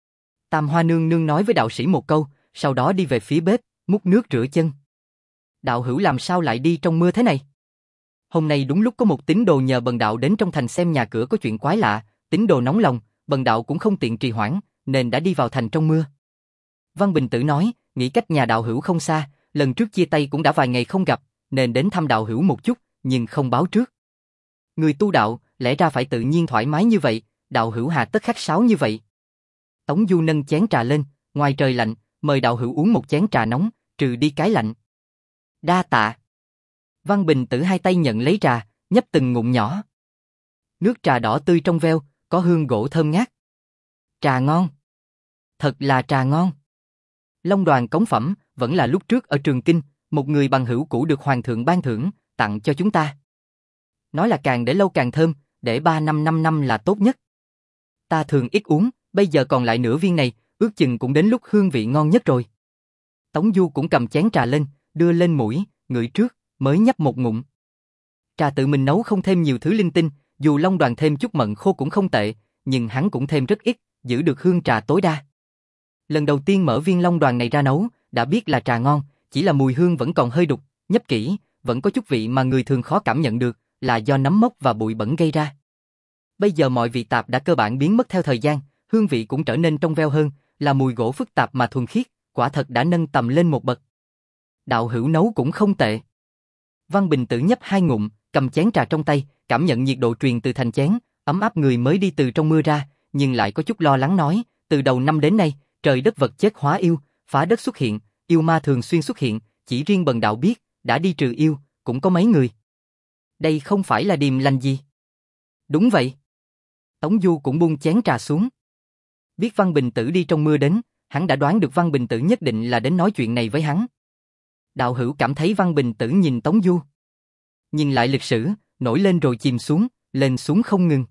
Tam Hoa nương nương nói với đạo sĩ một câu, sau đó đi về phía bếp, múc nước rửa chân. Đạo hữu làm sao lại đi trong mưa thế này? Hôm nay đúng lúc có một tín đồ nhờ bần đạo đến trong thành xem nhà cửa có chuyện quái lạ, tín đồ nóng lòng, bần đạo cũng không tiện trì hoãn, nên đã đi vào thành trong mưa. Văn Bình Tử nói, nghĩ cách nhà đạo hữu không xa, lần trước chia tay cũng đã vài ngày không gặp, nên đến thăm đạo hữu một chút, nhưng không báo trước. Người tu đạo, lẽ ra phải tự nhiên thoải mái như vậy, đạo hữu hà tất khách sáo như vậy. Tống Du nâng chén trà lên, ngoài trời lạnh, mời đạo hữu uống một chén trà nóng, trừ đi cái lạnh. Đa tạ. Văn Bình Tử hai tay nhận lấy trà, nhấp từng ngụm nhỏ. Nước trà đỏ tươi trong veo, có hương gỗ thơm ngát. Trà ngon. Thật là trà ngon. Long Đoàn cống phẩm, vẫn là lúc trước ở Trường Kinh, một người bằng hữu cũ được Hoàng thượng ban thưởng, tặng cho chúng ta. Nói là càng để lâu càng thơm, để ba năm năm năm là tốt nhất. Ta thường ít uống, bây giờ còn lại nửa viên này, ước chừng cũng đến lúc hương vị ngon nhất rồi. Tống Du cũng cầm chén trà lên, đưa lên mũi, ngửi trước, mới nhấp một ngụm. Trà tự mình nấu không thêm nhiều thứ linh tinh, dù Long Đoàn thêm chút mận khô cũng không tệ, nhưng hắn cũng thêm rất ít, giữ được hương trà tối đa. Lần đầu tiên mở viên Long Đoàn này ra nấu, đã biết là trà ngon, chỉ là mùi hương vẫn còn hơi đục, nhấp kỹ, vẫn có chút vị mà người thường khó cảm nhận được, là do nấm mốc và bụi bẩn gây ra. Bây giờ mọi vị tạp đã cơ bản biến mất theo thời gian, hương vị cũng trở nên trong veo hơn, là mùi gỗ phức tạp mà thuần khiết, quả thật đã nâng tầm lên một bậc. Đạo hữu nấu cũng không tệ. Văn Bình Tử nhấp hai ngụm, cầm chén trà trong tay, cảm nhận nhiệt độ truyền từ thành chén, ấm áp người mới đi từ trong mưa ra, nhưng lại có chút lo lắng nói, từ đầu năm đến nay, trời đất vật chất hóa yêu, phá đất xuất hiện, yêu ma thường xuyên xuất hiện, chỉ riêng bần đạo biết, đã đi trừ yêu, cũng có mấy người. Đây không phải là điềm lành gì? Đúng vậy. Tống Du cũng buông chén trà xuống. Biết Văn Bình Tử đi trong mưa đến, hắn đã đoán được Văn Bình Tử nhất định là đến nói chuyện này với hắn. Đạo hữu cảm thấy Văn Bình Tử nhìn Tống Du. Nhìn lại lịch sử, nổi lên rồi chìm xuống, lên xuống không ngừng.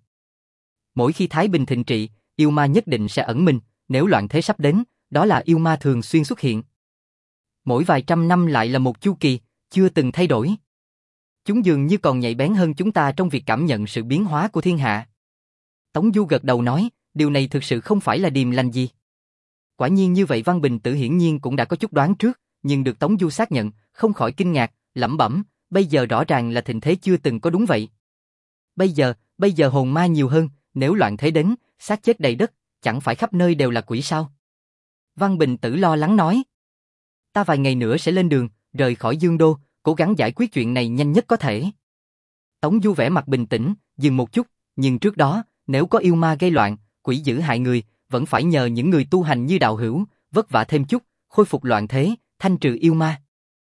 Mỗi khi Thái Bình thịnh trị, yêu ma nhất định sẽ ẩn mình, nếu loạn thế sắp đến, đó là yêu ma thường xuyên xuất hiện. Mỗi vài trăm năm lại là một chu kỳ, chưa từng thay đổi. Chúng dường như còn nhạy bén hơn chúng ta trong việc cảm nhận sự biến hóa của thiên hạ. Tống Du gật đầu nói, điều này thực sự không phải là điềm lành gì. Quả nhiên như vậy Văn Bình Tử hiển nhiên cũng đã có chút đoán trước, nhưng được Tống Du xác nhận, không khỏi kinh ngạc, lẩm bẩm, bây giờ rõ ràng là thịnh thế chưa từng có đúng vậy. Bây giờ, bây giờ hồn ma nhiều hơn, nếu loạn thế đến, xác chết đầy đất, chẳng phải khắp nơi đều là quỷ sao? Văn Bình Tử lo lắng nói, ta vài ngày nữa sẽ lên đường, rời khỏi Dương Đô, cố gắng giải quyết chuyện này nhanh nhất có thể. Tống Du vẻ mặt bình tĩnh, dừng một chút, nhưng trước đó, nếu có yêu ma gây loạn, quỷ dữ hại người, vẫn phải nhờ những người tu hành như đạo hữu, vất vả thêm chút, khôi phục loạn thế, thanh trừ yêu ma.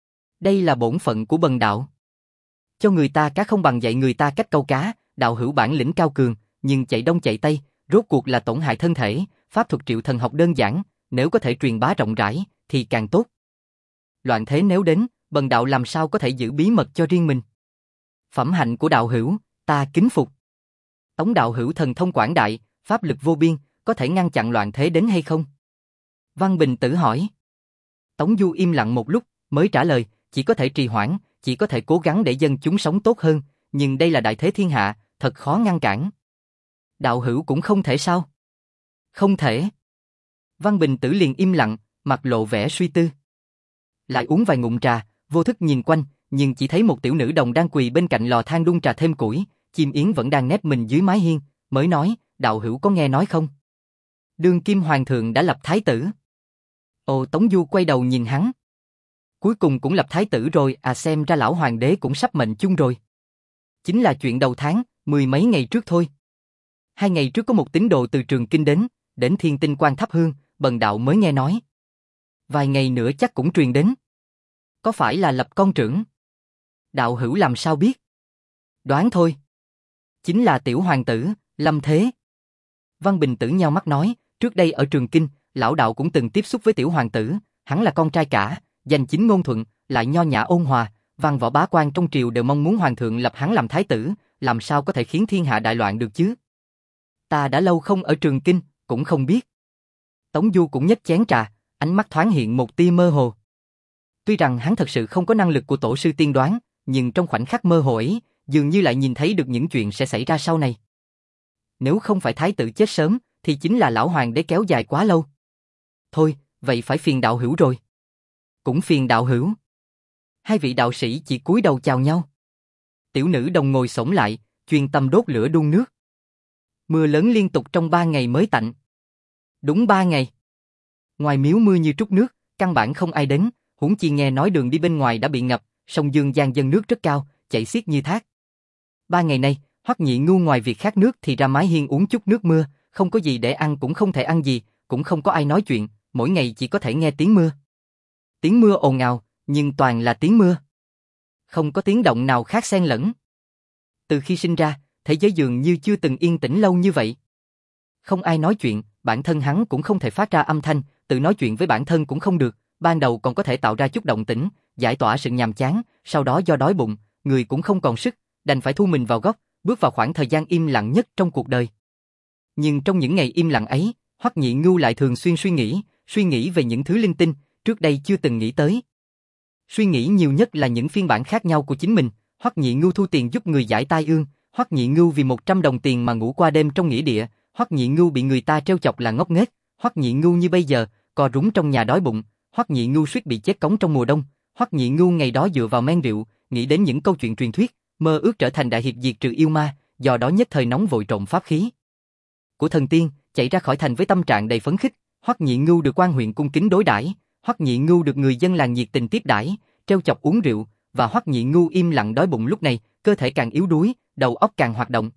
Đây là bổn phận của bần đạo. Cho người ta cá không bằng dạy người ta cách câu cá, đạo hữu bản lĩnh cao cường, nhưng chạy đông chạy tây, rốt cuộc là tổn hại thân thể, pháp thuật triệu thần học đơn giản, nếu có thể truyền bá rộng rãi, thì càng tốt. Loạn thế nếu đến, bần đạo làm sao có thể giữ bí mật cho riêng mình. Phẩm hạnh của đạo hữu, ta kính phục. Tống đạo hữu thần thông quảng đại, pháp lực vô biên, có thể ngăn chặn loạn thế đến hay không? Văn Bình Tử hỏi. Tống Du im lặng một lúc, mới trả lời, chỉ có thể trì hoãn, chỉ có thể cố gắng để dân chúng sống tốt hơn, nhưng đây là đại thế thiên hạ, thật khó ngăn cản. Đạo hữu cũng không thể sao? Không thể. Văn Bình Tử liền im lặng, mặt lộ vẻ suy tư. Lại uống vài ngụm trà, vô thức nhìn quanh, nhưng chỉ thấy một tiểu nữ đồng đang quỳ bên cạnh lò than đun trà thêm củi, chim yến vẫn đang nép mình dưới mái hiên, mới nói, đạo hữu có nghe nói không? Đương kim hoàng thượng đã lập thái tử. Ồ, Tống Du quay đầu nhìn hắn. Cuối cùng cũng lập thái tử rồi, à, xem ra lão hoàng đế cũng sắp mệnh chung rồi. Chính là chuyện đầu tháng, mười mấy ngày trước thôi. Hai ngày trước có một tín đồ từ Trường Kinh đến, đến Thiên Tinh Quan thắp hương, bần đạo mới nghe nói. Vài ngày nữa chắc cũng truyền đến. Có phải là lập con trưởng? Đạo hữu làm sao biết? Đoán thôi. Chính là tiểu hoàng tử, Lâm Thế. Văn Bình Tử nheo mắt nói, trước đây ở Trường Kinh, lão đạo cũng từng tiếp xúc với tiểu hoàng tử, hắn là con trai cả, danh chính ngôn thuận, lại nho nhã ôn hòa, văn võ bá quan trong triều đều mong muốn hoàng thượng lập hắn làm thái tử, làm sao có thể khiến thiên hạ đại loạn được chứ? Ta đã lâu không ở Trường Kinh, cũng không biết. Tống Du cũng nhấp chén trà, ánh mắt thoáng hiện một tia mơ hồ. Tuy rằng hắn thật sự không có năng lực của tổ sư tiên đoán, nhưng trong khoảnh khắc mơ hồ ấy, dường như lại nhìn thấy được những chuyện sẽ xảy ra sau này. Nếu không phải thái tử chết sớm, thì chính là lão hoàng đế kéo dài quá lâu. Thôi, vậy phải phiền đạo hữu rồi. Cũng phiền đạo hữu. Hai vị đạo sĩ chỉ cúi đầu chào nhau. Tiểu nữ đồng ngồi xổm lại, chuyên tâm đốt lửa đun nước. Mưa lớn liên tục trong ba ngày mới tạnh. Đúng ba ngày. Ngoài miếu mưa như trút nước, căn bản không ai đến, huống chi nghe nói đường đi bên ngoài đã bị ngập, sông Dương Giang dâng nước rất cao, chảy xiết như thác. Ba ngày nay, Hoắc Nhị Ngưu ngoài việc khát nước thì ra mái hiên uống chút nước mưa, không có gì để ăn cũng không thể ăn gì, cũng không có ai nói chuyện, mỗi ngày chỉ có thể nghe tiếng mưa. Tiếng mưa ồn ào, nhưng toàn là tiếng mưa. Không có tiếng động nào khác xen lẫn. Từ khi sinh ra, thế giới dường như chưa từng yên tĩnh lâu như vậy. Không ai nói chuyện, bản thân hắn cũng không thể phát ra âm thanh, tự nói chuyện với bản thân cũng không được, ban đầu còn có thể tạo ra chút động tĩnh, giải tỏa sự nhàm chán, sau đó do đói bụng, người cũng không còn sức, đành phải thu mình vào góc, bước vào khoảng thời gian im lặng nhất trong cuộc đời. Nhưng trong những ngày im lặng ấy, Hoắc Nhị Ngưu lại thường xuyên suy nghĩ, suy nghĩ về những thứ linh tinh, trước đây chưa từng nghĩ tới. Suy nghĩ nhiều nhất là những phiên bản khác nhau của chính mình, Hoắc Nhị Ngưu thu tiền giúp người giải tai ương, Hoắc Nhị Ngưu vì một trăm đồng tiền mà ngủ qua đêm trong nghĩa địa, Hoắc Nhị Ngưu bị người ta trêu chọc là ngốc nghếch, Hoắc Nhị Ngưu như bây giờ, co rúm trong nhà đói bụng, Hoắc Nhị Ngưu suýt bị chết cống trong mùa đông, Hoắc Nhị Ngưu ngày đó dựa vào men rượu, nghĩ đến những câu chuyện truyền thuyết, mơ ước trở thành đại hiệp diệt trừ yêu ma, do đó nhất thời nóng vội trộn pháp khí của thần tiên, chạy ra khỏi thành với tâm trạng đầy phấn khích. Hoắc Nhị Ngưu được quan huyện cung kính đối đãi, Hoắc Nhị Ngưu được người dân làng nhiệt tình tiếp đãi, trêu chọc uống rượu, và Hoắc Nhị Ngưu im lặng đói bụng lúc này, cơ thể càng yếu đuối, đầu óc càng hoạt động.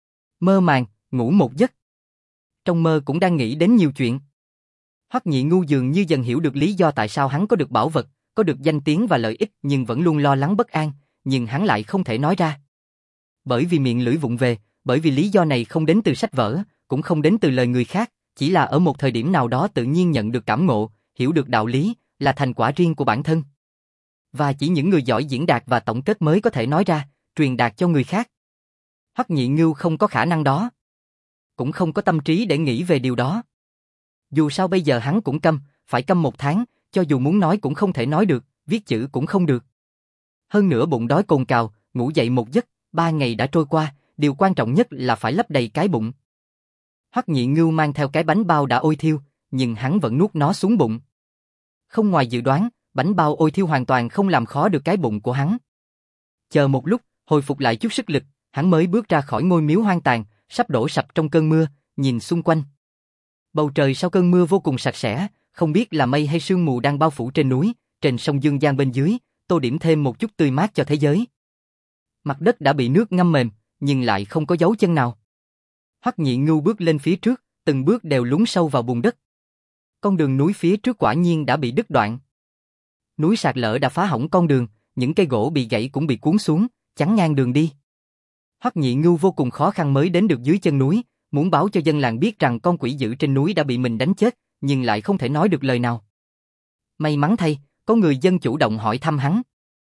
Mơ màng, ngủ một giấc. Trong mơ cũng đang nghĩ đến nhiều chuyện. Hoắc Nhị Ngưu dường như dần hiểu được lý do tại sao hắn có được bảo vật, có được danh tiếng và lợi ích nhưng vẫn luôn lo lắng bất an, nhưng hắn lại không thể nói ra. Bởi vì miệng lưỡi vụng về, bởi vì lý do này không đến từ sách vở, cũng không đến từ lời người khác, chỉ là ở một thời điểm nào đó tự nhiên nhận được cảm ngộ, hiểu được đạo lý, là thành quả riêng của bản thân. Và chỉ những người giỏi diễn đạt và tổng kết mới có thể nói ra, truyền đạt cho người khác. Hoắc Nhị Ngưu không có khả năng đó. Cũng không có tâm trí để nghĩ về điều đó. Dù sao bây giờ hắn cũng câm, phải câm một tháng, cho dù muốn nói cũng không thể nói được, viết chữ cũng không được. Hơn nữa bụng đói cồn cào, ngủ dậy một giấc, ba ngày đã trôi qua, điều quan trọng nhất là phải lấp đầy cái bụng. Hoắc Nhị Ngưu mang theo cái bánh bao đã ôi thiêu, nhưng hắn vẫn nuốt nó xuống bụng. Không ngoài dự đoán, bánh bao ôi thiêu hoàn toàn không làm khó được cái bụng của hắn. Chờ một lúc, hồi phục lại chút sức lực, hắn mới bước ra khỏi ngôi miếu hoang tàn, sắp đổ sập trong cơn mưa, nhìn xung quanh. Bầu trời sau cơn mưa vô cùng sạch sẽ, không biết là mây hay sương mù đang bao phủ trên núi, trên sông Dương Giang bên dưới, tô điểm thêm một chút tươi mát cho thế giới. Mặt đất đã bị nước ngâm mềm, nhưng lại không có dấu chân nào. Hoắc Nhị Ngưu bước lên phía trước, từng bước đều lún sâu vào bùn đất. Con đường núi phía trước quả nhiên đã bị đứt đoạn. Núi sạt lở đã phá hỏng con đường, những cây gỗ bị gãy cũng bị cuốn xuống, chắn ngang đường đi. Hoắc Nhị Ngưu vô cùng khó khăn mới đến được dưới chân núi, muốn báo cho dân làng biết rằng con quỷ dữ trên núi đã bị mình đánh chết, nhưng lại không thể nói được lời nào. May mắn thay, có người dân chủ động hỏi thăm hắn.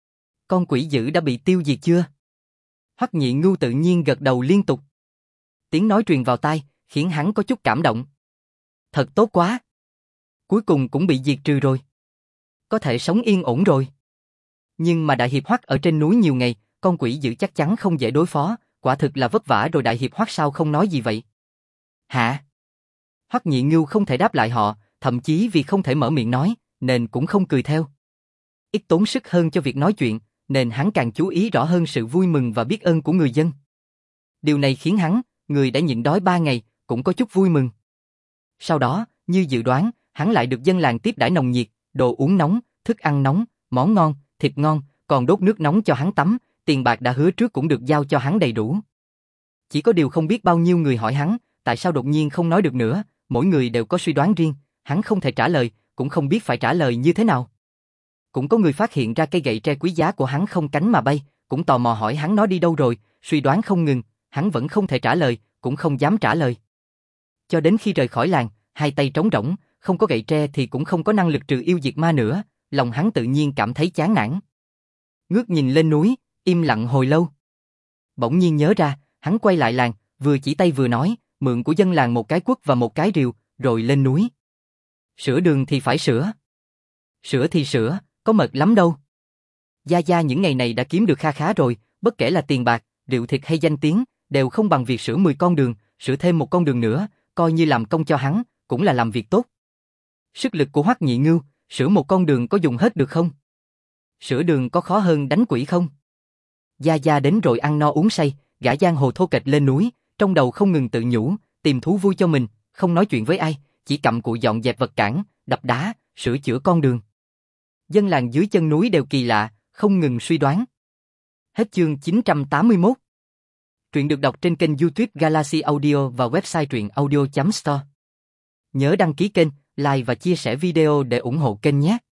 Con quỷ dữ đã bị tiêu diệt chưa? Hoắc Nhị Ngưu tự nhiên gật đầu liên tục. Tiếng nói truyền vào tai, khiến hắn có chút cảm động. Thật tốt quá. Cuối cùng cũng bị diệt trừ rồi. Có thể sống yên ổn rồi. Nhưng mà Đại Hiệp Hoắc ở trên núi nhiều ngày, con quỷ dữ chắc chắn không dễ đối phó, quả thực là vất vả rồi. Đại Hiệp Hoắc sao không nói gì vậy? Hả? Hoắc Nhị Ngưu không thể đáp lại họ, thậm chí vì không thể mở miệng nói, nên cũng không cười theo. Ít tốn sức hơn cho việc nói chuyện, nên hắn càng chú ý rõ hơn sự vui mừng và biết ơn của người dân. Điều này khiến hắn, người đã nhịn đói ba ngày, cũng có chút vui mừng. Sau đó, như dự đoán, hắn lại được dân làng tiếp đãi nồng nhiệt, đồ uống nóng, thức ăn nóng, món ngon, thịt ngon, còn đốt nước nóng cho hắn tắm, tiền bạc đã hứa trước cũng được giao cho hắn đầy đủ. Chỉ có điều không biết bao nhiêu người hỏi hắn, tại sao đột nhiên không nói được nữa, mỗi người đều có suy đoán riêng, hắn không thể trả lời, cũng không biết phải trả lời như thế nào. Cũng có người phát hiện ra cây gậy tre quý giá của hắn không cánh mà bay, cũng tò mò hỏi hắn nó đi đâu rồi, suy đoán không ngừng, hắn vẫn không thể trả lời, cũng không dám trả lời. Cho đến khi rời khỏi làng, hai tay trống rỗng, không có gậy tre thì cũng không có năng lực trừ yêu diệt ma nữa, lòng hắn tự nhiên cảm thấy chán nản. Ngước nhìn lên núi, im lặng hồi lâu. Bỗng nhiên nhớ ra, hắn quay lại làng, vừa chỉ tay vừa nói, mượn của dân làng một cái quất và một cái rìu, rồi lên núi. Sửa đường thì phải sửa. Sửa thì sửa, có mệt lắm đâu. Gia Gia những ngày này đã kiếm được kha khá rồi, bất kể là tiền bạc, rượu thịt hay danh tiếng, đều không bằng việc sửa mười con đường, sửa thêm một con đường nữa, coi như làm công cho hắn, cũng là làm việc tốt. Sức lực của Hoắc Nhị Ngưu, sửa một con đường có dùng hết được không? Sửa đường có khó hơn đánh quỷ không? Gia Gia đến rồi ăn no uống say, gã giang hồ thô kệch lên núi, trong đầu không ngừng tự nhủ, tìm thú vui cho mình, không nói chuyện với ai, chỉ cặm cụi dọn dẹp vật cản, đập đá, sửa chữa con đường. Dân làng dưới chân núi đều kỳ lạ, không ngừng suy đoán. Hết chương chín trăm tám mươi mốt. Truyện được đọc trên kênh YouTube Galaxy Audio và website truyện audio chấm store. Nhớ đăng ký kênh, like và chia sẻ video để ủng hộ kênh nhé.